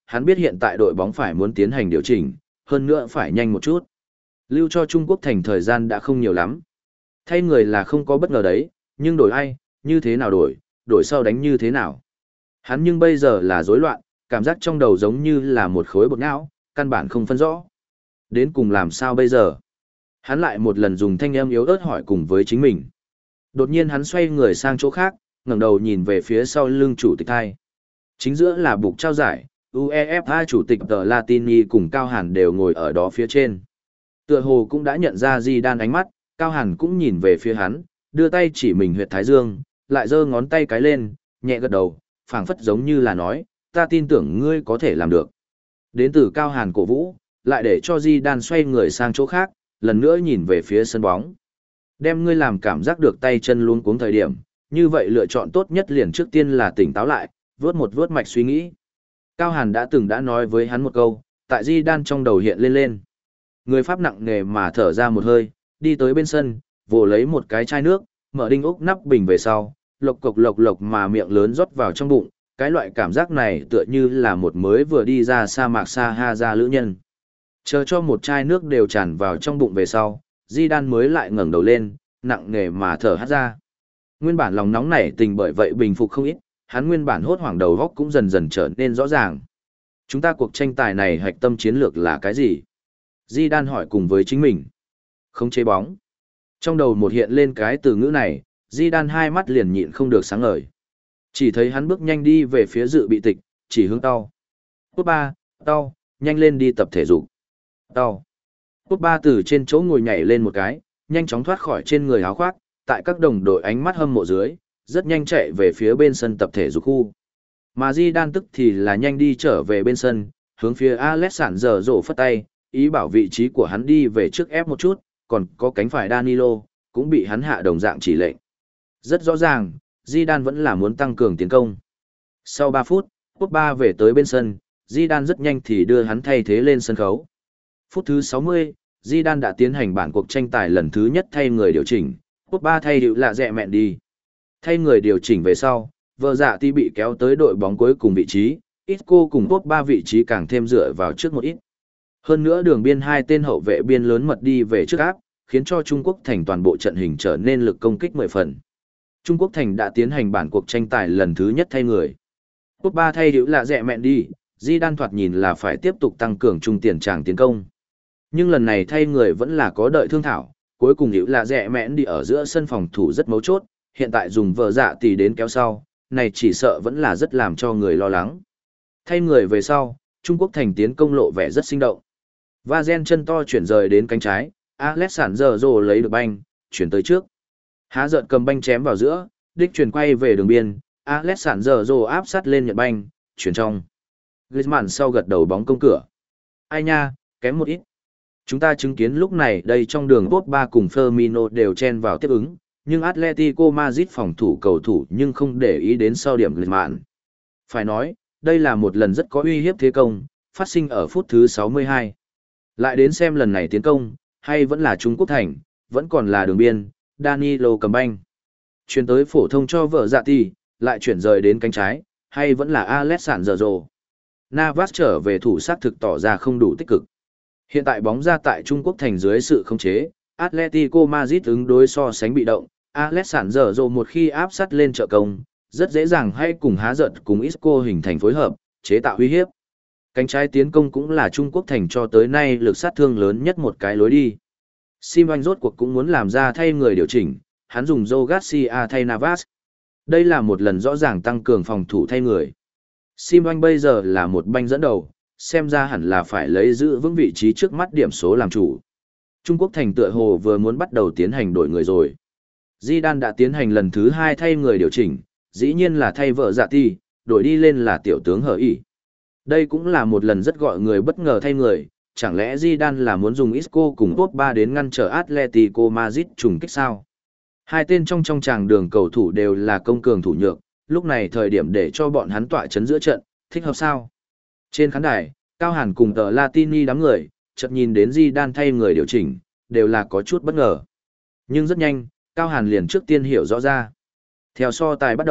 hắn biết hiện tại đội bóng phải muốn tiến hành điều chỉnh, hơn nữa phải nhanh một chút. Lưu cho Trung Quốc thành thời gian đã không nhiều lắm. Thay người là không có bất ngờ đấy, nhưng đổi ai, như thế nào đổi, đổi sau đánh như thế nào. Hắn nhưng bây giờ là rối loạn, cảm giác trong đầu giống như là một khối bột não, căn bản không phân rõ. Đến cùng làm sao bây giờ? Hắn lại một lần dùng thanh âm yếu ớt hỏi cùng với chính mình. Đột nhiên hắn xoay người sang chỗ khác, ngẩng đầu nhìn về phía sau lưng chủ tịch hai. Chính giữa là bục trao giải, UEFA chủ tịch tờ Latini cùng Cao Hàn đều ngồi ở đó phía trên. Tựa hồ cũng đã nhận ra Zidane ánh mắt, Cao Hàn cũng nhìn về phía hắn, đưa tay chỉ mình huyệt thái dương, lại giơ ngón tay cái lên, nhẹ gật đầu, phảng phất giống như là nói, ta tin tưởng ngươi có thể làm được. Đến từ Cao Hàn cổ vũ, lại để cho Zidane xoay người sang chỗ khác, lần nữa nhìn về phía sân bóng. Đem ngươi làm cảm giác được tay chân luống cuống thời điểm, như vậy lựa chọn tốt nhất liền trước tiên là tỉnh táo lại, vớt một vớt mạch suy nghĩ. Cao Hàn đã từng đã nói với hắn một câu, tại Zidane trong đầu hiện lên lên. Người Pháp nặng nề mà thở ra một hơi, đi tới bên sân, vồ lấy một cái chai nước, mở đinh ốc nắp bình về sau, lộc cộc lộc lộc mà miệng lớn rót vào trong bụng, cái loại cảm giác này tựa như là một mới vừa đi ra sa mạc Sahara lữ nhân. Chờ cho một chai nước đều tràn vào trong bụng về sau, Zidane mới lại ngẩng đầu lên, nặng nề mà thở hắt ra. Nguyên bản lòng nóng nảy tình bởi vậy bình phục không ít, hắn nguyên bản hốt hoảng đầu góc cũng dần dần trở nên rõ ràng. Chúng ta cuộc tranh tài này hạch tâm chiến lược là cái gì? Zidane hỏi cùng với chính mình. Không chế bóng. Trong đầu một hiện lên cái từ ngữ này, Zidane hai mắt liền nhịn không được sáng ngời. Chỉ thấy hắn bước nhanh đi về phía dự bị tịch, chỉ hướng tao. Cúp ba, tao, nhanh lên đi tập thể dục. Tao. Cúp ba từ trên chỗ ngồi nhảy lên một cái, nhanh chóng thoát khỏi trên người áo khoác, tại các đồng đội ánh mắt hâm mộ dưới, rất nhanh chạy về phía bên sân tập thể dục khu. Mà Zidane tức thì là nhanh đi trở về bên sân, hướng phía Alexander rổ phất tay, ý bảo vị trí của hắn đi về trước ép một chút, còn có cánh phải Danilo, cũng bị hắn hạ đồng dạng chỉ lệnh. Rất rõ ràng, Zidane vẫn là muốn tăng cường tiến công. Sau ba phút, Pogba về tới bên sân, Zidane rất nhanh thì đưa hắn thay thế lên sân khấu. Phút thứ sáu mươi, Zidane đã tiến hành bản cuộc tranh tài lần thứ nhất thay người điều chỉnh, Pogba thay điệu lạ rẹ mẹn đi. Thay người điều chỉnh về sau, vợ dạ ti bị kéo tới đội bóng cuối cùng vị trí, Isco cùng Pogba vị trí càng thêm dựa vào trước một ít. Hơn nữa đường biên hai tên hậu vệ biên lớn mật đi về trước áp, khiến cho Trung Quốc thành toàn bộ trận hình trở nên lực công kích mười phần. Trung Quốc thành đã tiến hành bản cuộc tranh tài lần thứ nhất thay người. Pogba thay điệu lạ rẹ mẹn đi, Zidane thoạt nhìn là phải tiếp tục tăng cường trung tiền tràng tiến công. Nhưng lần này thay người vẫn là có đợi thương thảo, cuối cùng điệu lạ rẹ mẹn đi ở giữa sân phòng thủ rất mấu chốt, hiện tại dùng vợ dạ tỷ đến kéo sau, này chỉ sợ vẫn là rất làm cho người lo lắng. Thay người về sau, Trung Quốc thành tiến công lộ vẻ rất sinh động. Vazen chân to chuyển rời đến cánh trái, Alexander lấy được banh, chuyển tới trước. Há giận cầm banh chém vào giữa, đích chuyển quay về đường biên, Alexander áp sát lên nhận banh, chuyển trong. Griezmann sau gật đầu bóng công cửa. Ai nha, kém một ít. Chúng ta chứng kiến lúc này đây trong đường Pogba cùng Firmino đều chen vào tiếp ứng, nhưng Atletico Madrid phòng thủ cầu thủ nhưng không để ý đến sau điểm Griezmann. Phải nói, đây là một lần rất có uy hiếp thế công, phát sinh ở phút thứ sáu mươi hai. Lại đến xem lần này tiến công, hay vẫn là Trung Quốc thành, vẫn còn là đường biên, Danilo cầm banh. Chuyển tới phổ thông cho vợ dạ tỷ, lại chuyển rời đến cánh trái, hay vẫn là Alexander. Navas trở về thủ sát thực tỏ ra không đủ tích cực. Hiện tại bóng ra tại Trung Quốc thành dưới sự khống chế, Atletico Madrid ứng đối so sánh bị động, Alexander một khi áp sát lên trợ công, rất dễ dàng hay cùng há giận cùng Isco hình thành phối hợp, chế tạo uy hiếp. Cánh trái tiến công cũng là Trung Quốc thành cho tới nay lực sát thương lớn nhất một cái lối đi. Sim Anh rốt cuộc cũng muốn làm ra thay người điều chỉnh, hắn dùng Joe Garcia thay Navas. Đây là một lần rõ ràng tăng cường phòng thủ thay người. Sim Anh bây giờ là một banh dẫn đầu, xem ra hẳn là phải lấy giữ vững vị trí trước mắt điểm số làm chủ. Trung Quốc thành tựa hồ vừa muốn bắt đầu tiến hành đổi người rồi. Zidane đã tiến hành lần thứ hai thay người điều chỉnh, dĩ nhiên là thay vợ dạ ti, đổi đi lên là tiểu tướng Hờ ỉ. Đây cũng là một lần rất gọi người bất ngờ thay người, chẳng lẽ Zidane là muốn dùng Isco cùng Pogba đến ngăn trở Atletico Madrid trùng kích sao? Hai tên trong trong tràng đường cầu thủ đều là công cường thủ nhược, lúc này thời điểm để cho bọn hắn tọa chấn giữa trận, thích hợp sao? Trên khán đài, Cao Hàn cùng tờ Latini đám người, chợt nhìn đến Zidane thay người điều chỉnh, đều là có chút bất ngờ. Nhưng rất nhanh, Cao Hàn liền trước tiên hiểu rõ ra. Theo so tài bắt đầu,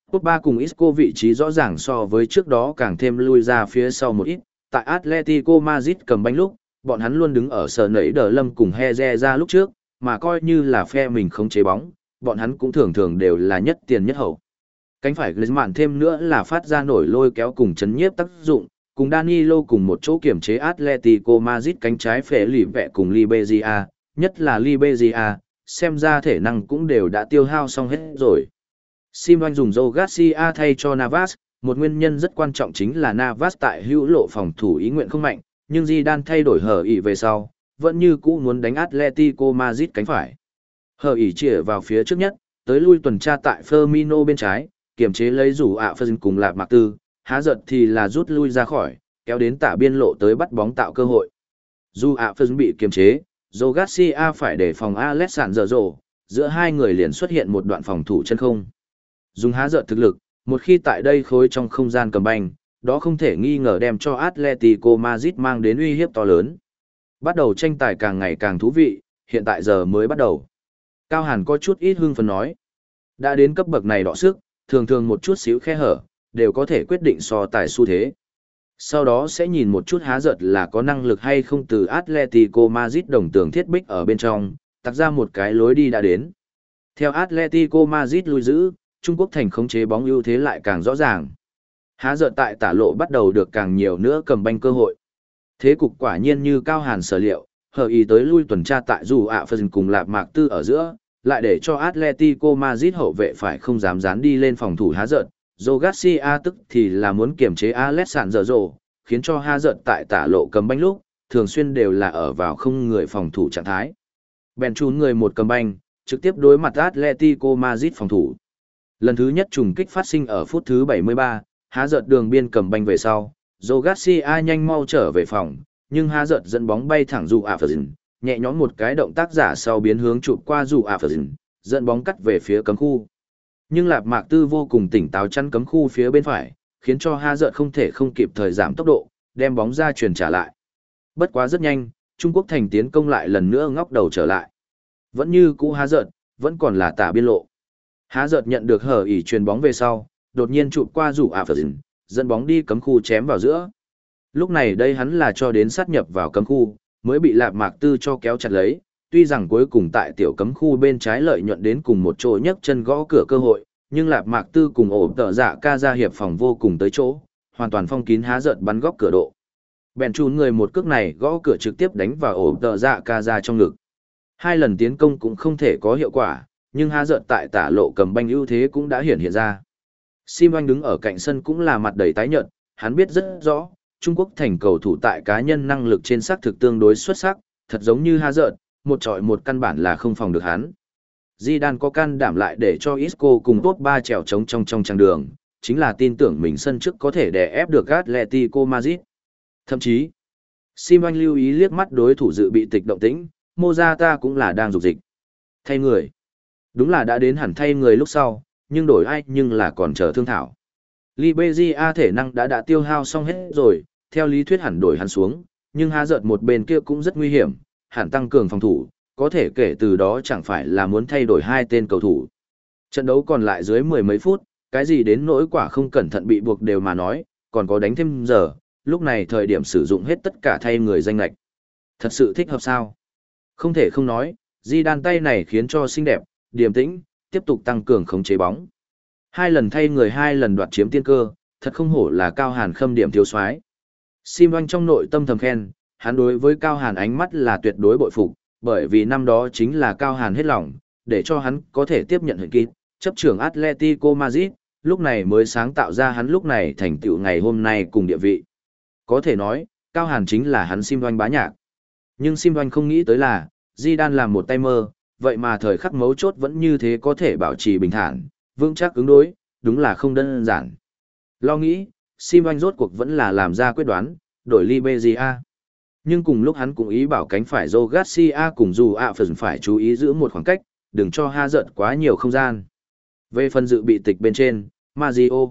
Pogba cùng Isco vị trí rõ ràng so với trước đó càng thêm lui ra phía sau một ít, tại Atletico Madrid cầm banh lúc, bọn hắn luôn đứng ở sở nấy đờ lâm cùng Heze ra lúc trước, mà coi như là phe mình không chế bóng, bọn hắn cũng thường thường đều là nhất tiền nhất hậu. Cánh phải Griezmann thêm nữa là phát ra nổi lôi kéo cùng chấn nhiếp tác dụng, cùng Danilo cùng một chỗ kiểm chế Atletico Madrid cánh trái phệ lì vẹ cùng Liberia, nhất là Liberia, xem ra thể năng cũng đều đã tiêu hao xong hết rồi. Simon dùng Joe Garcia thay cho Navas, một nguyên nhân rất quan trọng chính là Navas tại hữu lộ phòng thủ ý nguyện không mạnh, nhưng Zidane thay đổi hở ỉ về sau, vẫn như cũ muốn đánh Atletico Madrid cánh phải. Hở ỉ chĩa vào phía trước nhất, tới lui tuần tra tại Firmino bên trái, kiểm chế lấy rủ ạ phân cùng Lạp Mạc Tư, há giật thì là rút lui ra khỏi, kéo đến tả biên lộ tới bắt bóng tạo cơ hội. Dù ạ phân bị kiềm chế, Joe Garcia phải để phòng Alexandre Rổ, giữa hai người liền xuất hiện một đoạn phòng thủ chân không. Dùng há giật thực lực, một khi tại đây khối trong không gian cầm banh, đó không thể nghi ngờ đem cho Atletico Madrid mang đến uy hiếp to lớn. Bắt đầu tranh tài càng ngày càng thú vị, hiện tại giờ mới bắt đầu. Cao Hàn có chút ít hưng phấn nói. Đã đến cấp bậc này đọ sức, thường thường một chút xíu khe hở, đều có thể quyết định so tài xu thế. Sau đó sẽ nhìn một chút há giật là có năng lực hay không từ Atletico Madrid đồng tường thiết bích ở bên trong, tặc ra một cái lối đi đã đến. Theo Atletico Madrid lui giữ, Trung Quốc thành khống chế bóng ưu thế lại càng rõ ràng. Há giật tại tả lộ bắt đầu được càng nhiều nữa cầm banh cơ hội. Thế cục quả nhiên như Cao Hàn sở liệu, hờ ý tới lui tuần tra tại dù ạ phần cùng Lạp Mạc Tư ở giữa, lại để cho Atletico Madrid hậu vệ phải không dám dán đi lên phòng thủ há giật. Joe Garcia tức thì là muốn kiềm chế Alexandre Rổ, khiến cho há giật tại tả lộ cầm banh lúc, thường xuyên đều là ở vào không người phòng thủ trạng thái. Bèn chún người một cầm banh, trực tiếp đối mặt Atletico Madrid phòng thủ. Lần thứ nhất trùng kích phát sinh ở phút thứ bảy mươi ba, há giật đường biên cầm banh về sau, Joe Garcia nhanh mau trở về phòng, nhưng há giật dẫn bóng bay thẳng dù ạ phần, nhẹ nhõm một cái động tác giả sau biến hướng chụp qua dù ạ phần, dẫn bóng cắt về phía cấm khu. Nhưng Lạp Mạc Tư vô cùng tỉnh táo chắn cấm khu phía bên phải, khiến cho há giật không thể không kịp thời giảm tốc độ, đem bóng ra truyền trả lại. Bất quá rất nhanh, Trung Quốc thành tiến công lại lần nữa ngóc đầu trở lại. Vẫn như cũ há giật, vẫn còn là tả biên lộ. Há giật nhận được hở ỉ truyền bóng về sau, đột nhiên chụp qua rủ ạ phật dẫn bóng đi cấm khu chém vào giữa. Lúc này đây hắn là cho đến sát nhập vào cấm khu, mới bị Lạp Mạc Tư cho kéo chặt lấy, tuy rằng cuối cùng tại tiểu cấm khu bên trái lợi nhuận đến cùng một chỗ nhấc chân gõ cửa cơ hội, nhưng Lạp Mạc Tư cùng ổ tợ dạ ca ra hiệp phòng vô cùng tới chỗ, hoàn toàn phong kín há giật bắn góc cửa độ. Bèn chùn người một cước này gõ cửa trực tiếp đánh vào ổ tợ dạ ca ra trong ngực. Hai lần tiến công cũng không thể có hiệu quả, nhưng há giật tại tả lộ cầm banh ưu thế cũng đã hiển hiện ra. Sim Anh đứng ở cạnh sân cũng là mặt đầy tái nhợt, hắn biết rất rõ, Trung Quốc thành cầu thủ tại cá nhân năng lực trên xác thực tương đối xuất sắc, thật giống như há giật, một trọi một căn bản là không phòng được hắn. Zidane có can đảm lại để cho Isco cùng tốt ba trèo trống trong trong trang đường, chính là tin tưởng mình sân trước có thể đè ép được Atletico Madrid. Thậm chí, Sim Anh lưu ý liếc mắt đối thủ dự bị tịch động tĩnh, Mozata cũng là đang dục dịch. Thay người. Đúng là đã đến hẳn thay người lúc sau, nhưng đổi ai nhưng là còn chờ thương thảo. Liberia thể năng đã đã tiêu hao xong hết rồi, theo lý thuyết hẳn đổi hắn xuống, nhưng há giật một bên kia cũng rất nguy hiểm, hẳn tăng cường phòng thủ, có thể kể từ đó chẳng phải là muốn thay đổi hai tên cầu thủ. Trận đấu còn lại dưới mười mấy phút, cái gì đến nỗi quả không cẩn thận bị buộc đều mà nói, còn có đánh thêm giờ, lúc này thời điểm sử dụng hết tất cả thay người danh lệch. Thật sự thích hợp sao? Không thể không nói, Zidane tay này khiến cho xinh đẹp, điềm tĩnh, tiếp tục tăng cường khống chế bóng. Hai lần thay người hai lần đoạt chiếm tiên cơ, thật không hổ là Cao Hàn khâm điểm thiếu soái. Sim Anh trong nội tâm thầm khen, hắn đối với Cao Hàn ánh mắt là tuyệt đối bội phục, bởi vì năm đó chính là Cao Hàn hết lòng, để cho hắn có thể tiếp nhận hình kít, chấp trưởng Atletico Madrid, lúc này mới sáng tạo ra hắn lúc này thành tựu ngày hôm nay cùng địa vị. Có thể nói, Cao Hàn chính là hắn Sim Anh bá nhạc. Nhưng Sim Anh không nghĩ tới là, Zidane làm một tay mơ, vậy mà thời khắc mấu chốt vẫn như thế có thể bảo trì bình thản, vững chắc ứng đối, đúng là không đơn giản. Lo nghĩ, Sim Anh rốt cuộc vẫn là làm ra quyết đoán, đổi Liberia. Nhưng cùng lúc hắn cũng ý bảo cánh phải Joe Garcia cùng dù ạ phần phải chú ý giữ một khoảng cách, đừng cho ha giận quá nhiều không gian. Về phần dự bị tịch bên trên, Mario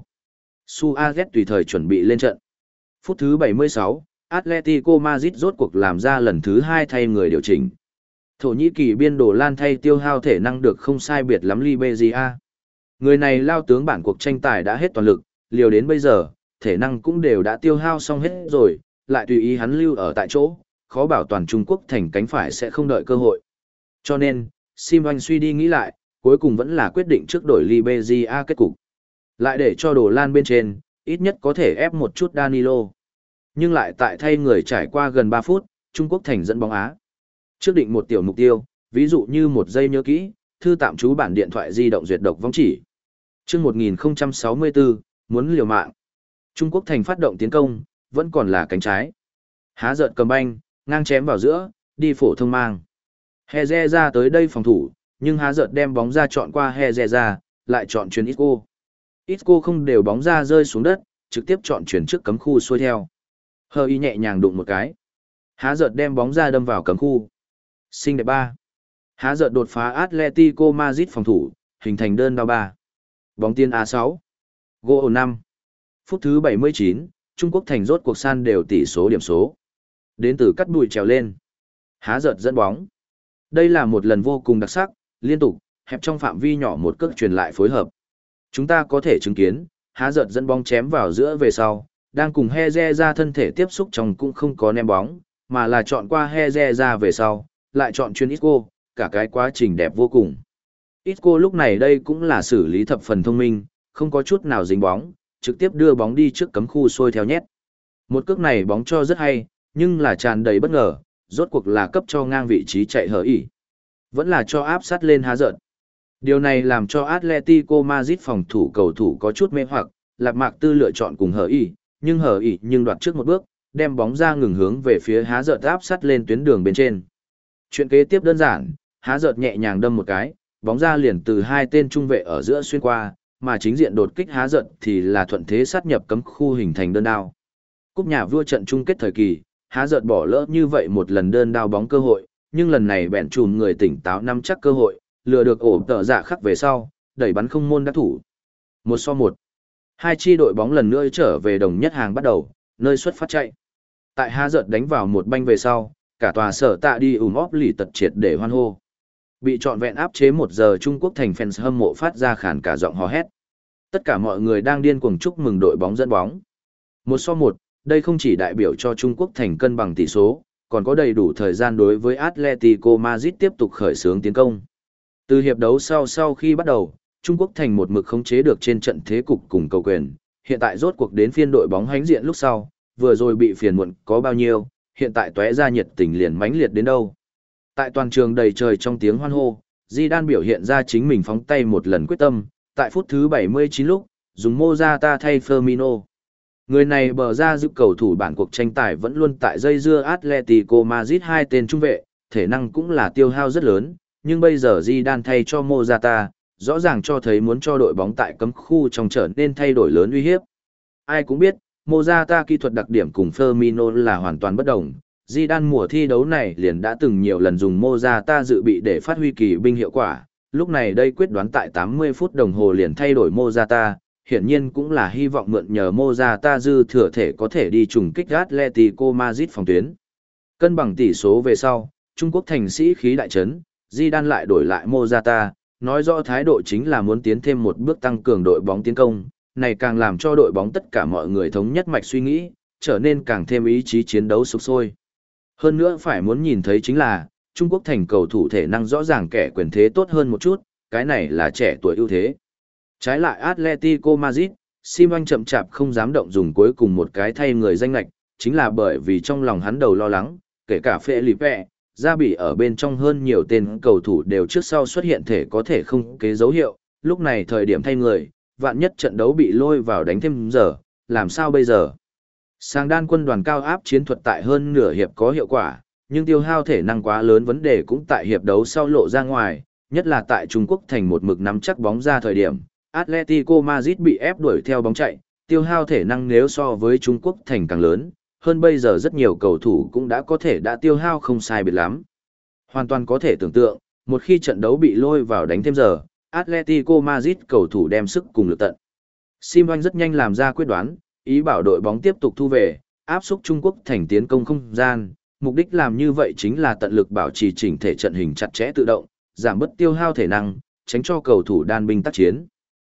Suarez tùy thời chuẩn bị lên trận. Phút thứ bảy mươi sáu, Atletico Madrid rốt cuộc làm ra lần thứ hai thay người điều chỉnh. Thổ Nhĩ Kỳ biên đồ Lan thay tiêu hao thể năng được không sai biệt lắm Liberia. Người này lao tướng bản cuộc tranh tài đã hết toàn lực, liều đến bây giờ, thể năng cũng đều đã tiêu hao xong hết rồi, lại tùy ý hắn lưu ở tại chỗ, khó bảo toàn Trung Quốc thành cánh phải sẽ không đợi cơ hội. Cho nên, Sim Oanh suy đi nghĩ lại, cuối cùng vẫn là quyết định trước đổi Liberia kết cục. Lại để cho Đồ Lan bên trên, ít nhất có thể ép một chút Danilo. Nhưng lại tại thay người trải qua gần ba phút, Trung Quốc thành dẫn bóng Á. Trước định một tiểu mục tiêu, ví dụ như một giây nhớ kỹ, thư tạm trú bản điện thoại di động duyệt độc vong chỉ. Trước một nghìn không trăm sáu mươi tư, muốn liều mạng. Trung Quốc thành phát động tiến công, vẫn còn là cánh trái. Há giận cầm banh, ngang chém vào giữa, đi phổ thông mang. Heze ra tới đây phòng thủ, nhưng há giận đem bóng ra chọn qua Heze ra, lại chọn chuyền Isco. Isco không đều bóng ra rơi xuống đất, trực tiếp chọn chuyển trước cấm khu xuôi theo. Hơ y nhẹ nhàng đụng một cái. Há giật đem bóng ra đâm vào cấm khu. Xinh đẹp ba. Há giật đột phá Atletico Madrid phòng thủ, hình thành đơn đao ba. Bóng tiên a sáu. Gol năm. Phút thứ bảy mươi chín, Trung Quốc thành rốt cuộc san đều tỷ số điểm số. Đến từ cắt đùi trèo lên. Há giật dẫn bóng. Đây là một lần vô cùng đặc sắc, liên tục, hẹp trong phạm vi nhỏ một cước truyền lại phối hợp. Chúng ta có thể chứng kiến, há giật dẫn bóng chém vào giữa về sau, đang cùng Heze ra thân thể tiếp xúc trong cũng không có ném bóng, mà là chọn qua Heze ra về sau, lại chọn chuyên Isco, cả cái quá trình đẹp vô cùng. Isco lúc này đây cũng là xử lý thập phần thông minh, không có chút nào dính bóng, trực tiếp đưa bóng đi trước cấm khu xuôi theo nhét. Một cước này bóng cho rất hay, nhưng là tràn đầy bất ngờ, rốt cuộc là cấp cho ngang vị trí chạy hở ỉ. Vẫn là cho áp sát lên há giật. Điều này làm cho Atletico Madrid phòng thủ cầu thủ có chút mê hoặc, Lạc Mạc Tư lựa chọn cùng hở ỉ, nhưng hở ỉ nhưng đoạt trước một bước, đem bóng ra ngừng hướng về phía há giật áp sát lên tuyến đường bên trên. Chuyện kế tiếp đơn giản, há giật nhẹ nhàng đâm một cái, bóng ra liền từ hai tên trung vệ ở giữa xuyên qua, mà chính diện đột kích há giật thì là thuận thế sát nhập cấm khu hình thành đơn đao. Cúp nhà vua trận chung kết thời kỳ, há giật bỏ lỡ như vậy một lần đơn đao bóng cơ hội, nhưng lần này bẹn chùm người tỉnh táo nắm chắc cơ hội, lừa được ổ tợ dạ khắc về sau, đẩy bắn không môn đắc thủ. Một so một. Hai chi đội bóng lần nữa trở về đồng nhất hàng bắt đầu, nơi xuất phát chạy. Tại há giật đánh vào một banh về sau, cả tòa sở tạ đi ùm óp lì tật triệt để hoan hô. Bị trọn vẹn áp chế một giờ Trung Quốc thành fans hâm mộ phát ra khản cả giọng hò hét. Tất cả mọi người đang điên cuồng chúc mừng đội bóng dẫn bóng. Một so một, đây không chỉ đại biểu cho Trung Quốc thành cân bằng tỷ số, còn có đầy đủ thời gian đối với Atletico Madrid tiếp tục khởi xướng tiến công. Từ hiệp đấu sau sau khi bắt đầu, Trung Quốc thành một mực khống chế được trên trận thế cục cùng cầu quyền, hiện tại rốt cuộc đến phiên đội bóng hánh diện lúc sau, vừa rồi bị phiền muộn có bao nhiêu, hiện tại tóe ra nhiệt tình liền mãnh liệt đến đâu. Tại toàn trường đầy trời trong tiếng hoan hô, Zidane biểu hiện ra chính mình phóng tay một lần quyết tâm, tại phút thứ bảy mươi chín lúc, dùng Morata thay Firmino. Người này bờ ra giúp cầu thủ bản cuộc tranh tài vẫn luôn tại dây dưa Atletico Madrid hai tên trung vệ, thể năng cũng là tiêu hao rất lớn, nhưng bây giờ Zidane thay cho Morata, rõ ràng cho thấy muốn cho đội bóng tại cấm khu trong trở nên thay đổi lớn uy hiếp. Ai cũng biết, Morata kỹ thuật đặc điểm cùng Firmino là hoàn toàn bất đồng. Zidane mùa thi đấu này liền đã từng nhiều lần dùng Morata dự bị để phát huy kỳ binh hiệu quả, lúc này đây quyết đoán tại tám mươi phút đồng hồ liền thay đổi Morata, hiển nhiên cũng là hy vọng mượn nhờ Morata dư thừa thể có thể đi trùng kích Atletico Madrid phòng tuyến. Cân bằng tỷ số về sau, Trung Quốc thành sĩ khí đại trấn, Zidane lại đổi lại Morata, nói rõ thái độ chính là muốn tiến thêm một bước tăng cường đội bóng tiến công, này càng làm cho đội bóng tất cả mọi người thống nhất mạch suy nghĩ, trở nên càng thêm ý chí chiến đấu sục sôi. Hơn nữa phải muốn nhìn thấy chính là, Trung Quốc thành cầu thủ thể năng rõ ràng kẻ quyền thế tốt hơn một chút, cái này là trẻ tuổi ưu thế. Trái lại Atletico Madrid, Sim Oanh chậm chạp không dám động dùng cuối cùng một cái thay người danh lệch, chính là bởi vì trong lòng hắn đầu lo lắng, kể cả Felipe, Gia bị ở bên trong hơn nhiều tên cầu thủ đều trước sau xuất hiện thể có thể không kế dấu hiệu, lúc này thời điểm thay người, vạn nhất trận đấu bị lôi vào đánh thêm giờ, làm sao bây giờ? Sang đan quân đoàn cao áp chiến thuật tại hơn nửa hiệp có hiệu quả, nhưng tiêu hao thể năng quá lớn vấn đề cũng tại hiệp đấu sau lộ ra ngoài, nhất là tại Trung Quốc thành một mực nắm chắc bóng ra thời điểm, Atletico Madrid bị ép đuổi theo bóng chạy, tiêu hao thể năng nếu so với Trung Quốc thành càng lớn, hơn bây giờ rất nhiều cầu thủ cũng đã có thể đã tiêu hao không sai biệt lắm. Hoàn toàn có thể tưởng tượng, một khi trận đấu bị lôi vào đánh thêm giờ, Atletico Madrid cầu thủ đem sức cùng lực tận. Sim Oanh rất nhanh làm ra quyết đoán, ý bảo đội bóng tiếp tục thu về, áp xúc Trung Quốc thành tiến công không gian, mục đích làm như vậy chính là tận lực bảo trì chỉnh thể trận hình chặt chẽ tự động, giảm bớt tiêu hao thể năng, tránh cho cầu thủ đan binh tác chiến.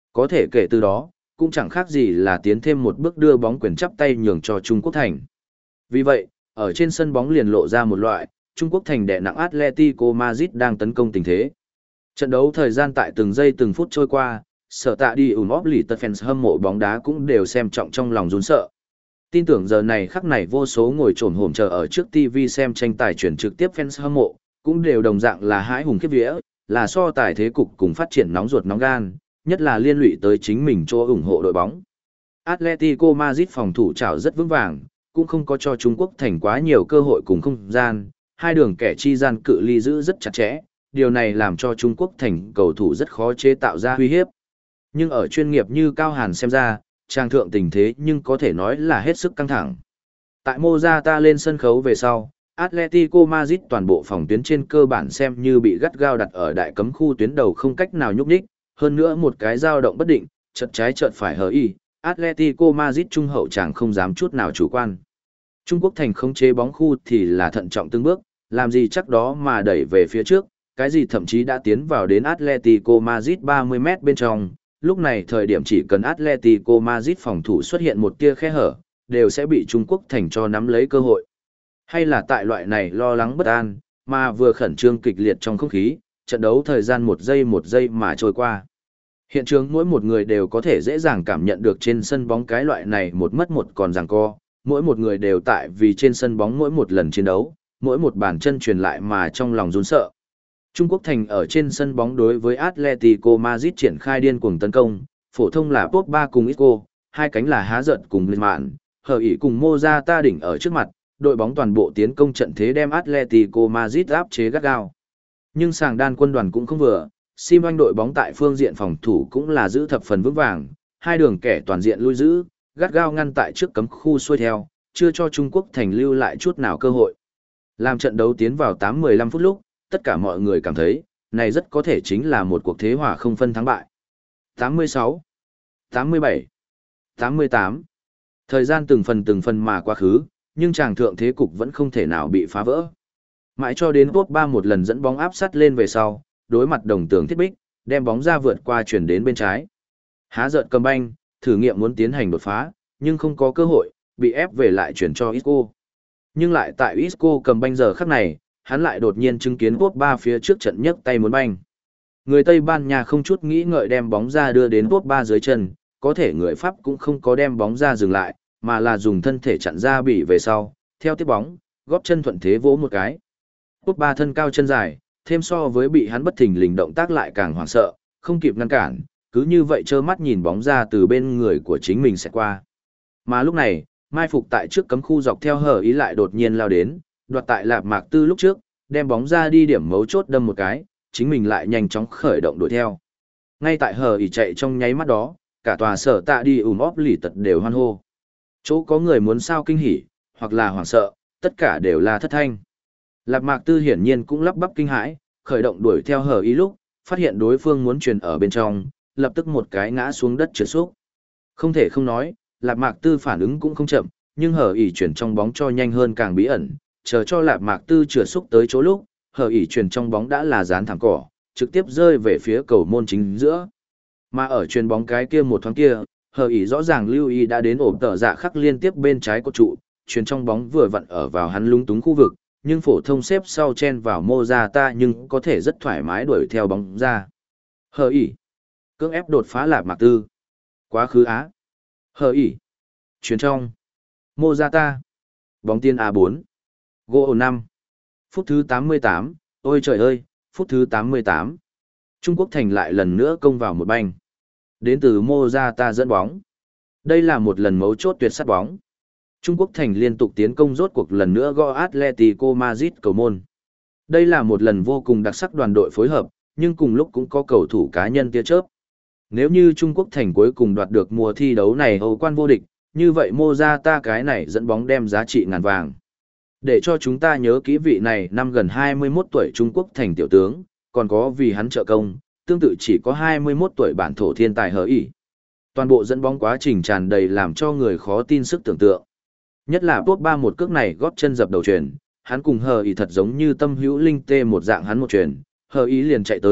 Có thể kể từ đó, cũng chẳng khác gì là tiến thêm một bước đưa bóng quyền chắp tay nhường cho Trung Quốc Thành. Vì vậy, ở trên sân bóng liền lộ ra một loại, Trung Quốc Thành đè nặng Atletico Madrid đang tấn công tình thế. Trận đấu thời gian tại từng giây từng phút trôi qua, sở tạ đi ủng óp lì tật fans hâm mộ bóng đá cũng đều xem trọng trong lòng run sợ. Tin tưởng giờ này khắc này vô số ngồi trồn hổm chờ ở trước ti vi xem tranh tài chuyển trực tiếp fans hâm mộ, cũng đều đồng dạng là hãi hùng khiếp vía, là so tài thế cục cùng phát triển nóng ruột nóng gan, nhất là liên lụy tới chính mình cho ủng hộ đội bóng. Atletico Madrid phòng thủ trảo rất vững vàng, cũng không có cho Trung Quốc Thành quá nhiều cơ hội cùng không gian, hai đường kẻ chi gian cự ly giữ rất chặt chẽ, điều này làm cho Trung Quốc Thành cầu thủ rất khó chế tạo ra uy hiếp. Nhưng ở chuyên nghiệp như Cao Hàn xem ra, trang thượng tình thế nhưng có thể nói là hết sức căng thẳng. Tại Mozata lên sân khấu về sau, Atletico Madrid toàn bộ phòng tuyến trên cơ bản xem như bị gắt gao đặt ở đại cấm khu tuyến đầu không cách nào nhúc nhích, hơn nữa một cái dao động bất định, chợt trái chợt phải hở y, Atletico Madrid trung hậu chẳng không dám chút nào chủ quan. Trung Quốc Thành khống chế bóng khu thì là thận trọng từng bước, làm gì chắc đó mà đẩy về phía trước, cái gì thậm chí đã tiến vào đến Atletico Madrid ba mươi mét bên trong, lúc này thời điểm chỉ cần Atletico Madrid phòng thủ xuất hiện một tia khe hở, đều sẽ bị Trung Quốc Thành cho nắm lấy cơ hội. Hay là tại loại này lo lắng bất an, mà vừa khẩn trương kịch liệt trong không khí, trận đấu thời gian một giây một giây mà trôi qua. Hiện trường mỗi một người đều có thể dễ dàng cảm nhận được trên sân bóng cái loại này một mất một còn giằng co, mỗi một người đều tại vì trên sân bóng mỗi một lần chiến đấu, mỗi một bàn chân truyền lại mà trong lòng run sợ. Trung Quốc Thành ở trên sân bóng đối với Atletico Madrid triển khai điên cuồng tấn công, phổ thông là Pogba cùng Isco, hai cánh là Há Giận cùng Griezmann, hở ỉ cùng Mozata đỉnh ở trước mặt, đội bóng toàn bộ tiến công trận thế đem Atletico Madrid áp chế gắt gao. Nhưng sàng đan quân đoàn cũng không vừa, Sim Anh đội bóng tại phương diện phòng thủ cũng là giữ thập phần vững vàng, hai đường kẻ toàn diện lui giữ, gắt gao ngăn tại trước cấm khu xuôi theo, chưa cho Trung Quốc Thành lưu lại chút nào cơ hội. Làm trận đấu tiến vào tám mười lăm phút lúc, tất cả mọi người cảm thấy, này rất có thể chính là một cuộc thế hòa không phân thắng bại. tám mươi sáu, tám mươi bảy, tám mươi tám. Thời gian từng phần từng phần mà quá khứ, nhưng chàng thượng thế cục vẫn không thể nào bị phá vỡ. Mãi cho đến Pogba một lần dẫn bóng áp sát lên về sau, đối mặt đồng tường thiết bích, đem bóng ra vượt qua chuyển đến bên trái. Há Giận cầm banh, thử nghiệm muốn tiến hành đột phá, nhưng không có cơ hội, bị ép về lại chuyển cho Isco. Nhưng lại tại Isco cầm banh giờ khắc này, hắn lại đột nhiên chứng kiến Pogba phía trước trận nhấc tay muốn banh. Người Tây Ban Nha không chút nghĩ ngợi đem bóng ra đưa đến Pogba dưới chân, có thể người Pháp cũng không có đem bóng ra dừng lại, mà là dùng thân thể chặn ra bị về sau, theo tiếp bóng, góp chân thuận thế vỗ một cái. Pogba thân cao chân dài, thêm so với bị hắn bất thình lình động tác lại càng hoảng sợ, không kịp ngăn cản, cứ như vậy trơ mắt nhìn bóng ra từ bên người của chính mình sẽ qua. Mà lúc này, mai phục tại trước cấm khu dọc theo hở ý lại đột nhiên lao đến, đoạt tại Lạp Mạc Tư lúc trước, đem bóng ra đi điểm mấu chốt đâm một cái, chính mình lại nhanh chóng khởi động đuổi theo. Ngay tại hở ý chạy trong nháy mắt đó, cả tòa sở tạ đi ùm óp lì tật đều hoan hô. Chỗ có người muốn sao kinh hỉ, hoặc là hoảng sợ, tất cả đều là thất thanh. Lạp Mạc Tư hiển nhiên cũng lắp bắp kinh hãi, khởi động đuổi theo hở ý lúc, phát hiện đối phương muốn truyền ở bên trong, lập tức một cái ngã xuống đất trượt xúc. Không thể không nói, Lạp Mạc Tư phản ứng cũng không chậm, nhưng hở ý chuyển trong bóng cho nhanh hơn càng bí ẩn, chờ cho Lạp Mạc Tư trượt xúc tới chỗ lúc, hở ý chuyển trong bóng đã là dán thẳng cỏ, trực tiếp rơi về phía cầu môn chính giữa. Mà ở chuyền bóng cái kia một thoáng kia, hở ý rõ ràng lưu ý đã đến ổn tở dạ khắc liên tiếp bên trái của trụ, chuyền trong bóng vừa vặn ở vào hắn lung túng khu vực, nhưng phổ thông xếp sau chen vào Mozata nhưng có thể rất thoải mái đuổi theo bóng ra. Hở ý cưỡng ép đột phá Lạp Mạc Tư. Quá khứ á. Hở ý chuyền trong. Mozata. Bóng tiên a bốn. Gỗ năm. Phút thứ tám mươi tám, ôi trời ơi, phút thứ tám mươi tám. Trung Quốc Thành lại lần nữa công vào một banh. Đến từ Mozata dẫn bóng. Đây là một lần mấu chốt tuyệt sát bóng. Trung Quốc Thành liên tục tiến công rốt cuộc lần nữa gõ Atletico Madrid cầu môn. Đây là một lần vô cùng đặc sắc đoàn đội phối hợp, nhưng cùng lúc cũng có cầu thủ cá nhân tia chớp. Nếu như Trung Quốc Thành cuối cùng đoạt được mùa thi đấu này Âu quan vô địch, như vậy Mozata cái này dẫn bóng đem giá trị ngàn vàng. Để cho chúng ta nhớ kỹ vị này năm gần hai mươi mốt tuổi Trung Quốc Thành tiểu tướng, còn có vì hắn trợ công, tương tự chỉ có hai mươi mốt tuổi bản thổ thiên tài hở ỉ. Toàn bộ dẫn bóng quá trình tràn đầy làm cho người khó tin sức tưởng tượng. Nhất là Pogba một cước này góp chân dập đầu chuyền, hắn cùng hờ ỉ thật giống như tâm hữu linh tê một dạng hắn một chuyền, hờ ý liền chạy tới,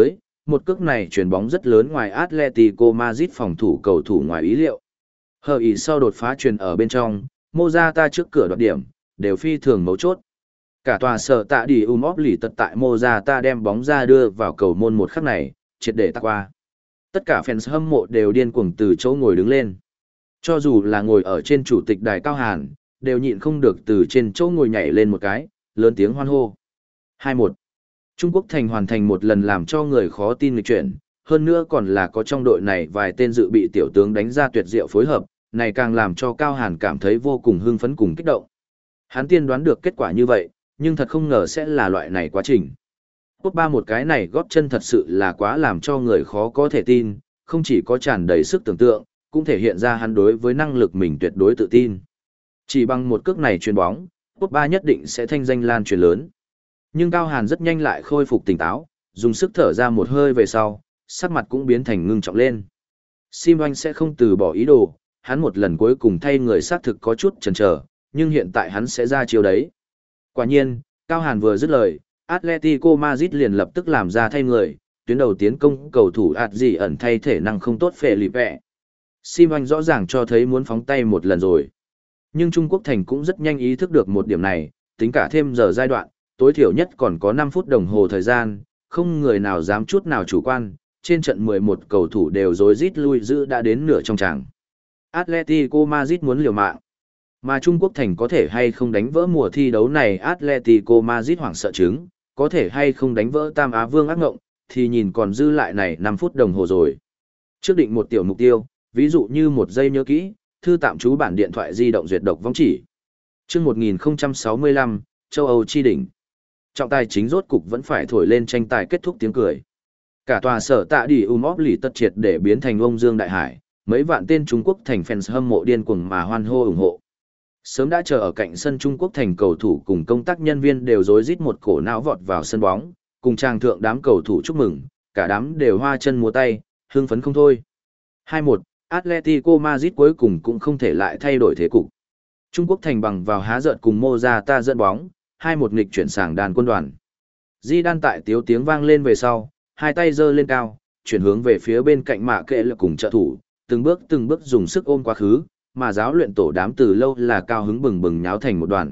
một cước này chuyền bóng rất lớn ngoài Atletico Madrid phòng thủ cầu thủ ngoài ý liệu. Hờ ý sau đột phá chuyền ở bên trong, Morata trước cửa đoạt điểm, đều phi thường mấu chốt. Cả tòa sở tạ đi um óp lì tật tại Morata đem bóng ra đưa vào cầu môn một khắc này, triệt để tắc qua. Tất cả fans hâm mộ đều điên cuồng từ chỗ ngồi đứng lên. Cho dù là ngồi ở trên chủ tịch đài Cao Hàn, đều nhịn không được từ trên chỗ ngồi nhảy lên một cái, lớn tiếng hoan hô. hai một. Trung Quốc thành hoàn thành một lần làm cho người khó tin nghịch chuyển, hơn nữa còn là có trong đội này vài tên dự bị tiểu tướng đánh ra tuyệt diệu phối hợp, này càng làm cho Cao Hàn cảm thấy vô cùng hưng phấn cùng kích động. Hắn tiên đoán được kết quả như vậy, nhưng thật không ngờ sẽ là loại này quá trình. Quốc ba một cái này góp chân thật sự là quá làm cho người khó có thể tin, không chỉ có tràn đầy sức tưởng tượng, cũng thể hiện ra hắn đối với năng lực mình tuyệt đối tự tin. Chỉ bằng một cước này chuyền bóng, Quốc ba nhất định sẽ thanh danh lan truyền lớn. Nhưng Cao Hàn rất nhanh lại khôi phục tỉnh táo, dùng sức thở ra một hơi về sau, sắc mặt cũng biến thành ngưng trọng lên. Sim Anh sẽ không từ bỏ ý đồ, hắn một lần cuối cùng thay người xác thực có chút chần chờ, nhưng hiện tại hắn sẽ ra chiêu đấy. Quả nhiên, Cao Hàn vừa dứt lời, Atletico Madrid liền lập tức làm ra thay người, tuyến đầu tiến công cầu thủ ạt gì ẩn thay thể năng không tốt Felipe. Sim Anh rõ ràng cho thấy muốn phóng tay một lần rồi. Nhưng Trung Quốc Thành cũng rất nhanh ý thức được một điểm này, tính cả thêm giờ giai đoạn, tối thiểu nhất còn có năm phút đồng hồ thời gian, không người nào dám chút nào chủ quan, trên trận mười một cầu thủ đều rối rít lui giữ đã đến nửa trong tràng. Atletico Madrid muốn liều mạng. Mà Trung Quốc Thành có thể hay không đánh vỡ mùa thi đấu này Atletico Madrid hoảng sợ chứng, có thể hay không đánh vỡ Tam Á Vương ác ngộng, thì nhìn còn dư lại này năm phút đồng hồ rồi. Trước định một tiểu mục tiêu, ví dụ như một giây nhớ kỹ, thư tạm trú bản điện thoại di động duyệt độc vong chỉ. Trước một nghìn không trăm sáu mươi lăm, châu Âu chi đỉnh. Trọng tài chính rốt cục vẫn phải thổi lên tranh tài kết thúc tiếng cười. Cả tòa sở tạ đi um óp lì tất triệt để biến thành ông Dương Đại Hải, mấy vạn tên Trung Quốc Thành fans hâm mộ điên cuồng mà hoan hô ủng hộ. Sớm đã chờ ở cạnh sân Trung Quốc Thành cầu thủ cùng công tác nhân viên đều rối rít một cổ não vọt vào sân bóng, cùng trang thượng đám cầu thủ chúc mừng, cả đám đều hoa chân múa tay, hưng phấn không thôi. hai một, Atletico Madrid cuối cùng cũng không thể lại thay đổi thế cục. Trung Quốc Thành bằng vào há giận cùng Morata dẫn bóng, hai một nghịch chuyển sảng đàn quân đoàn. Zidane tại tiếu tiếng vang lên về sau, hai tay giơ lên cao, chuyển hướng về phía bên cạnh mạ kệ là cùng trợ thủ, từng bước từng bước dùng sức ôm quá khứ, mà giáo luyện tổ đám từ lâu là cao hứng bừng bừng nháo thành một đoàn.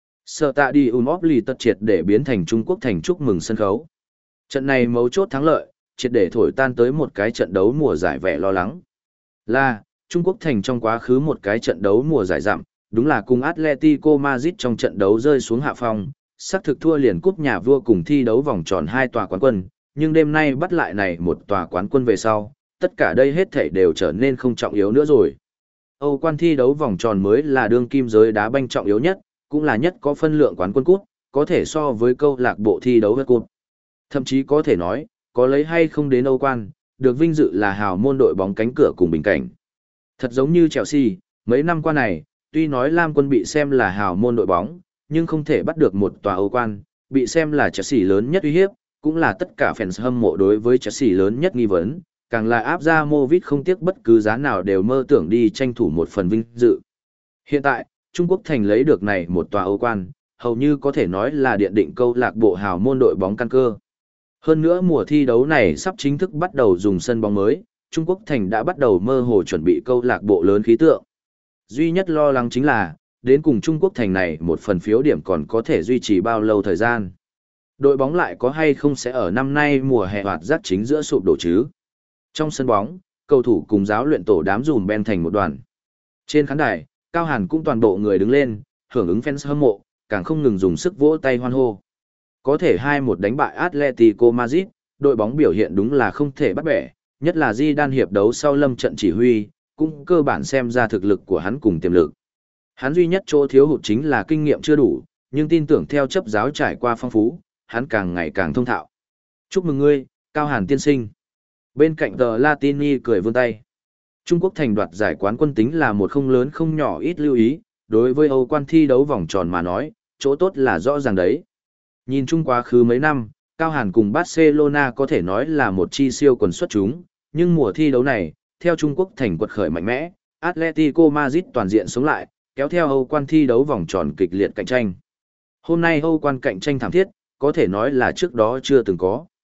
Sở tạ đi um óp lì tất triệt để biến thành Trung Quốc Thành chúc mừng sân khấu. Trận này mấu chốt thắng lợi, triệt để thổi tan tới một cái trận đấu mùa giải vẻ lo lắng. Là, Trung Quốc Thành trong quá khứ một cái trận đấu mùa giải dặm, đúng là cùng Atletico Madrid trong trận đấu rơi xuống hạ phong, xác thực thua liền cúp nhà vua cùng thi đấu vòng tròn hai tòa quán quân, nhưng đêm nay bắt lại này một tòa quán quân về sau, tất cả đây hết thảy đều trở nên không trọng yếu nữa rồi. Âu quan thi đấu vòng tròn mới là đương kim giới đá banh trọng yếu nhất, cũng là nhất có phân lượng quán quân cúp, có thể so với câu lạc bộ thi đấu với cúp. Thậm chí có thể nói, có lấy hay không đến Âu quan, được vinh dự là hào môn đội bóng cánh cửa cùng bình cảnh. Thật giống như Chelsea, mấy năm qua này, tuy nói Lam quân bị xem là hào môn đội bóng, nhưng không thể bắt được một tòa Âu quan, bị xem là Chelsea lớn nhất uy hiếp, cũng là tất cả fans hâm mộ đối với Chelsea lớn nhất nghi vấn, càng là áp ra Movit không tiếc bất cứ giá nào đều mơ tưởng đi tranh thủ một phần vinh dự. Hiện tại, Trung Quốc Thành lấy được này một tòa Âu quan, hầu như có thể nói là điện định câu lạc bộ hào môn đội bóng căn cơ. Hơn nữa mùa thi đấu này sắp chính thức bắt đầu dùng sân bóng mới, Trung Quốc Thành đã bắt đầu mơ hồ chuẩn bị câu lạc bộ lớn khí tượng. Duy nhất lo lắng chính là, đến cùng Trung Quốc Thành này một phần phiếu điểm còn có thể duy trì bao lâu thời gian. Đội bóng lại có hay không sẽ ở năm nay mùa hè hoạt giác chính giữa sụp đổ chứ. Trong sân bóng, cầu thủ cùng giáo luyện tổ đám dùm ben thành một đoàn. Trên khán đài, Cao Hàn cũng toàn bộ người đứng lên, hưởng ứng fans hâm mộ, càng không ngừng dùng sức vỗ tay hoan hô. Có thể hai một đánh bại Atletico Madrid, đội bóng biểu hiện đúng là không thể bắt bẻ, nhất là Zidane hiệp đấu sau lâm trận chỉ huy, cũng cơ bản xem ra thực lực của hắn cùng tiềm lực. Hắn duy nhất chỗ thiếu hụt chính là kinh nghiệm chưa đủ, nhưng tin tưởng theo chấp giáo trải qua phong phú, hắn càng ngày càng thông thạo. Chúc mừng ngươi, Cao Hàn tiên sinh. Bên cạnh tờ Latini cười vươn tay. Trung Quốc thành đoạt giải quán quân tính là một không lớn không nhỏ ít lưu ý, đối với Âu quan thi đấu vòng tròn mà nói, chỗ tốt là rõ ràng đấy. Nhìn chung quá khứ mấy năm, Cao Hàn cùng Barcelona có thể nói là một chi siêu quần xuất chúng, nhưng mùa thi đấu này, theo Trung Quốc thành quật khởi mạnh mẽ, Atletico Madrid toàn diện sống lại, kéo theo Âu quan thi đấu vòng tròn kịch liệt cạnh tranh. Hôm nay Âu quan cạnh tranh thảm thiết, có thể nói là trước đó chưa từng có.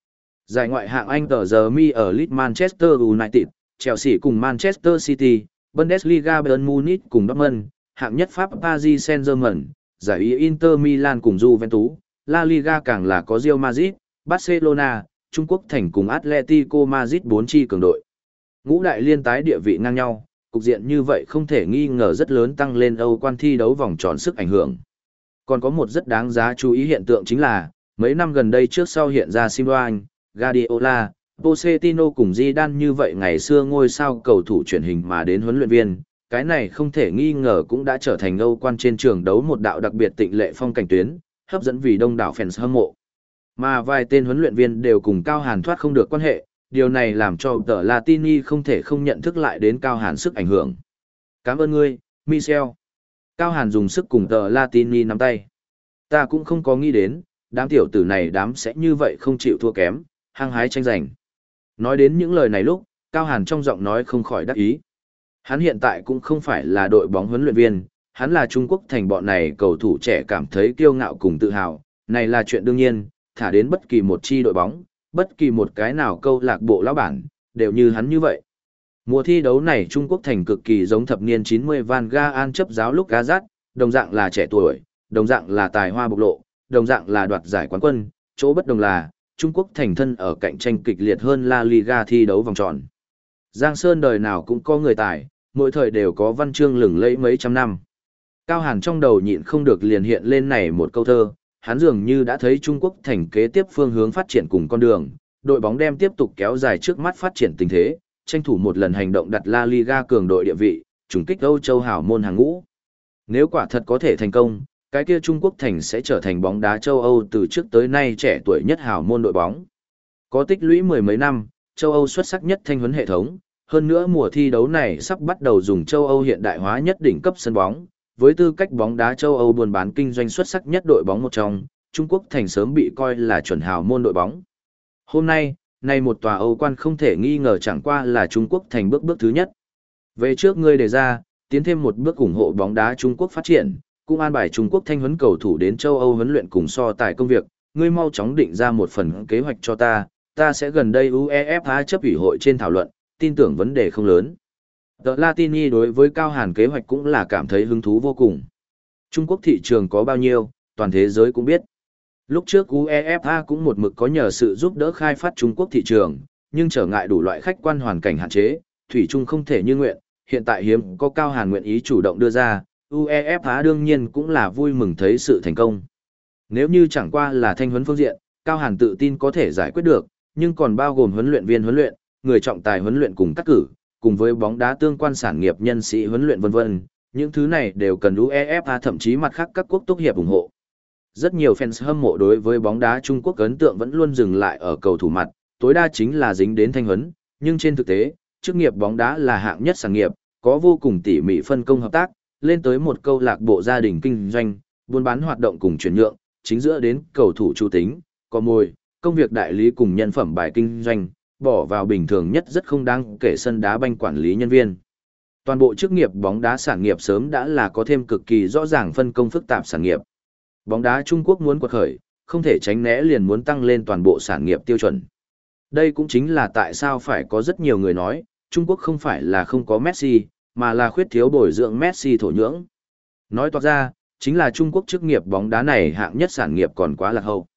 Giải ngoại hạng Anh tờ giờ mi ở Leeds Manchester United, Chelsea cùng Manchester City, Bundesliga Bayern Munich cùng Dortmund, hạng nhất Pháp Paris Saint-Germain, giải ý Inter Milan cùng Juventus, La Liga càng là có Real Madrid, Barcelona, Trung Quốc thành cùng Atletico Madrid bốn chi cường đội. Ngũ đại liên tái địa vị ngang nhau, cục diện như vậy không thể nghi ngờ rất lớn tăng lên Âu quan thi đấu vòng tròn sức ảnh hưởng. Còn có một rất đáng giá chú ý hiện tượng chính là, mấy năm gần đây trước sau hiện ra Simeone, Guardiola, Pochettino cùng Zidane như vậy ngày xưa ngôi sao cầu thủ truyền hình mà đến huấn luyện viên, cái này không thể nghi ngờ cũng đã trở thành Âu quan trên trường đấu một đạo đặc biệt tịnh lệ phong cảnh tuyến, hấp dẫn vì đông đảo fans hâm mộ. Mà vài tên huấn luyện viên đều cùng Cao Hàn thoát không được quan hệ, điều này làm cho tờ Latini không thể không nhận thức lại đến Cao Hàn sức ảnh hưởng. Cảm ơn ngươi, Michel. Cao Hàn dùng sức cùng tờ Latini nắm tay. Ta cũng không có nghĩ đến, đám tiểu tử này đám sẽ như vậy không chịu thua kém, hăng hái tranh giành. Nói đến những lời này lúc, Cao Hàn trong giọng nói không khỏi đắc ý. Hắn hiện tại cũng không phải là đội bóng huấn luyện viên, hắn là Trung Quốc thành bọn này cầu thủ trẻ cảm thấy kiêu ngạo cùng tự hào, này là chuyện đương nhiên, thả đến bất kỳ một chi đội bóng, bất kỳ một cái nào câu lạc bộ lão bản, đều như hắn như vậy. Mùa thi đấu này Trung Quốc thành cực kỳ giống thập niên chín mươi Van Gaal chấp giáo lúc Gazat, đồng dạng là trẻ tuổi, đồng dạng là tài hoa bộc lộ, đồng dạng là đoạt giải quán quân, chỗ bất đồng là, Trung Quốc thành thân ở cạnh tranh kịch liệt hơn La Liga thi đấu vòng tròn. Giang Sơn đời nào cũng có người tài, mỗi thời đều có văn chương lừng lẫy mấy trăm năm. Cao Hàn trong đầu nhịn không được liền hiện lên này một câu thơ, hắn dường như đã thấy Trung Quốc thành kế tiếp phương hướng phát triển cùng con đường, đội bóng đem tiếp tục kéo dài trước mắt phát triển tình thế, tranh thủ một lần hành động đặt La Liga cường đội địa vị, trùng kích Âu châu hảo môn hàng ngũ. Nếu quả thật có thể thành công, cái kia Trung Quốc thành sẽ trở thành bóng đá châu Âu từ trước tới nay trẻ tuổi nhất hảo môn đội bóng. Có tích lũy mười mấy năm, châu Âu xuất sắc nhất thanh huấn hệ thống, hơn nữa mùa thi đấu này sắp bắt đầu dùng châu Âu hiện đại hóa nhất đỉnh cấp sân bóng, với tư cách bóng đá châu Âu buôn bán kinh doanh xuất sắc nhất đội bóng một trong, Trung Quốc thành sớm bị coi là chuẩn hào môn đội bóng. Hôm nay, nay một tòa Âu quan không thể nghi ngờ chẳng qua là Trung Quốc thành bước bước thứ nhất. Về trước ngươi đề ra, tiến thêm một bước ủng hộ bóng đá Trung Quốc phát triển, cũng an bài Trung Quốc thanh huấn cầu thủ đến châu Âu huấn luyện cùng so tài công việc, ngươi mau chóng định ra một phần kế hoạch cho ta, ta sẽ gần đây UEFA chấp ủy hội trên thảo luận, tin tưởng vấn đề không lớn. The Latini đối với Cao Hàn kế hoạch cũng là cảm thấy hứng thú vô cùng. Trung Quốc thị trường có bao nhiêu, toàn thế giới cũng biết. Lúc trước UEFA cũng một mực có nhờ sự giúp đỡ khai phát Trung Quốc thị trường, nhưng trở ngại đủ loại khách quan hoàn cảnh hạn chế, thủy chung không thể như nguyện, hiện tại hiếm có Cao Hàn nguyện ý chủ động đưa ra, UEFA đương nhiên cũng là vui mừng thấy sự thành công. Nếu như chẳng qua là thanh huấn phương diện, Cao Hàn tự tin có thể giải quyết được, nhưng còn bao gồm huấn luyện viên huấn luyện, người trọng tài huấn luyện cùng cắt cử, cùng với bóng đá tương quan sản nghiệp nhân sĩ huấn luyện vân vân, những thứ này đều cần UEFA thậm chí mặt khác các quốc túc hiệp ủng hộ. Rất nhiều fans hâm mộ đối với bóng đá Trung Quốc ấn tượng vẫn luôn dừng lại ở cầu thủ mặt, tối đa chính là dính đến thanh huấn, nhưng trên thực tế, chức nghiệp bóng đá là hạng nhất sản nghiệp, có vô cùng tỉ mỉ phân công hợp tác, lên tới một câu lạc bộ gia đình kinh doanh, buôn bán hoạt động cùng chuyển nhượng, chính giữa đến cầu thủ chủ tính, có mồi, công việc đại lý cùng nhân phẩm bài kinh doanh, bỏ vào bình thường nhất rất không đáng kể sân đá banh quản lý nhân viên. Toàn bộ chức nghiệp bóng đá sản nghiệp sớm đã là có thêm cực kỳ rõ ràng phân công phức tạp sản nghiệp. Bóng đá Trung Quốc muốn quật khởi, không thể tránh né liền muốn tăng lên toàn bộ sản nghiệp tiêu chuẩn. Đây cũng chính là tại sao phải có rất nhiều người nói, Trung Quốc không phải là không có Messi, mà là khuyết thiếu bồi dưỡng Messi thổ nhưỡng. Nói toạc ra, chính là Trung Quốc chức nghiệp bóng đá này hạng nhất sản nghiệp còn quá lạc hậu.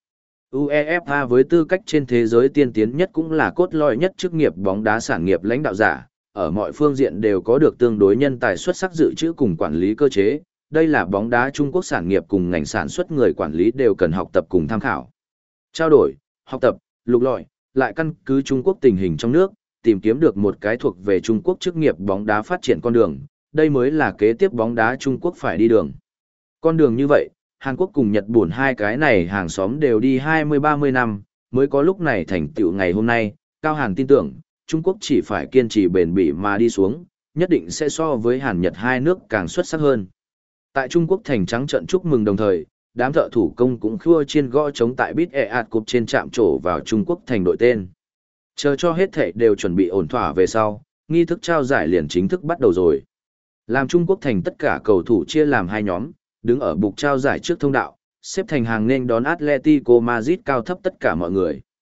UEFA với tư cách trên thế giới tiên tiến nhất cũng là cốt lõi nhất chức nghiệp bóng đá sản nghiệp lãnh đạo giả, ở mọi phương diện đều có được tương đối nhân tài xuất sắc dự trữ cùng quản lý cơ chế, đây là bóng đá Trung Quốc sản nghiệp cùng ngành sản xuất người quản lý đều cần học tập cùng tham khảo. Trao đổi, học tập, lục lọi, lại căn cứ Trung Quốc tình hình trong nước, tìm kiếm được một cái thuộc về Trung Quốc chức nghiệp bóng đá phát triển con đường, đây mới là kế tiếp bóng đá Trung Quốc phải đi đường. Con đường như vậy, Hàn Quốc cùng Nhật Bản hai cái này hàng xóm đều đi hai mươi ba mươi năm, mới có lúc này thành tựu ngày hôm nay, Cao Hàn tin tưởng, Trung Quốc chỉ phải kiên trì bền bỉ mà đi xuống, nhất định sẽ so với Hàn Nhật hai nước càng xuất sắc hơn. Tại Trung Quốc thành trắng trận chúc mừng đồng thời, đám thợ thủ công cũng khua chiên gõ trống tại Bit Eat Cup trên trạm trổ vào Trung Quốc thành đội tên. Chờ cho hết thảy đều chuẩn bị ổn thỏa về sau, nghi thức trao giải liền chính thức bắt đầu rồi. Làm Trung Quốc thành tất cả cầu thủ chia làm hai nhóm, đứng ở bục trao giải trước thông đạo, xếp thành hàng nên đón Atletico Madrid cao thấp tất cả mọi người.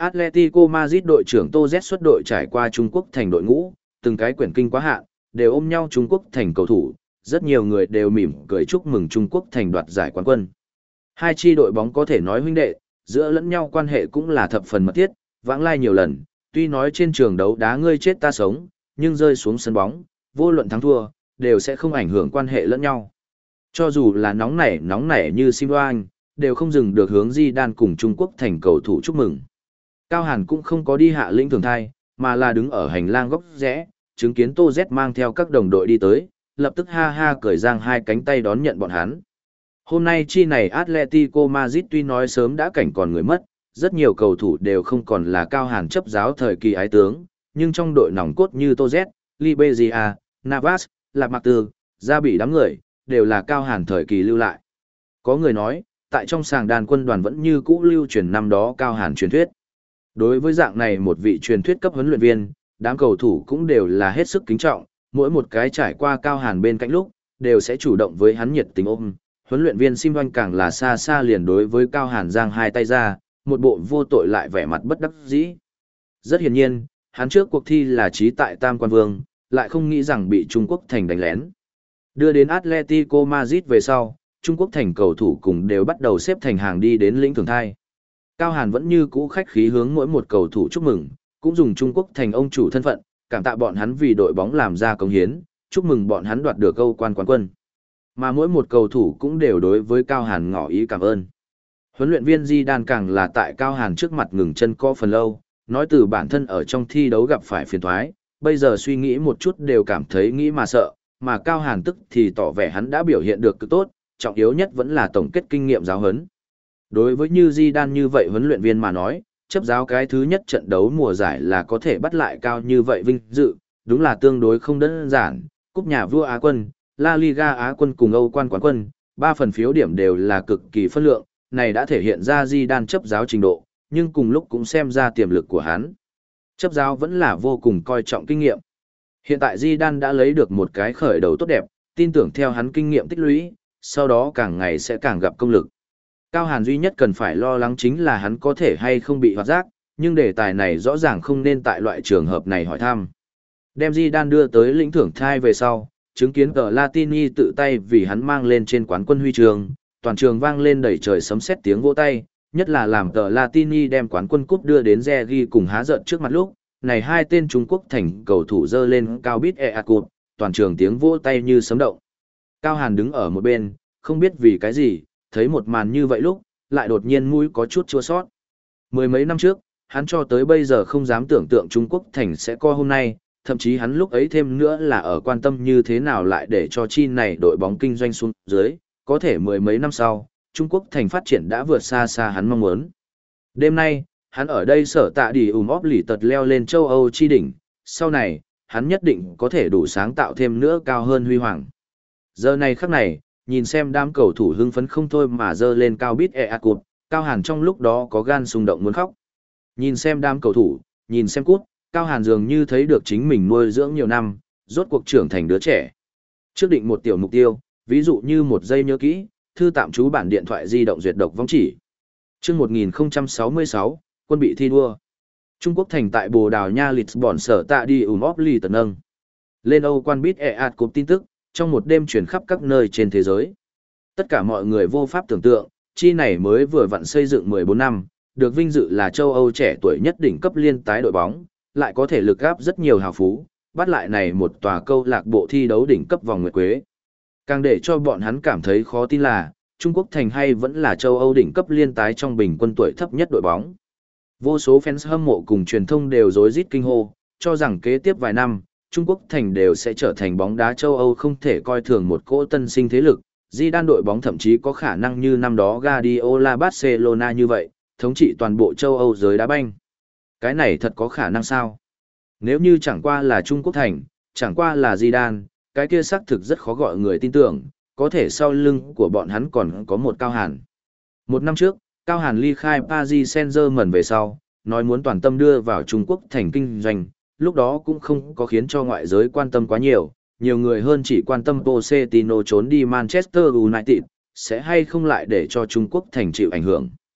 Atletico Madrid đội trưởng Tô Z xuất đội trải qua Trung Quốc thành đội ngũ, từng cái quyển kinh quá hạn, đều ôm nhau Trung Quốc thành cầu thủ, rất nhiều người đều mỉm cười chúc mừng Trung Quốc thành đoạt giải quán quân. Hai chi đội bóng có thể nói huynh đệ, giữa lẫn nhau quan hệ cũng là thập phần mật thiết, vãng lai nhiều lần, tuy nói trên trường đấu đá ngươi chết ta sống, nhưng rơi xuống sân bóng, vô luận thắng thua, đều sẽ không ảnh hưởng quan hệ lẫn nhau. Cho dù là nóng nảy nóng nảy như Simdoan, đều không dừng được hướng Zidane cùng Trung Quốc thành cầu thủ chúc mừng. Cao Hàn cũng không có đi hạ lĩnh thường thai, mà là đứng ở hành lang góc rẽ, chứng kiến Tô Z mang theo các đồng đội đi tới, lập tức ha ha cởi giang hai cánh tay đón nhận bọn hắn. Hôm nay chi này Atletico Madrid tuy nói sớm đã cảnh còn người mất, rất nhiều cầu thủ đều không còn là Cao Hàn chấp giáo thời kỳ ái tướng, nhưng trong đội nòng cốt như Tô Z, Liberia, Navas, Lạc Mạc Tư, Gia Bị đám người, đều là Cao Hàn thời kỳ lưu lại. Có người nói, tại trong sàng đàn quân đoàn vẫn như cũ lưu truyền năm đó Cao Hàn truyền thuyết. Đối với dạng này một vị truyền thuyết cấp huấn luyện viên, đám cầu thủ cũng đều là hết sức kính trọng, mỗi một cái trải qua Cao Hàn bên cạnh lúc, đều sẽ chủ động với hắn nhiệt tình ôm. Huấn luyện viên Sim Oanh càng là xa xa liền đối với Cao Hàn giang hai tay ra, một bộ vô tội lại vẻ mặt bất đắc dĩ. Rất hiển nhiên, hắn trước cuộc thi là trí tại Tam Quan Vương, lại không nghĩ rằng bị Trung Quốc thành đánh lén. Đưa đến Atletico Madrid về sau, Trung Quốc thành cầu thủ cùng đều bắt đầu xếp thành hàng đi đến lĩnh thưởng thai. Cao Hàn vẫn như cũ khách khí hướng mỗi một cầu thủ chúc mừng, cũng dùng Trung Quốc thành ông chủ thân phận, cảm tạ bọn hắn vì đội bóng làm ra công hiến, chúc mừng bọn hắn đoạt được Âu quan quán quân. Mà mỗi một cầu thủ cũng đều đối với Cao Hàn ngỏ ý cảm ơn. Huấn luyện viên Zidane càng là tại Cao Hàn trước mặt ngừng chân co phần lâu, nói từ bản thân ở trong thi đấu gặp phải phiền toái, bây giờ suy nghĩ một chút đều cảm thấy nghĩ mà sợ, mà Cao Hàn tức thì tỏ vẻ hắn đã biểu hiện được cực tốt, trọng yếu nhất vẫn là tổng kết kinh nghiệm giáo huấn. Đối với như Zidane như vậy huấn luyện viên mà nói, chấp giáo cái thứ nhất trận đấu mùa giải là có thể bắt lại cao như vậy vinh dự, đúng là tương đối không đơn giản, cúp nhà vua Á quân, La Liga Á quân cùng Âu quan quán quân, ba phần phiếu điểm đều là cực kỳ phân lượng, này đã thể hiện ra Zidane chấp giáo trình độ, nhưng cùng lúc cũng xem ra tiềm lực của hắn. Chấp giáo vẫn là vô cùng coi trọng kinh nghiệm. Hiện tại Zidane đã lấy được một cái khởi đầu tốt đẹp, tin tưởng theo hắn kinh nghiệm tích lũy, sau đó càng ngày sẽ càng gặp công lực. Cao Hàn duy nhất cần phải lo lắng chính là hắn có thể hay không bị hoạt giác, nhưng đề tài này rõ ràng không nên tại loại trường hợp này hỏi thăm. Đem Zidane đưa tới lĩnh thưởng thai về sau, chứng kiến cờ Latini tự tay vì hắn mang lên trên quán quân huy trường, toàn trường vang lên đầy trời sấm sét tiếng vỗ tay, nhất là làm cờ Latini đem quán quân cúp đưa đến Regi cùng há giận trước mặt lúc, này hai tên Trung Quốc thành cầu thủ dơ lên cao bít e a cột, toàn trường tiếng vỗ tay như sấm động. Cao Hàn đứng ở một bên, không biết vì cái gì, thấy một màn như vậy lúc, lại đột nhiên mũi có chút chua sót. Mười mấy năm trước, hắn cho tới bây giờ không dám tưởng tượng Trung Quốc thành sẽ co hôm nay, thậm chí hắn lúc ấy thêm nữa là ở quan tâm như thế nào lại để cho chi này đội bóng kinh doanh xuống dưới, có thể mười mấy năm sau, Trung Quốc thành phát triển đã vượt xa xa hắn mong muốn. Đêm nay, hắn ở đây sở tạ đi ùm óp lì tật leo lên châu Âu chi đỉnh, sau này, hắn nhất định có thể đủ sáng tạo thêm nữa cao hơn huy hoàng. Giờ này khắc này, nhìn xem đám cầu thủ hưng phấn không thôi mà dơ lên cao bít e a cụt, Cao Hàn trong lúc đó có gan xung động muốn khóc. Nhìn xem đám cầu thủ, nhìn xem cút, Cao Hàn dường như thấy được chính mình nuôi dưỡng nhiều năm, rốt cuộc trưởng thành đứa trẻ. Trước định một tiểu mục tiêu, ví dụ như một giây nhớ kỹ, thư tạm trú bản điện thoại di động duyệt độc vong chỉ. Trước một nghìn không trăm sáu mươi sáu, quân bị thi đua. Trung Quốc thành tại Bồ Đào Nha Lisbon sở tạ đi ùm óp lì tần nâng. Lên Âu quan bít e ạt cục tin tức, trong một đêm truyền khắp các nơi trên thế giới. Tất cả mọi người vô pháp tưởng tượng, chi này mới vừa vặn xây dựng mười bốn năm, được vinh dự là châu Âu trẻ tuổi nhất đỉnh cấp liên tái đội bóng, lại có thể lực gáp rất nhiều hào phú, bắt lại này một tòa câu lạc bộ thi đấu đỉnh cấp vòng nguyệt quế. Càng để cho bọn hắn cảm thấy khó tin là, Trung Quốc thành hay vẫn là châu Âu đỉnh cấp liên tái trong bình quân tuổi thấp nhất đội bóng. Vô số fans hâm mộ cùng truyền thông đều rối rít kinh hô, cho rằng kế tiếp vài năm, Trung Quốc thành đều sẽ trở thành bóng đá châu Âu không thể coi thường một cỗ tân sinh thế lực. Zidane đội bóng thậm chí có khả năng như năm đó Guardiola Barcelona như vậy, thống trị toàn bộ châu Âu giới đá banh. Cái này thật có khả năng sao? Nếu như chẳng qua là Trung Quốc thành, chẳng qua là Zidane, cái kia xác thực rất khó gọi người tin tưởng, có thể sau lưng của bọn hắn còn có một Cao Hàn. Một năm trước, Cao Hàn ly khai Paris Saint-Germain về sau, nói muốn toàn tâm đưa vào Trung Quốc thành kinh doanh, lúc đó cũng không có khiến cho ngoại giới quan tâm quá nhiều, nhiều người hơn chỉ quan tâm Pochettino trốn đi Manchester United, sẽ hay không lại để cho Trung Quốc thành chịu ảnh hưởng.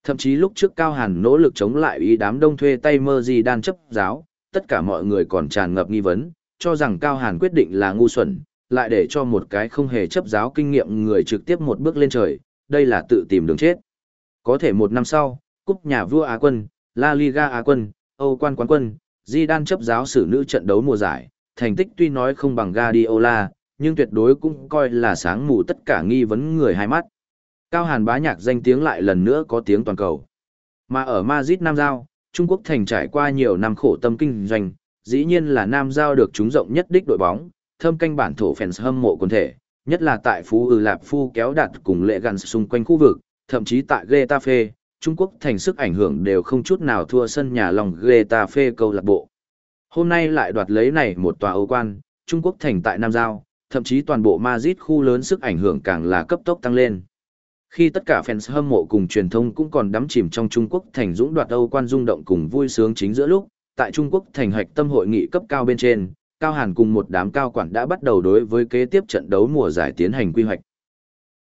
Thậm chí lúc trước Cao Hàn nỗ lực chống lại ý đám đông thuê tay mơ gì đan chấp giáo, tất cả mọi người còn tràn ngập nghi vấn, cho rằng Cao Hàn quyết định là ngu xuẩn, lại để cho một cái không hề chấp giáo kinh nghiệm người trực tiếp một bước lên trời, đây là tự tìm đường chết. Có thể một năm sau, cúp nhà vua Á quân, La Liga Á quân, Âu quan quán quân, Zidane chấp giáo xử nữ trận đấu mùa giải, thành tích tuy nói không bằng Guardiola, nhưng tuyệt đối cũng coi là sáng mù tất cả nghi vấn người hai mắt. Cao Hàn bá nhạc danh tiếng lại lần nữa có tiếng toàn cầu. Mà ở Madrid Nam Giao, Trung Quốc thành trải qua nhiều năm khổ tâm kinh doanh, dĩ nhiên là Nam Giao được trúng rộng nhất đích đội bóng, thâm canh bản thổ fans hâm mộ quần thể, nhất là tại Phú Ư Lạp Phu kéo đặt cùng lệ gần xung quanh khu vực, thậm chí tại Getafe, Trung Quốc thành sức ảnh hưởng đều không chút nào thua sân nhà lòng Getafe câu lạc bộ. Hôm nay lại đoạt lấy này một tòa Âu quan, Trung Quốc thành tại Nam Giao, thậm chí toàn bộ Madrid khu lớn sức ảnh hưởng càng là cấp tốc tăng lên. Khi tất cả fans hâm mộ cùng truyền thông cũng còn đắm chìm trong Trung Quốc thành dũng đoạt Âu quan rung động cùng vui sướng chính giữa lúc, tại Trung Quốc thành hạch tâm hội nghị cấp cao bên trên, Cao Hàn cùng một đám cao quản đã bắt đầu đối với kế tiếp trận đấu mùa giải tiến hành quy hoạch.